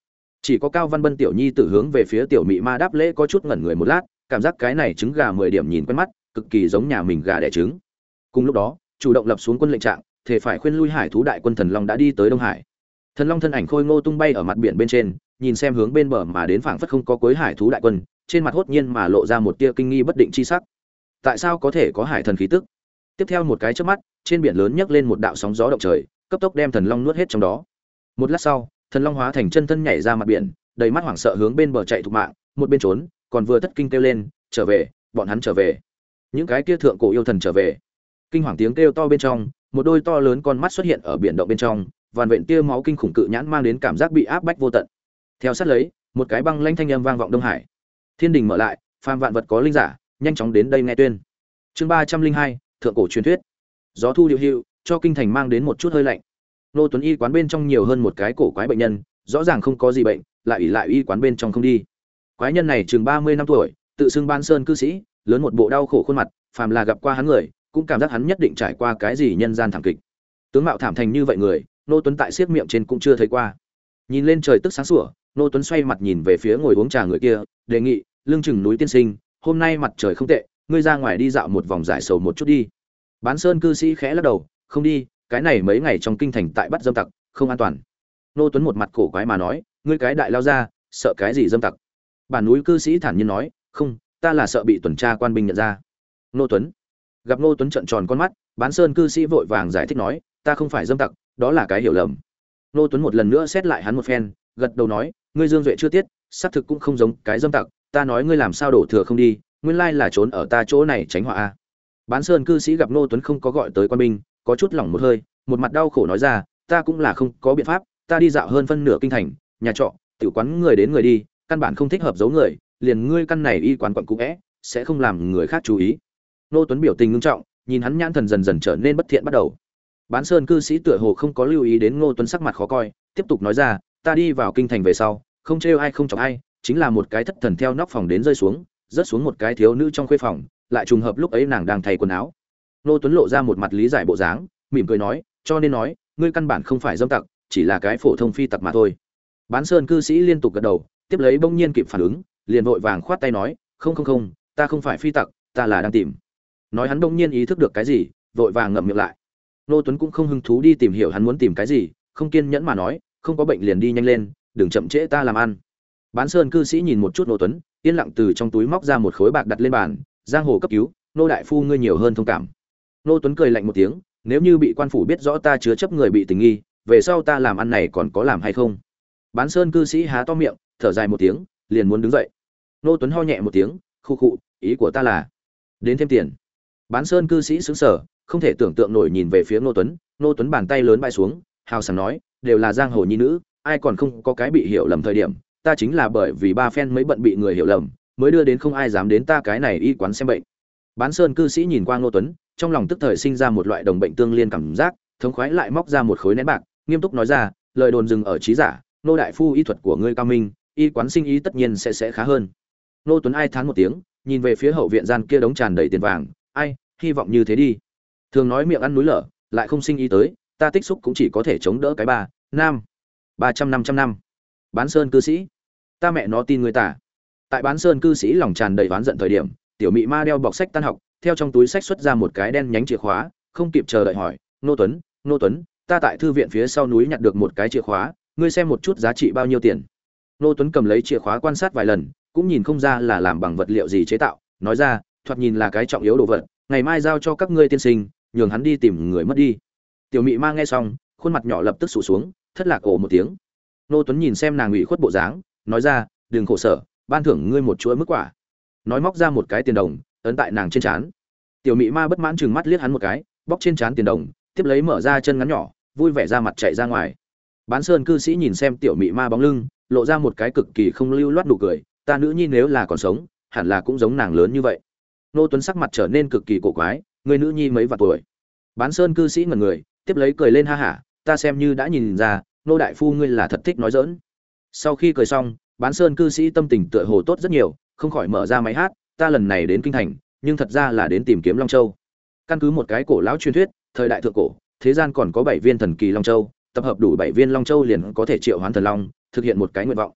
Speaker 1: Chỉ có Cao Văn Bân tiểu nhi tử hướng về phía tiểu mị ma đáp lễ có chút ngẩn người một lát, cảm giác cái này trứng gà mười điểm nhìn quen mắt, cực kỳ giống nhà mình gà đẻ trứng. Cùng lúc đó, chủ động lập xuống quân lệnh trạng, thể phải khuyên lui hải thú đại quân Thần Long đã đi tới Đông Hải. Thần Long thân ảnh khôi ngô tung bay ở mặt biển bên trên, nhìn xem hướng bên bờ mà đến phảng phất không có cuối hải thú đại quân, trên mặt hốt nhiên mà lộ ra một tia kinh nghi bất định chi sắc. Tại sao có thể có hải thần khí tức? Tiếp theo một cái chớp mắt, trên biển lớn nhấc lên một đạo sóng gió động trời, cấp tốc đem Thần Long nuốt hết trong đó. Một lát sau, Thần Long hóa thành chân thân nhảy ra mặt biển, đầy mắt hoảng sợ hướng bên bờ chạy thục mạng, một bên trốn, còn vừa thất kinh kêu lên, "Trở về, bọn hắn trở về." Những cái kia thượng cổ yêu thần trở về. Kinh hoàng tiếng kêu to bên trong, một đôi to lớn con mắt xuất hiện ở biển động bên trong, vằn vện tia máu kinh khủng cự nhãn mang đến cảm giác bị áp bách vô tận. Theo sát lấy, một cái băng lãnh thanh âm vang vọng Đông Hải. Thiên đình mở lại, phàm vạn vật có linh giả, nhanh chóng đến đây nghe tuyên. Chương ba trăm linh hai, thượng cổ truyền thuyết. Gió thu điệu hữu, cho kinh thành mang đến một chút hơi lạnh. Nô Tuấn y quán bên trong nhiều hơn một cái cổ quái bệnh nhân, rõ ràng không có gì bệnh, lại ủy lại y quán bên trong không đi. Quái nhân này chừng ba mươi năm tuổi, tự xưng Ban Sơn cư sĩ, lớn một bộ đau khổ khuôn mặt, phàm là gặp qua hắn người, cũng cảm giác hắn nhất định trải qua cái gì nhân gian thảm kịch. Tướng mạo thảm thành như vậy người, Nô Tuấn tại siết miệng trên cũng chưa thấy qua. Nhìn lên trời tức sáng sủa, Nô Tuấn xoay mặt nhìn về phía ngồi uống trà người kia, đề nghị, "Lương Chừng núi tiên sinh, hôm nay mặt trời không tệ, ngươi ra ngoài đi dạo một vòng giải sầu một chút đi." Bán Sơn cư sĩ khẽ lắc đầu, "Không đi, cái này mấy ngày trong kinh thành tại bắt dâm tặc, không an toàn." Nô Tuấn một mặt cổ quái mà nói, "Ngươi cái đại lao ra, sợ cái gì dâm tặc?" Bản núi cư sĩ thản nhiên nói, "Không, ta là sợ bị tuần tra quan binh nhận ra." Nô Tuấn gặp Nô Tuấn trợn tròn con mắt, Bán Sơn cư sĩ vội vàng giải thích nói, "Ta không phải dâm tặc, đó là cái hiểu lầm." Nô Tuấn một lần nữa xét lại hắn một phen, gật đầu nói, "Ngươi Dương Duệ chưa tiết, xác thực cũng không giống cái dâm tặc, ta nói ngươi làm sao đổ thừa không đi, nguyên lai là trốn ở ta chỗ này tránh họa a." Bán Sơn cư sĩ gặp Nô Tuấn không có gọi tới quan binh, có chút lỏng một hơi, một mặt đau khổ nói ra, "Ta cũng là không có biện pháp, ta đi dạo hơn phân nửa kinh thành, nhà trọ, tiểu quán người đến người đi, căn bản không thích hợp giấu người, liền ngươi căn này y quán quận cũ é, sẽ không làm người khác chú ý." Nô Tuấn biểu tình ngưng trọng, nhìn hắn nhãn thần dần dần trở nên bất thiện bắt đầu. Bán Sơn cư sĩ tựa hồ không có lưu ý đến Ngô Tuấn sắc mặt khó coi, tiếp tục nói ra, "Ta đi vào kinh thành về sau, không trêu ai không chọc ai, chính là một cái thất thần theo nóc phòng đến rơi xuống, rớt xuống một cái thiếu nữ trong khuê phòng, lại trùng hợp lúc ấy nàng đang thay quần áo." Ngô Tuấn lộ ra một mặt lý giải bộ dáng, mỉm cười nói, "Cho nên nói, ngươi căn bản không phải dâm tặc, chỉ là cái phổ thông phi tặc mà thôi." Bán Sơn cư sĩ liên tục gật đầu, tiếp lấy bỗng nhiên kịp phản ứng, liền vội vàng khoát tay nói, "Không không không, ta không phải phi tặc, ta là đang tìm." Nói hắn bỗng nhiên ý thức được cái gì, vội vàng ngậm miệng lại. Nô Tuấn cũng không hứng thú đi tìm hiểu hắn muốn tìm cái gì, không kiên nhẫn mà nói, "Không có bệnh liền đi nhanh lên, đừng chậm trễ ta làm ăn." Bán Sơn cư sĩ nhìn một chút Nô Tuấn, yên lặng từ trong túi móc ra một khối bạc đặt lên bàn, "Giang hồ cấp cứu, nô đại phu ngươi nhiều hơn thông cảm." Nô Tuấn cười lạnh một tiếng, "Nếu như bị quan phủ biết rõ ta chứa chấp người bị tình nghi, về sau ta làm ăn này còn có làm hay không?" Bán Sơn cư sĩ há to miệng, thở dài một tiếng, liền muốn đứng dậy. Nô Tuấn ho nhẹ một tiếng, "Khu khụ, ý của ta là đến thêm tiền." Bán Sơn cư sĩ sững sờ, không thể tưởng tượng nổi nhìn về phía Nô Tuấn, Nô Tuấn bàn tay lớn bay xuống, hào sảng nói, "Đều là giang hồ nhi nữ, ai còn không có cái bị hiểu lầm thời điểm, ta chính là bởi vì ba phen mấy bận bị người hiểu lầm, mới đưa đến không ai dám đến ta cái này y quán xem bệnh." Bán Sơn cư sĩ nhìn qua Nô Tuấn, trong lòng tức thời sinh ra một loại đồng bệnh tương liên cảm giác, thống khoái lại móc ra một khối nén bạc, nghiêm túc nói ra, "Lời đồn dừng ở trí giả, nô đại phu y thuật của ngươi cao minh, y quán sinh ý tất nhiên sẽ sẽ khá hơn." Nô Tuấn ai thán một tiếng, nhìn về phía hậu viện gian kia đống tràn đầy tiền vàng, "Ai, hy vọng như thế đi. Thường nói miệng ăn núi lở, lại không sinh ý tới, ta tích xúc cũng chỉ có thể chống đỡ cái ba, năm, ba trăm năm trăm năm." Bán Sơn cư sĩ, ta mẹ nó tin người ta. Tại Bán Sơn cư sĩ lòng tràn đầy oán giận thời điểm, tiểu mị ma đeo bọc sách tan học, theo trong túi sách xuất ra một cái đen nhánh chìa khóa, không kịp chờ đợi hỏi, "Nô Tuấn, Nô Tuấn, ta tại thư viện phía sau núi nhặt được một cái chìa khóa, ngươi xem một chút giá trị bao nhiêu tiền?" Nô Tuấn cầm lấy chìa khóa quan sát vài lần, cũng nhìn không ra là làm bằng vật liệu gì chế tạo, nói ra, "Thoạt nhìn là cái trọng yếu đồ vật, ngày mai giao cho các ngươi tiên sinh, nhường hắn đi tìm người mất đi." Tiểu mị ma nghe xong, khuôn mặt nhỏ lập tức sụ xuống, thất lạc ồ một tiếng. Nô Tuấn nhìn xem nàng ủy khuất bộ dáng, nói ra, "Đừng khổ sở, ban thưởng ngươi một chuỗi mức quả." Nói móc ra một cái tiền đồng, ấn tại nàng trên trán. Tiểu mị ma bất mãn chừng mắt liếc hắn một cái, bóc trên trán tiền đồng, tiếp lấy mở ra chân ngắn nhỏ, vui vẻ ra mặt chạy ra ngoài. Bán Sơn cư sĩ nhìn xem tiểu mị ma bóng lưng, lộ ra một cái cực kỳ không lưu loát nụ cười, "Ta nữ nhi nếu là còn sống, hẳn là cũng giống nàng lớn như vậy." Nô Tuấn sắc mặt trở nên cực kỳ cổ quái, "Người nữ nhi mấy vạn tuổi?" Bán Sơn cư sĩ ngẩn người, tiếp lấy cười lên ha hả, "Ta xem như đã nhìn ra, nô đại phu ngươi là thật thích nói giỡn." Sau khi cười xong, Bán Sơn cư sĩ tâm tình tựa hồ tốt rất nhiều, không khỏi mở ra máy hát, "Ta lần này đến kinh thành, nhưng thật ra là đến tìm kiếm Long Châu. Căn cứ một cái cổ lão truyền thuyết, thời đại thượng cổ, thế gian còn có bảy viên thần kỳ Long Châu, tập hợp đủ bảy viên Long Châu liền có thể triệu hoán thần long, thực hiện một cái nguyện vọng.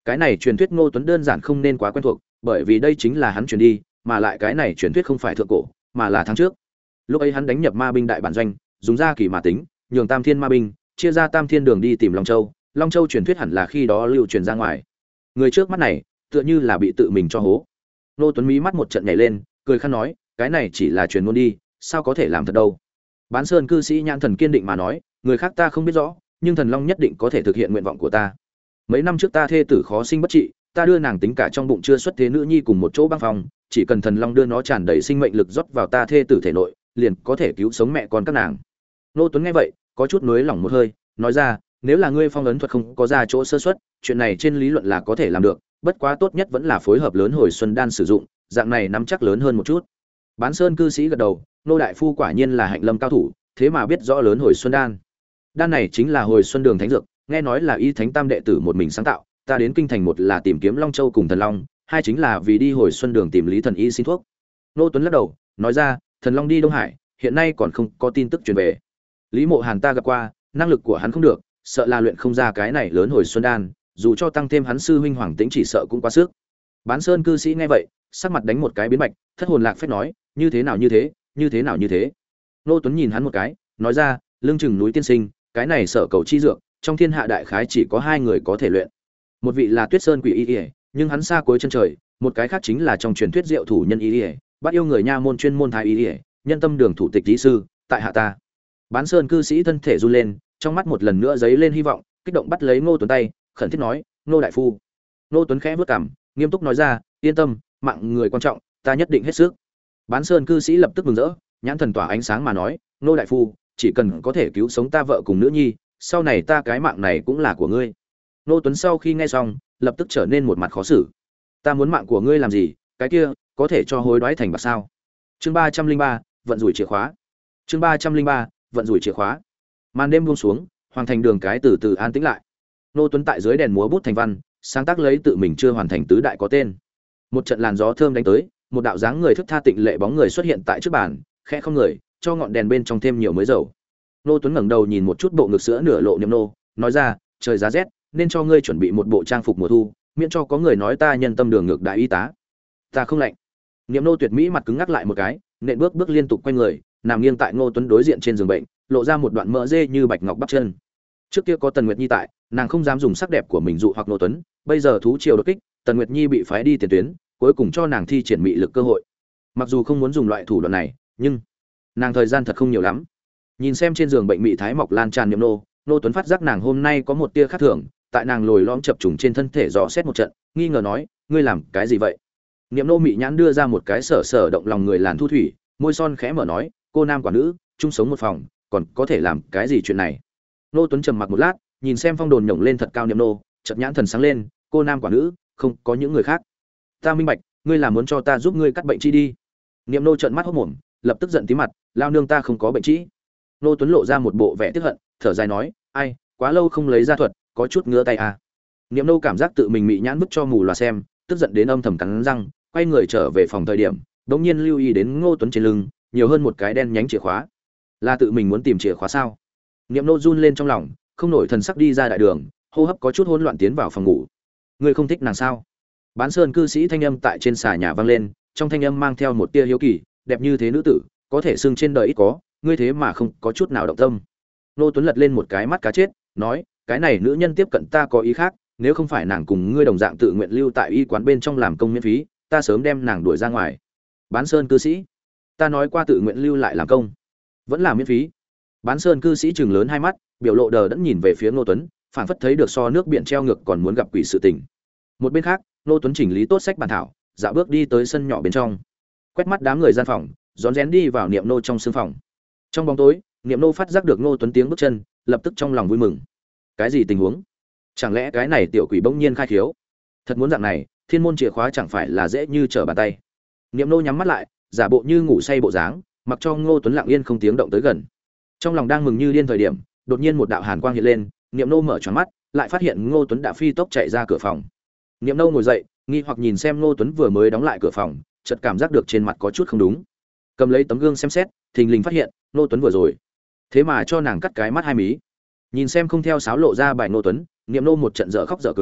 Speaker 1: Cái này truyền thuyết Ngô Tuấn đơn giản không nên quá quen thuộc, bởi vì đây chính là hắn truyền đi, mà lại cái này truyền thuyết không phải thượng cổ, mà là tháng trước. Lúc ấy hắn đánh nhập ma binh đại bản doanh, dùng ra kỳ mà tính, nhường Tam Thiên ma binh, chia ra Tam Thiên đường đi tìm Long Châu. Long Châu truyền thuyết hẳn là khi đó lưu truyền ra ngoài. Người trước mắt này, tựa như là bị tự mình cho hố. Ngô Tuấn mí mắt một trận nhảy lên, cười khăn nói, cái này chỉ là truyền ngôn đi, sao có thể làm thật đâu. Bán Sơn cư sĩ nhãn thần kiên định mà nói, người khác ta không biết rõ, nhưng thần long nhất định có thể thực hiện nguyện vọng của ta. Mấy năm trước ta thê tử khó sinh bất trị, ta đưa nàng tính cả trong bụng chưa xuất thế nữ nhi cùng một chỗ băng phòng, chỉ cần thần long đưa nó tràn đầy sinh mệnh lực rót vào ta thê tử thể nội, liền có thể cứu sống mẹ con các nàng. Nô Tuấn nghe vậy, có chút nuối lòng một hơi, nói ra, nếu là ngươi phong ấn thuật không có ra chỗ sơ suất, chuyện này trên lý luận là có thể làm được, bất quá tốt nhất vẫn là phối hợp lớn hồi xuân đan sử dụng, dạng này nắm chắc lớn hơn một chút. Bán Sơn cư sĩ gật đầu, nô đại phu quả nhiên là hạnh lâm cao thủ, thế mà biết rõ lớn hồi xuân đan. Đan này chính là hồi xuân đường thánh dược, nghe nói là y thánh tam đệ tử một mình sáng tạo, ta đến kinh thành một là tìm kiếm Long Châu cùng thần long, hai chính là vì đi hồi xuân đường tìm Lý thần y xin thuốc. Nô Tuấn lắc đầu, nói ra, thần long đi Đông Hải, hiện nay còn không có tin tức truyền về. Lý Mộ Hàn ta gặp qua, năng lực của hắn không được, sợ là luyện không ra cái này lớn hồi xuân đan, dù cho tăng thêm hắn sư huynh Hoàng Tĩnh chỉ sợ cũng quá sức. Bán Sơn cư sĩ nghe vậy, sắc mặt đánh một cái biến bạch, thất hồn lạc phách nói, như thế nào như thế, như thế nào như thế. Nô Tuấn nhìn hắn một cái, nói ra, lương chừng núi tiên sinh, cái này sở cầu chi dược, trong thiên hạ đại khái chỉ có hai người có thể luyện. Một vị là Tuyết Sơn Quỷ Y Y, nhưng hắn xa cuối chân trời, một cái khác chính là trong truyền thuyết diệu thủ nhân Y Y, bắt yêu người nha môn chuyên môn thái Y Y, nhân tâm đường thủ tịch lý sư, tại hạ ta. Bán Sơn cư sĩ thân thể run lên, trong mắt một lần nữa giấy lên hy vọng, kích động bắt lấy Ngô Tuấn tay, khẩn thiết nói, "Ngô đại phu." Ngô Tuấn khẽ bước cằm, nghiêm túc nói ra, "Yên tâm, mạng người quan trọng, ta nhất định hết sức." Bán Sơn cư sĩ lập tức mừng rỡ, nhãn thần tỏa ánh sáng mà nói, "Ngô đại phu, chỉ cần có thể cứu sống ta vợ cùng nữ nhi, sau này ta cái mạng này cũng là của ngươi." Ngô Tuấn sau khi nghe xong, lập tức trở nên một mặt khó xử. "Ta muốn mạng của ngươi làm gì? Cái kia, có thể cho hối đoái thành bạc sao?" Chương ba trăm linh ba, vận rủi chìa khóa. Chương ba trăm linh ba, vận rủi chìa khóa. Màn đêm buông xuống, hoàng thành đường cái từ từ an tĩnh lại. Ngô Tuấn tại dưới đèn múa bút thành văn, sáng tác lấy tự mình chưa hoàn thành tứ đại có tên. Một trận làn gió thơm đánh tới, một đạo dáng người thức tha tịnh lệ bóng người xuất hiện tại trước bàn, khẽ không người, cho ngọn đèn bên trong thêm nhiều mới dầu. Ngô Tuấn ngẩng đầu nhìn một chút bộ ngực sữa nửa lộ Niệm Nô, nói ra, trời giá rét, nên cho ngươi chuẩn bị một bộ trang phục mùa thu, miễn cho có người nói ta nhân tâm đường ngược đại y tá. Ta không lạnh. Niệm Nô tuyệt mỹ mặt cứng ngắc lại một cái, nện bước bước liên tục quay người, nằm nghiêng tại Ngô Tuấn đối diện trên giường bệnh, lộ ra một đoạn mỡ dê như bạch ngọc bắp chân. Trước kia có Tần Nguyệt Nhi tại, nàng không dám dùng sắc đẹp của mình dụ hoặc Ngô Tuấn, bây giờ thú triều đột kích, Tần Nguyệt Nhi bị phái đi tiền tuyến, cuối cùng cho nàng thi triển mị lực cơ hội. Mặc dù không muốn dùng loại thủ đoạn này, nhưng nàng thời gian thật không nhiều lắm. Nhìn xem trên giường bệnh mị thái mọc lan tràn Niệm Nô, Ngô Tuấn phát giác nàng hôm nay có một tia khác thường, tại nàng lồi lõm chập trùng trên thân thể dò xét một trận, nghi ngờ nói, ngươi làm cái gì vậy? Niệm Nô mị nhãn đưa ra một cái sở sở động lòng người làn thu thủy, môi son khẽ mở nói, cô nam quả nữ, chung sống một phòng, còn có thể làm cái gì chuyện này? Ngô Tuấn trầm mặc một lát, nhìn xem phong đồn nhổng lên thật cao Niệm Nô, chợt nhãn thần sáng lên, cô nam quả nữ, không có những người khác. Ta minh bạch, ngươi là muốn cho ta giúp ngươi cắt bệnh chi đi. Niệm Nô trợn mắt hốt mồm, lập tức giận tí mặt, lao nương ta không có bệnh chi. Ngô Tuấn lộ ra một bộ vẻ tiếc hận, thở dài nói, ai, quá lâu không lấy ra thuật, có chút ngứa tay à. Niệm Nô cảm giác tự mình mị nhãn bức cho mù loà xem, tức giận đến âm thầm cắn răng, quay người trở về phòng thời điểm, đột nhiên lưu ý đến Ngô Tuấn trên lưng, nhiều hơn một cái đen nhánh chìa khóa. Là tự mình muốn tìm chìa khóa sao? Niệm Nô run lên trong lòng, không nổi thần sắc đi ra đại đường, hô hấp có chút hỗn loạn tiến vào phòng ngủ. Ngươi không thích nàng sao? Bán Sơn cư sĩ thanh âm tại trên xà nhà vang lên, trong thanh âm mang theo một tia hiếu kỳ, đẹp như thế nữ tử, có thể xưng trên đời ít có, ngươi thế mà không có chút nào động tâm. Ngô Tuấn lật lên một cái mắt cá chết, nói, cái này nữ nhân tiếp cận ta có ý khác, nếu không phải nàng cùng ngươi đồng dạng tự nguyện lưu tại y quán bên trong làm công miễn phí, ta sớm đem nàng đuổi ra ngoài. Bán Sơn cư sĩ, ta nói qua tự nguyện lưu lại làm công, vẫn là miễn phí. Bán Sơn cư sĩ trừng lớn hai mắt, biểu lộ đờ đẫn nhìn về phía Ngô Tuấn, phảng phất thấy được so nước biển treo ngược còn muốn gặp quỷ sự tình. Một bên khác, Ngô Tuấn chỉnh lý tốt sách bàn thảo, dạo bước đi tới sân nhỏ bên trong, quét mắt đám người gian phòng, rón rén đi vào Niệm Nô trong sương phòng. Trong bóng tối, Niệm Nô phát giác được Ngô Tuấn tiếng bước chân, lập tức trong lòng vui mừng. Cái gì tình huống? Chẳng lẽ cái này tiểu quỷ bỗng nhiên khai khiếu? Thật muốn dạng này, thiên môn chìa khóa chẳng phải là dễ như trở bàn tay. Niệm Nô nhắm mắt lại, giả bộ như ngủ say bộ dáng, mặc cho Ngô Tuấn lặng yên không tiếng động tới gần. Trong lòng đang mừng như điên thời điểm, đột nhiên một đạo hàn quang hiện lên, Niệm Nô mở tròn mắt, lại phát hiện Ngô Tuấn đã phi tốc chạy ra cửa phòng. Niệm Nô ngồi dậy, nghi hoặc nhìn xem Ngô Tuấn vừa mới đóng lại cửa phòng, chợt cảm giác được trên mặt có chút không đúng. Cầm lấy tấm gương xem xét, thình lình phát hiện, Ngô Tuấn vừa rồi, thế mà cho nàng cắt cái mắt hai mí. Nhìn xem không theo sáo lộ ra bài Ngô Tuấn, Niệm Nô một trận dở khóc dở cười,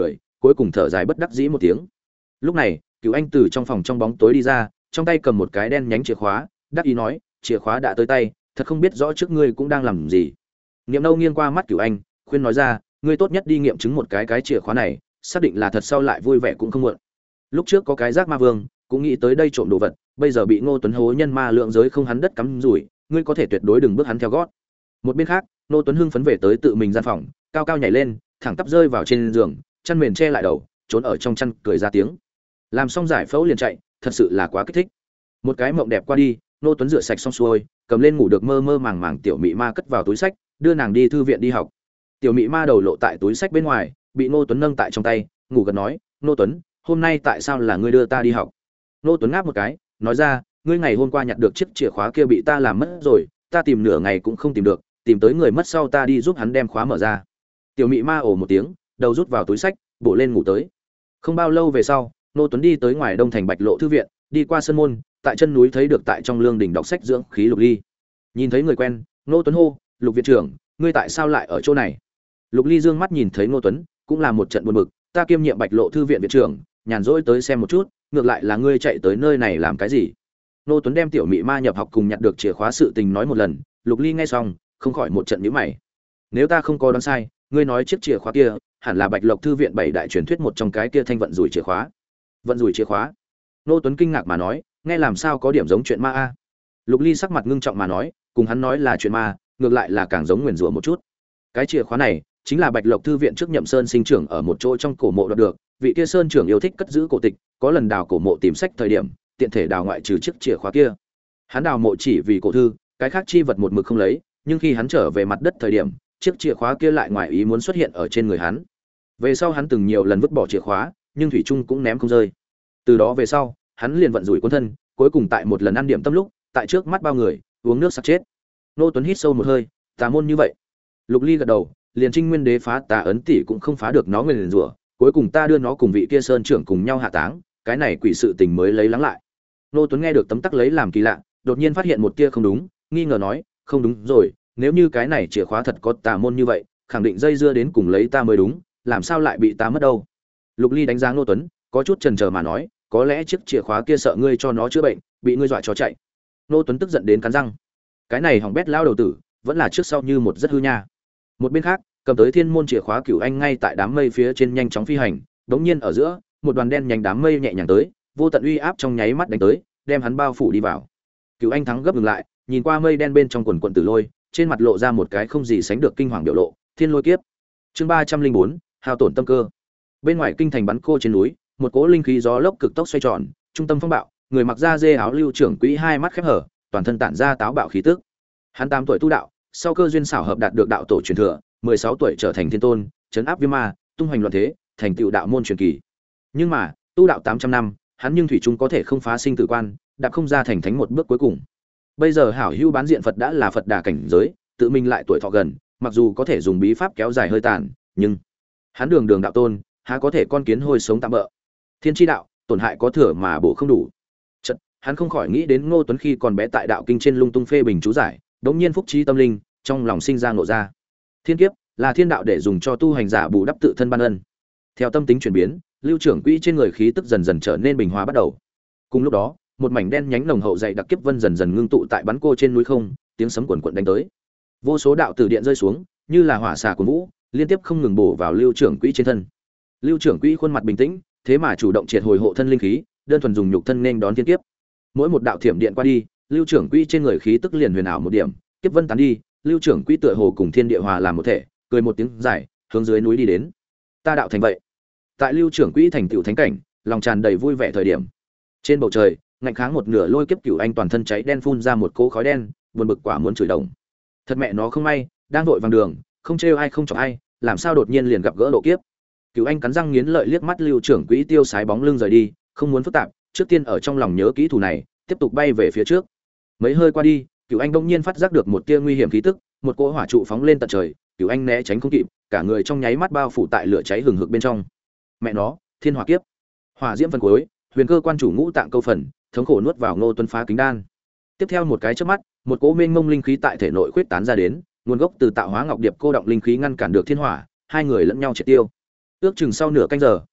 Speaker 1: cuối cùng thở dài bất đắc dĩ một tiếng. Lúc này Cửu Anh từ trong phòng trong bóng tối đi ra, trong tay cầm một cái đen nhánh chìa khóa, đắc ý nói, chìa khóa đã tới tay, thật không biết rõ trước ngươi cũng đang làm gì. Niệm Nâu nghiêng qua mắt Cửu Anh, khuyên nói ra, ngươi tốt nhất đi nghiệm chứng một cái cái chìa khóa này, xác định là thật sau lại vui vẻ cũng không muộn. Lúc trước có cái giác ma vương cũng nghĩ tới đây trộm đồ vật, bây giờ bị Ngô Tuấn hố nhân ma lượng giới không hắn đất cắm rủi, ngươi có thể tuyệt đối đừng bước hắn theo gót. Một bên khác, Ngô Tuấn hưng phấn về tới tự mình gian phòng, cao cao nhảy lên, thẳng tắp rơi vào trên giường, chăn mền che lại đầu, trốn ở trong chăn cười ra tiếng. Làm xong giải phẫu liền chạy, thật sự là quá kích thích. Một cái mộng đẹp qua đi, Ngô Tuấn rửa sạch xong xuôi, cầm lên ngủ được mơ mơ màng màng tiểu mị ma cất vào túi sách, đưa nàng đi thư viện đi học. Tiểu mị ma đầu lộ tại túi sách bên ngoài, bị Ngô Tuấn nâng tại trong tay, ngủ gần nói, Ngô Tuấn, hôm nay tại sao là ngươi đưa ta đi học? Ngô Tuấn ngáp một cái, nói ra, ngươi ngày hôm qua nhặt được chiếc chìa khóa kia bị ta làm mất rồi, ta tìm nửa ngày cũng không tìm được, tìm tới người mất sau ta đi giúp hắn đem khóa mở ra. Tiểu mị ma ồ một tiếng, đầu rút vào túi sách, bổ lên ngủ tới. Không bao lâu về sau, Ngô Tuấn đi tới ngoài Đông Thành Bạch Lộ thư viện, đi qua sân môn, tại chân núi thấy được tại trong lương đình đọc sách dưỡng khí Lục Ly. Nhìn thấy người quen, Ngô Tuấn hô, Lục viện trưởng, ngươi tại sao lại ở chỗ này? Lục Ly dương mắt nhìn thấy Ngô Tuấn, cũng là một trận buồn bực, ta kiêm nhiệm Bạch Lộ thư viện viện trưởng, nhàn rỗi tới xem một chút, ngược lại là ngươi chạy tới nơi này làm cái gì? Ngô Tuấn đem tiểu mị ma nhập học cùng nhặt được chìa khóa sự tình nói một lần, Lục Ly nghe xong, không khỏi một trận nhíu mày. Nếu ta không có đoán sai, ngươi nói chiếc chìa khóa kia, hẳn là Bạch Lộc thư viện bảy đại truyền thuyết một trong cái kia thanh vận rủi chìa khóa. Vận rủi chìa khóa? Ngô Tuấn kinh ngạc mà nói, nghe làm sao có điểm giống chuyện ma a? Lục Ly sắc mặt ngưng trọng mà nói, cùng hắn nói là chuyện ma, ngược lại là càng giống nguyền rủa một chút. Cái chìa khóa này chính là Bạch Lộc thư viện trước Nhậm Sơn sinh trưởng ở một chỗ trong cổ mộ đoạt được, vị kia sơn trưởng yêu thích cất giữ cổ tịch, có lần đào cổ mộ tìm sách thời điểm, tiện thể đào ngoại trừ chiếc chìa khóa kia. Hắn đào mộ chỉ vì cổ thư, cái khác chi vật một mực không lấy, nhưng khi hắn trở về mặt đất thời điểm, chiếc chìa khóa kia lại ngoài ý muốn xuất hiện ở trên người hắn. Về sau hắn từng nhiều lần vứt bỏ chìa khóa, nhưng thủy chung cũng ném không rơi. Từ đó về sau, hắn liền vận rủi cuốn thân, cuối cùng tại một lần ăn điểm tâm lúc, tại trước mắt bao người, uống nước sặc chết. Nô Tuấn hít sâu một hơi, tà môn như vậy. Lục Ly gật đầu, liền Trinh Nguyên Đế phá tà ấn tỷ cũng không phá được nó nguyền rủa, cuối cùng ta đưa nó cùng vị kia sơn trưởng cùng nhau hạ táng, cái này quỷ sự tình mới lấy lắng lại. Nô Tuấn nghe được tấm tắc lấy làm kỳ lạ, đột nhiên phát hiện một tia không đúng, nghi ngờ nói, không đúng rồi, nếu như cái này chìa khóa thật có tà môn như vậy, khẳng định dây dưa đến cùng lấy ta mới đúng, làm sao lại bị ta mất đâu? Lục Ly đánh giá Nô Tuấn, có chút chần chờ mà nói, có lẽ chiếc chìa khóa kia sợ ngươi cho nó chữa bệnh, bị ngươi dọa cho chạy. Nô Tuấn tức giận đến cắn răng, cái này hỏng bét lao đầu tử, vẫn là trước sau như một rất hư nha. Một bên khác, cầm tới thiên môn chìa khóa Cửu Anh ngay tại đám mây phía trên nhanh chóng phi hành, đống nhiên ở giữa, một đoàn đen nhánh đám mây nhẹ nhàng tới, vô tận uy áp trong nháy mắt đánh tới, đem hắn bao phủ đi vào. Cửu Anh thắng gấp ngừng lại, nhìn qua mây đen bên trong quần quần tử lôi, trên mặt lộ ra một cái không gì sánh được kinh hoàng biểu lộ, thiên lôi kiếp. Chương ba trăm linh bốn, hao tổn tâm cơ. Bên ngoài kinh thành bắn cô trên núi, một cỗ linh khí gió lốc cực tốc xoay tròn, trung tâm phong bạo, người mặc da dê áo lưu trưởng quỹ hai mắt khép hở, toàn thân tản ra táo bạo khí tức. Hắn tám tuổi tu đạo, sau cơ duyên xảo hợp đạt được đạo tổ truyền thừa, mười sáu tuổi trở thành thiên tôn, trấn áp viêm ma, tung hoành loạn thế, thành tựu đạo môn truyền kỳ. Nhưng mà, tu đạo tám trăm năm, hắn nhưng thủy chung có thể không phá sinh tử quan, đạp không ra thành thánh một bước cuối cùng. Bây giờ hảo hữu bán diện Phật đã là Phật đà cảnh giới, tự mình lại tuổi thọ gần, mặc dù có thể dùng bí pháp kéo dài hơi tàn, nhưng hắn đường đường đạo tôn, há có thể con kiến hôi sống tạm bợ. Thiên chi đạo, tổn hại có thừa mà bổ không đủ. Chợt, hắn không khỏi nghĩ đến Ngô Tuấn khi còn bé tại đạo kinh trên lung tung phê bình chú giải, đống nhiên phúc trí tâm linh, trong lòng sinh ra ngộ ra. Thiên kiếp là thiên đạo để dùng cho tu hành giả bù đắp tự thân ban ân. Theo tâm tính chuyển biến, lưu trưởng quỹ trên người khí tức dần dần trở nên bình hòa bắt đầu. Cùng lúc đó, một mảnh đen nhánh nồng hậu dày đặc kiếp vân dần dần ngưng tụ tại bắn cô trên núi không, tiếng sấm cuồn cuộn đánh tới. Vô số đạo tử điện rơi xuống, như là hỏa xà cuồn vũ, liên tiếp không ngừng bổ vào lưu trưởng quỹ trên thân. Lưu trưởng quỹ khuôn mặt bình tĩnh, thế mà chủ động triệt hồi hộ thân linh khí, đơn thuần dùng nhục thân nên đón thiên kiếp. Mỗi một đạo thiểm điện qua đi, lưu trưởng quỹ trên người khí tức liền huyền ảo một điểm, kiếp vân tán đi, lưu trưởng quỹ tựa hồ cùng thiên địa hòa làm một thể, cười một tiếng dài, hướng dưới núi đi đến. Ta đạo thành vậy. Tại lưu trưởng quỹ thành tựu thánh cảnh, lòng tràn đầy vui vẻ thời điểm. Trên bầu trời, ngạnh kháng một nửa lôi kiếp Cửu Anh toàn thân cháy đen phun ra một cỗ khói đen, buồn bực quả muốn chửi đồng. Thật mẹ nó không may, đang vội vàng đường, không trêu ai không chọc ai, làm sao đột nhiên liền gặp gỡ độ kiếp. Cửu Anh cắn răng nghiến lợi liếc mắt lưu trưởng quỹ tiêu sái bóng lưng rời đi, không muốn phức tạp, trước tiên ở trong lòng nhớ kỹ thủ này, tiếp tục bay về phía trước. Mấy hơi qua đi, Cửu Anh bỗng nhiên phát giác được một tia nguy hiểm khí tức, một cỗ hỏa trụ phóng lên tận trời, Cửu Anh né tránh không kịp, cả người trong nháy mắt bao phủ tại lửa cháy hừng hực bên trong. Mẹ nó, thiên hỏa kiếp. Hỏa diễm phần cuối, huyền cơ quan chủ ngũ tạng câu phần, thống khổ nuốt vào Ngô Tuấn phá kính đan. Tiếp theo một cái chớp mắt, một cỗ mênh mông linh khí tại thể nội khuyết tán ra đến, nguồn gốc từ tạo hóa ngọc điệp cô động linh khí ngăn cản được thiên hỏa, hai người lẫn nhau triệt tiêu. Ước chừng sau nửa canh giờ,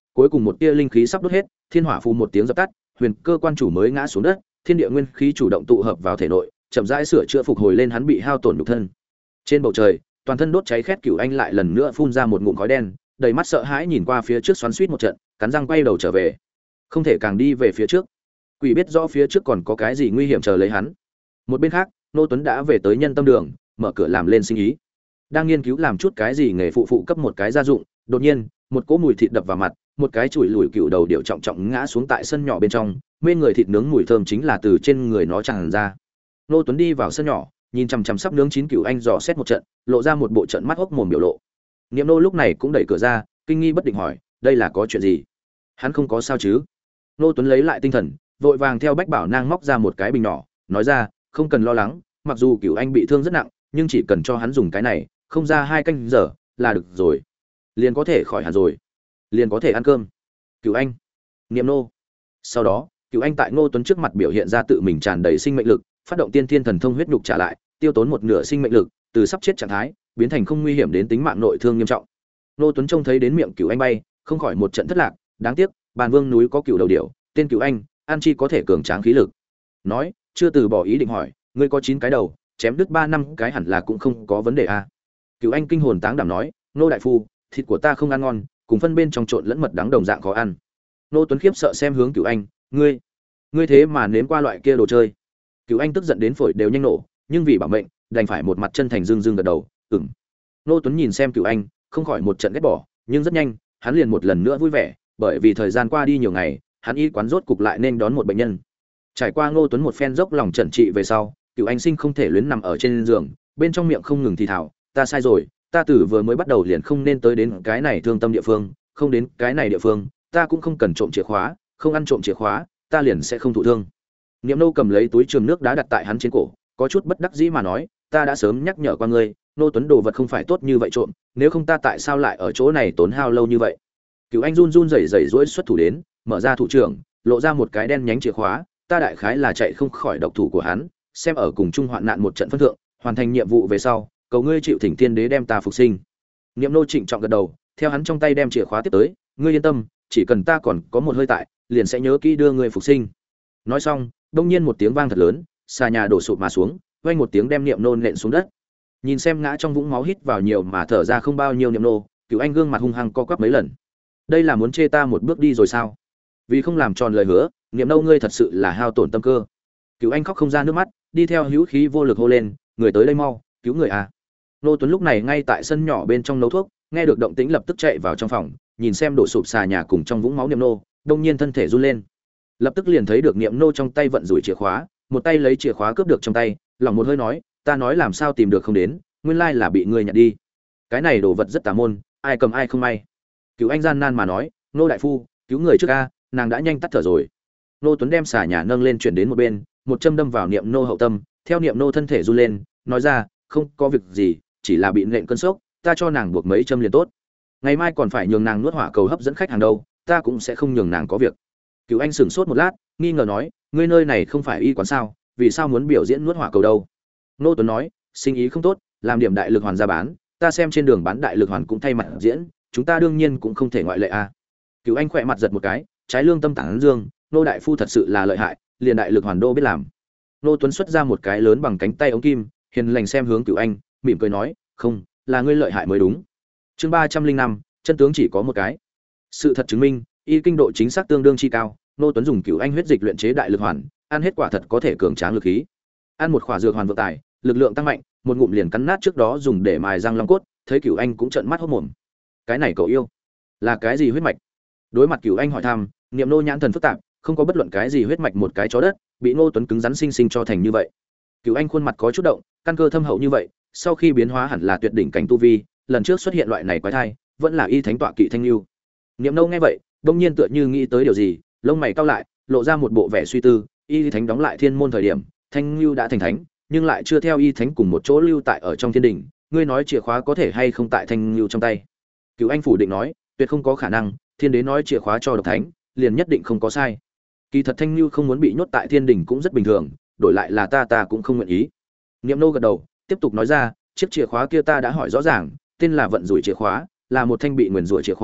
Speaker 1: cuối cùng một tia linh khí sắp đốt hết, thiên hỏa phù một tiếng dập tắt, huyền cơ quan chủ mới ngã xuống đất, thiên địa nguyên khí chủ động tụ hợp vào thể nội, chậm rãi sửa chữa phục hồi lên hắn bị hao tổn nhục thân. Trên bầu trời, toàn thân đốt cháy khét Cửu Anh lại lần nữa phun ra một ngụm khói đen, đầy mắt sợ hãi nhìn qua phía trước xoắn xuýt một trận, cắn răng quay đầu trở về. Không thể càng đi về phía trước. Quỷ biết rõ phía trước còn có cái gì nguy hiểm chờ lấy hắn. Một bên khác, Nô Tuấn đã về tới Nhân Tâm Đường, mở cửa làm lên sinh ý. Đang nghiên cứu làm chút cái gì nghề phụ phụ cấp một cái gia dụng, đột nhiên, một cỗ mùi thịt đập vào mặt, một cái chùi lùi cựu đầu điệu trọng trọng ngã xuống tại sân nhỏ bên trong, mê người thịt nướng mùi thơm chính là từ trên người nó tràn ra. Nô Tuấn đi vào sân nhỏ, nhìn chằm chằm sắp nướng chín Cửu Anh dò xét một trận, lộ ra một bộ trận mắt hốc mồm biểu lộ. Niệm Nô lúc này cũng đẩy cửa ra, kinh nghi bất định hỏi, đây là có chuyện gì? Hắn không có sao chứ? Nô Tuấn lấy lại tinh thần, vội vàng theo Bách Bảo Nang móc ra một cái bình nhỏ, nói ra, không cần lo lắng, mặc dù Cửu Anh bị thương rất nặng, nhưng chỉ cần cho hắn dùng cái này, không ra hai canh giờ là được rồi, liền có thể khỏi hẳn rồi, liền có thể ăn cơm. Cửu Anh, Niệm Nô. Sau đó, Cửu Anh tại Ngô Tuấn trước mặt biểu hiện ra tự mình tràn đầy sinh mệnh lực, phát động tiên thiên thần thông huyết nhục trả lại, tiêu tốn một nửa sinh mệnh lực, từ sắp chết trạng thái biến thành không nguy hiểm đến tính mạng nội thương nghiêm trọng. Ngô Tuấn trông thấy đến miệng Cửu Anh bay, không khỏi một trận thất lạc, đáng tiếc, Bàn Vương núi có cửu đầu điểu, tên Cửu Anh, an chi có thể cường tráng khí lực. Nói, chưa từ bỏ ý định hỏi, ngươi có chín cái đầu, chém đứt ba năm cái hẳn là cũng không có vấn đề a. À? Cửu Anh kinh hồn táng đảm nói, nô đại phu, thịt của ta không ăn ngon, cùng phân bên trong trộn lẫn mật đắng đồng dạng khó ăn. Nô Tuấn khiếp sợ xem hướng Cửu Anh, ngươi, ngươi thế mà nếm qua loại kia đồ chơi? Cửu Anh tức giận đến phổi đều nhanh nổ, nhưng vì bảo mệnh, đành phải một mặt chân thành dương dương gật đầu, ừm. Nô Tuấn nhìn xem Cửu Anh, không khỏi một trận ghét bỏ, nhưng rất nhanh, hắn liền một lần nữa vui vẻ, bởi vì thời gian qua đi nhiều ngày, hắn y quán rốt cục lại nên đón một bệnh nhân. Trải qua Ngô Tuấn một phen dốc lòng chẩn trị về sau, Cửu Anh sinh không thể luyến nằm ở trên giường, bên trong miệng không ngừng thì thào, ta sai rồi, ta từ vừa mới bắt đầu liền không nên tới đến cái này thương tâm địa phương, không đến cái này địa phương, ta cũng không cần trộm chìa khóa, không ăn trộm chìa khóa, ta liền sẽ không thụ thương. Niệm Nô cầm lấy túi trường nước đá đặt tại hắn trên cổ, có chút bất đắc dĩ mà nói, ta đã sớm nhắc nhở qua ngươi, Nô Tuấn đồ vật không phải tốt như vậy trộm, nếu không ta tại sao lại ở chỗ này tốn hao lâu như vậy? Cửu Anh run run rẩy rẩy rỗi xuất thủ đến, mở ra thủ trưởng, lộ ra một cái đen nhánh chìa khóa, ta đại khái là chạy không khỏi độc thủ của hắn, xem ở cùng chung hoạn nạn một trận phân thượng, hoàn thành nhiệm vụ về sau, cầu ngươi chịu thỉnh tiên đế đem ta phục sinh. Niệm Nô trịnh trọng gật đầu, theo hắn trong tay đem chìa khóa tiếp tới, ngươi yên tâm, chỉ cần ta còn có một hơi tại, liền sẽ nhớ kỹ đưa ngươi phục sinh. Nói xong, đông nhiên một tiếng vang thật lớn, xà nhà đổ sụp mà xuống, vang một tiếng đem Niệm Nô nện xuống đất. Nhìn xem ngã trong vũng máu hít vào nhiều mà thở ra không bao nhiêu Niệm Nô, Cửu Anh gương mặt hung hăng co quắp mấy lần. Đây là muốn chê ta một bước đi rồi sao? Vì không làm tròn lời hứa, Niệm Nô ngươi thật sự là hao tổn tâm cơ. Cửu Anh khóc không ra nước mắt, đi theo hữu khí vô lực hô lên, người tới đây mau, cứu người à. Nô Tuấn lúc này ngay tại sân nhỏ bên trong nấu thuốc, nghe được động tĩnh lập tức chạy vào trong phòng, nhìn xem đổ sụp xà nhà cùng trong vũng máu Niệm Nô, đông nhiên thân thể run lên. Lập tức liền thấy được Niệm Nô trong tay vận rủi chìa khóa, một tay lấy chìa khóa cướp được trong tay, lòng một hơi nói, ta nói làm sao tìm được không đến, nguyên lai là bị ngươi nhặt đi. Cái này đồ vật rất tà môn, ai cầm ai không may. Cửu Anh gian nan mà nói, nô đại phu, cứu người trước a, nàng đã nhanh tắt thở rồi. Nô Tuấn đem xà nhà nâng lên chuyển đến một bên, một châm đâm vào Niệm Nô hậu tâm, theo Niệm Nô thân thể run lên, nói ra, không có việc gì, chỉ là bị nện cơn sốc, ta cho nàng buộc mấy châm liền tốt. Ngày mai còn phải nhường nàng nuốt hỏa cầu hấp dẫn khách hàng đâu, ta cũng sẽ không nhường nàng có việc. Cửu Anh sững sốt một lát, nghi ngờ nói, ngươi nơi này không phải y quán sao, vì sao muốn biểu diễn nuốt hỏa cầu đâu? Nô Tuấn nói, sinh ý không tốt, làm điểm đại lực hoàn ra bán, ta xem trên đường bán đại lực hoàn cũng thay mặt diễn, chúng ta đương nhiên cũng không thể ngoại lệ a. À. Cửu Anh khỏe mặt giật một cái, trái lương tâm tản dương, nô đại phu thật sự là lợi hại, liền đại lực hoàn đô biết làm. Nô Tuấn xuất ra một cái lớn bằng cánh tay ống kim, hiền lành xem hướng Cửu Anh, mỉm cười nói, không, là ngươi lợi hại mới đúng. Chương ba trăm linh năm, chân tướng chỉ có một cái. Sự thật chứng minh, y kinh độ chính xác tương đương chi cao, Nô Tuấn dùng Cửu Anh huyết dịch luyện chế đại lực hoàn, ăn hết quả thật có thể cường tráng lực khí. Ăn một khỏa dược hoàn vượng tài, lực lượng tăng mạnh, một ngụm liền cắn nát trước đó dùng để mài răng long cốt, thấy Cửu Anh cũng trợn mắt hốt mồm. Cái này cậu yêu, là cái gì huyết mạch? Đối mặt Cửu Anh hỏi thăm, Niệm Nô nhãn thần phức tạp, không có bất luận cái gì huyết mạch một cái chó đất, bị Ngô Tuấn cứng rắn sinh sinh cho thành như vậy. Cửu Anh khuôn mặt có chút động, căn cơ thâm hậu như vậy, sau khi biến hóa hẳn là tuyệt đỉnh cảnh tu vi, lần trước xuất hiện loại này quái thai, vẫn là y thánh tọa kỵ thanh lưu. Niệm Nô nghe vậy, đông nhiên tựa như nghĩ tới điều gì, lông mày cau lại, lộ ra một bộ vẻ suy tư, y thánh đóng lại thiên môn thời điểm, thanh lưu đã thành thánh, nhưng lại chưa theo y thánh cùng một chỗ lưu tại ở trong thiên đình, ngươi nói chìa khóa có thể hay không tại thanh lưu trong tay? Cửu Anh phủ định nói, tuyệt không có khả năng, thiên đế nói chìa khóa cho độc thánh, liền nhất định không có sai. Kỳ thật thanh lưu không muốn bị nhốt tại thiên đình cũng rất bình thường, đổi lại là ta ta cũng không nguyện ý. Niệm Nô gật đầu, tiếp tục nói ra, chiếc chìa khóa kia ta đã hỏi rõ ràng, tên là vận rủi chìa khóa, là một thanh bị nguyền rủa chìa khóa,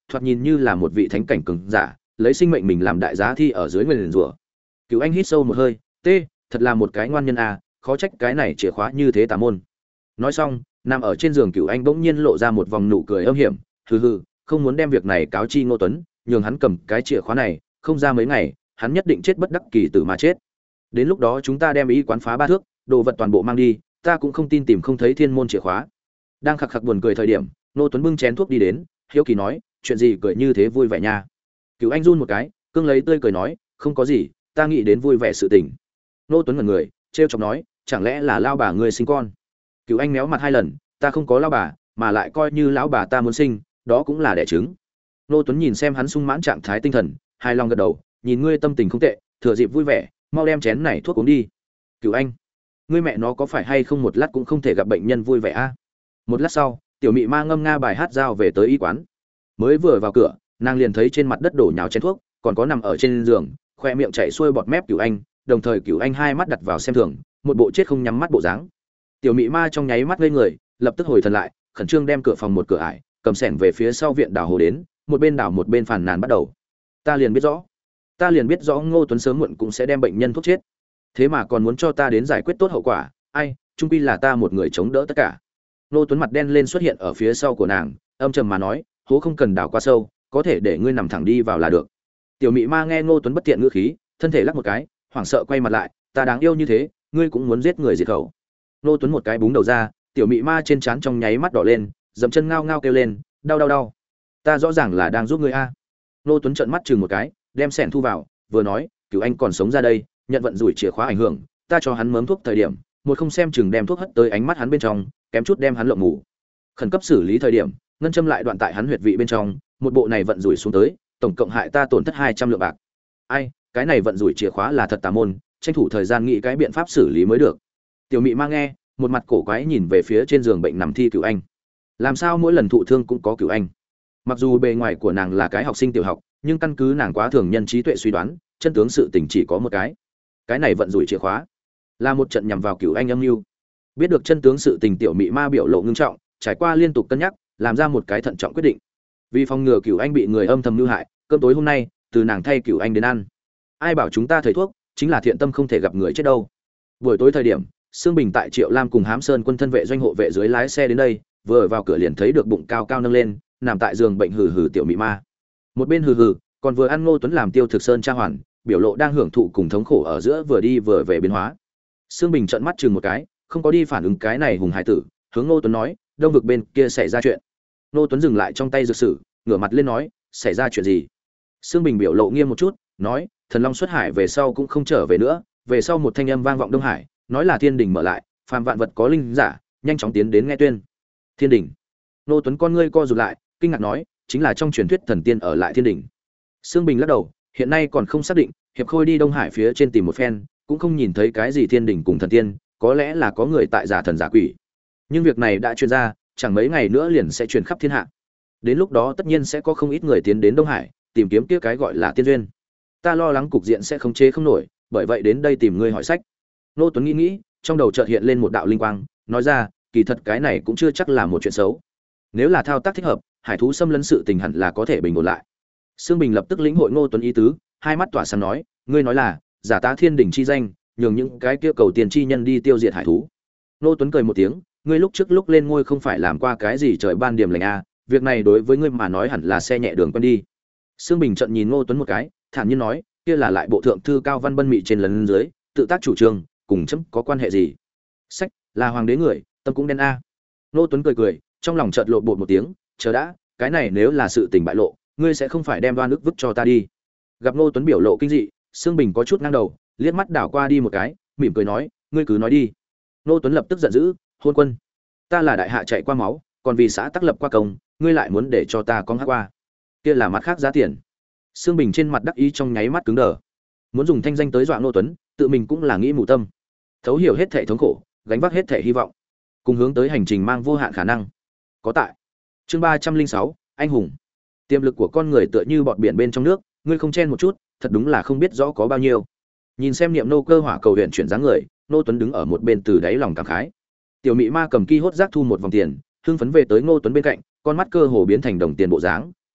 Speaker 1: thoạt nhìn như là một vị thánh cảnh cường giả, lấy sinh mệnh mình làm đại giá thi ở dưới nguyền rủa. Cửu Anh hít sâu một hơi, "Tê, thật là một cái ngoan nhân a, khó trách cái này chìa khóa như thế tà môn." Nói xong, nằm ở trên giường Cửu Anh bỗng nhiên lộ ra một vòng nụ cười âm hiểm, hừ hừ, không muốn đem việc này cáo chi Ngô Tuấn, nhường hắn cầm cái chìa khóa này, không ra mấy ngày, hắn nhất định chết bất đắc kỳ tử mà chết. Đến lúc đó chúng ta đem y quán phá ba thước, đồ vật toàn bộ mang đi, ta cũng không tin tìm không thấy thiên môn chìa khóa. Đang khặc khặc buồn cười thời điểm, Ngô Tuấn bưng chén thuốc đi đến, hiếu kỳ nói, chuyện gì cười như thế vui vẻ nha. Cửu Anh run một cái, cương lấy tươi cười nói, không có gì, ta nghĩ đến vui vẻ sự tình. Ngô Tuấn ngẩn người, trêu chọc nói, chẳng lẽ là lao bà ngươi sinh con? Cửu Anh méo mặt hai lần, ta không có lao bà, mà lại coi như lão bà ta muốn sinh, đó cũng là đẻ trứng. Ngô Tuấn nhìn xem hắn sung mãn trạng thái tinh thần, hài lòng gật đầu, nhìn ngươi tâm tình không tệ, thừa dịp vui vẻ, mau đem chén này thuốc uống đi. Cửu Anh, ngươi mẹ nó có phải hay không một lát cũng không thể gặp bệnh nhân vui vẻ a? Một lát sau, tiểu mị ma ngâm nga bài hát giao về tới y quán. Mới vừa vào cửa, nàng liền thấy trên mặt đất đổ nhào chén thuốc, còn có nằm ở trên giường, khoe miệng chảy xuôi bọt mép Cửu Anh, đồng thời Cửu Anh hai mắt đặt vào xem thường, một bộ chết không nhắm mắt bộ dáng. Tiểu mị ma trong nháy mắt ngây người, lập tức hồi thần lại, khẩn trương đem cửa phòng một cửa ải, cầm sẻng về phía sau viện đào hồ đến, một bên đào một bên phàn nàn bắt đầu. Ta liền biết rõ, ta liền biết rõ Ngô Tuấn sớm muộn cũng sẽ đem bệnh nhân thuốc chết, thế mà còn muốn cho ta đến giải quyết tốt hậu quả, ai, chung quy là ta một người chống đỡ tất cả. Ngô Tuấn mặt đen lên xuất hiện ở phía sau của nàng, âm trầm mà nói, hố không cần đào quá sâu, có thể để ngươi nằm thẳng đi vào là được. Tiểu mị ma nghe Ngô Tuấn bất tiện ngữ khí, thân thể lắc một cái, hoảng sợ quay mặt lại, ta đáng yêu như thế, ngươi cũng muốn giết người diệt khẩu. Ngô Tuấn một cái búng đầu ra, tiểu mị ma trên trán trong nháy mắt đỏ lên, dậm chân ngao ngao kêu lên, đau đau đau, ta rõ ràng là đang giúp ngươi a. Ngô Tuấn trợn mắt chừng một cái, đem sẻn thu vào, vừa nói, Cửu Anh còn sống ra đây, nhận vận rủi chìa khóa ảnh hưởng, ta cho hắn mớm thuốc thời điểm, một không xem chừng đem thuốc hất tới ánh mắt hắn bên trong, kém chút đem hắn lộng ngủ. Khẩn cấp xử lý thời điểm, ngân châm lại đoạn tại hắn huyệt vị bên trong, một bộ này vận rủi xuống tới, tổng cộng hại ta tổn thất hai trăm lượng bạc. Ai, cái này vận rủi chìa khóa là thật tà môn, tranh thủ thời gian nghĩ cái biện pháp xử lý mới được. Tiểu mị ma nghe, một mặt cổ quái nhìn về phía trên giường bệnh nằm thi Cửu Anh. Làm sao mỗi lần thụ thương cũng có Cửu Anh? Mặc dù bề ngoài của nàng là cái học sinh tiểu học, nhưng căn cứ nàng quá thường nhân trí tuệ suy đoán, chân tướng sự tình chỉ có một cái. Cái này vận rủi chìa khóa là một trận nhằm vào Cửu Anh âm mưu. Biết được chân tướng sự tình, tiểu mị ma biểu lộ ngưng trọng, trải qua liên tục cân nhắc, làm ra một cái thận trọng quyết định. Vì phòng ngừa Cửu Anh bị người âm thầm mưu hại, cơm tối hôm nay từ nàng thay Cửu Anh đến ăn. Ai bảo chúng ta thầy thuốc chính là thiện tâm không thể gặp người chết đâu. Buổi tối thời điểm, Sương Bình tại Triệu Lam cùng Hám Sơn quân thân vệ doanh hộ vệ dưới lái xe đến đây, vừa vào cửa liền thấy được bụng cao cao nâng lên, nằm tại giường bệnh hừ hừ tiểu mị ma. Một bên hừ hừ, còn vừa ăn Ngô Tuấn làm Tiêu Thực Sơn tra hoàn, biểu lộ đang hưởng thụ cùng thống khổ ở giữa vừa đi vừa về biến hóa. Sương Bình trợn mắt chừng một cái, không có đi phản ứng cái này hùng hải tử, hướng Ngô Tuấn nói, đông vực bên kia xảy ra chuyện. Ngô Tuấn dừng lại trong tay dược sử, ngửa mặt lên nói, xảy ra chuyện gì? Sương Bình biểu lộ nghiêm một chút, nói, Thần Long xuất hải về sau cũng không trở về nữa, về sau một thanh âm vang vọng Đông Hải, nói là thiên đình mở lại, phàm vạn vật có linh giả, nhanh chóng tiến đến nghe tuyên. Thiên đình? Ngô Tuấn con ngươi co rụt lại, kinh ngạc nói, chính là trong truyền thuyết thần tiên ở lại thiên đình. Sương Bình lắc đầu, hiện nay còn không xác định, hiệp khôi đi Đông Hải phía trên tìm một phen, cũng không nhìn thấy cái gì thiên đình cùng thần tiên, có lẽ là có người tại giả thần giả quỷ. Nhưng việc này đã truyền ra, chẳng mấy ngày nữa liền sẽ truyền khắp thiên hạ. Đến lúc đó tất nhiên sẽ có không ít người tiến đến Đông Hải, tìm kiếm kia cái gọi là tiên duyên. Ta lo lắng cục diện sẽ không chế không nổi, bởi vậy đến đây tìm ngươi hỏi sách. Nô Tuấn nghĩ nghĩ, trong đầu chợt hiện lên một đạo linh quang, nói ra, kỳ thật cái này cũng chưa chắc là một chuyện xấu. Nếu là thao tác thích hợp, hải thú xâm lấn sự tình hẳn là có thể bình ổn lại. Sương Bình lập tức lĩnh hội Ngô Tuấn ý tứ, hai mắt tỏa sáng nói, ngươi nói là giả tá thiên đỉnh chi danh, nhường những cái kia cầu tiền chi nhân đi tiêu diệt hải thú. Ngô Tuấn cười một tiếng, ngươi lúc trước lúc lên ngôi không phải làm qua cái gì trời ban điểm lành a, việc này đối với ngươi mà nói hẳn là xe nhẹ đường quen đi. Sương Bình trận nhìn Ngô Tuấn một cái, thản nhiên nói, kia là lại bộ thượng thư Cao Văn Bân mị trên lần dưới, tự tác chủ trương, cùng chấm có quan hệ gì? Sách, là hoàng đế người, tâm cũng đen a. Ngô Tuấn cười cười, trong lòng chợt lộ bột một tiếng, chờ đã, cái này nếu là sự tình bại lộ, ngươi sẽ không phải đem đoan ức vứt cho ta đi. Gặp Ngô Tuấn biểu lộ kinh dị, Sương Bình có chút ngang đầu, liếc mắt đảo qua đi một cái, mỉm cười nói, ngươi cứ nói đi. Ngô Tuấn lập tức giận dữ, hôn quân, ta là đại hạ chạy qua máu, còn vì xã tác lập qua công, ngươi lại muốn để cho ta con hát qua, kia là mặt khác giá tiền. Sương Bình trên mặt đắc ý trong nháy mắt cứng đờ, muốn dùng thanh danh tới dọa Ngô Tuấn, tự mình cũng là nghĩ mù tâm, thấu hiểu hết thể thống khổ, gánh vác hết thể hy vọng, cùng hướng tới hành trình mang vô hạn khả năng. Có tại chương ba trăm linh sáu, anh hùng. Tiềm lực của con người tựa như bọt biển bên trong nước, ngươi không chen một chút, thật đúng là không biết rõ có bao nhiêu. Nhìn xem niệm nô cơ hỏa cầu huyện chuyển dáng người, Ngô Tuấn đứng ở một bên từ đáy lòng cảm khái. Tiểu mị ma cầm ki hốt giác thu một vòng tiền, hưng phấn về tới Ngô Tuấn bên cạnh, con mắt cơ hồ biến thành đồng tiền bộ dáng,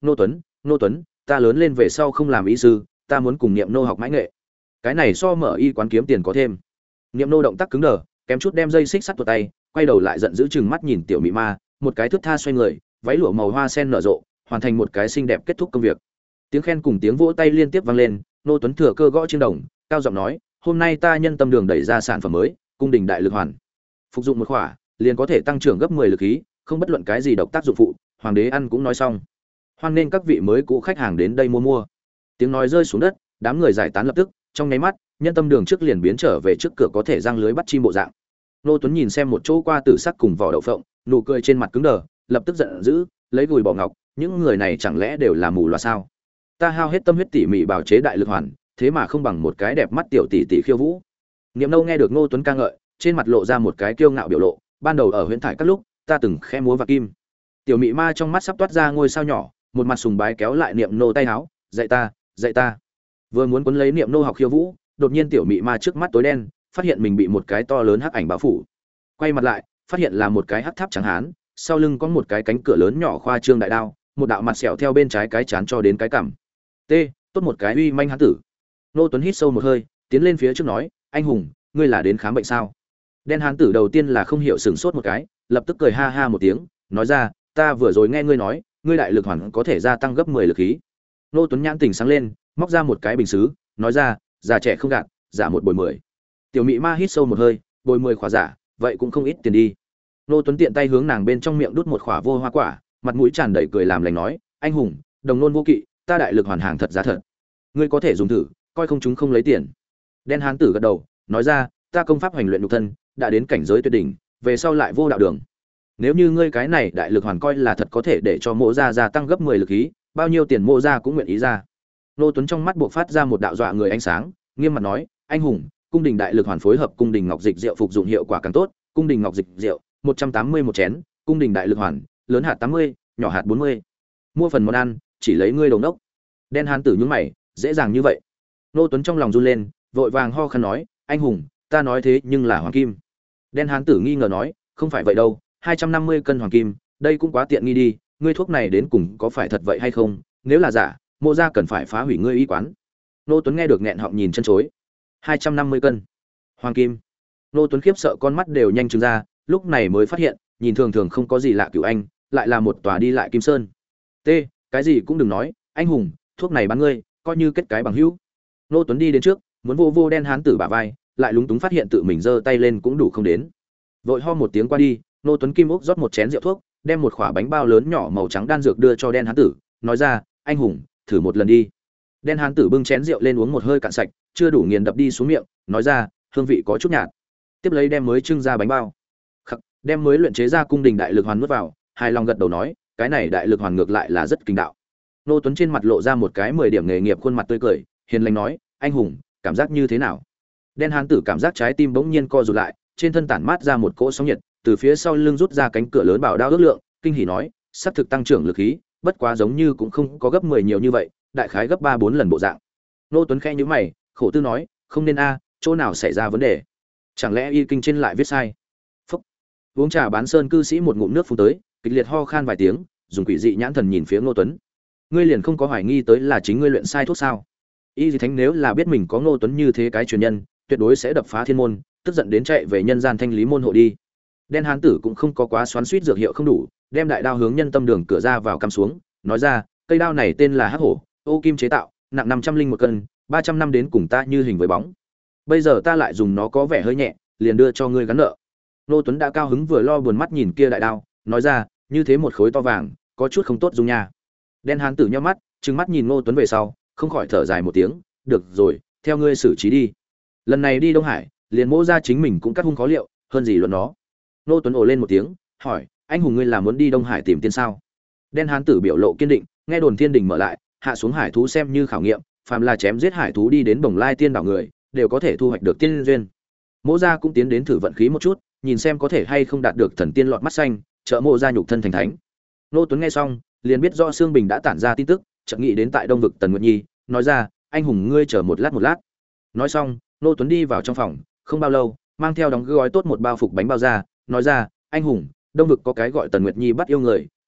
Speaker 1: Nô Tuấn, Nô Tuấn, ta lớn lên về sau không làm y sư, ta muốn cùng Niệm Nô học mãi nghệ. Cái này so mở y quán kiếm tiền có thêm. Niệm Nô động tác cứng đờ, kém chút đem dây xích sắt tuột tay, quay đầu lại giận dữ chừng mắt nhìn tiểu mị ma, một cái thước tha xoay người, váy lụa màu hoa sen nở rộ, hoàn thành một cái xinh đẹp kết thúc công việc. Tiếng khen cùng tiếng vỗ tay liên tiếp vang lên, Nô Tuấn thừa cơ gõ chiêng đồng, cao giọng nói, hôm nay ta nhân tâm đường đẩy ra sản phẩm mới, cung đình đại lực hoàn. Phục dụng một khỏa, liền có thể tăng trưởng gấp mười lực khí, không bất luận cái gì độc tác dụng phụ, hoàng đế ăn cũng nói xong. Hoan nên các vị mới cũ khách hàng đến đây mua mua. Tiếng nói rơi xuống đất, đám người giải tán lập tức, trong nháy mắt, nhân tâm đường trước liền biến trở về trước cửa có thể răng lưới bắt chim bộ dạng. Nô Tuấn nhìn xem một chỗ qua tử sắc cùng vỏ đậu phộng, nụ cười trên mặt cứng đờ, lập tức giận dữ, lấy gùi bỏ ngọc, những người này chẳng lẽ đều là mù loà sao? Ta hao hết tâm huyết tỉ mỉ bào chế đại lực hoàn, thế mà không bằng một cái đẹp mắt tiểu tỷ tỷ khiêu vũ. Niệm Nâu nghe được Ngô Tuấn ca ngợi, trên mặt lộ ra một cái kiêu ngạo biểu lộ, ban đầu ở huyễn thải các lúc, ta từng khẽ múa và kim. Tiểu mị ma trong mắt sắp toát ra ngôi sao nhỏ, một mặt sùng bái kéo lại Niệm Nô tay áo, dạy ta, dạy ta. Vừa muốn cuốn lấy Niệm Nô học khiêu vũ, đột nhiên tiểu mị ma trước mắt tối đen, phát hiện mình bị một cái to lớn hắc ảnh bao phủ. Quay mặt lại, phát hiện là một cái hắc tháp trắng hán, sau lưng có một cái cánh cửa lớn nhỏ khoa trương đại đao, một đạo mặt sẹo theo bên trái cái chán cho đến cái cằm. T, tốt một cái uy manh hán tử. Nô Tuấn hít sâu một hơi, tiến lên phía trước nói, anh hùng, ngươi là đến khám bệnh sao? Đen hán tử đầu tiên là không hiểu sửng sốt một cái, lập tức cười ha ha một tiếng, nói ra, ta vừa rồi nghe ngươi nói, ngươi đại lực hoàn có thể gia tăng gấp mười lực khí. Nô Tuấn nhãn tình sáng lên, móc ra một cái bình sứ, nói ra, già trẻ không gạt, giả một bồi mười. Tiểu mị ma hít sâu một hơi, bồi mười khỏa giả, vậy cũng không ít tiền đi. Nô Tuấn tiện tay hướng nàng bên trong miệng đút một khỏa vô hoa quả, mặt mũi tràn đầy cười làm lành nói, anh hùng, đồng nôn vô kỵ, ta đại lực hoàn hàng thật giá thật, ngươi có thể dùng thử, coi không chúng không lấy tiền. Đen hán tử gật đầu, nói ra, ta công pháp hoành luyện nhục thân, đã đến cảnh giới tuyệt đỉnh, về sau lại vô đạo đường. Nếu như ngươi cái này đại lực hoàn coi là thật có thể để cho mộ gia gia tăng gấp mười lực khí, bao nhiêu tiền mộ gia cũng nguyện ý ra. Nô Tuấn trong mắt buộc phát ra một đạo dọa người ánh sáng, nghiêm mặt nói, anh hùng, cung đình đại lực hoàn phối hợp cung đình ngọc dịch rượu phục dụng hiệu quả càng tốt, cung đình ngọc dịch rượu, một trăm tám mươi một chén, cung đình đại lực hoàn, lớn hạt tám mươi, nhỏ hạt bốn mươi. Mua phần món ăn, chỉ lấy ngươi đồng đốc. Đen hán tử nhướng mày, dễ dàng như vậy? Nô Tuấn trong lòng run lên, vội vàng ho khăn nói, anh hùng, ta nói thế nhưng là hoàng kim. Đen hán tử nghi ngờ nói, không phải vậy đâu, hai trăm năm mươi cân hoàng kim, đây cũng quá tiện nghi đi, ngươi thuốc này đến cùng có phải thật vậy hay không? Nếu là giả, mộ gia cần phải phá hủy ngươi y quán. Nô Tuấn nghe được nghẹn họng nhìn chân chối. hai trăm năm mươi cân hoàng kim. Nô Tuấn khiếp sợ con mắt đều nhanh trừng ra, lúc này mới phát hiện, nhìn thường thường không có gì lạ cửu anh, lại là một tòa đi lại kim sơn. T, cái gì cũng đừng nói, anh hùng, thuốc này bán ngươi, coi như kết cái bằng hữu. Nô Tuấn đi đến trước, muốn vô vô đen hán tử bả vai, lại lúng túng phát hiện tự mình giơ tay lên cũng đủ không đến. Vội ho một tiếng qua đi, Nô Tuấn kim ốc rót một chén rượu thuốc, đem một quả bánh bao lớn nhỏ màu trắng đan dược đưa cho đen hán tử, nói ra, anh hùng, thử một lần đi. Đen hán tử bưng chén rượu lên uống một hơi cạn sạch, chưa đủ nghiền đập đi xuống miệng, nói ra, hương vị có chút nhạt. Tiếp lấy đem mới trưng ra bánh bao, khắc, đem mới luyện chế ra cung đình đại lực hoàn nuốt vào, hài lòng gật đầu nói, cái này đại lực hoàn ngược lại là rất kinh đạo. Nô Tuấn trên mặt lộ ra một cái mười điểm nghề nghiệp khuôn mặt tươi cười, hiền lành nói, anh hùng, cảm giác như thế nào? Đen hán tử cảm giác trái tim bỗng nhiên co rụt lại, trên thân tản mát ra một cỗ sóng nhiệt, từ phía sau lưng rút ra cánh cửa lớn bảo đao ước lượng, kinh hỉ nói, sắp thực tăng trưởng lực khí, bất quá giống như cũng không có gấp mười nhiều như vậy, đại khái gấp ba bốn lần bộ dạng. Nô Tuấn khẽ nhíu mày, khổ tư nói, không nên a, chỗ nào xảy ra vấn đề? Chẳng lẽ y kinh trên lại viết sai? Phúc. Uống trà bán sơn cư sĩ một ngụm nước phun tới, kịch liệt ho khan vài tiếng, dùng quỷ dị nhãn thần nhìn phía Ngô Tuấn. Ngươi liền không có hoài nghi tới là chính ngươi luyện sai thuốc sao? Y Dị Thánh nếu là biết mình có Ngô Tuấn như thế cái truyền nhân, tuyệt đối sẽ đập phá thiên môn, tức giận đến chạy về nhân gian thanh lý môn hộ đi. Đen hán tử cũng không có quá xoắn xuýt dược hiệu không đủ, đem đại đao hướng nhân tâm đường cửa ra vào cắm xuống, nói ra, cây đao này tên là Hắc Hổ, ô kim chế tạo, nặng năm trăm linh một cân, ba trăm năm đến cùng ta như hình với bóng. Bây giờ ta lại dùng nó có vẻ hơi nhẹ, liền đưa cho ngươi gắn nợ. Nô Tuấn đã cao hứng vừa lo buồn mắt nhìn kia đại đao, nói ra, như thế một khối to vàng, có chút không tốt dung nha. Đen hán tử nhíu mắt, trừng mắt nhìn Nô Tuấn về sau, không khỏi thở dài một tiếng, được rồi, theo ngươi xử trí đi. Lần này đi Đông Hải, liền mỗ ra chính mình cũng cắt hung khó liệu, hơn gì luận nó. Nô Tuấn ồ lên một tiếng, hỏi, anh hùng ngươi là muốn đi Đông Hải tìm tiên sao? Đen hán tử biểu lộ kiên định, nghe đồn thiên đình mở lại, hạ xuống hải thú xem như khảo nghiệm, phàm là chém giết hải thú đi đến Bồng Lai tiên đảo người, đều có thể thu hoạch được tiên duyên. Mỗ gia cũng tiến đến thử vận khí một chút, nhìn xem có thể hay không đạt được thần tiên lọt mắt xanh, trợ mộ gia nhục thân thành thánh. Nô Tuấn nghe xong, liền biết do Sương Bình đã tản ra tin tức, chợt nghĩ đến tại Đông vực Tần Nguyệt Nhi, nói ra, anh hùng ngươi chờ một lát một lát. Nói xong, Nô Tuấn đi vào trong phòng, không bao lâu, mang theo đóng gói tốt một bao phục bánh bao ra, nói ra, anh hùng, Đông vực có cái gọi Tần Nguyệt Nhi bắt yêu người,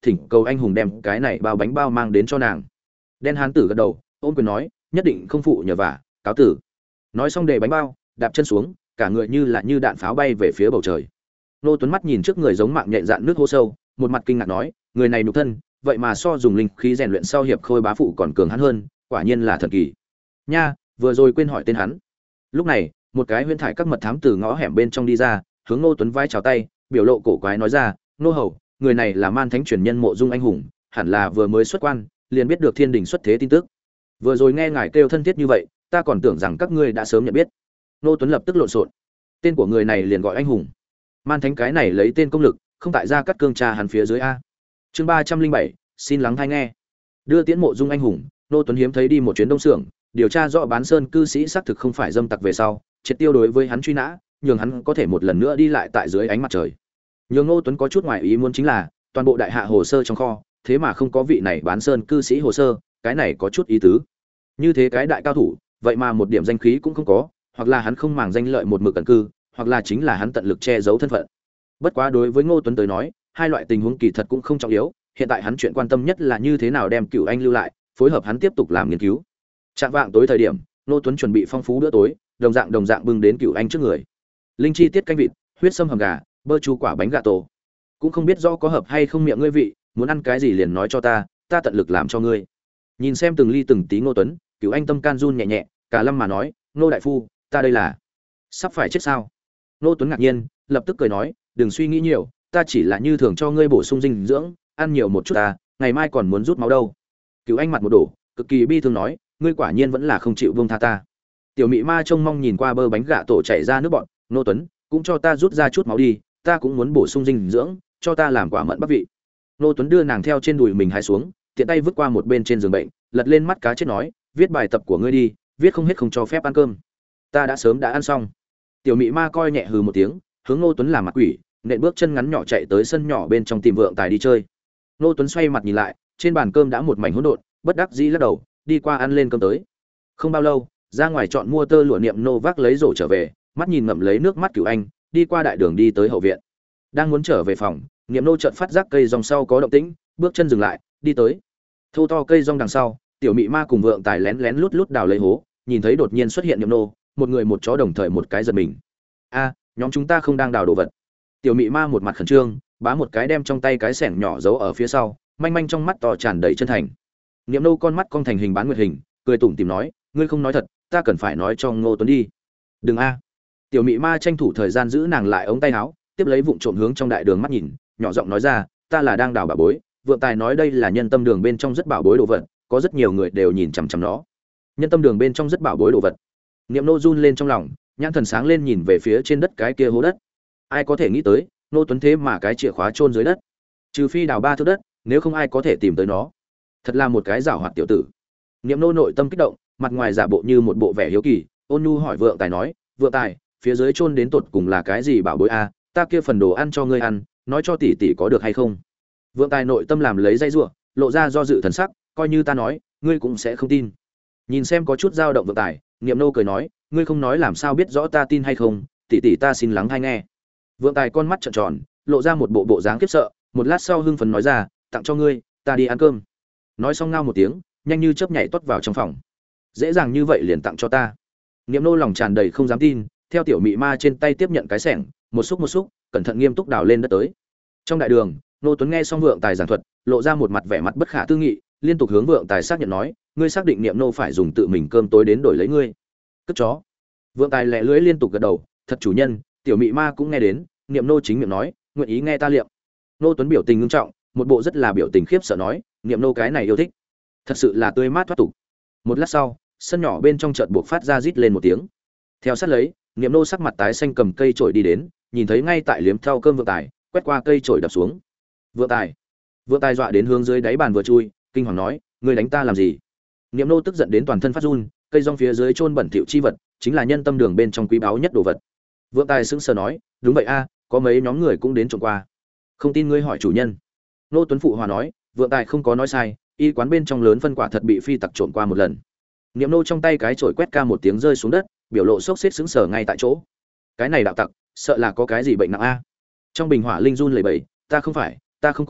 Speaker 1: thỉnh cầu anh hùng đem cái này bao bánh bao mang đến cho nàng. Đen hán tử gật đầu, ôm quyền nói, nhất định không phụ nhờ vả, cáo tử. Nói xong để bánh bao, đạp chân xuống, cả người như là như đạn pháo bay về phía bầu trời. Nô Tuấn mắt nhìn trước người giống mạng nhện dạn nước hô sâu, một mặt kinh ngạc nói, người này nhục thân, vậy mà so dùng linh khí rèn luyện sau hiệp khôi bá phụ còn cường hắn hơn, quả nhiên là thần kỳ. Nha, vừa rồi quên hỏi tên hắn. Lúc này, một cái huyễn thải các mật thám từ ngõ hẻm bên trong đi ra, hướng Nô Tuấn vai chào tay, biểu lộ cổ quái nói ra, nô hầu, người này là Man Thánh truyền nhân Mộ Dung anh hùng, hẳn là vừa mới xuất quan, liền biết được thiên đình xuất thế tin tức. Vừa rồi nghe ngài kêu thân thiết như vậy, ta còn tưởng rằng các ngươi đã sớm nhận biết. Nô Tuấn lập tức lộn xộn. Tên của người này liền gọi anh hùng. Man Thánh cái này lấy tên công lực, không tại ra cắt cương tra hắn phía dưới a. Chương ba trăm linh bảy, xin lắng tai nghe. Đưa tiễn Mộ Dung anh hùng, Nô Tuấn hiếm thấy đi một chuyến Đông Xưởng, điều tra rõ Bán Sơn cư sĩ xác thực không phải dâm tặc về sau, triệt tiêu đối với hắn truy nã, nhường hắn có thể một lần nữa đi lại tại dưới ánh mặt trời. Nhường Nô Tuấn có chút ngoài ý muốn chính là, toàn bộ đại hạ hồ sơ trong kho, thế mà không có vị này Bán Sơn cư sĩ hồ sơ, cái này có chút ý tứ. Như thế cái đại cao thủ, vậy mà một điểm danh khí cũng không có, hoặc là hắn không màng danh lợi một mực cẩn cư, hoặc là chính là hắn tận lực che giấu thân phận. Bất quá đối với Ngô Tuấn tới nói, hai loại tình huống kỳ thật cũng không trọng yếu, hiện tại hắn chuyện quan tâm nhất là như thế nào đem Cửu Anh lưu lại, phối hợp hắn tiếp tục làm nghiên cứu. Trạng vạng tối thời điểm, Ngô Tuấn chuẩn bị phong phú bữa tối, đồng dạng đồng dạng bưng đến Cửu Anh trước người. Linh chi tiết canh vịt, huyết sâm hầm gà, bơ chu quả bánh gà tổ. Cũng không biết do có hợp hay không miệng ngươi vị, muốn ăn cái gì liền nói cho ta, ta tận lực làm cho ngươi. Nhìn xem từng ly từng tí Ngô Tuấn, Cửu Anh tâm can run nhẹ nhẹ, cả lâm mà nói, Ngô đại phu, ta đây là sắp phải chết sao? Ngô Tuấn ngạc nhiên, lập tức cười nói, đừng suy nghĩ nhiều, ta chỉ là như thường cho ngươi bổ sung dinh dưỡng, ăn nhiều một chút ta, ngày mai còn muốn rút máu đâu. Cửu Anh mặt một đổ, cực kỳ bi thương nói, ngươi quả nhiên vẫn là không chịu buông tha ta. Tiểu Mị Ma trông mong nhìn qua bơ bánh gạ tổ chảy ra nước bọt, Ngô Tuấn, cũng cho ta rút ra chút máu đi, ta cũng muốn bổ sung dinh dưỡng, cho ta làm quả mận bắc vị. Ngô Tuấn đưa nàng theo trên đùi mình hai xuống, tiện tay vứt qua một bên trên giường bệnh, lật lên mắt cá chết nói, viết bài tập của ngươi đi, viết không hết không cho phép ăn cơm. Ta đã sớm đã ăn xong. Tiểu Mị Ma coi nhẹ hừ một tiếng, hướng Ngô Tuấn làm mặt quỷ, nện bước chân ngắn nhỏ chạy tới sân nhỏ bên trong tìm Vượng Tài đi chơi. Ngô Tuấn xoay mặt nhìn lại, trên bàn cơm đã một mảnh hỗn độn, bất đắc dĩ lắc đầu, đi qua ăn lên cơm tới. Không bao lâu, ra ngoài chọn mua tơ lụa Niệm Nô vác lấy rổ trở về, mắt nhìn ngậm lấy nước mắt Cửu Anh, đi qua đại đường đi tới hậu viện. Đang muốn trở về phòng, Niệm Nô chợt phát giác cây rong sau có động tĩnh, bước chân dừng lại, đi tới. Thô to cây rong đằng sau, Tiểu Mị Ma cùng Vượng Tài lén lén lút lút đào lấy hố, nhìn thấy đột nhiên xuất hiện Niệm Nô, một người một chó đồng thời một cái giật mình. A, nhóm chúng ta không đang đào đồ vật. Tiểu Mị Ma một mặt khẩn trương, bá một cái đem trong tay cái xẻng nhỏ giấu ở phía sau, manh manh trong mắt to tràn đầy chân thành. Niệm Nô con mắt cong thành hình bán nguyệt hình, cười tủm tỉm nói, ngươi không nói thật, ta cần phải nói cho Ngô Tuấn đi. Đừng a. Tiểu Mị Ma tranh thủ thời gian giữ nàng lại ống tay áo, tiếp lấy vụng trộm hướng trong đại đường mắt nhìn, nhỏ giọng nói ra, ta là đang đào bảo bối, Vượng Tài nói đây là nhân tâm đường bên trong rất bảo bối đồ vật, có rất nhiều người đều nhìn chằm chằm nó. Nhân tâm đường bên trong rất bảo bối đồ vật. Niệm Nô run lên trong lòng, nhãn thần sáng lên nhìn về phía trên đất cái kia hố đất. Ai có thể nghĩ tới, Ngô Tuấn thế mà cái chìa khóa chôn dưới đất. Trừ phi đào ba thước đất, nếu không ai có thể tìm tới nó. Thật là một cái giảo hoạt tiểu tử. Niệm Nô nội tâm kích động, mặt ngoài giả bộ như một bộ vẻ hiếu kỳ, ôn nhu hỏi Vượng Tài nói, Vượng Tài, phía dưới chôn đến tột cùng là cái gì bảo bối a? Ta kia phần đồ ăn cho ngươi ăn, nói cho tỷ tỷ có được hay không? Vượng Tài nội tâm làm lấy dây rủa, lộ ra do dự thần sắc, coi như ta nói, ngươi cũng sẽ không tin. Nhìn xem có chút dao động Vượng Tài, Niệm Nô cười nói, ngươi không nói làm sao biết rõ ta tin hay không, tỷ tỷ ta xin lắng hay nghe. Vượng Tài con mắt trợn tròn, lộ ra một bộ bộ dáng khiếp sợ, một lát sau hưng phấn nói ra, tặng cho ngươi, ta đi ăn cơm. Nói xong ngao một tiếng, nhanh như chớp nhảy tuốt vào trong phòng. Dễ dàng như vậy liền tặng cho ta. Niệm Nô lòng tràn đầy không dám tin, theo Tiểu Mị Ma trên tay tiếp nhận cái xẻng, một xúc một xúc, cẩn thận nghiêm túc đào lên đất tới. Trong đại đường, Nô Tuấn nghe xong Vượng Tài giảng thuật, lộ ra một mặt vẻ mặt bất khả tư nghị, liên tục hướng Vượng Tài xác nhận nói, ngươi xác định Niệm Nô phải dùng tự mình cơm tối đến đổi lấy ngươi. Cất chó. Vượng Tài lẹ lưỡi liên tục gật đầu, thật chủ nhân, Tiểu Mị Ma cũng nghe đến, Niệm Nô chính miệng nói, nguyện ý nghe ta liệm. Nô Tuấn biểu tình nghiêm trọng, một bộ rất là biểu tình khiếp sợ nói, Niệm Nô cái này yêu thích, thật sự là tươi mát thoát tục. Một lát sau, sân nhỏ bên trong chợt buộc phát ra rít lên một tiếng. Theo sát lấy, Niệm Nô sắc mặt tái xanh cầm cây chổi đi đến, nhìn thấy ngay tại liếm thau cơm Vượng Tài, quét qua cây chổi đập xuống. Vượng Tài, Vượng Tài dọa đến hướng dưới đáy bàn vừa chui, kinh hoàng nói, ngươi đánh ta làm gì? Niệm Nô tức giận đến toàn thân phát run, cây rong phía dưới chôn bẩn thỉu chi vật, chính là nhân tâm đường bên trong quý báu nhất đồ vật. Vượng Tài sững sờ nói, đúng vậy a, có mấy nhóm người cũng đến trộm qua. Không tin ngươi hỏi chủ nhân. Nô Tuấn phụ hòa nói, Vượng Tài không có nói sai, y quán bên trong lớn phân quả thật bị phi tặc trộm qua một lần. Niệm Nô trong tay cái chổi quét ca một tiếng rơi xuống đất, biểu lộ sốc xếp sững sờ ngay tại chỗ. Cái này đạo tặc, sợ là có cái gì bệnh nặng a. Trong bình hỏa linh run lẩy bẩy, ta không phải, ta không có,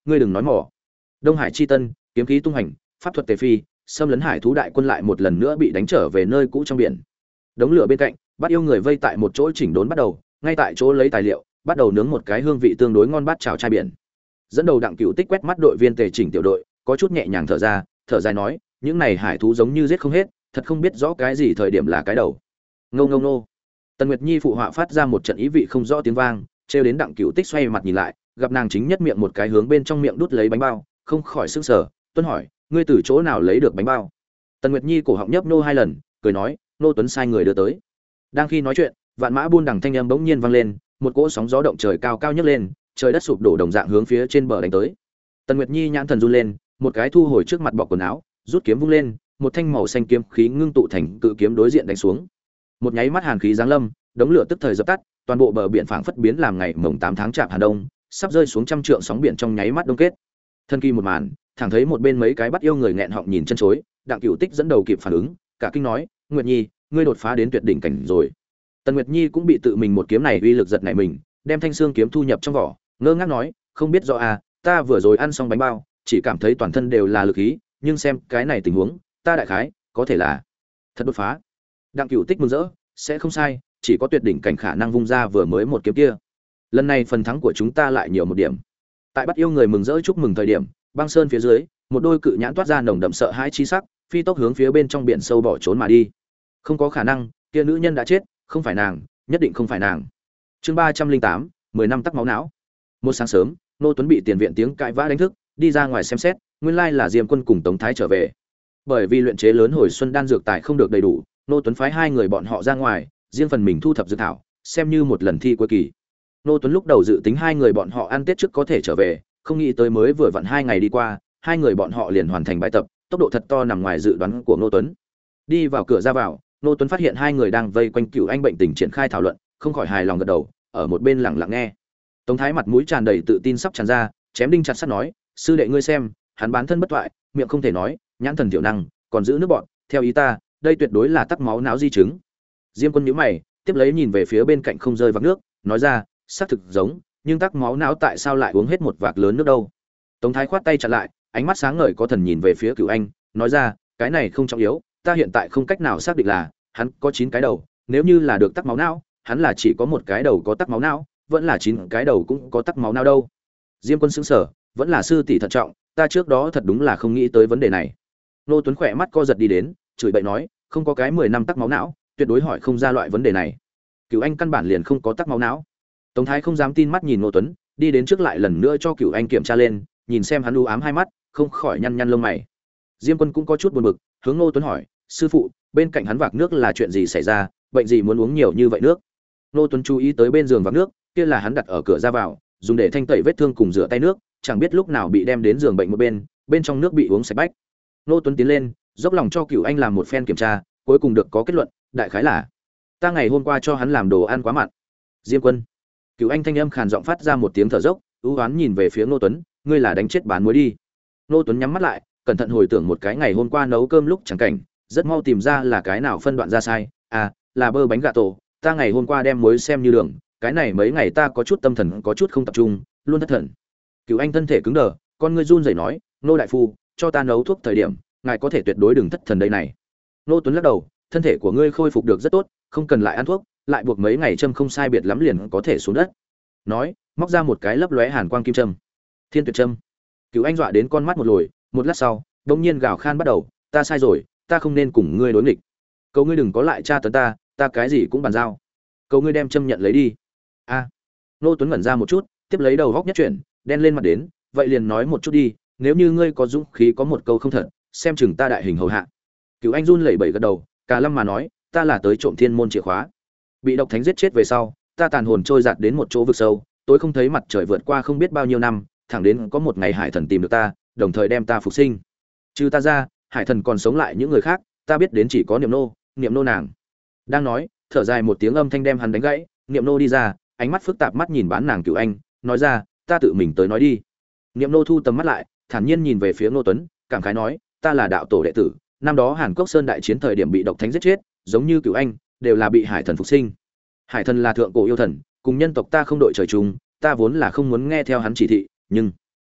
Speaker 1: ngươi đừng nói mỏ. Đông Hải chi tân, kiếm khí tung hành, pháp thuật tề phi, xâm lấn hải thú đại quân lại một lần nữa bị đánh trở về nơi cũ trong biển. Đống lửa bên cạnh, bắt yêu người vây tại một chỗ chỉnh đốn bắt đầu, ngay tại chỗ lấy tài liệu, bắt đầu nướng một cái hương vị tương đối ngon bát chảo trai biển. Dẫn đầu Đặng Cửu Tích quét mắt đội viên tề chỉnh tiểu đội, có chút nhẹ nhàng thở ra, thở dài nói, những này hải thú giống như giết không hết, thật không biết rõ cái gì thời điểm là cái đầu. Ngô ngô nô. Tần Nguyệt Nhi phụ họa phát ra một trận ý vị không rõ tiếng vang, trêu đến Đặng Cửu Tích xoay mặt nhìn lại, gặp nàng chính nhất miệng một cái hướng bên trong miệng đút lấy bánh bao, không khỏi sửng sở, tuân hỏi, ngươi từ chỗ nào lấy được bánh bao? Tần Nguyệt Nhi cổ họng nhấp nô hai lần, cười nói, nô Tuấn sai người đưa tới. Đang khi nói chuyện, vạn mã buôn đằng thanh âm bỗng nhiên vang lên, một cỗ sóng gió động trời cao cao nhấc lên, trời đất sụp đổ đồng dạng hướng phía trên bờ đánh tới. Tần Nguyệt Nhi nhãn thần run lên, một cái thu hồi trước mặt bọc quần áo, rút kiếm vung lên, một thanh màu xanh kiếm khí ngưng tụ thành cự kiếm đối diện đánh xuống. Một nháy mắt hàn khí giáng lâm, đống lửa tức thời dập tắt, toàn bộ bờ biển phảng phất biến làm ngày mồng tám tháng chạp Hà Đông, sắp rơi xuống trăm trượng sóng biển trong nháy mắt đông kết. Thân kỳ một màn, thẳng thấy một bên mấy cái bắt yêu người nghẹn họng nhìn chân chối, Đặng Cửu Tích dẫn đầu kịp phản ứng, cả kinh nói, Nguyệt Nhi, ngươi đột phá đến tuyệt đỉnh cảnh rồi. Tần Nguyệt Nhi cũng bị tự mình một kiếm này uy lực giật nảy mình, đem thanh xương kiếm thu nhập trong vỏ, ngơ ngác nói, không biết rõ à, ta vừa rồi ăn xong bánh bao, chỉ cảm thấy toàn thân đều là lực khí, nhưng xem cái này tình huống, ta đại khái có thể là thật đột phá. Đặng Cửu Tích mừng rỡ, sẽ không sai, chỉ có tuyệt đỉnh cảnh khả năng vung ra vừa mới một kiếm kia. Lần này phần thắng của chúng ta lại nhiều một điểm. Tại bắt yêu người mừng rỡ chúc mừng thời điểm, băng sơn phía dưới, một đôi cự nhãn toát ra nồng đậm sợ hãi chi sắc, phi tốc hướng phía bên trong biển sâu bỏ trốn mà đi. Không có khả năng, kia nữ nhân đã chết, không phải nàng, nhất định không phải nàng. Chương ba trăm linh tám, mười năm tắc máu não. Một sáng sớm, Nô Tuấn bị tiền viện tiếng cãi vã đánh thức, đi ra ngoài xem xét, nguyên lai là Diêm Quân cùng Tống Thái trở về. Bởi vì luyện chế lớn hồi xuân đan dược tài không được đầy đủ, Nô Tuấn phái hai người bọn họ ra ngoài, riêng phần mình thu thập dược thảo, xem như một lần thi cuối kỳ. Nô Tuấn lúc đầu dự tính hai người bọn họ ăn Tết trước có thể trở về, không nghĩ tới mới vừa vặn hai ngày đi qua, hai người bọn họ liền hoàn thành bài tập, tốc độ thật to nằm ngoài dự đoán của Nô Tuấn. Đi vào cửa ra vào, Nô Tuấn phát hiện hai người đang vây quanh Cửu Anh bệnh tình triển khai thảo luận, không khỏi hài lòng gật đầu, ở một bên lặng lặng nghe. Tống Thái mặt mũi tràn đầy tự tin sắp tràn ra, chém đinh chặt sắt nói, sư đệ ngươi xem, hắn bán thân bất toại, miệng không thể nói, nhãn thần tiểu năng, còn giữ nước bọn, theo ý ta, đây tuyệt đối là tắc máu não di chứng. Diêm Quân nhíu mày, tiếp lấy nhìn về phía bên cạnh không rơi vạc nước, nói ra, xác thực giống, nhưng tắc máu não tại sao lại uống hết một vạc lớn nước đâu? Tống Thái khoát tay chặn lại, ánh mắt sáng ngời có thần nhìn về phía Cửu Anh, nói ra, cái này không trọng yếu, ta hiện tại không cách nào xác định là hắn có chín cái đầu, nếu như là được tắc máu não, hắn là chỉ có một cái đầu có tắc máu não, vẫn là chín cái đầu cũng có tắc máu não đâu. Diêm Quân sững sờ, vẫn là sư tỷ thận trọng, ta trước đó thật đúng là không nghĩ tới vấn đề này. Nô Tuấn khỏe mắt co giật đi đến, chửi bậy nói, không có cái mười năm tắc máu não, tuyệt đối hỏi không ra loại vấn đề này. Cửu Anh căn bản liền không có tắc máu não. Tống Thái không dám tin mắt nhìn Nô Tuấn, đi đến trước lại lần nữa cho Cửu Anh kiểm tra lên, nhìn xem hắn u ám hai mắt, không khỏi nhăn nhăn lông mày. Diêm Quân cũng có chút buồn bực, hướng Nô Tuấn hỏi, sư phụ, bên cạnh hắn vạc nước là chuyện gì xảy ra, bệnh gì muốn uống nhiều như vậy nước? Nô Tuấn chú ý tới bên giường vạc nước, kia là hắn đặt ở cửa ra vào, dùng để thanh tẩy vết thương cùng rửa tay nước, chẳng biết lúc nào bị đem đến giường bệnh một bên, bên trong nước bị uống sạch bách. Nô Tuấn tiến lên, dốc lòng cho Cửu Anh làm một phen kiểm tra, cuối cùng được có kết luận, đại khái là ta ngày hôm qua cho hắn làm đồ ăn quá mặn. Diêm Quân. Cửu Anh thanh âm khàn giọng phát ra một tiếng thở dốc, ưu oán nhìn về phía Nô Tuấn, ngươi là đánh chết bán muối đi. Nô Tuấn nhắm mắt lại, cẩn thận hồi tưởng một cái ngày hôm qua nấu cơm lúc chẳng cảnh, rất mau tìm ra là cái nào phân đoạn ra sai, à, là bơ bánh gà tổ, ta ngày hôm qua đem muối xem như đường, cái này mấy ngày ta có chút tâm thần có chút không tập trung, luôn thất thần. Cửu Anh thân thể cứng đờ, con ngươi run rẩy nói, nô đại phu, cho ta nấu thuốc thời điểm, ngài có thể tuyệt đối đừng thất thần đây này. Nô Tuấn lắc đầu, thân thể của ngươi khôi phục được rất tốt, không cần lại ăn thuốc, lại buộc mấy ngày châm không sai biệt lắm liền có thể xuống đất. Nói, móc ra một cái lấp lóe hàn quang kim châm. Thiên tuyệt châm. Cửu Anh dọa đến con mắt một lồi, một lát sau, đột nhiên gào khan bắt đầu, ta sai rồi, ta không nên cùng ngươi đối nghịch. Cầu ngươi đừng có lại tra tấn ta, ta cái gì cũng bàn giao. Cầu ngươi đem châm nhận lấy đi. A. Nô Tuấn ngẩn ra một chút, tiếp lấy đầu góc nhất chuyển, đen lên mặt đến, vậy liền nói một chút đi, nếu như ngươi có dũng khí có một câu không thật, xem chừng ta đại hình hầu hạ. Cửu Anh run lẩy bẩy gật đầu, Cà Lâm mà nói, ta là tới trộm thiên môn chìa khóa. Bị độc thánh giết chết về sau, ta tàn hồn trôi giạt đến một chỗ vực sâu, tối không thấy mặt trời vượt qua không biết bao nhiêu năm, thẳng đến có một ngày hải thần tìm được ta, đồng thời đem ta phục sinh. Trừ ta ra, hải thần còn sống lại những người khác, ta biết đến chỉ có Niệm Nô, Niệm Nô nàng. Đang nói, thở dài một tiếng âm thanh đem hắn đánh gãy, Niệm Nô đi ra, ánh mắt phức tạp mắt nhìn bán nàng Cửu Anh, nói ra, ta tự mình tới nói đi. Niệm Nô thu tầm mắt lại, thản nhiên nhìn về phía Ngô Tuấn, cảm khái nói, ta là đạo tổ đệ tử, năm đó Hàn Quốc Sơn đại chiến thời điểm bị độc thánh giết chết, giống như Cửu Anh, đều là bị hải thần phục sinh. Hải thần là thượng cổ yêu thần, cùng nhân tộc ta không đội trời chung, ta vốn là không muốn nghe theo hắn chỉ thị, nhưng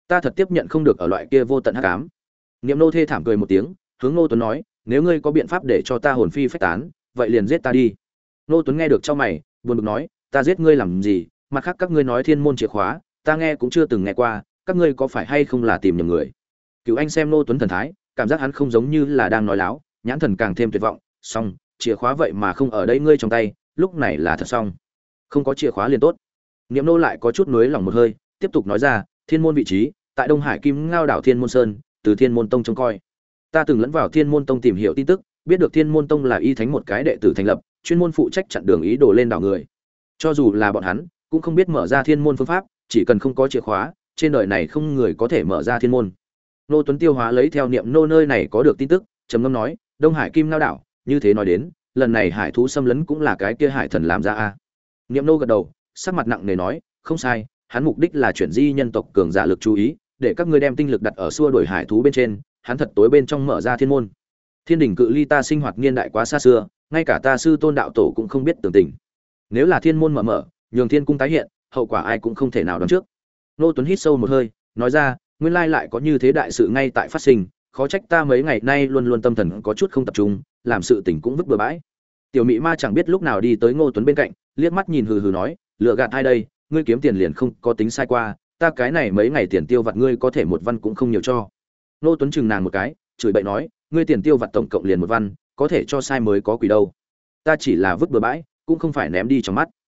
Speaker 1: ta thật tiếp nhận không được ở loại kia vô tận hắc ám. Niệm nô thê thảm cười một tiếng, hướng Ngô Tuấn nói, nếu ngươi có biện pháp để cho ta hồn phi phách tán, vậy liền giết ta đi. Ngô Tuấn nghe được trong mày, buồn bực nói, ta giết ngươi làm gì? Mặt khác các ngươi nói thiên môn chìa khóa, ta nghe cũng chưa từng nghe qua, các ngươi có phải hay không là tìm nhầm người? Cửu Anh xem Ngô Tuấn thần thái, cảm giác hắn không giống như là đang nói láo, nhãn thần càng thêm tuyệt vọng, xong, chìa khóa vậy mà không ở đây ngươi trong tay, lúc này là thật xong. Không có chìa khóa liền tốt. Niệm nô lại có chút nuối lòng một hơi, tiếp tục nói ra, thiên môn vị trí tại Đông Hải Kim Ngao đảo Thiên Môn Sơn, từ Thiên Môn Tông trông coi. Ta từng lẫn vào Thiên Môn Tông tìm hiểu tin tức, biết được Thiên Môn Tông là y thánh một cái đệ tử thành lập, chuyên môn phụ trách chặn đường ý đồ lên đảo người. Cho dù là bọn hắn, cũng không biết mở ra thiên môn phương pháp, chỉ cần không có chìa khóa, trên đời này không người có thể mở ra thiên môn. Nô Tuấn tiêu hóa lấy theo niệm nô nơi này có được tin tức, trầm ngâm nói, Đông Hải Kim Ngao đảo, như thế nói đến, lần này hải thú xâm lấn cũng là cái kia hải thần làm ra a. Niệm nô gật đầu, sắc mặt nặng nề nói, không sai, hắn mục đích là chuyển di nhân tộc cường giả lực chú ý, để các ngươi đem tinh lực đặt ở xua đuổi hải thú bên trên, hắn thật tối bên trong mở ra thiên môn. Thiên đỉnh cự ly ta sinh hoạt niên đại quá xa xưa, ngay cả ta sư tôn đạo tổ cũng không biết tường tình. Nếu là thiên môn mở mở, nhường thiên cung tái hiện, hậu quả ai cũng không thể nào đoán trước. Nô Tuấn hít sâu một hơi, nói ra, nguyên lai lại có như thế đại sự ngay tại phát sinh, khó trách ta mấy ngày nay luôn luôn tâm thần có chút không tập trung, làm sự tình cũng vứt bừa bãi. Tiểu Mị Ma chẳng biết lúc nào đi tới Ngô Tuấn bên cạnh, liếc mắt nhìn hừ hừ nói, lựa gạt ai đây, ngươi kiếm tiền liền không có tính sai qua, ta cái này mấy ngày tiền tiêu vặt ngươi có thể một văn cũng không nhiều cho. Ngô Tuấn chừng nàng một cái, chửi bậy nói, ngươi tiền tiêu vặt tổng cộng liền một văn, có thể cho sai mới có quỷ đâu. Ta chỉ là vứt bừa bãi, cũng không phải ném đi trong mắt.